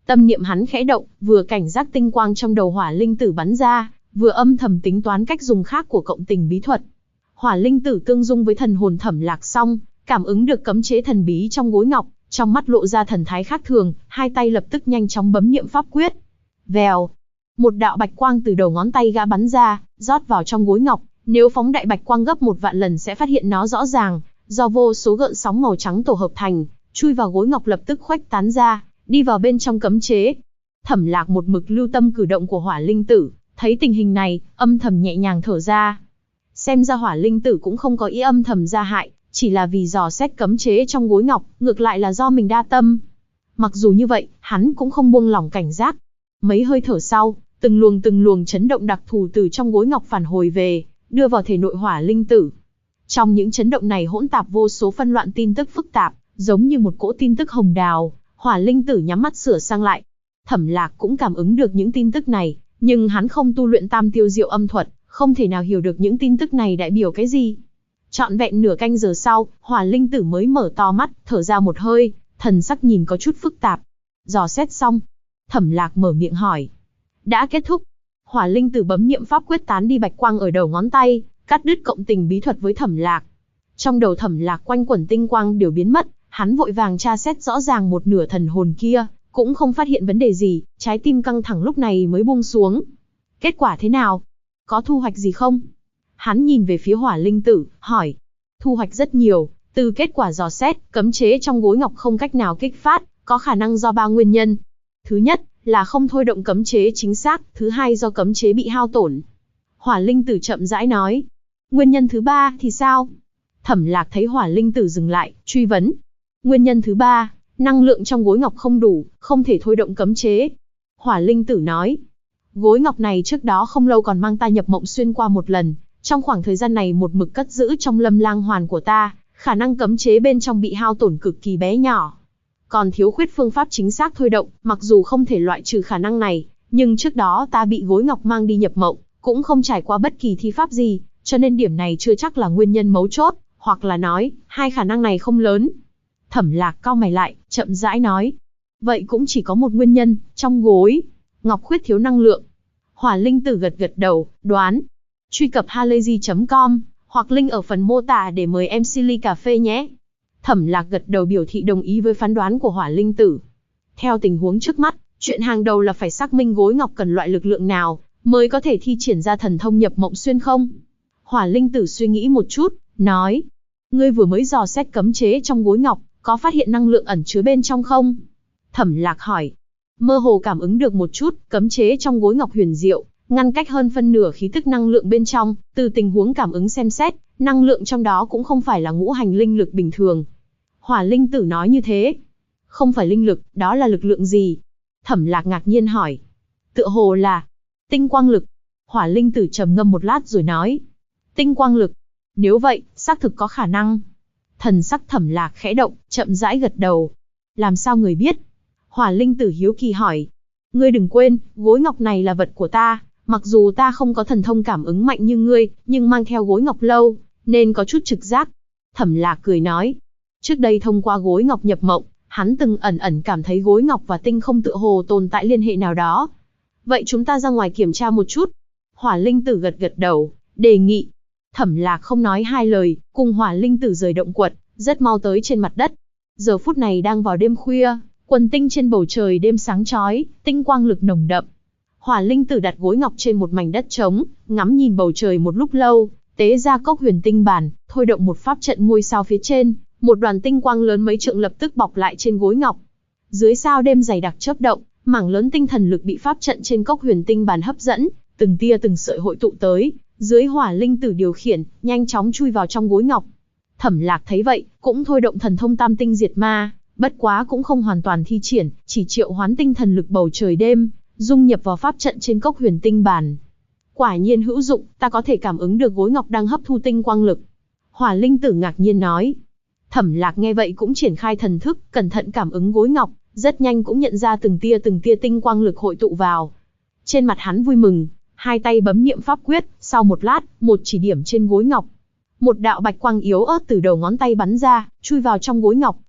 Tâm niệm hắn khẽ động, vừa cảnh giác tinh quang trong đầu hỏa linh tử bắn ra, vừa âm thầm tính toán cách dùng khác của cộng tình bí thuật. Hỏa linh tử tương dung với thần hồn Thẩm Lạc xong, cảm ứng được cấm chế thần bí trong gối ngọc, trong mắt lộ ra thần thái khác thường, hai tay lập tức nhanh chóng bấm niệm pháp quyết. Vèo, một đạo bạch quang từ đầu ngón tay gã bắn ra, rót vào trong gối ngọc, nếu phóng đại bạch quang gấp 1 vạn lần sẽ phát hiện nó rõ ràng, do vô số gợn sóng màu trắng tổ hợp thành, chui vào gối ngọc lập tức khuếch tán ra, đi vào bên trong cấm chế. Thẩm Lạc một mực lưu tâm cử động của hỏa linh tử, thấy tình hình này, âm thầm nhẹ nhàng thở ra. Xem ra hỏa linh tử cũng không có ý âm thầm ra hại, chỉ là vì dò xét cấm chế trong gối ngọc, ngược lại là do mình đa tâm. Mặc dù như vậy, hắn cũng không buông lỏng cảnh giác. Mấy hơi thở sau, từng luồng chấn động đặc thù từ trong gối ngọc phản hồi về, đưa vào thể nội hỏa linh tử. Trong những chấn động này hỗn tạp vô số phân loạn tin tức phức tạp, giống như một cỗ tin tức hồng đào. Hỏa linh tử nhắm mắt sửa sang lại. Thẩm Lạc cũng cảm ứng được những tin tức này, nhưng hắn không tu luyện Tam Tiêu Diệu Âm Thuật, không thể nào hiểu được những tin tức này đại biểu cái gì. Trọn vẹn nửa canh giờ sau, hỏa linh tử mới mở to mắt, thở ra một hơi, thần sắc nhìn có chút phức tạp. Dò xét xong, Thẩm Lạc mở miệng hỏi. Đã kết thúc. Hỏa linh tử bấm niệm pháp quyết tán đi bạch quang ở đầu ngón tay, cắt đứt cộng tình bí thuật với Thẩm Lạc. Trong đầu Thẩm Lạc quanh quẩn tinh quang đều biến mất, hắn vội vàng tra xét rõ ràng một nửa thần hồn kia, cũng không phát hiện vấn đề gì, trái tim căng thẳng lúc này mới buông xuống. Kết quả thế nào? Có thu hoạch gì không? Hắn nhìn về phía hỏa linh tử, hỏi. Thu hoạch rất nhiều, từ kết quả dò xét, cấm chế trong gối ngọc không cách nào kích phát, có khả năng do 3 nguyên nhân. Thứ nhất, là không thôi động cấm chế chính xác, thứ hai do cấm chế bị hao tổn. Hỏa linh tử chậm rãi nói. Nguyên nhân thứ 3 thì sao? Thẩm Lạc thấy hỏa linh tử dừng lại, truy vấn. Nguyên nhân thứ 3, năng lượng trong gối ngọc không đủ, không thể thôi động cấm chế. Hỏa linh tử nói. Gối ngọc này trước đó không lâu còn mang ta nhập mộng xuyên qua một lần, trong khoảng thời gian này một mực cất giữ trong lâm lang hoàn của ta, khả năng cấm chế bên trong bị hao tổn cực kỳ bé nhỏ. Còn thiếu khuyết phương pháp chính xác thôi động, mặc dù không thể loại trừ khả năng này, nhưng trước đó ta bị gối ngọc mang đi nhập mộng, cũng không trải qua bất kỳ thi pháp gì, cho nên điểm này chưa chắc là nguyên nhân mấu chốt, hoặc là nói, hai khả năng này không lớn. Thẩm Lạc cau mày lại, chậm rãi nói. Vậy cũng chỉ có một nguyên nhân, trong gối ngọc khuyết thiếu năng lượng. Hỏa linh tử gật gật đầu, đoán. Truy cập halayzi.com, hoặc link ở phần mô tả để mời em Silly Cà Phê nhé. Thẩm Lạc gật đầu biểu thị đồng ý với phán đoán của hỏa linh tử. Theo tình huống trước mắt, chuyện hàng đầu là phải xác minh gối ngọc cần loại lực lượng nào, mới có thể thi triển ra thần thông nhập mộng xuyên không. Hỏa linh tử suy nghĩ một chút, nói. Ngươi vừa mới dò xét cấm chế trong gối ngọc, có phát hiện năng lượng ẩn chứa bên trong không? Thẩm Lạc hỏi. Mơ hồ cảm ứng được một chút, cấm chế trong gối ngọc huyền diệu, ngăn cách hơn phân nửa khí tức năng lượng bên trong, từ tình huống cảm ứng xem xét, năng lượng trong đó cũng không phải là ngũ hành linh lực bình thường. Hỏa linh tử nói như thế. Không phải linh lực, đó là lực lượng gì? Thẩm Lạc ngạc nhiên hỏi. Tựa hồ là tinh quang lực. Hỏa linh tử trầm ngâm một lát rồi nói. Tinh quang lực. Nếu vậy, xác thực có khả năng. Thần sắc Thẩm Lạc khẽ động, chậm rãi gật đầu. Làm sao người biết? Hỏa linh tử hiếu kỳ hỏi. Ngươi đừng quên, gối ngọc này là vật của ta, mặc dù ta không có thần thông cảm ứng mạnh như ngươi, nhưng mang theo gối ngọc lâu, nên có chút trực giác. Thẩm Lạc cười nói. Trước đây thông qua gối ngọc nhập mộng, hắn từng ẩn ẩn cảm thấy gối ngọc và tinh không tựa hồ tồn tại liên hệ nào đó. Vậy chúng ta ra ngoài kiểm tra một chút. Hỏa linh tử gật gật đầu, đề nghị. Thẩm Lạc không nói hai lời, cùng hỏa linh tử rời động quật, rất mau tới trên mặt đất. Giờ phút này đang vào đêm khuya, quần tinh trên bầu trời đêm sáng chói, tinh quang lực nồng đậm. Hỏa linh tử đặt gối ngọc trên một mảnh đất trống, ngắm nhìn bầu trời một lúc lâu, tế ra cốc huyền tinh bản, thôi động một pháp trận ngôi sao phía trên, một đoàn tinh quang lớn mấy trượng lập tức bọc lại trên gối ngọc. Dưới sao đêm dày đặc chớp động, mảng lớn tinh thần lực bị pháp trận trên cốc huyền tinh bản hấp dẫn, từng tia từng sợi hội tụ tới, dưới hỏa linh tử điều khiển, nhanh chóng chui vào trong gối ngọc. Thẩm Lạc thấy vậy, cũng thôi động thần thông tam tinh diệt ma, bất quá cũng không hoàn toàn thi triển, chỉ triệu hoán tinh thần lực bầu trời đêm, dung nhập vào pháp trận trên cốc huyền tinh bản. Quả nhiên hữu dụng, ta có thể cảm ứng được gối ngọc đang hấp thu tinh quang lực. Hỏa linh tử ngạc nhiên nói. Thẩm Lạc nghe vậy cũng triển khai thần thức, cẩn thận cảm ứng gối ngọc, rất nhanh cũng nhận ra từng tia tinh quang lực hội tụ vào. Trên mặt hắn vui mừng, hai tay bấm niệm pháp quyết, sau một lát, một chỉ điểm trên gối ngọc. Một đạo bạch quang yếu ớt từ đầu ngón tay bắn ra, chui vào trong gối ngọc,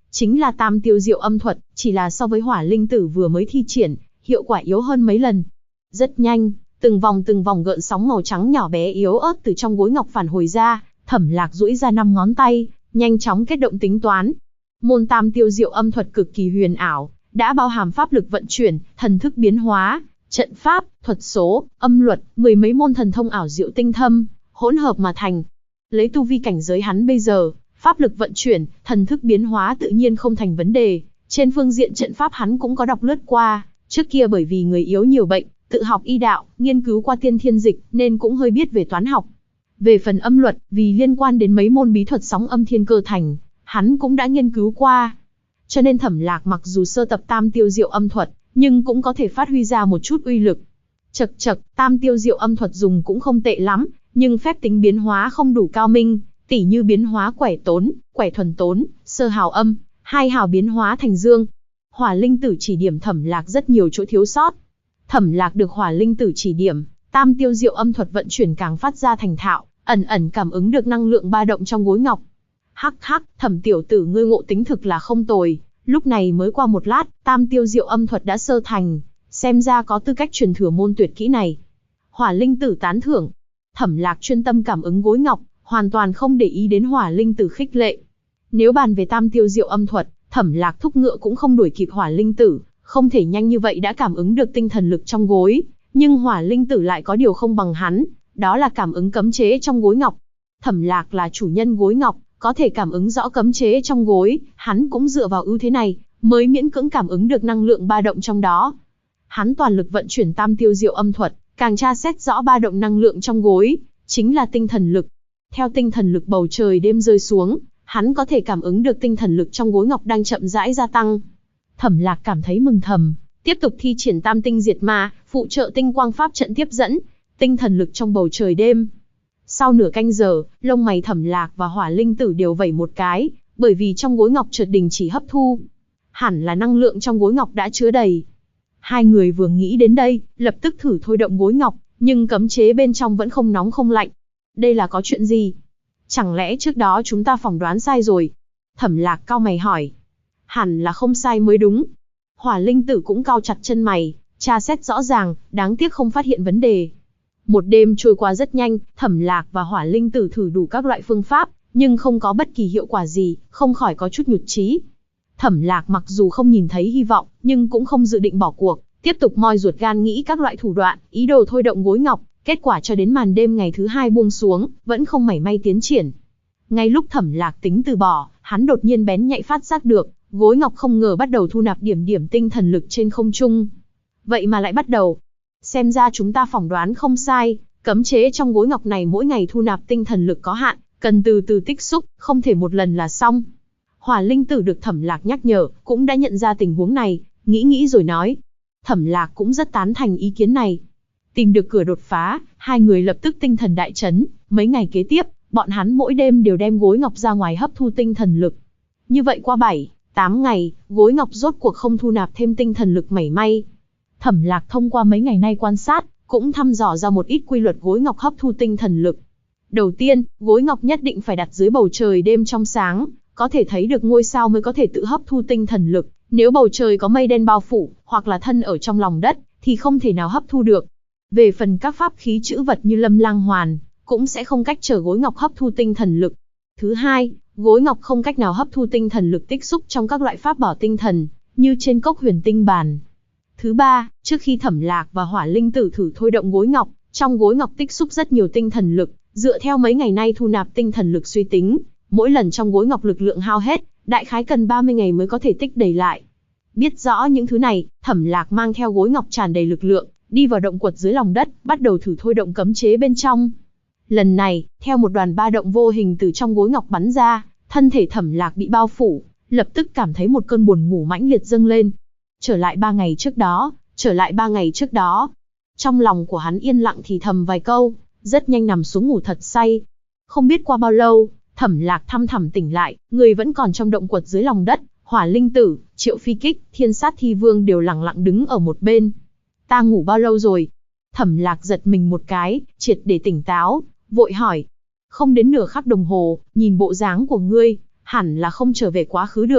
Chính là Tam Tiêu Diệu Âm Thuật, chỉ là so với Hỏa Linh Tử vừa mới thi triển, hiệu quả yếu hơn mấy lần. Rất nhanh, từng vòng gợn sóng màu trắng nhỏ bé yếu ớt từ trong gối ngọc phản hồi ra, Thẩm Lạc duỗi ra 5 ngón tay, nhanh chóng kết động tính toán. Môn Tam Tiêu Diệu Âm Thuật cực kỳ huyền ảo, đã bao hàm pháp lực vận chuyển, thần thức biến hóa, trận pháp, thuật số, âm luật, mười mấy môn thần thông ảo diệu tinh thâm, hỗn hợp mà thành. Lấy tu vi cảnh giới hắn bây giờ, pháp lực vận chuyển, thần thức biến hóa tự nhiên không thành vấn đề. Trên phương diện trận pháp hắn cũng có đọc lướt qua, trước kia bởi vì người yếu nhiều bệnh, tự học y đạo, nghiên cứu qua tiên thiên dịch nên cũng hơi biết về toán học. Về phần âm luật, vì liên quan đến mấy môn bí thuật sóng âm thiên cơ thành, hắn cũng đã nghiên cứu qua. Cho nên Thẩm Lạc mặc dù sơ tập Tam Tiêu Diệu Âm Thuật, nhưng cũng có thể phát huy ra một chút uy lực. Chậc chậc, Tam Tiêu Diệu Âm Thuật dùng cũng không tệ lắm, nhưng phép tính biến hóa không đủ cao minh, tỉ như biến hóa quẻ tốn, quẻ thuần tốn, sơ hào âm, hai hào biến hóa thành dương. Hỏa Linh Tử chỉ điểm Thẩm Lạc rất nhiều chỗ thiếu sót. Thẩm Lạc được Hỏa Linh Tử chỉ điểm, Tam Tiêu Diệu Âm Thuật vận chuyển càng phát ra thành thạo, ẩn ẩn cảm ứng được năng lượng ba động trong gối ngọc. Hắc hắc, Thẩm tiểu tử ngươi ngộ tính thực là không tồi, lúc này mới qua một lát, Tam Tiêu Diệu Âm Thuật đã sơ thành, xem ra có tư cách truyền thừa môn tuyệt kỹ này. Hỏa Linh Tử tán thưởng. Thẩm Lạc chuyên tâm cảm ứng gối ngọc, hoàn toàn không để ý đến Hỏa Linh Tử khích lệ. Nếu bàn về Tam Tiêu Diệu Âm Thuật, Thẩm Lạc thúc ngựa cũng không đuổi kịp Hỏa Linh Tử, không thể nhanh như vậy đã cảm ứng được tinh thần lực trong gối, nhưng Hỏa Linh Tử lại có điều không bằng hắn, đó là cảm ứng cấm chế trong gối ngọc. Thẩm Lạc là chủ nhân gối ngọc, có thể cảm ứng rõ cấm chế trong gối, hắn cũng dựa vào ưu thế này, mới miễn cưỡng cảm ứng được năng lượng ba động trong đó. Hắn toàn lực vận chuyển Tam Tiêu Diệu Âm Thuật, càng tra xét rõ ba động năng lượng trong gối, chính là tinh thần lực. Theo tinh thần lực bầu trời đêm rơi xuống, hắn có thể cảm ứng được tinh thần lực trong gối ngọc đang chậm rãi gia tăng. Thẩm Lạc cảm thấy mừng thầm, tiếp tục thi triển Tam Tinh Diệt Ma, phụ trợ tinh quang pháp trận tiếp dẫn tinh thần lực trong bầu trời đêm. Sau nửa canh giờ, lông mày Thẩm Lạc và Hỏa Linh Tử đều vẩy một cái, bởi vì trong gối ngọc chợt đình chỉ hấp thu. Hẳn là năng lượng trong gối ngọc đã chứa đầy. Hai người vừa nghĩ đến đây, lập tức thử thôi động gối ngọc, nhưng cấm chế bên trong vẫn không nóng không lạnh. Đây là có chuyện gì? Chẳng lẽ trước đó chúng ta phỏng đoán sai rồi? Thẩm Lạc cau mày hỏi. Hẳn là không sai mới đúng. Hỏa Linh Tử cũng cau chặt chân mày, tra xét rõ ràng, đáng tiếc không phát hiện vấn đề. Một đêm trôi qua rất nhanh, Thẩm Lạc và Hỏa Linh Tử thử đủ các loại phương pháp, nhưng không có bất kỳ hiệu quả gì, không khỏi có chút nhụt chí. Thẩm Lạc mặc dù không nhìn thấy hy vọng, nhưng cũng không dự định bỏ cuộc, tiếp tục moi ruột gan nghĩ các loại thủ đoạn, ý đồ thôi động gối ngọc. Kết quả cho đến màn đêm ngày thứ hai buông xuống, vẫn không mảy may tiến triển. Ngay lúc Thẩm Lạc tính từ bỏ, hắn đột nhiên bén nhạy phát giác được, gối ngọc không ngờ bắt đầu thu nạp điểm tinh thần lực trên không trung. Vậy mà lại bắt đầu. Xem ra chúng ta phỏng đoán không sai, cấm chế trong gối ngọc này mỗi ngày thu nạp tinh thần lực có hạn, cần từ từ tích xúc, không thể một lần là xong. Hỏa Linh Tử được Thẩm Lạc nhắc nhở, cũng đã nhận ra tình huống này, nghĩ rồi nói. Thẩm Lạc cũng rất tán thành ý kiến này. Tìm được cửa đột phá, hai người lập tức tinh thần đại chấn, mấy ngày kế tiếp, bọn hắn mỗi đêm đều đem gối ngọc ra ngoài hấp thu tinh thần lực. Như vậy qua 7-8 ngày, gối ngọc rốt cuộc không thu nạp thêm tinh thần lực mảy may. Thẩm Lạc thông qua mấy ngày nay quan sát, cũng thăm dò ra một ít quy luật gối ngọc hấp thu tinh thần lực. Đầu tiên, gối ngọc nhất định phải đặt dưới bầu trời đêm trong sáng, có thể thấy được ngôi sao mới có thể tự hấp thu tinh thần lực, nếu bầu trời có mây đen bao phủ, hoặc là thân ở trong lòng đất, thì không thể nào hấp thu được. Về phần các pháp khí trữ vật như Lâm Lang Hoàn, cũng sẽ không cách trở gối ngọc hấp thu tinh thần lực. Thứ hai, gối ngọc không cách nào hấp thu tinh thần lực tích xúc trong các loại pháp bảo tinh thần, như trên cốc huyền tinh bàn. Thứ ba, trước khi Thẩm Lạc và Hỏa Linh Tử thử thôi động gối ngọc, trong gối ngọc tích xúc rất nhiều tinh thần lực, dựa theo mấy ngày nay thu nạp tinh thần lực suy tính, mỗi lần trong gối ngọc lực lượng hao hết, đại khái cần 30 ngày mới có thể tích đầy lại. Biết rõ những thứ này, Thẩm Lạc mang theo gối ngọc tràn đầy lực lượng, đi vào động quật dưới lòng đất, bắt đầu thử thôi động cấm chế bên trong. Lần này, theo một đoàn ba động vô hình từ trong gối ngọc bắn ra, thân thể Thẩm Lạc bị bao phủ, lập tức cảm thấy một cơn buồn ngủ mãnh liệt dâng lên. Trở lại 3 ngày trước đó. Trong lòng của hắn yên lặng thì thầm vài câu, rất nhanh nằm xuống ngủ thật say. Không biết qua bao lâu, Thẩm Lạc thăm thẳm tỉnh lại, người vẫn còn trong động quật dưới lòng đất, Hỏa Linh Tử, Triệu Phi Kích, Thiên Sát Thi Vương đều lặng lặng đứng ở một bên. Ta ngủ bao lâu rồi? Thẩm Lạc giật mình một cái, triệt để tỉnh táo, vội hỏi. Không đến nửa khắc đồng hồ, nhìn bộ dáng của ngươi, hẳn là không trở về quá khứ được.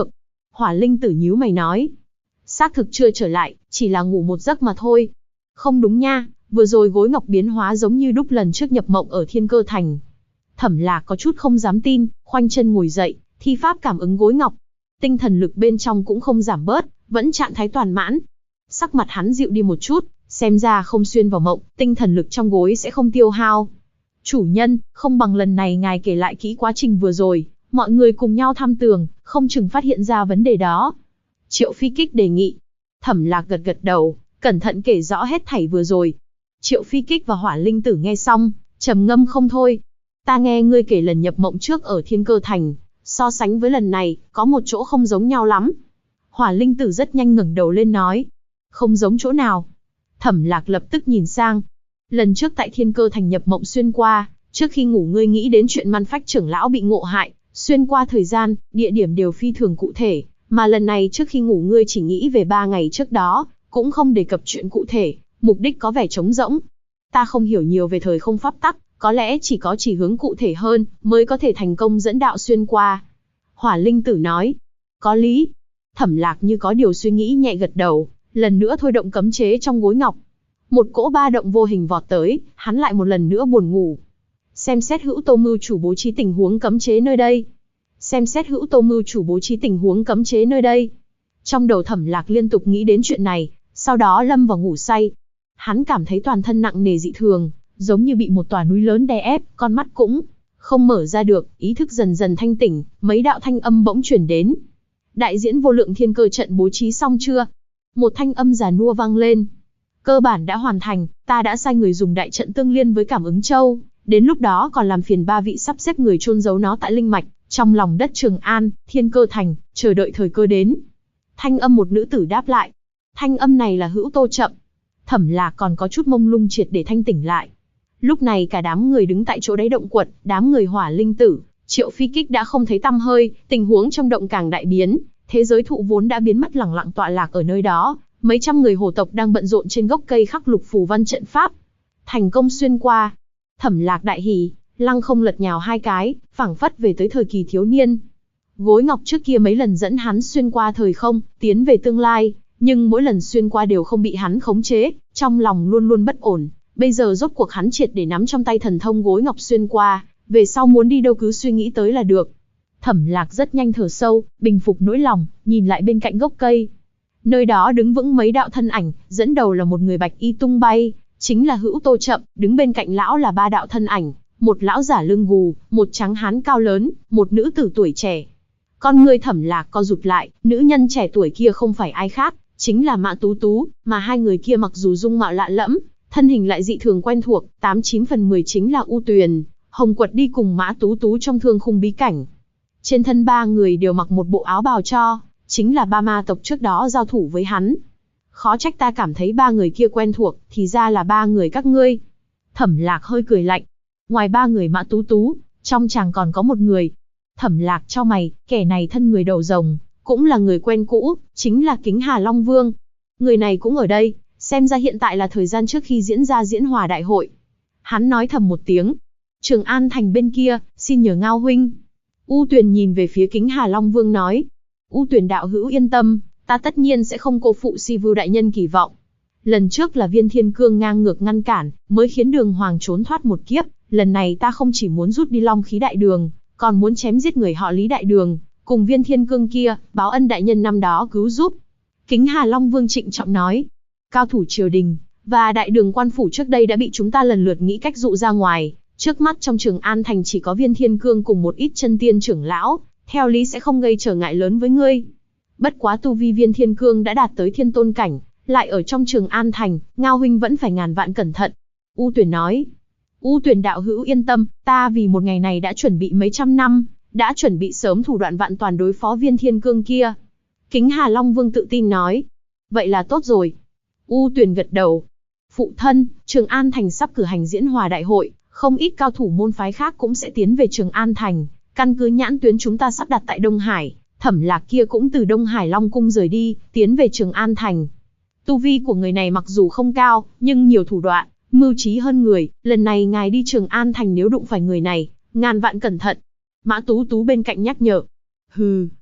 Hỏa Linh Tử nhíu mày nói. Xác thực chưa trở lại, chỉ là ngủ một giấc mà thôi. Không đúng nha, vừa rồi gối ngọc biến hóa giống như đúc lần trước nhập mộng ở Thiên Cơ Thành. Thẩm Lạc có chút không dám tin, khoanh chân ngồi dậy, thi pháp cảm ứng gối ngọc. Tinh thần lực bên trong cũng không giảm bớt, vẫn trạng thái toàn mãn. Sắc mặt hắn dịu đi một chút, xem ra không xuyên vào mộng, tinh thần lực trong gối sẽ không tiêu hao. Chủ nhân, không bằng lần này ngài kể lại kỹ quá trình vừa rồi, mọi người cùng nhau thăm tường, không chừng phát hiện ra vấn đề đó. Triệu Phi Kích đề nghị. Thẩm Lạc gật gật đầu, cẩn thận kể rõ hết thảy vừa rồi. Triệu Phi Kích và Hỏa Linh Tử nghe xong, trầm ngâm không thôi. Ta nghe ngươi kể lần nhập mộng trước ở Thiên Cơ Thành, so sánh với lần này, có một chỗ không giống nhau lắm. Hỏa Linh Tử rất nhanh ngẩng đầu lên nói. Không giống chỗ nào? Thẩm Lạc lập tức nhìn sang. Lần trước tại Thiên Cơ Thành nhập mộng xuyên qua, trước khi ngủ ngươi nghĩ đến chuyện Man Phách trưởng lão bị ngộ hại, xuyên qua thời gian, địa điểm đều phi thường cụ thể, mà lần này trước khi ngủ ngươi chỉ nghĩ về 3 ngày trước đó, cũng không đề cập chuyện cụ thể, mục đích có vẻ trống rỗng. Ta không hiểu nhiều về thời không pháp tắc, có lẽ chỉ có chỉ hướng cụ thể hơn, mới có thể thành công dẫn đạo xuyên qua. Hỏa Linh Tử nói. Có lý. Thẩm Lạc như có điều suy nghĩ nhẹ gật đầu, lần nữa thôi động cấm chế trong gối ngọc. Một cỗ ba động vô hình vọt tới, hắn lại một lần nữa buồn ngủ. Xem xét Hữu Tô Mưu chủ bố trí tình huống cấm chế nơi đây. Xem xét Hữu Tô Mưu chủ bố trí tình huống cấm chế nơi đây. Trong đầu Thẩm Lạc liên tục nghĩ đến chuyện này, sau đó lâm vào ngủ say. Hắn cảm thấy toàn thân nặng nề dị thường, giống như bị một tòa núi lớn đè ép, con mắt cũng không mở ra được, ý thức dần dần thanh tỉnh, mấy đạo thanh âm bỗng truyền đến. Đại diễn vô lượng thiên cơ trận bố trí xong chưa? Một thanh âm già nua vang lên. Cơ bản đã hoàn thành, ta đã sai người dùng đại trận tương liên với cảm ứng châu, đến lúc đó còn làm phiền 3 vị sắp xếp người chôn giấu nó tại linh mạch, trong lòng đất Trường An, Thiên Cơ Thành, chờ đợi thời cơ đến. Thanh âm một nữ tử đáp lại. Thanh âm này là Hữu Tô Chậm. Thẩm Lạc còn có chút mông lung triệt để thanh tỉnh lại. Lúc này cả đám người đứng tại chỗ đáy động quật, đám người Hỏa Linh Tử, Triệu Phi Kích đã không thấy tăm hơi, tình huống trong động càng đại biến, thế giới thụ vốn đã biến mất lẳng lặng tọa lạc ở nơi đó, mấy trăm người hồ tộc đang bận rộn trên gốc cây khắc lục phù văn trận pháp. Thành công xuyên qua. Thẩm Lạc đại hỉ, lăng không lật nhào 2 cái, phảng phất về tới thời kỳ thiếu niên. Gối ngọc trước kia mấy lần dẫn hắn xuyên qua thời không, tiến về tương lai, nhưng mỗi lần xuyên qua đều không bị hắn khống chế, trong lòng luôn luôn bất ổn. Bây giờ rốt cuộc hắn triệt để nắm trong tay thần thông gối ngọc xuyên qua, về sau muốn đi đâu cứ suy nghĩ tới là được. Thẩm Lạc rất nhanh thở sâu, bình phục nỗi lòng, nhìn lại bên cạnh gốc cây. Nơi đó đứng vững mấy đạo thân ảnh, dẫn đầu là một người bạch y tung bay, chính là Hữu Tô Chậm, đứng bên cạnh lão là 3 đạo thân ảnh, một lão giả lưng gù, một trắng hán cao lớn, một nữ tử tuổi trẻ. Con người Thẩm Lạc co rụt lại, nữ nhân trẻ tuổi kia không phải ai khác, chính là Mã Tú Tú, mà hai người kia mặc dù dung mạo lạ lẫm, thân hình lại dị thường quen thuộc, 89 phần 10 chính là U Tuyền, Hồng Quật đi cùng Mã Tú Tú trong thương khung bí cảnh. Trên thân 3 người đều mặc một bộ áo bào cho, chính là 3 ma tộc trước đó giao thủ với hắn. Khó trách ta cảm thấy 3 người kia quen thuộc, thì ra là 3 người các ngươi. Thẩm Lạc hơi cười lạnh. Ngoài 3 người Mã Tú Tú, trong chàng còn có một người. Thẩm Lạc chau mày, kẻ này thân người đầu rồng, cũng là người quen cũ, chính là Kính Hà Long Vương. Người này cũng ở đây, xem ra hiện tại là thời gian trước khi diễn ra diễn hòa đại hội. Hắn nói thầm một tiếng. Trường An Thành bên kia, xin nhờ Ngao huynh. U Tuyền nhìn về phía Kính Hà Long Vương nói. U Tuyền đạo hữu yên tâm, ta tất nhiên sẽ không cô phụ Si Vưu đại nhân kỳ vọng. Lần trước là Viên Thiên Cương ngang ngược ngăn cản, mới khiến Đường Hoàng trốn thoát một kiếp. Lần này ta không chỉ muốn rút đi long khí đại đường, còn muốn chém giết người họ Lý đại đường, cùng Viên Thiên Cương kia, báo ân đại nhân năm đó cứu giúp. Kính Hà Long Vương trịnh trọng nói. Cao thủ triều đình và đại đường quan phủ trước đây đã bị chúng ta lần lượt nghĩ cách dụ ra ngoài. Trước mắt trong Trường An Thành chỉ có Viên Thiên Cương cùng một ít chân tiên trưởng lão, theo lý sẽ không gây trở ngại lớn với ngươi. Bất quá tu vi Viên Thiên Cương đã đạt tới thiên tôn cảnh, lại ở trong Trường An Thành, Ngao huynh vẫn phải ngàn vạn cẩn thận. U Tuyền nói. U Tuyền đạo hữu yên tâm, ta vì một ngày này đã chuẩn bị mấy trăm năm, đã chuẩn bị sớm thủ đoạn vạn toàn đối phó Viên Thiên Cương kia. Kính Hà Long Vương tự tin nói. Vậy là tốt rồi. U Tuyền gật đầu. Phụ thân, Trường An Thành sắp cử hành diễn hòa đại hội, không ít cao thủ môn phái khác cũng sẽ tiến về Trường An Thành. Căn cứ nhãn tuyến chúng ta sắp đặt tại Đông Hải, Thẩm Lạc kia cũng từ Đông Hải Long Cung rời đi, tiến về Trường An Thành. Tu vi của người này mặc dù không cao, nhưng nhiều thủ đoạn, mưu trí hơn người. Lần này ngài đi Trường An Thành nếu đụng phải người này, ngàn vạn cẩn thận. Mã Tú Tú bên cạnh nhắc nhở. Hừ,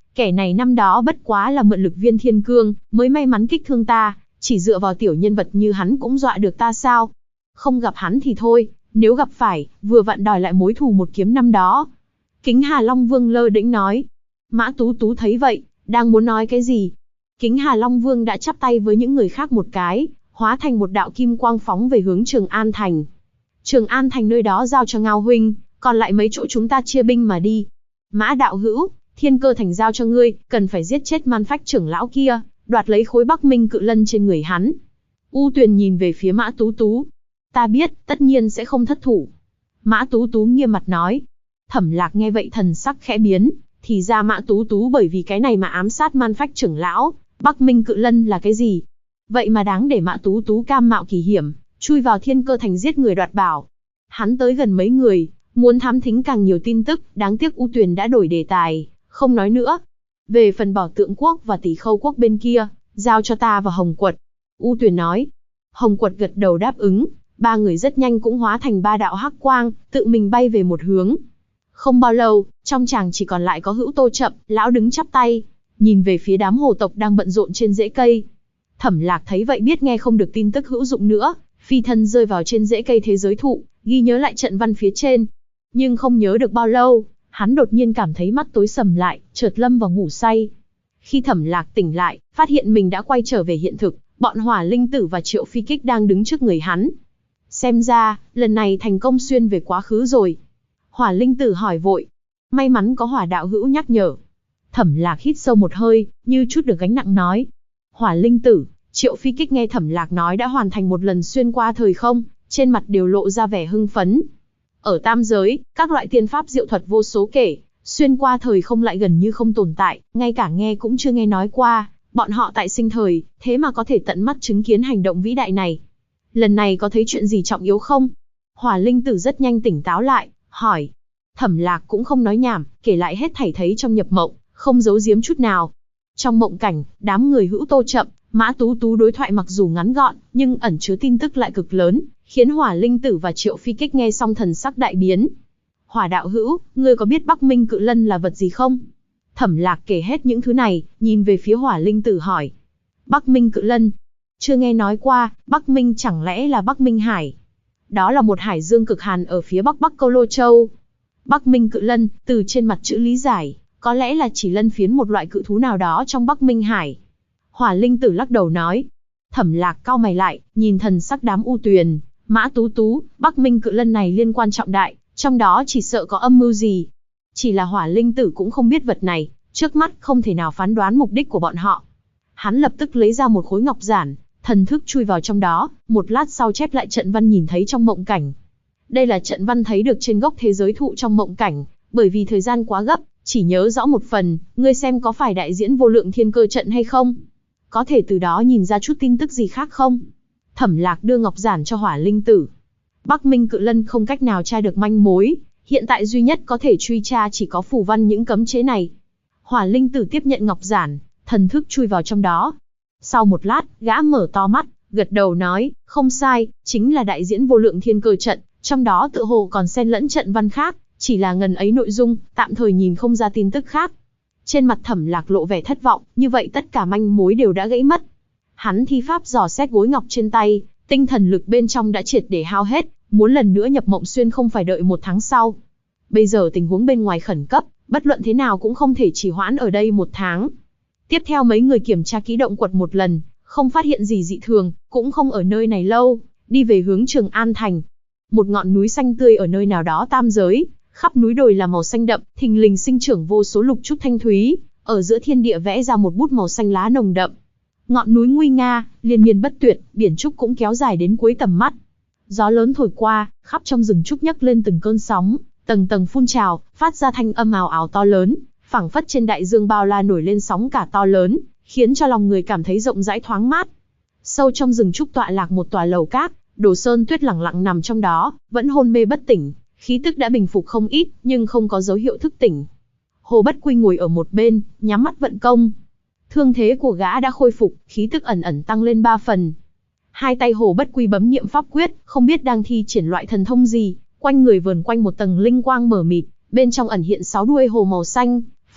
Kẻ này năm đó bất quá là mượn lực viên thiên cương, mới may mắn kích thương ta, chỉ dựa vào tiểu nhân vật như hắn cũng dọa được ta sao? Không gặp hắn thì thôi, nếu gặp phải, vừa vặn đòi lại mối thù một kiếm năm đó. Kính Hà Long Vương lơ đễnh nói. Mã Tú Tú thấy vậy, đang muốn nói cái gì? Kính Hà Long Vương đã chắp tay với những người khác một cái, hóa thành một đạo kim quang phóng về hướng Trường An Thành. Trường An Thành nơi đó giao cho Ngao huynh, còn lại mấy chỗ chúng ta chia binh mà đi. Mã đạo hữu, Thiên Cơ Thành giao cho ngươi, cần phải giết chết Man Phách trưởng lão kia, đoạt lấy khối Bắc Minh cự lân trên người hắn. U Tuyền nhìn về phía Mã Tú Tú. Ta biết, tất nhiên sẽ không thất thủ. Mã Tú Tú nghiêm mặt nói. Thẩm Lạc nghe vậy thần sắc khẽ biến, thì ra Mã Tú Tú bởi vì cái này mà ám sát Man Phách trưởng lão, Bắc Minh cự lân là cái gì? Vậy mà đáng để Mã Tú Tú cam mạo kỳ hiểm, chui vào Thiên Cơ Thành giết người đoạt bảo. Hắn tới gần mấy người, muốn thám thính càng nhiều tin tức, đáng tiếc U Tuyền đã đổi đề tài, không nói nữa. Về phần Bảo Tượng Quốc và Tỷ Khâu Quốc bên kia, giao cho ta và Hồng Quật. U Tuyền nói. Hồng Quật gật đầu đáp ứng, ba người rất nhanh cũng hóa thành ba đạo hắc quang, tự mình bay về một hướng. Không bao lâu, trong tràng chỉ còn lại có Hữu Tô Chậm, lão đứng chắp tay, nhìn về phía đám hồ tộc đang bận rộn trên rễ cây. Thẩm Lạc thấy vậy biết nghe không được tin tức hữu dụng nữa, phi thân rơi vào trên rễ cây thế giới thụ, ghi nhớ lại trận văn phía trên. Nhưng không nhớ được bao lâu, hắn đột nhiên cảm thấy mắt tối sầm lại, chợt lâm vào ngủ say. Khi Thẩm Lạc tỉnh lại, phát hiện mình đã quay trở về hiện thực, bọn Hỏa Linh Tử và Triệu Phi Kích đang đứng trước người hắn. Xem ra, lần này thành công xuyên về quá khứ rồi. Hỏa Linh Tử hỏi vội. May mắn có Hỏa đạo hữu nhắc nhở. Thẩm Lạc hít sâu một hơi, như chút được gánh nặng nói. Hỏa Linh Tử, Triệu Phi Kích nghe Thẩm Lạc nói đã hoàn thành một lần xuyên qua thời không, trên mặt đều lộ ra vẻ hưng phấn. Ở tam giới, các loại tiên pháp diệu thuật vô số kể, xuyên qua thời không lại gần như không tồn tại, ngay cả nghe cũng chưa nghe nói qua, bọn họ tại sinh thời, thế mà có thể tận mắt chứng kiến hành động vĩ đại này. Lần này có thấy chuyện gì trọng yếu không? Hỏa Linh Tử rất nhanh tỉnh táo lại, hỏi. Thẩm Lạc cũng không nói nhảm, kể lại hết thảy thấy trong nhập mộng, không giấu giếm chút nào. Trong mộng cảnh, đám người Hữu Tô Chậm, Mã Tú Tú đối thoại mặc dù ngắn gọn, nhưng ẩn chứa tin tức lại cực lớn, khiến Hỏa Linh Tử và Triệu Phi Kích nghe xong thần sắc đại biến. Hỏa đạo hữu, ngươi có biết Bắc Minh cự lân là vật gì không? Thẩm Lạc kể hết những thứ này, nhìn về phía Hỏa Linh Tử hỏi. Bắc Minh cự lân? Chưa nghe nói qua, Bắc Minh chẳng lẽ là Bắc Minh Hải? Đó là một hải dương cực hàn ở phía bắc Bắc Câu Lô Châu. Bắc Minh cự lân, từ trên mặt chữ lý giải, có lẽ là chỉ lân phiến một loại cự thú nào đó trong Bắc Minh Hải. Hỏa Linh Tử lắc đầu nói. Thẩm Lạc cau mày lại, nhìn thần sắc đám U Tuyền, Mã Tú Tú, Bắc Minh cự lân này liên quan trọng đại, trong đó chỉ sợ có âm mưu gì. Chỉ là Hỏa Linh Tử cũng không biết vật này, trước mắt không thể nào phán đoán mục đích của bọn họ. Hắn lập tức lấy ra một khối ngọc giản, thần thức chui vào trong đó, một lát sau chép lại trận văn nhìn thấy trong mộng cảnh. Đây là trận văn thấy được trên gốc thế giới thụ trong mộng cảnh, bởi vì thời gian quá gấp, chỉ nhớ rõ một phần, ngươi xem có phải đại diễn vô lượng thiên cơ trận hay không? Có thể từ đó nhìn ra chút tin tức gì khác không? Thẩm Lạc đưa ngọc giản cho Hỏa Linh Tử. Bắc Minh cự lân không cách nào tra được manh mối, hiện tại duy nhất có thể truy tra chỉ có phù văn những cấm chế này. Hỏa Linh Tử tiếp nhận ngọc giản, thần thức chui vào trong đó. Sau một lát, gã mở to mắt, gật đầu nói, không sai, chính là đại diễn vô lượng thiên cơ trận, trong đó tựa hồ còn xen lẫn trận văn khác, chỉ là ngần ấy nội dung, tạm thời nhìn không ra tin tức khác. Trên mặt Thẩm Lạc lộ vẻ thất vọng, như vậy tất cả manh mối đều đã gãy mất. Hắn thi pháp dò xét gối ngọc trên tay, tinh thần lực bên trong đã triệt để hao hết, muốn lần nữa nhập mộng xuyên không phải đợi 1 tháng sau. Bây giờ tình huống bên ngoài khẩn cấp, bất luận thế nào cũng không thể trì hoãn ở đây 1 tháng. Tiếp theo mấy người kiểm tra kỹ động quật một lần, không phát hiện gì dị thường, cũng không ở nơi này lâu, đi về hướng Trường An Thành. Một ngọn núi xanh tươi ở nơi nào đó tam giới, khắp núi đồi là màu xanh đậm, thình lình sinh trưởng vô số lục trúc thanh thúy, ở giữa thiên địa vẽ ra một bút màu xanh lá nồng đậm. Ngọn núi nguy nga, liên miên bất tuyệt, biển trúc cũng kéo dài đến cuối tầm mắt. Gió lớn thổi qua, khắp trong rừng trúc nhấc lên từng cơn sóng, tầng tầng phun trào, phát ra thanh âm ào ào to lớn, phảng phất trên đại dương bao la nổi lên sóng cả to lớn, khiến cho lòng người cảm thấy rộng rãi thoáng mát. Sâu trong rừng trúc tọa lạc một tòa lầu cát, Đồ Sơn Tuyết lẳng lặng nằm trong đó, vẫn hôn mê bất tỉnh, khí tức đã bình phục không ít, nhưng không có dấu hiệu thức tỉnh. Hồ Bất Quy ngồi ở một bên, nhắm mắt vận công. Thương thế của gã đã khôi phục, khí tức ẩn ẩn tăng lên 3 phần. Hai tay Hồ Bất Quy bấm niệm pháp quyết, không biết đang thi triển loại thần thông gì, quanh người vờn quanh một tầng linh quang mờ mịt, bên trong ẩn hiện 6 đuôi hồ màu xanh,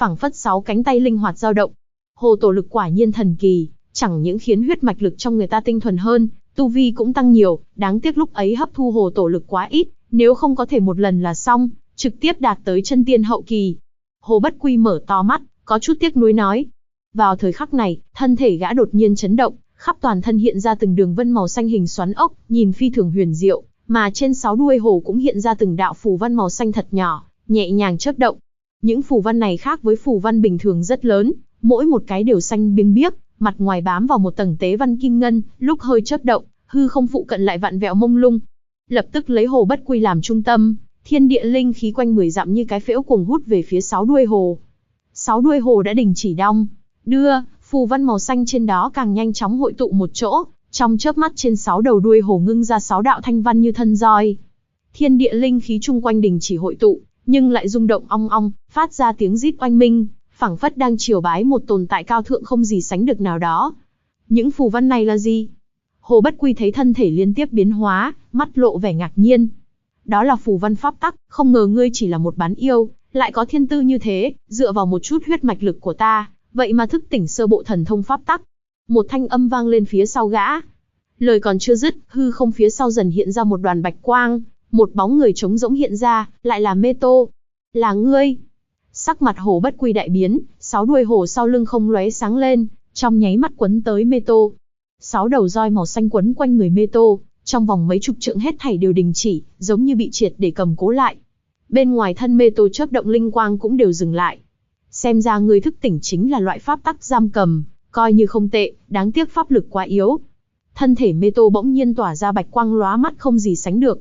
phảng phất 6 cánh tay linh hoạt dao động. Hồ tổ lực quả nhiên thần kỳ, chẳng những khiến huyết mạch lực trong người ta tinh thuần hơn, tu vi cũng tăng nhiều, đáng tiếc lúc ấy hấp thu hồ tổ lực quá ít, nếu không có thể một lần là xong, trực tiếp đạt tới chân tiên hậu kỳ. Hồ Bất Quy mở to mắt, có chút tiếc nuối nói. Vào thời khắc này, thân thể gã đột nhiên chấn động, khắp toàn thân hiện ra từng đường vân màu xanh hình xoắn ốc, nhìn phi thường huyền diệu, mà trên 6 đuôi hồ cũng hiện ra từng đạo phù văn màu xanh thật nhỏ, nhẹ nhàng chớp động. Những phù văn này khác với phù văn bình thường rất lớn, mỗi một cái đều xanh biếc biếc, mặt ngoài bám vào một tầng tế văn kim ngân, lúc hơi chớp động, hư không phụ cận lại vặn vẹo mông lung. Lập tức lấy Hồ Bất Quy làm trung tâm, thiên địa linh khí quanh 10 dặm như cái phễu cuồng hút về phía 6 đuôi hồ. 6 đuôi hồ đã đình chỉ đong đưa, phù văn màu xanh trên đó càng nhanh chóng hội tụ một chỗ, trong chớp mắt trên 6 đầu đuôi hồ ngưng ra 6 đạo thanh văn như thân roi. Thiên địa linh khí chung quanh đình chỉ hội tụ, nhưng lại rung động ong ong, phát ra tiếng rít oanh minh, phảng phất đang triều bái một tồn tại cao thượng không gì sánh được nào đó. Những phù văn này là gì? Hồ Bất Quy thấy thân thể liên tiếp biến hóa, mắt lộ vẻ ngạc nhiên. Đó là phù văn pháp tắc, không ngờ ngươi chỉ là một bán yêu, lại có thiên tư như thế, dựa vào một chút huyết mạch lực của ta, vậy mà thức tỉnh sơ bộ thần thông pháp tắc. Một thanh âm vang lên phía sau gã. Lời còn chưa dứt, hư không phía sau dần hiện ra một đoàn bạch quang, một bóng người trống rỗng hiện ra, lại là Mê Tô. Là ngươi. Sắc mặt Hồ Bất Quy đại biến, 6 đuôi hồ sau lưng không lóe sáng lên, trong nháy mắt quấn tới Mê Tô. 6 đầu roi màu xanh quấn quanh người Mê Tô, trong vòng mấy chục trượng hết thảy đều đình chỉ, giống như bị triệt để cầm cố lại. Bên ngoài thân Mê Tô chớp động linh quang cũng đều dừng lại. Xem ra ngươi thức tỉnh chính là loại pháp tắc giam cầm, coi như không tệ, đáng tiếc pháp lực quá yếu. Thân thể Mê Tô bỗng nhiên tỏa ra bạch quang lóa mắt không gì sánh được.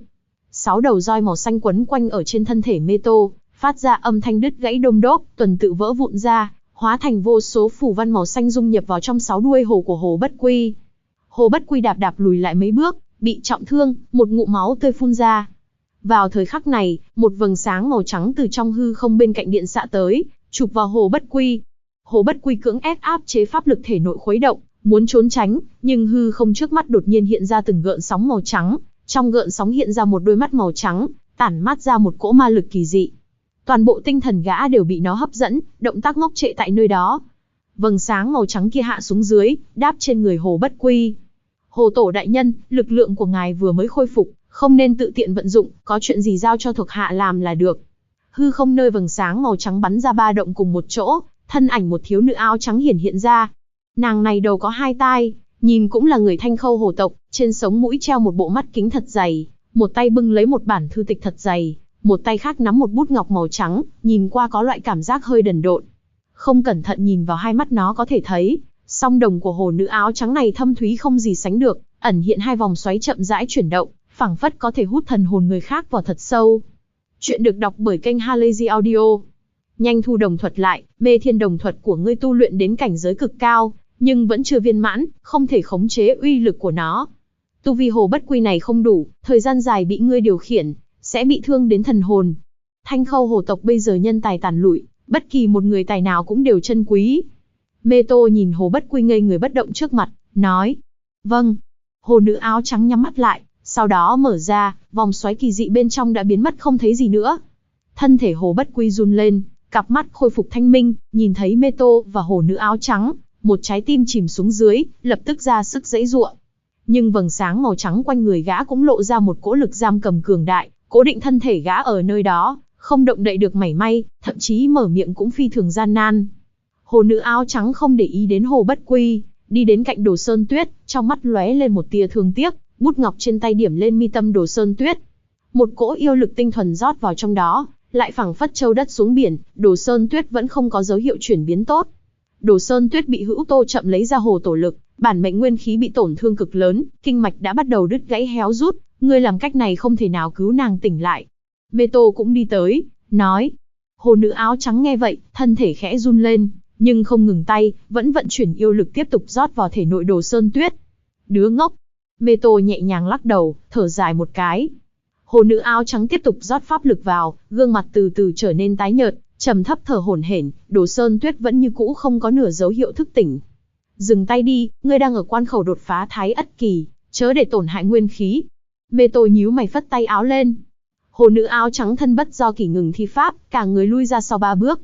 6 đầu roi màu xanh quấn quanh ở trên thân thể Mê Tô, phát ra âm thanh đứt gãy đôm đốp, tuần tự vỡ vụn ra, hóa thành vô số phù văn màu xanh dung nhập vào trong 6 đuôi hồ của Hồ Bất Quy. Hồ Bất Quy đạp đạp lùi lại mấy bước, bị trọng thương, một ngụm máu tươi phun ra. Vào thời khắc này, một vầng sáng màu trắng từ trong hư không bên cạnh điện xạ tới, chụp vào Hồ Bất Quy. Hồ Bất Quy cưỡng ép áp chế pháp lực thể nội khuấy động, muốn trốn tránh, nhưng hư không trước mắt đột nhiên hiện ra từng gợn sóng màu trắng, trong gợn sóng hiện ra một đôi mắt màu trắng, tản mát ra một cỗ ma lực kỳ dị. Toàn bộ tinh thần gã đều bị nó hấp dẫn, động tác ngốc trệ tại nơi đó. Vầng sáng màu trắng kia hạ xuống dưới, đáp trên người Hồ Bất Quy. Hồ Tổ đại nhân, lực lượng của ngài vừa mới khôi phục, không nên tự tiện vận dụng, có chuyện gì giao cho thuộc hạ làm là được. Hư không nơi vầng sáng màu trắng bắn ra ba động cùng một chỗ, thân ảnh một thiếu nữ áo trắng hiện ra. Nàng này đầu có 2 tai, nhìn cũng là người Thanh Khâu hồ tộc, trên sống mũi treo một bộ mắt kính thật dày, một tay bưng lấy một bản thư tịch thật dày, một tay khác nắm một bút ngọc màu trắng, nhìn qua có loại cảm giác hơi đần độn. Không cẩn thận nhìn vào hai mắt nó có thể thấy, song đồng của hồ nữ áo trắng này thâm thúy không gì sánh được, ẩn hiện 2 vòng xoáy chậm rãi chuyển động, phảng phất có thể hút thần hồn người khác vào thật sâu. Chuyện được đọc bởi kênh Halazy Audio. Nhanh thu đồng thuật lại, Mê Thiên đồng thuật của ngươi tu luyện đến cảnh giới cực cao, nhưng vẫn chưa viên mãn, không thể khống chế uy lực của nó. Tu vi Hồ Bất Quy này không đủ, thời gian dài bị ngươi điều khiển, sẽ bị thương đến thần hồn. Thanh Khâu hồ tộc bây giờ nhân tài tàn lụi, bất kỳ một người tài nào cũng đều chân quý. Mê Tô nhìn Hồ Bất Quy ngây người bất động trước mặt, nói. Vâng. Hồ nữ áo trắng nhắm mắt lại, sau đó mở ra, vòng xoáy kỳ dị bên trong đã biến mất không thấy gì nữa. Thân thể Hồ Bất Quy run lên, cặp mắt khôi phục thanh minh, nhìn thấy Mê Tô và hồ nữ áo trắng, một trái tim chìm xuống dưới, lập tức ra sức giãy giụa. Nhưng vầng sáng màu trắng quanh người gã cũng lộ ra một cỗ lực giam cầm cường đại, cố định thân thể gã ở nơi đó, không động đậy được mảy may, thậm chí mở miệng cũng phi thường gian nan. Hồ nữ áo trắng không để ý đến Hồ Bất Quy, đi đến cạnh Đồ Sơn Tuyết, trong mắt lóe lên một tia thương tiếc, bút ngọc trên tay điểm lên mi tâm Đồ Sơn Tuyết. Một cỗ yêu lực tinh thuần rót vào trong đó, lại phảng phất châu đất xuống biển, Đồ Sơn Tuyết vẫn không có dấu hiệu chuyển biến tốt. Đồ Sơn Tuyết bị Hữu Tô chậm lấy ra hồ tổ lực, bản mệnh nguyên khí bị tổn thương cực lớn, kinh mạch đã bắt đầu đứt gãy héo rút, ngươi làm cách này không thể nào cứu nàng tỉnh lại. Mê Tô cũng đi tới, nói. Hồ nữ áo trắng nghe vậy, thân thể khẽ run lên, nhưng không ngừng tay, vẫn vận chuyển yêu lực tiếp tục rót vào thể nội Đồ Sơn Tuyết. Đứa ngốc. Mê Tô nhẹ nhàng lắc đầu, thở dài một cái. Hồ nữ áo trắng tiếp tục rót pháp lực vào, gương mặt từ từ trở nên tái nhợt, trầm thấp thở hổn hển. Đồ Sơn Tuyết vẫn như cũ không có nửa dấu hiệu thức tỉnh. Dừng tay đi, ngươi đang ở quan khẩu đột phá Thái Ất Kỳ, chớ để tổn hại nguyên khí. Mê Tô nhíu mày phất tay áo lên. Hồ nữ áo trắng thân bất do kỷ ngừng thi pháp, cả người lui ra sau 3 bước.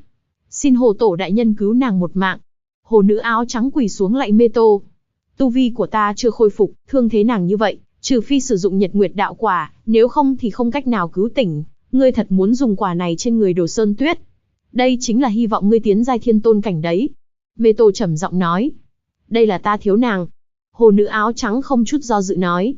Xin Hồ Tổ đại nhân cứu nàng một mạng. Hồ nữ áo trắng quỳ xuống lạy Mê Tô. Tu vi của ta chưa khôi phục, thương thế nàng như vậy, trừ phi sử dụng Nhật Nguyệt đạo quả, nếu không thì không cách nào cứu tỉnh. Ngươi thật muốn dùng quả này trên người Đồ Sơn Tuyết? Đây chính là hy vọng ngươi tiến giai thiên tôn cảnh đấy. Mê Tô trầm giọng nói. Đây là ta thiếu nàng. Hồ nữ áo trắng không chút do dự nói.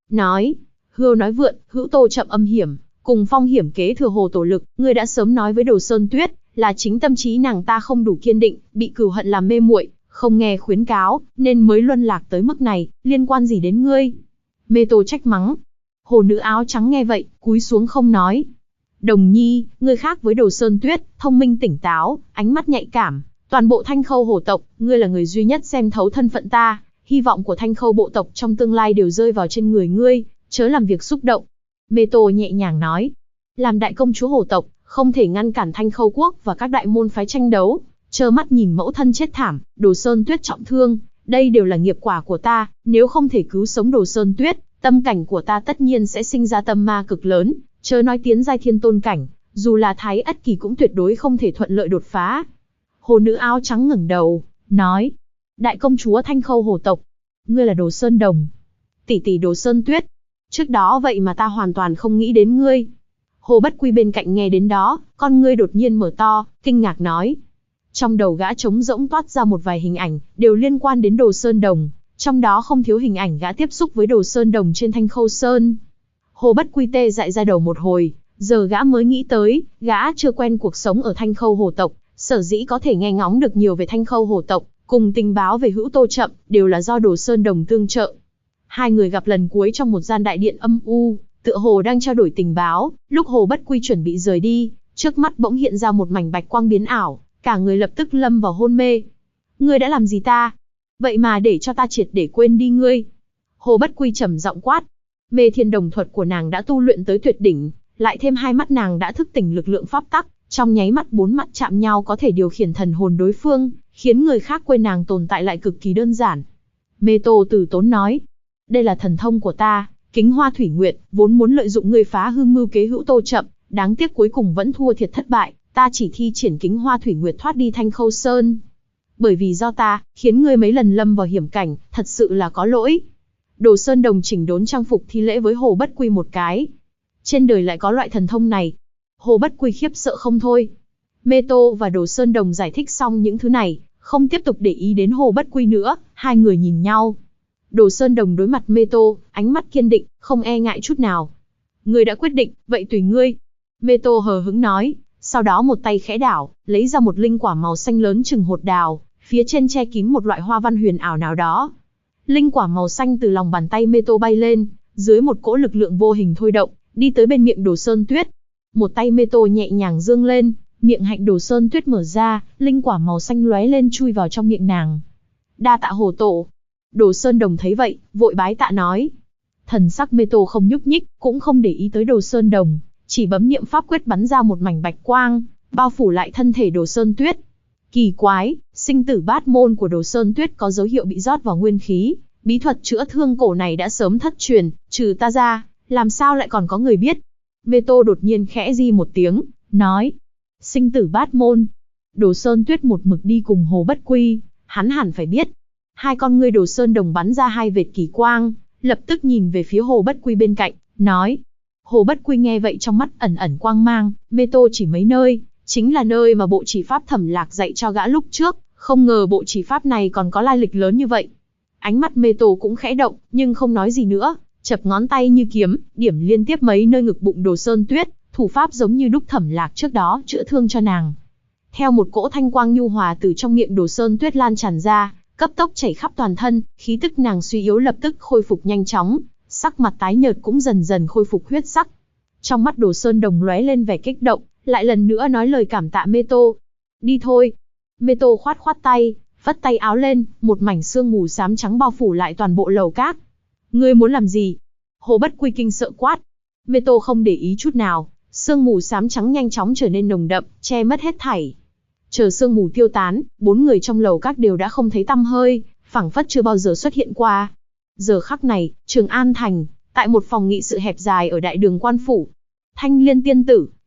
Hươu nói vượn, hữu Tô chậm âm hiểm, cùng phong hiểm kế thừa Hồ Tổ lực. Ngươi đã sớm nói với Đồ Sơn Tuyết, là chính tâm trí nàng ta không đủ kiên định, bị cừu hận làm mê muội, không nghe khuyến cáo, nên mới luân lạc tới mức này, liên quan gì đến ngươi? Mê Tô trách mắng. Hồ nữ áo trắng nghe vậy, cúi xuống không nói. Đồng nhi, ngươi khác với Đồ Sơn Tuyết, thông minh tỉnh táo, ánh mắt nhạy cảm. Toàn bộ Thanh Khâu Hồ tộc, ngươi là người duy nhất xem thấu thân phận ta. Hy vọng của Thanh Khâu bộ tộc trong tương lai đều rơi vào trên người ngươi, chớ làm việc xúc động. Mê Tô nhẹ nhàng nói. Làm đại công chúa Hồ tộc, không thể ngăn cản Thanh Khâu quốc và các đại môn phái tranh đấu. Trơ mắt nhìn mẫu thân chết thảm, Đồ Sơn Tuyết trọng thương. Đây đều là nghiệp quả của ta, nếu không thể cứu sống Đồ Sơn Tuyết, tâm cảnh của ta tất nhiên sẽ sinh ra tâm ma cực lớn. Chớ nói tiến giai thiên tôn cảnh, dù là Thái Ất Kỳ cũng tuyệt đối không thể thuận lợi đột phá. Hồ nữ áo trắng ngẩng đầu, nói. Đại công chúa Thanh Khâu Hồ tộc, ngươi là Đồ Sơn Đồng, tỷ tỷ Đồ Sơn Tuyết. Trước đó vậy mà ta hoàn toàn không nghĩ đến ngươi. Hồ Bất Quy bên cạnh nghe đến đó, con ngươi đột nhiên mở to, kinh ngạc nói. Trong đầu gã trống rỗng toát ra một vài hình ảnh, đều liên quan đến Đồ Sơn Đồng, trong đó không thiếu hình ảnh gã tiếp xúc với Đồ Sơn Đồng trên Thanh Khâu Sơn. Hồ Bất Quy tê dại ra đầu một hồi, giờ gã mới nghĩ tới, gã chưa quen cuộc sống ở Thanh Khâu Hồ tộc, sở dĩ có thể nghe ngóng được nhiều về Thanh Khâu Hồ tộc, cùng tình báo về hữu Tô Chậm, đều là do Đồ Sơn Đồng tương trợ. Hai người gặp lần cuối trong một gian đại điện âm u, tựa hồ đang trao đổi tình báo, lúc Hồ Bất Quy chuẩn bị rời đi, trước mắt bỗng hiện ra một mảnh bạch quang biến ảo, cả người lập tức lâm vào hôn mê. Ngươi đã làm gì ta? Vậy mà để cho ta triệt để quên đi ngươi. Hồ Bất Quy trầm giọng quát. Mê Thiên Đồng thuật của nàng đã tu luyện tới tuyệt đỉnh, lại thêm hai mắt nàng đã thức tỉnh lực lượng pháp tắc, trong nháy mắt bốn mắt chạm nhau có thể điều khiển thần hồn đối phương, khiến người khác quên nàng tồn tại lại cực kỳ đơn giản. Mê Tô từ tốn nói. Đây là thần thông của ta, Kính Hoa Thủy Nguyệt, vốn muốn lợi dụng ngươi phá hư mưu kế hữu Tô Chậm, đáng tiếc cuối cùng vẫn thua thiệt thất bại, ta chỉ thi triển Kính Hoa Thủy Nguyệt thoát đi Thanh Khâu Sơn. Bởi vì do ta, khiến ngươi mấy lần lâm vào hiểm cảnh, thật sự là có lỗi. Đồ Sơn Đồng chỉnh đốn trang phục thi lễ với Hồ Bất Quy một cái. Trên đời lại có loại thần thông này. Hồ Bất Quy khiếp sợ không thôi. Mê Tô và Đồ Sơn Đồng giải thích xong những thứ này, không tiếp tục để ý đến Hồ Bất Quy nữa, hai người nhìn nhau. Đồ Sơn Đồng đối mặt Mê Tô, ánh mắt kiên định, không e ngại chút nào. Ngươi đã quyết định, vậy tùy ngươi. Mê Tô hờ hững nói, sau đó một tay khẽ đảo, lấy ra một linh quả màu xanh lớn chừng hột đào, phía trên che kín một loại hoa văn huyền ảo nào đó. Linh quả màu xanh từ lòng bàn tay Mê Tô bay lên, dưới một cỗ lực lượng vô hình thôi động, đi tới bên miệng Đồ Sơn Tuyết. Một tay Mê Tô nhẹ nhàng dương lên, miệng hạnh Đồ Sơn Tuyết mở ra, linh quả màu xanh lóe lên chui vào trong miệng nàng. Đa tạ Hồ Tổ. Đồ Sơn Đồng thấy vậy, vội bái tạ nói. Thần sắc Mê Tô không nhúc nhích, cũng không để ý tới Đồ Sơn Đồng, chỉ bấm niệm pháp quyết bắn ra một mảnh bạch quang, bao phủ lại thân thể Đồ Sơn Tuyết. Kỳ quái, sinh tử bát môn của Đồ Sơn Tuyết có dấu hiệu bị rót vào nguyên khí, bí thuật chữa thương cổ này đã sớm thất truyền, trừ ta ra, làm sao lại còn có người biết? Mê Tô đột nhiên khẽ di một tiếng, nói. Sinh tử bát môn. Đồ Sơn Tuyết một mực đi cùng Hồ Bất Quy, hắn hẳn phải biết. Hai con ngươi Đồ Sơn Đồng bắn ra hai vệt kỳ quang, lập tức nhìn về phía Hồ Bất Quy bên cạnh, nói. Hồ Bất Quy nghe vậy trong mắt ẩn ẩn quang mang, Mê Tô chỉ mấy nơi, chính là nơi mà bộ chỉ pháp Thẩm Lạc dạy cho gã lúc trước, không ngờ bộ chỉ pháp này còn có lai lịch lớn như vậy. Ánh mắt Mê Tô cũng khẽ động, nhưng không nói gì nữa, chập ngón tay như kiếm, điểm liên tiếp mấy nơi ngực bụng Đồ Sơn Tuyết, thủ pháp giống như đúc Thẩm Lạc trước đó chữa thương cho nàng. Theo một cỗ thanh quang nhu hòa từ trong miệng Đồ Sơn Tuyết lan tràn ra, cấp tốc chảy khắp toàn thân, khí tức nàng suy yếu lập tức khôi phục nhanh chóng, sắc mặt tái nhợt cũng dần dần khôi phục huyết sắc. Trong mắt Đồ Sơn Đồng lóe lên vẻ kích động, lại lần nữa nói lời cảm tạ Mê Tô. Đi thôi. Mê Tô khoát khoát tay, vất tay áo lên, một mảnh sương mù xám trắng bao phủ lại toàn bộ lầu cát. Ngươi muốn làm gì? Hồ Bất Quy kinh sợ quát. Mê Tô không để ý chút nào, sương mù xám trắng nhanh chóng trở nên nồng đậm, che mất hết thảy. Chờ sương mù tiêu tán, bốn người trong lầu các đều đã không thấy tăm hơi, phảng phất chưa bao giờ xuất hiện qua. Giờ khắc này, Trường An Thành, tại một phòng nghị sự hẹp dài ở đại đường quan phủ. Thanh Liên tiên tử,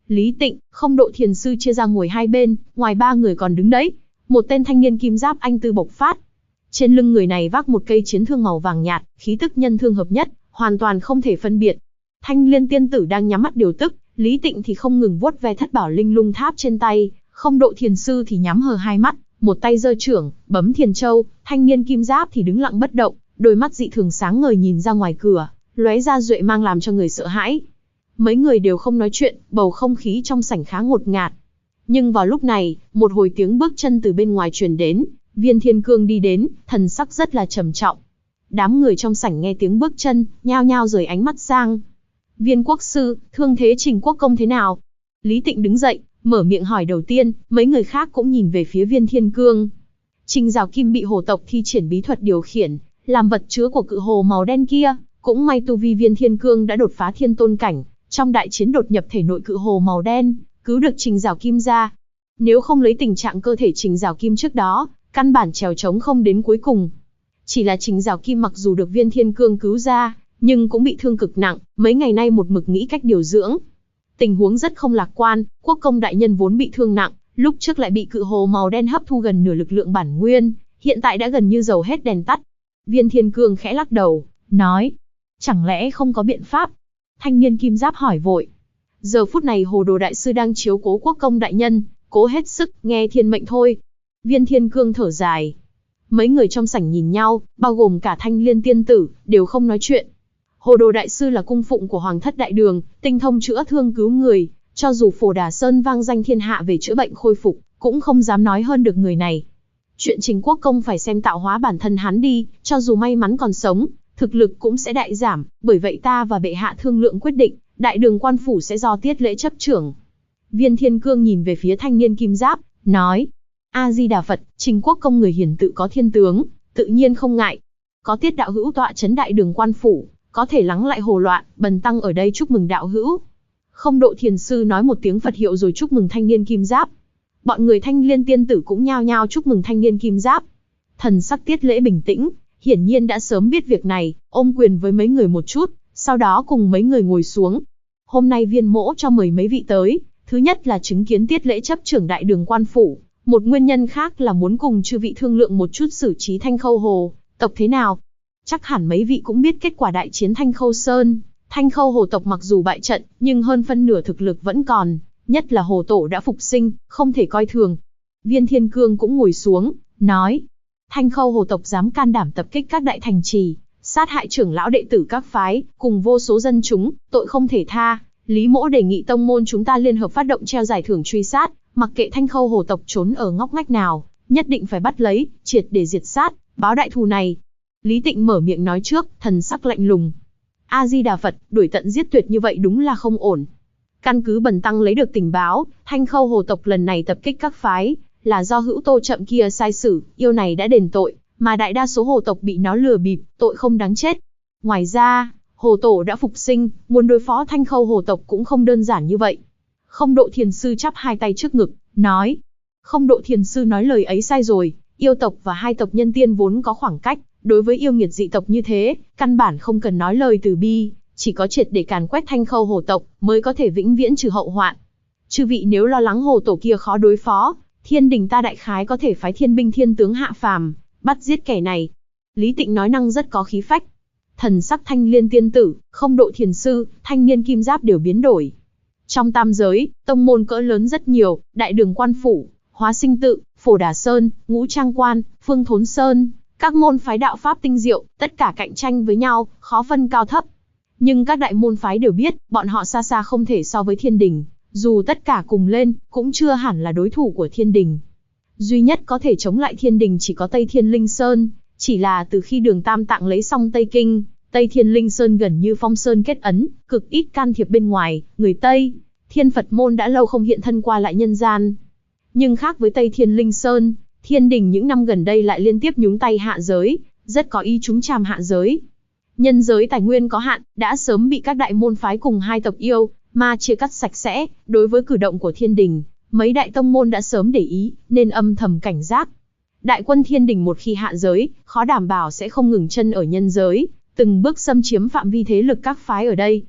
Lý Tịnh, Không Độ Thiền Sư chia ra ngồi hai bên, ngoài ba người còn đứng đấy. Một tên thanh niên kim giáp anh tư bộc phát. Trên lưng người này vác một cây chiến thương màu vàng nhạt, khí tức nhân thương hợp nhất, hoàn toàn không thể phân biệt. Thanh Liên tiên tử đang nhắm mắt điều tức, Lý Tịnh thì không ngừng vuốt ve thất bảo linh lung tháp trên tay, Không Độ Thiền Sư thì nhắm hờ hai mắt, một tay giơ chưởng, bấm thiền châu, thanh niên kim giáp thì đứng lặng bất động, đôi mắt dị thường sáng ngời nhìn ra ngoài cửa, lóe ra duệ mang làm cho người sợ hãi. Mấy người đều không nói chuyện, bầu không khí trong sảnh khá ngột ngạt. Nhưng vào lúc này, một hồi tiếng bước chân từ bên ngoài truyền đến, Viên Thiên Cương đi đến, thần sắc rất là trầm trọng. Đám người trong sảnh nghe tiếng bước chân, nhao nhao rời ánh mắt sang. Viên quốc sư, thương thế Trình Quốc công thế nào? Lý Tịnh đứng dậy, mở miệng hỏi đầu tiên, mấy người khác cũng nhìn về phía Viên Thiên Cương. Trình Giảo Kim bị hồ tộc thi triển bí thuật điều khiển, làm vật chứa của cự hồ màu đen kia, cũng may tu vi Viên Thiên Cương đã đột phá thiên tôn cảnh, trong đại chiến đột nhập thể nội cự hồ màu đen, cứu được Trình Giảo Kim ra. Nếu không lấy tình trạng cơ thể Trình Giảo Kim trước đó, căn bản trèo trống không đến cuối cùng. Chỉ là Trình Giảo Kim mặc dù được Viên Thiên Cương cứu ra, nhưng cũng bị thương cực nặng, mấy ngày nay một mực nghĩ cách điều dưỡng. Tình huống rất không lạc quan, quốc công đại nhân vốn bị thương nặng, lúc trước lại bị cự hồ màu đen hấp thu gần nửa lực lượng bản nguyên, hiện tại đã gần như dầu hết đèn tắt. Viên Thiên Cương khẽ lắc đầu, nói, chẳng lẽ không có biện pháp? Thanh niên kim giáp hỏi vội. Giờ phút này Hồ Đồ đại sư đang chiếu cố quốc công đại nhân, cố hết sức, nghe thiên mệnh thôi. Viên Thiên Cương thở dài. Mấy người trong sảnh nhìn nhau, bao gồm cả Thanh Liên tiên tử, đều không nói chuyện. Hồ Đồ đại sư là cung phụng của Hoàng thất đại đường, tinh thông chữa thương cứu người, cho dù Phổ Đà Sơn vang danh thiên hạ về chữa bệnh khôi phục, cũng không dám nói hơn được người này. Chuyện Trình Quốc công phải xem tạo hóa bản thân hắn đi, cho dù may mắn còn sống, thực lực cũng sẽ đại giảm, bởi vậy ta và bệ hạ thương lượng quyết định, đại đường quan phủ sẽ do Tiết Lễ chấp trưởng. Viên Thiên Cương nhìn về phía thanh niên kim giáp, nói, A-di-đà Phật, Trình Quốc công người hiển tự có thiên tướng, tự nhiên không ngại. Có Tiết đạo hữu tọa chấn đại đường quan phủ, có thể lắng lại hồ loạn, bần tăng ở đây chúc mừng đạo hữu. Không Độ Thiền Sư nói một tiếng Phật hiệu rồi chúc mừng thanh niên kim giáp. Bọn người Thanh Liên tiên tử cũng nhao nhao chúc mừng thanh niên kim giáp. Thần sắc Tiết Lễ bình tĩnh, hiển nhiên đã sớm biết việc này, ôm quyền với mấy người một chút, sau đó cùng mấy người ngồi xuống. Hôm nay Viên mỗ cho mời mấy vị tới, thứ nhất là chứng kiến Tiết Lễ chấp trưởng đại đường quan phủ, một nguyên nhân khác là muốn cùng chư vị thương lượng một chút xử trí Thanh Khâu Hồ tộc thế nào. Chắc hẳn mấy vị cũng biết kết quả đại chiến Thanh Khâu Sơn, Thanh Khâu Hồ tộc mặc dù bại trận, nhưng hơn phân nửa thực lực vẫn còn, nhất là Hồ tổ đã phục sinh, không thể coi thường. Viên Thiên Cương cũng ngồi xuống, nói, Thanh Khâu Hồ tộc dám can đảm tập kích các đại thành trì, sát hại trưởng lão đệ tử các phái, cùng vô số dân chúng, tội không thể tha. Lý mỗ đề nghị tông môn chúng ta liên hợp phát động treo giải thưởng truy sát, mặc kệ Thanh Khâu Hồ tộc trốn ở ngóc ngách nào, nhất định phải bắt lấy, triệt để diệt sát, báo đại thù này. Lý Tịnh mở miệng nói trước, thần sắc lạnh lùng. A-di-đà Phật, đuổi tận giết tuyệt như vậy đúng là không ổn. Căn cứ bần tăng lấy được tình báo, Thanh Khâu Hồ tộc lần này tập kích các phái, là do hữu Tô Chậm kia sai sử, yêu này đã đền tội, mà đại đa số hồ tộc bị nó lừa bịp, tội không đáng chết. Ngoài ra, Hồ tổ đã phục sinh, muốn đối phó Thanh Khâu Hồ tộc cũng không đơn giản như vậy. Không Độ Thiền Sư chắp hai tay trước ngực, nói. Không Độ Thiền Sư nói lời ấy sai rồi, yêu tộc và hai tộc nhân tiên vốn có khoảng cách, đối với yêu nghiệt dị tộc như thế, căn bản không cần nói lời từ bi, chỉ có triệt để càn quét Thanh Khâu Hồ tộc mới có thể vĩnh viễn trừ hậu hoạn. Chư vị nếu lo lắng hồ tổ kia khó đối phó, thiên đình ta đại khái có thể phái thiên binh thiên tướng hạ phàm, bắt giết kẻ này. Lý Tịnh nói năng rất có khí phách. Thần sắc Thanh Liên tiên tử, Không Độ Thiền Sư, thanh niên kim giáp đều biến đổi. Trong tam giới, tông môn cỡ lớn rất nhiều, đại đường quan phủ, Hóa Sinh tự, Phổ Đà Sơn, Ngũ Trang Quan, Phương Thốn Sơn, các môn phái đạo pháp tinh diệu, tất cả cạnh tranh với nhau, khó phân cao thấp. Nhưng các đại môn phái đều biết, bọn họ xa xa không thể so với thiên đình, dù tất cả cùng lên, cũng chưa hẳn là đối thủ của thiên đình. Duy nhất có thể chống lại thiên đình chỉ có Tây Thiên Linh Sơn, chỉ là từ khi Đường Tam Tạng lấy xong Tây Kinh, Tây Thiên Linh Sơn gần như phong sơn kết ấn, cực ít can thiệp bên ngoài, người Tây Thiên Phật môn đã lâu không hiện thân qua lại nhân gian. Nhưng khác với Tây Thiên Linh Sơn, thiên đình những năm gần đây lại liên tiếp nhúng tay hạ giới, rất có ý trúng chàm hạ giới. Nhân giới tài nguyên có hạn, đã sớm bị các đại môn phái cùng hai tộc yêu ma chia cắt sạch sẽ. Đối với cử động của thiên đình, mấy đại tông môn đã sớm để ý, nên âm thầm cảnh giác. Đại quân thiên đình một khi hạ giới, khó đảm bảo sẽ không ngừng chân ở nhân giới, từng bước xâm chiếm phạm vi thế lực các phái ở đây.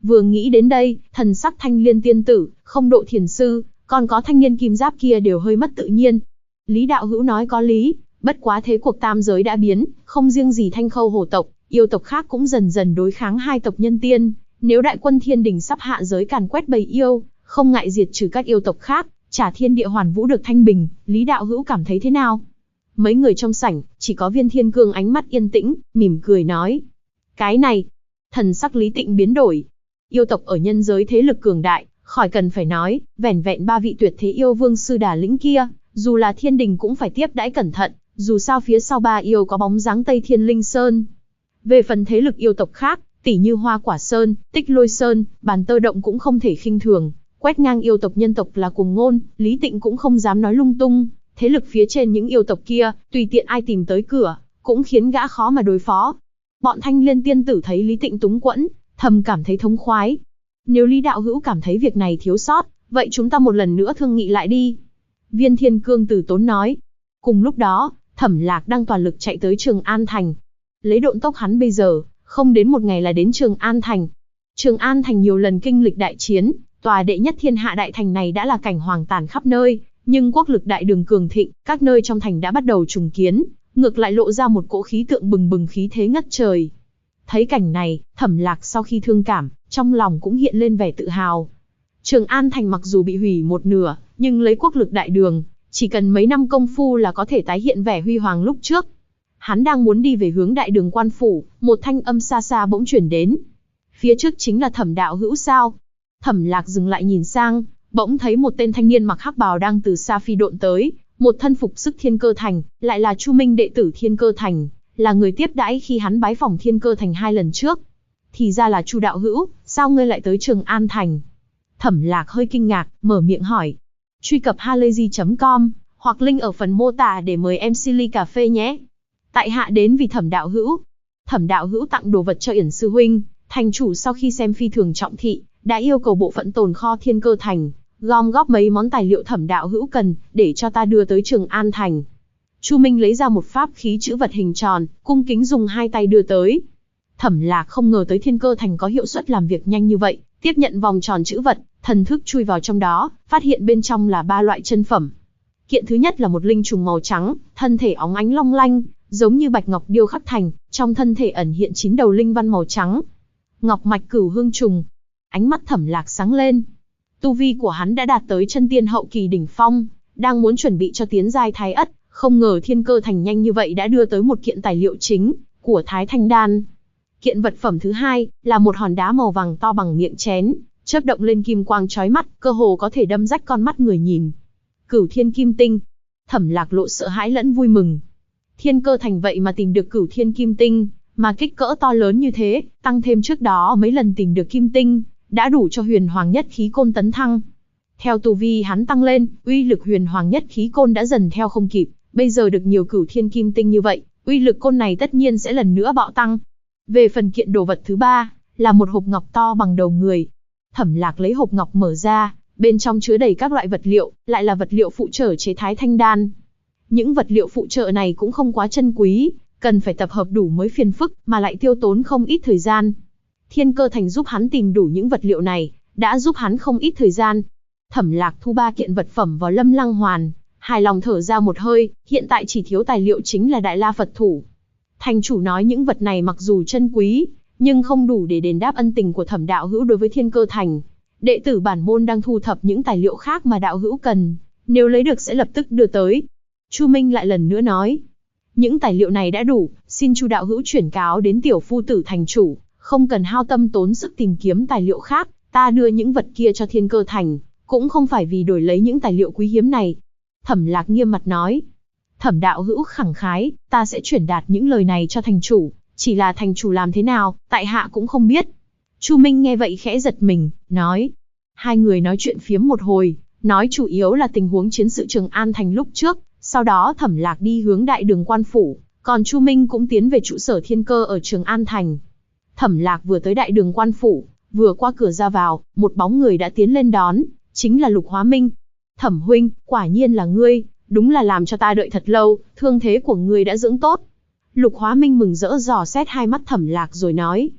Vừa nghĩ đến đây, thần sắc Thanh Liên tiên tử, Không Độ thiền sư, còn có thanh niên kim giáp kia đều hơi mất tự nhiên. Lý đạo hữu nói có lý, bất quá thế cuộc tam giới đã biến, không riêng gì Thanh Khâu hổ tộc, yêu tộc khác cũng dần dần đối kháng hai tộc nhân tiên. Nếu đại quân thiên đình sắp hạ giới càn quét bầy yêu, không ngại diệt trừ các yêu tộc khác, trả thiên địa hoàn vũ được thanh bình, Lý đạo hữu cảm thấy thế nào? Mấy người trong sảnh, chỉ có Viên Thiên Cương ánh mắt yên tĩnh, mỉm cười nói. Cái này, thần sắc Lý Tịnh biến đổi. Yêu tộc ở nhân giới thế lực cường đại, khỏi cần phải nói, vẻn vẹn 3 vị tuyệt thế yêu vương sư đà lĩnh kia, dù là thiên đình cũng phải tiếp đãi cẩn thận, dù sao phía sau 3 yêu có bóng dáng Tây Thiên Linh Sơn. Về phần thế lực yêu tộc khác, tỉ như Hoa Quả Sơn, Tích Lôi Sơn, Bàn Tơ Động cũng không thể khinh thường, quét ngang yêu tộc nhân tộc là cùng ngôn, Lý Tịnh cũng không dám nói lung tung. Thế lực phía trên những yêu tộc kia, tùy tiện ai tìm tới cửa, cũng khiến gã khó mà đối phó. Bọn Thanh Liên tiên tử thấy Lý Tịnh túng quẫn, thầm cảm thấy thống khoái. Nếu Lý đạo hữu cảm thấy việc này thiếu sót, vậy chúng ta một lần nữa thương nghị lại đi. Viên Thiên Cương từ tốn nói. Cùng lúc đó, Thẩm Lạc đang toàn lực chạy tới Trường An Thành. Lấy độn tốc hắn bây giờ, không đến một ngày là đến Trường An Thành. Trường An Thành nhiều lần kinh lịch đại chiến, tòa đệ nhất thiên hạ đại thành này đã là cảnh hoàng tàn khắp nơi, nhưng quốc lực đại đường cường thịnh, các nơi trong thành đã bắt đầu trùng kiến, ngược lại lộ ra một cỗ khí tượng bừng bừng khí thế ngất trời. Thấy cảnh này, Thẩm Lạc sau khi thương cảm, trong lòng cũng hiện lên vẻ tự hào. Trường An Thành mặc dù bị hủy một nửa, nhưng lấy quốc lực đại đường, chỉ cần mấy năm công phu là có thể tái hiện vẻ huy hoàng lúc trước. Hắn đang muốn đi về hướng đại đường quan phủ, một thanh âm xa xa bỗng chuyển đến. Phía trước chính là Thẩm đạo hữu sao? Thẩm Lạc dừng lại nhìn sang, bỗng thấy một tên thanh niên mặc hắc bào đang từ xa phi độn tới, một thân phục sức Thiên Cơ Thành, lại là Chu Minh đệ tử Thiên Cơ Thành, là người tiếp đãi khi hắn bái phỏng Thiên Cơ Thành 2 lần trước. Thì ra là Chu đạo hữu, sao ngươi lại tới Trường An Thành? Thẩm Lạc hơi kinh ngạc, mở miệng hỏi. Truy cập halayzi.com, hoặc link ở phần mô tả để mời em Silly cà phê nhé. Tại hạ đến vì Thẩm đạo hữu. Thẩm đạo hữu tặng đồ vật cho Yển sư huynh, thành chủ sau khi xem phi thường trọng thị, đã yêu cầu bộ phận tồn kho Thiên Cơ Thành, gom góp mấy món tài liệu Thẩm đạo hữu cần, để cho ta đưa tới Trường An Thành. Chu Minh lấy ra một pháp khí chữ vật hình tròn, cung kính dùng 2 tay đưa tới. Thẩm Lạc không ngờ tới Thiên Cơ Thành có hiệu suất làm việc nhanh như vậy, tiếp nhận vòng tròn chữ vật, thần thức chui vào trong đó, phát hiện bên trong là 3 loại chân phẩm. Kiện thứ nhất là một linh trùng màu trắng, thân thể óng ánh long lanh, giống như bạch ngọc điêu khắc thành, trong thân thể ẩn hiện 9 đầu linh văn màu trắng. Ngọc mạch cửu hương trùng. Ánh mắt Thẩm Lạc sáng lên. Tu vi của hắn đã đạt tới chân tiên hậu kỳ đỉnh phong, đang muốn chuẩn bị cho tiến giai Thái Ất, không ngờ Thiên Cơ Thành nhanh như vậy đã đưa tới một kiện tài liệu chính của Thái Thanh Đan. Kiện vật phẩm thứ hai là một hòn đá màu vàng to bằng miệng chén, chớp động lên kim quang chói mắt, cơ hồ có thể đâm rách con mắt người nhìn. Cửu Thiên Kim Tinh. Thẩm Lạc lộ sợ hãi lẫn vui mừng. Thiên Cơ Thành vậy mà tìm được Cửu Thiên Kim Tinh, mà kích cỡ to lớn như thế, tăng thêm trước đó mấy lần tìm được kim tinh, đã đủ cho Huyền Hoàng Nhất Khí Côn tấn thăng. Theo tu vi hắn tăng lên, uy lực Huyền Hoàng Nhất Khí Côn đã dần theo không kịp, bây giờ được nhiều Cửu Thiên Kim Tinh như vậy, uy lực côn này tất nhiên sẽ lần nữa bạo tăng. Về phần kiện đồ vật thứ ba, là một hộp ngọc to bằng đầu người. Thẩm Lạc lấy hộp ngọc mở ra, bên trong chứa đầy các loại vật liệu, lại là vật liệu phụ trợ chế Thái Thanh Đan. Những vật liệu phụ trợ này cũng không quá chân quý, cần phải tập hợp đủ mới phiền phức, mà lại tiêu tốn không ít thời gian. Thiên Cơ Thành giúp hắn tìm đủ những vật liệu này, đã giúp hắn không ít thời gian. Thẩm Lạc thu 3 kiện vật phẩm vào Lâm Lăng Hoàn, hài lòng thở ra một hơi, hiện tại chỉ thiếu tài liệu chính là Đại La Phật Thủ. Thành chủ nói những vật này mặc dù chân quý, nhưng không đủ để đền đáp ân tình của Thẩm đạo hữu đối với Thiên Cơ Thành. Đệ tử bản môn đang thu thập những tài liệu khác mà đạo hữu cần, nếu lấy được sẽ lập tức đưa tới. Chu Minh lại lần nữa nói, những tài liệu này đã đủ, xin Chu đạo hữu chuyển cáo đến tiểu phu tử thành chủ, không cần hao tâm tốn sức tìm kiếm tài liệu khác, ta đưa những vật kia cho Thiên Cơ Thành, cũng không phải vì đổi lấy những tài liệu quý hiếm này. Thẩm Lạc nghiêm mặt nói, Thẩm đạo hữu khẳng khái, ta sẽ chuyển đạt những lời này cho thành chủ, chỉ là thành chủ làm thế nào, tại hạ cũng không biết. Chu Minh nghe vậy khẽ giật mình, nói. Hai người nói chuyện phiếm một hồi, nói chủ yếu là tình huống chiến sự Trường An Thành lúc trước, sau đó Thẩm Lạc đi hướng đại đường quan phủ, còn Chu Minh cũng tiến về trụ sở Thiên Cơ ở Trường An Thành. Thẩm Lạc vừa tới đại đường quan phủ, vừa qua cửa ra vào, một bóng người đã tiến lên đón, chính là Lục Hóa Minh. Thẩm huynh, quả nhiên là ngươi, đúng là làm cho ta đợi thật lâu, thương thế của ngươi đã dưỡng tốt. Lục Hóa Minh mừng rỡ dò xét hai mắt Thẩm Lạc rồi nói.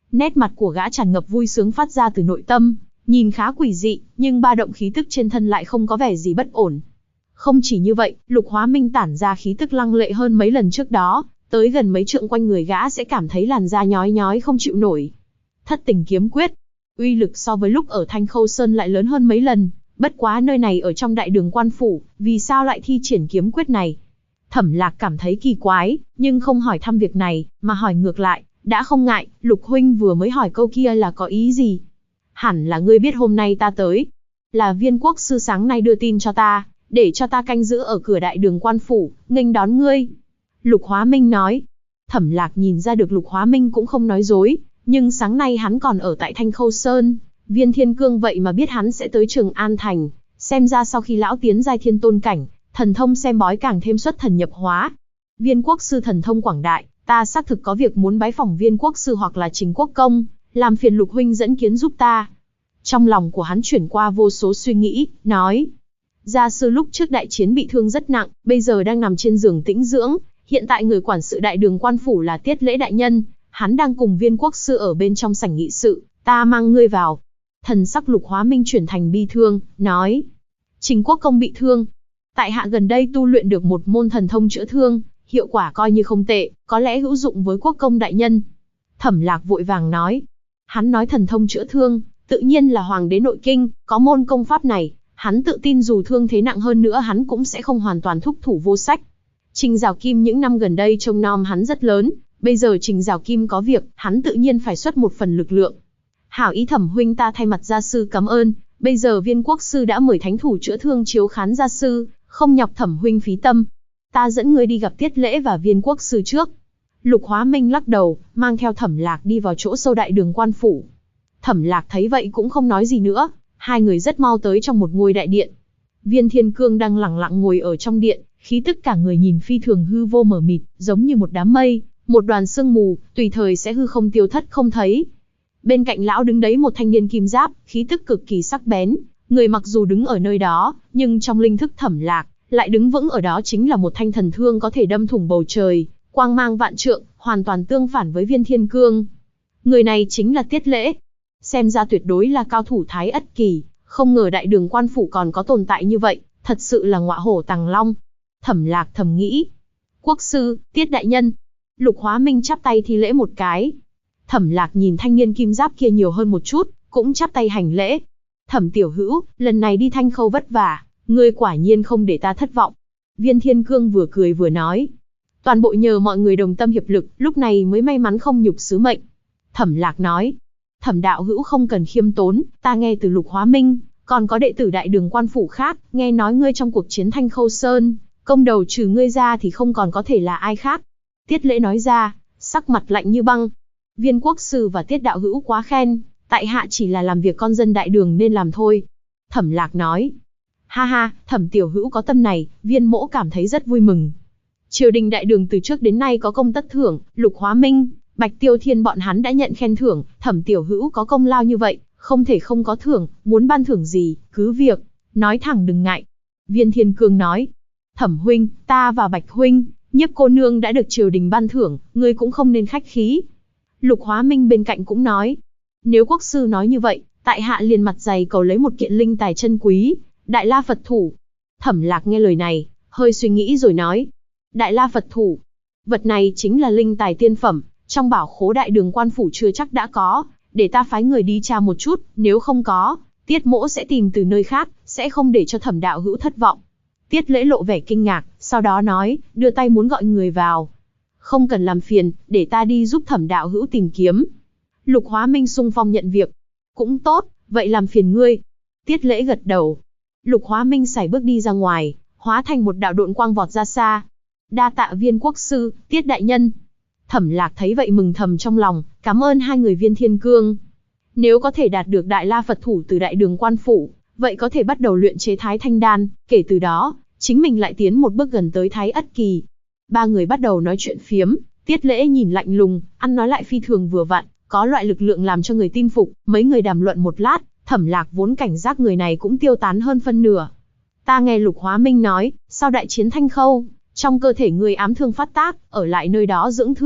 Nét mặt của gã tràn ngập vui sướng phát ra từ nội tâm, nhìn khá quỷ dị, nhưng ba động khí tức trên thân lại không có vẻ gì bất ổn. Không chỉ như vậy, Lục Hóa Minh tản ra khí tức lăng lệ hơn mấy lần trước đó, tới gần mấy trượng quanh người gã sẽ cảm thấy làn da nhói nhói không chịu nổi. Thất tình kiếm quyết, uy lực so với lúc ở Thanh Khâu Sơn lại lớn hơn mấy lần, bất quá nơi này ở trong đại đường quan phủ, vì sao lại thi triển kiếm quyết này? Thẩm Lạc cảm thấy kỳ quái, nhưng không hỏi thăm việc này, mà hỏi ngược lại, đã không ngại, Lục huynh vừa mới hỏi câu kia là có ý gì? Hẳn là ngươi biết hôm nay ta tới. Là Viên Quốc sư sáng nay đưa tin cho ta, để cho ta canh giữ ở cửa đại đường quan phủ, nghênh đón ngươi. Lục Hóa Minh nói. Thẩm Lạc nhìn ra được Lục Hóa Minh cũng không nói dối, nhưng sáng nay hắn còn ở tại Thanh Khâu Sơn, Viên Thiên Cương vậy mà biết hắn sẽ tới Trường An Thành, xem ra sau khi lão tiến giai thiên tôn cảnh, thần thông xem bói càng thêm xuất thần nhập hóa. Viên Quốc sư thần thông quảng đại, ta xác thực có việc muốn bái phỏng Viên Quốc sư hoặc là Trình Quốc công, làm phiền Lục huynh dẫn kiến giúp ta. Trong lòng của hắn chuyển qua vô số suy nghĩ, nói: gia sư lúc trước đại chiến bị thương rất nặng, bây giờ đang nằm trên giường tĩnh dưỡng, hiện tại người quản sự đại đường quan phủ là Tiết Lễ đại nhân, hắn đang cùng Viên Quốc sư ở bên trong sảnh nghị sự, ta mang ngươi vào. Thần sắc Lục Hóa Minh chuyển thành bi thương, nói: Trình Quốc công bị thương. Tại hạ gần đây tu luyện được một môn thần thông chữa thương, hiệu quả coi như không tệ, có lẽ hữu dụng với Quốc công đại nhân. Thẩm Lạc vội vàng nói. Hắn nói thần thông chữa thương, tự nhiên là hoàng đế nội kinh, có môn công pháp này, hắn tự tin dù thương thế nặng hơn nữa hắn cũng sẽ không hoàn toàn thúc thủ vô sách. Trình Giảo Kim những năm gần đây trông nom hắn rất lớn, bây giờ Trình Giảo Kim có việc, hắn tự nhiên phải xuất một phần lực lượng. Hảo ý Thẩm huynh, ta thay mặt gia sư cảm ơn, bây giờ Viên Quốc sư đã mời thánh thủ chữa thương chiếu khán gia sư, không nhọc Thẩm huynh phí tâm. Ta dẫn ngươi đi gặp Tiết Lễ và Viên Quốc sư trước. Lục Hóa Minh lắc đầu, mang theo Thẩm Lạc đi vào chỗ sâu đại đường quan phủ. Thẩm Lạc thấy vậy cũng không nói gì nữa, hai người rất mau tới trong một ngôi đại điện. Viên Thiên Cương đang lặng lặng ngồi ở trong điện, khí tức cả người nhìn phi thường hư vô mờ mịt, giống như một đám mây, một đoàn sương mù, tùy thời sẽ hư không tiêu thất không thấy. Bên cạnh lão đứng đấy một thanh niên kim giáp, khí tức cực kỳ sắc bén, người mặc dù đứng ở nơi đó, nhưng trong linh thức Thẩm Lạc, lại đứng vững ở đó chính là một thanh thần thương có thể đâm thủng bầu trời, quang mang vạn trượng, hoàn toàn tương phản với Viên Thiên Cương. Người này chính là Tiết Lễ. Xem ra tuyệt đối là cao thủ Thái Ất Kỳ, không ngờ đại đường quan phủ còn có tồn tại như vậy, thật sự là ngọa hổ tàng long. Thẩm Lạc thầm nghĩ. Quốc sư, Tiết đại nhân. Lục Hóa Minh chắp tay thi lễ một cái. Thẩm Lạc nhìn thanh niên kim giáp kia nhiều hơn một chút, cũng chắp tay hành lễ. Thẩm tiểu hữu, lần này đi Thanh Khâu vất vả, ngươi quả nhiên không để ta thất vọng. Viên Thiên Cương vừa cười vừa nói. Toàn bộ nhờ mọi người đồng tâm hiệp lực, lúc này mới may mắn không nhục sứ mệnh. Thẩm Lạc nói. Thẩm đạo hữu không cần khiêm tốn, ta nghe từ Lục Hóa Minh, còn có đệ tử đại đường quan phủ khác, nghe nói ngươi trong cuộc chiến Thanh Khâu Sơn, công đầu trừ ngươi ra thì không còn có thể là ai khác. Tiết Lễ nói ra, sắc mặt lạnh như băng. Viên Quốc sư và Tiết đạo hữu quá khen, tại hạ chỉ là làm việc con dân đại đường nên làm thôi. Thẩm Lạc nói. Ha ha, Thẩm tiểu hữu có tâm này, Viên mỗ cảm thấy rất vui mừng. Triều đình đại đường từ trước đến nay có công tất thưởng, Lục Hóa Minh, Bạch Tiêu Thiên bọn hắn đã nhận khen thưởng, Thẩm tiểu hữu có công lao như vậy, không thể không có thưởng, muốn ban thưởng gì, cứ việc, nói thẳng đừng ngại. Viên Thiên Cương nói. Thẩm huynh, ta và Bạch huynh, Nhiếp cô nương đã được triều đình ban thưởng, ngươi cũng không nên khách khí. Lục Hóa Minh bên cạnh cũng nói. Nếu quốc sư nói như vậy, tại hạ liền mặt dày cầu lấy một kiện linh tài chân quý, Đại La Phật thủ. Thẩm Lạc nghe lời này, hơi suy nghĩ rồi nói. Đại La Phật thủ. Vật này chính là linh tài tiên phẩm, trong bảo khố đại đường quan phủ chưa chắc đã có, để ta phái người đi tra một chút, nếu không có, Tiết mỗ sẽ tìm từ nơi khác, sẽ không để cho Thẩm đạo hữu thất vọng. Tiết Lễ lộ vẻ kinh ngạc, sau đó nói, đưa tay muốn gọi người vào. Không cần làm phiền, để ta đi giúp Thẩm đạo hữu tìm kiếm. Lục Hóa Minh xung phong nhận việc. Cũng tốt, vậy làm phiền ngươi. Tiết Lễ gật đầu. Lục Hóa Minh sải bước đi ra ngoài, hóa thành một đạo độn quang vọt ra xa. Đa tạ Viên quốc sư, Tiết đại nhân. Thẩm Lạc thấy vậy mừng thầm trong lòng, cảm ơn hai người Viên Thiên Cương. Nếu có thể đạt được Đại La Phật thủ từ đại đường quan phủ, vậy có thể bắt đầu luyện chế Thái Thanh Đan, kể từ đó, chính mình lại tiến một bước gần tới Thái Ất Kỳ. Ba người bắt đầu nói chuyện phiếm, Tiết Lễ nhìn lạnh lùng, ăn nói lại phi thường vừa vặn, có loại lực lượng làm cho người tin phục. Mấy người đàm luận một lát, Thẩm Lạc vốn cảnh giác người này cũng tiêu tán hơn phân nửa. Ta nghe Lục Hóa Minh nói, sau đại chiến Thanh Khâu, trong cơ thể người ám thương phát tác, ở lại nơi đó dưỡng thương,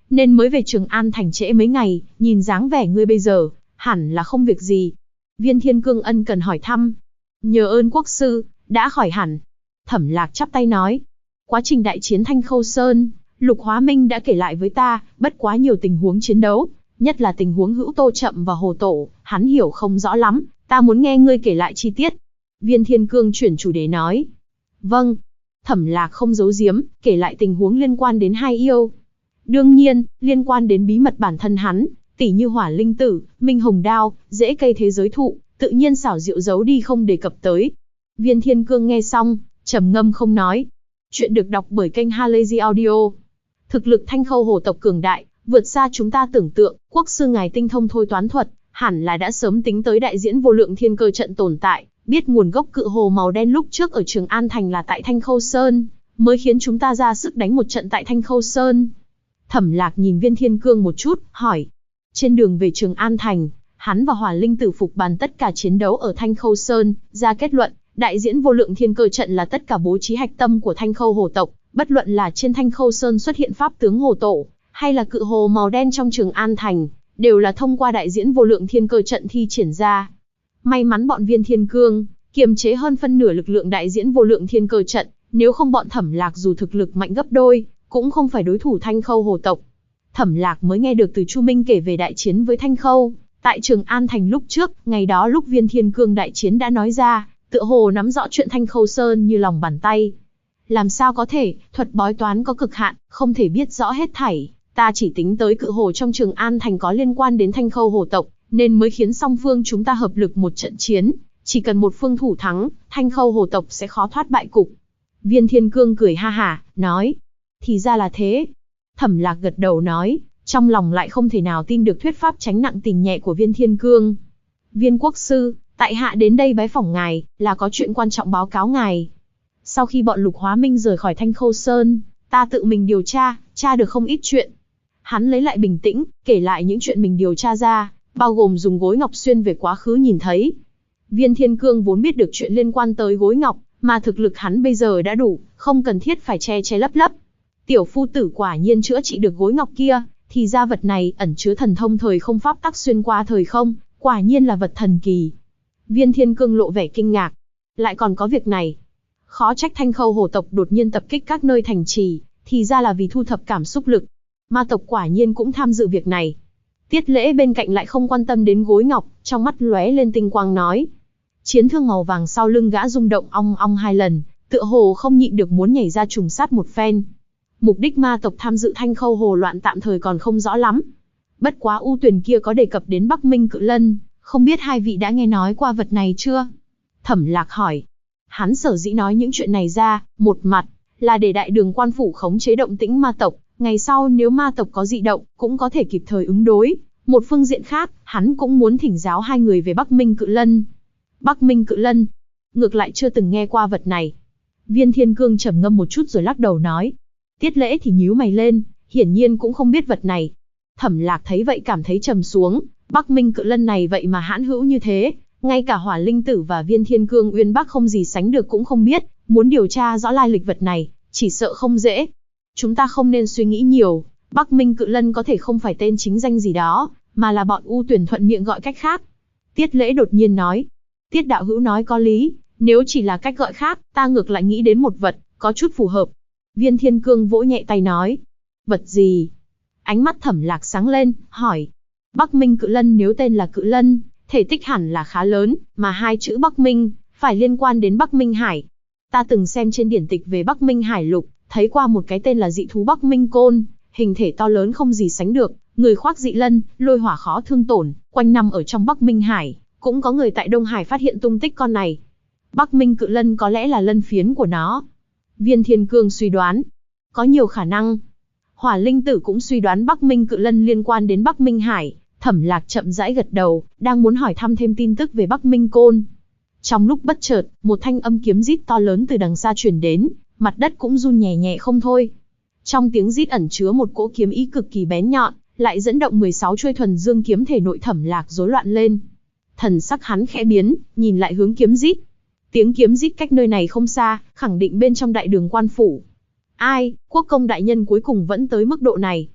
nên mới về Trường An thành trễ mấy ngày, nhìn dáng vẻ ngươi bây giờ, hẳn là không việc gì. Viên Thiên Cương ân cần hỏi thăm. Nhờ ơn quốc sư, đã khỏi hẳn. Thẩm Lạc chắp tay nói. Quá trình đại chiến Thanh Khâu Sơn, Lục Hóa Minh đã kể lại với ta, bất quá nhiều tình huống chiến đấu, nhất là tình huống Hữu Tô Chậm và Hồ Tổ, hắn hiểu không rõ lắm, ta muốn nghe ngươi kể lại chi tiết. Viên Thiên Cương chuyển chủ đề nói. Vâng. Thẩm Lạc không giấu giếm, kể lại tình huống liên quan đến hai yêu. Đương nhiên, liên quan đến bí mật bản thân hắn, tỉ như Hỏa Linh Tử, Minh Hồng Đao, rễ cây thế giới thụ, tự nhiên xảo diệu giấu đi không đề cập tới. Viên Thiên Cương nghe xong, trầm ngâm không nói. Chuyện được đọc bởi kênh Halazy Audio. Thực lực Thanh Khâu Hồ tộc cường đại, vượt xa chúng ta tưởng tượng, quốc sư ngài tinh thông thôi toán thuật, hẳn là đã sớm tính tới đại diễn vô lượng thiên cơ trận tồn tại, biết nguồn gốc cự hồ màu đen lúc trước ở Trường An thành là tại Thanh Khâu Sơn, mới khiến chúng ta ra sức đánh một trận tại Thanh Khâu Sơn. Thẩm Lạc nhìn Viên Thiên Cương một chút, hỏi. Trên đường về Trường An thành, hắn và Hỏa Linh Tử phục bàn tất cả chiến đấu ở Thanh Khâu Sơn, ra kết luận, đại diễn vô lượng thiên cơ trận là tất cả bố trí hạch tâm của Thanh Khâu Hồ tộc, bất luận là trên Thanh Khâu Sơn xuất hiện pháp tướng Hồ Tổ, hay là cự hồ màu đen trong Trường An thành, đều là thông qua đại diễn vô lượng thiên cơ trận thi triển ra. May mắn bọn Viên Thiên Cương kiềm chế hơn phân nửa lực lượng đại diễn vô lượng thiên cơ trận, nếu không bọn Thẩm Lạc dù thực lực mạnh gấp đôi, cũng không phải đối thủ Thanh Khâu Hồ tộc. Thẩm Lạc mới nghe được từ Chu Minh kể về đại chiến với Thanh Khâu, tại Trường An thành lúc trước, ngày đó lúc Viên Thiên Cương đại chiến đã nói ra, tựa hồ nắm rõ chuyện Thanh Khâu Sơn như lòng bàn tay. Làm sao có thể, thuật bói toán có cực hạn, không thể biết rõ hết thảy, ta chỉ tính tới cự hồ trong Trường An thành có liên quan đến Thanh Khâu Hồ tộc, nên mới khiến song phương chúng ta hợp lực một trận chiến, chỉ cần một phương thủ thắng, Thanh Khâu Hồ tộc sẽ khó thoát bại cục. Viên Thiên Cương cười ha hả, nói. Thì ra là thế. Thẩm Lạc gật đầu nói, trong lòng lại không thể nào tin được thuyết pháp tránh nặng tình nhẹ của Viên Thiên Cương. Viên quốc sư, tại hạ đến đây bái phỏng ngài, là có chuyện quan trọng báo cáo ngài. Sau khi bọn Lục Hóa Minh rời khỏi Thanh Khâu Sơn, ta tự mình điều tra được không ít chuyện. Hắn lấy lại bình tĩnh, kể lại những chuyện mình điều tra ra, bao gồm dùng gối ngọc xuyên về quá khứ nhìn thấy. Viên Thiên Cương vốn biết được chuyện liên quan tới gối ngọc, mà thực lực hắn bây giờ đã đủ, không cần thiết phải che lấp lấp. Tiểu phu tử quả nhiên chữa trị được gối ngọc kia, thì ra vật này ẩn chứa thần thông thời không pháp tắc xuyên qua thời không, quả nhiên là vật thần kỳ. Viên Thiên Cương lộ vẻ kinh ngạc. Lại còn có việc này. Khó trách Thanh Khâu Hồ tộc đột nhiên tập kích các nơi thành trì, thì ra là vì thu thập cảm xúc lực. Ma tộc quả nhiên cũng tham dự việc này. Tiết Lễ bên cạnh lại không quan tâm đến gối ngọc, trong mắt lóe lên tinh quang nói. Chiến thương màu vàng sau lưng gã rung động ong ong 2 lần, tựa hồ không nhịn được muốn nhảy ra trùng sát một phen. Mục đích ma tộc tham dự Thanh Khâu Hồ loạn tạm thời còn không rõ lắm. Bất quá U Tuyền kia có đề cập đến Bắc Minh Cự Lân, không biết hai vị đã nghe nói qua vật này chưa? Thẩm Lạc hỏi. Hắn sở dĩ nói những chuyện này ra, một mặt là để Đại Đường quan phủ khống chế động tĩnh ma tộc, ngày sau nếu ma tộc có dị động, cũng có thể kịp thời ứng đối. Một phương diện khác, hắn cũng muốn thỉnh giáo hai người về Bắc Minh Cự Lân. Bắc Minh Cự Lân, ngược lại chưa từng nghe qua vật này. Viên Thiên Cương trầm ngâm một chút rồi lắc đầu nói. Tiết Lễ thì nhíu mày lên, hiển nhiên cũng không biết vật này. Thẩm Lạc thấy vậy cảm thấy trầm xuống, Bắc Minh Cự Lân này vậy mà hãn hữu như thế, ngay cả Hỏa Linh Tử và Viên Thiên Cương Uyên Bắc không gì sánh được cũng không biết, muốn điều tra rõ lai lịch vật này, chỉ sợ không dễ. Chúng ta không nên suy nghĩ nhiều, Bắc Minh Cự Lân có thể không phải tên chính danh gì đó, mà là bọn U Tuyền thuận miệng gọi cách khác. Tiết Lễ đột nhiên nói. Tiết đạo hữu nói có lý, nếu chỉ là cách gọi khác, ta ngược lại nghĩ đến một vật, có chút phù hợp. Viên Thiên Cương vỗ nhẹ tay nói. Vật gì? Ánh mắt Thẩm Lạc sáng lên, hỏi. Bắc Minh Cự Lân nếu tên là Cự Lân, thể tích hẳn là khá lớn, mà hai chữ Bắc Minh, phải liên quan đến Bắc Minh Hải. Ta từng xem trên điển tịch về Bắc Minh Hải Lục, thấy qua một cái tên là dị thú Bắc Minh Côn, hình thể to lớn không gì sánh được, người khoác dị lân, lôi hỏa khó thương tổn, quanh năm ở trong Bắc Minh Hải, cũng có người tại Đông Hải phát hiện tung tích con này. Bắc Minh Cự Lân có lẽ là lân phiến của nó. Viên Thiên Cương suy đoán. Có nhiều khả năng. Hỏa Linh Tử cũng suy đoán Bắc Minh Cự Lân liên quan đến Bắc Minh Hải. Thẩm Lạc chậm rãi gật đầu, đang muốn hỏi thăm thêm tin tức về Bắc Minh Côn. Trong lúc bất chợt, một thanh âm kiếm rít to lớn từ đằng xa truyền đến, mặt đất cũng run nhẹ nhẹ không thôi. Trong tiếng rít ẩn chứa một cỗ kiếm ý cực kỳ bén nhọn, lại dẫn động 16 chuôi thuần dương kiếm thể nội Thẩm Lạc rối loạn lên. Thần sắc hắn khẽ biến, nhìn lại hướng kiếm rít. Tiếng kiếm rít cách nơi này không xa, khẳng định bên trong Đại Đường quan phủ. Ai, quốc công đại nhân cuối cùng vẫn tới mức độ này.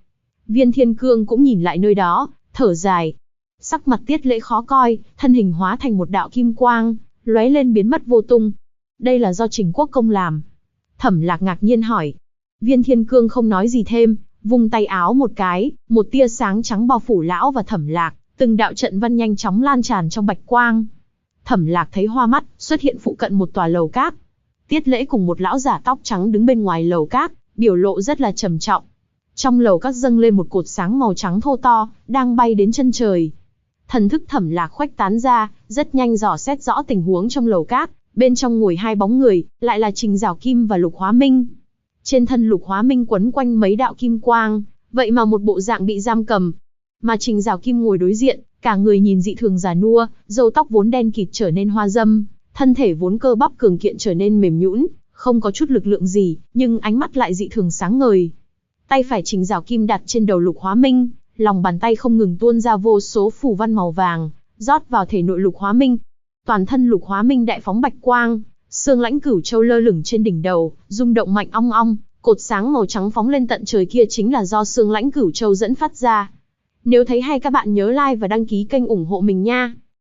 Viên Thiên Cương cũng nhìn lại nơi đó, thở dài. Sắc mặt Tiết Lễ khó coi, thân hình hóa thành một đạo kim quang, lóe lên biến mất vô tung. Đây là do Trình Quốc Công làm. Thẩm Lạc ngạc nhiên hỏi. Viên Thiên Cương không nói gì thêm, vung tay áo một cái, một tia sáng trắng bao phủ lão và Thẩm Lạc, từng đạo trận văn nhanh chóng lan tràn trong bạch quang. Thẩm Lạc thấy hoa mắt, xuất hiện phụ cận một tòa lầu cát. Tiết Lễ cùng một lão giả tóc trắng đứng bên ngoài lầu cát, biểu lộ rất là trầm trọng. Trong lầu cát dâng lên một cột sáng màu trắng thô to, đang bay đến chân trời. Thần thức Thẩm Lạc khuếch tán ra, rất nhanh dò xét rõ tình huống trong lầu cát. Bên trong ngồi hai bóng người, lại là Trình Giảo Kim và Lục Hóa Minh. Trên thân Lục Hóa Minh quấn quanh mấy đạo kim quang, vậy mà một bộ dạng bị giam cầm. Mà Trình Giảo Kim ngồi đối diện, cả người nhìn dị thường già nua, râu tóc vốn đen kịt trở nên hoa râm, thân thể vốn cơ bắp cường kiện trở nên mềm nhũn, không có chút lực lượng gì, nhưng ánh mắt lại dị thường sáng ngời. Tay phải Trình Giảo Kim đặt trên đầu Lục Hóa Minh, lòng bàn tay không ngừng tuôn ra vô số phù văn màu vàng, rót vào thể nội Lục Hóa Minh. Toàn thân Lục Hóa Minh đại phóng bạch quang, Xương Lãnh Cửu Châu lơ lửng trên đỉnh đầu, rung động mạnh ong ong, cột sáng màu trắng phóng lên tận trời kia chính là do Xương Lãnh Cửu Châu dẫn phát ra. Nếu thấy hay các bạn nhớ like và đăng ký kênh ủng hộ mình nha.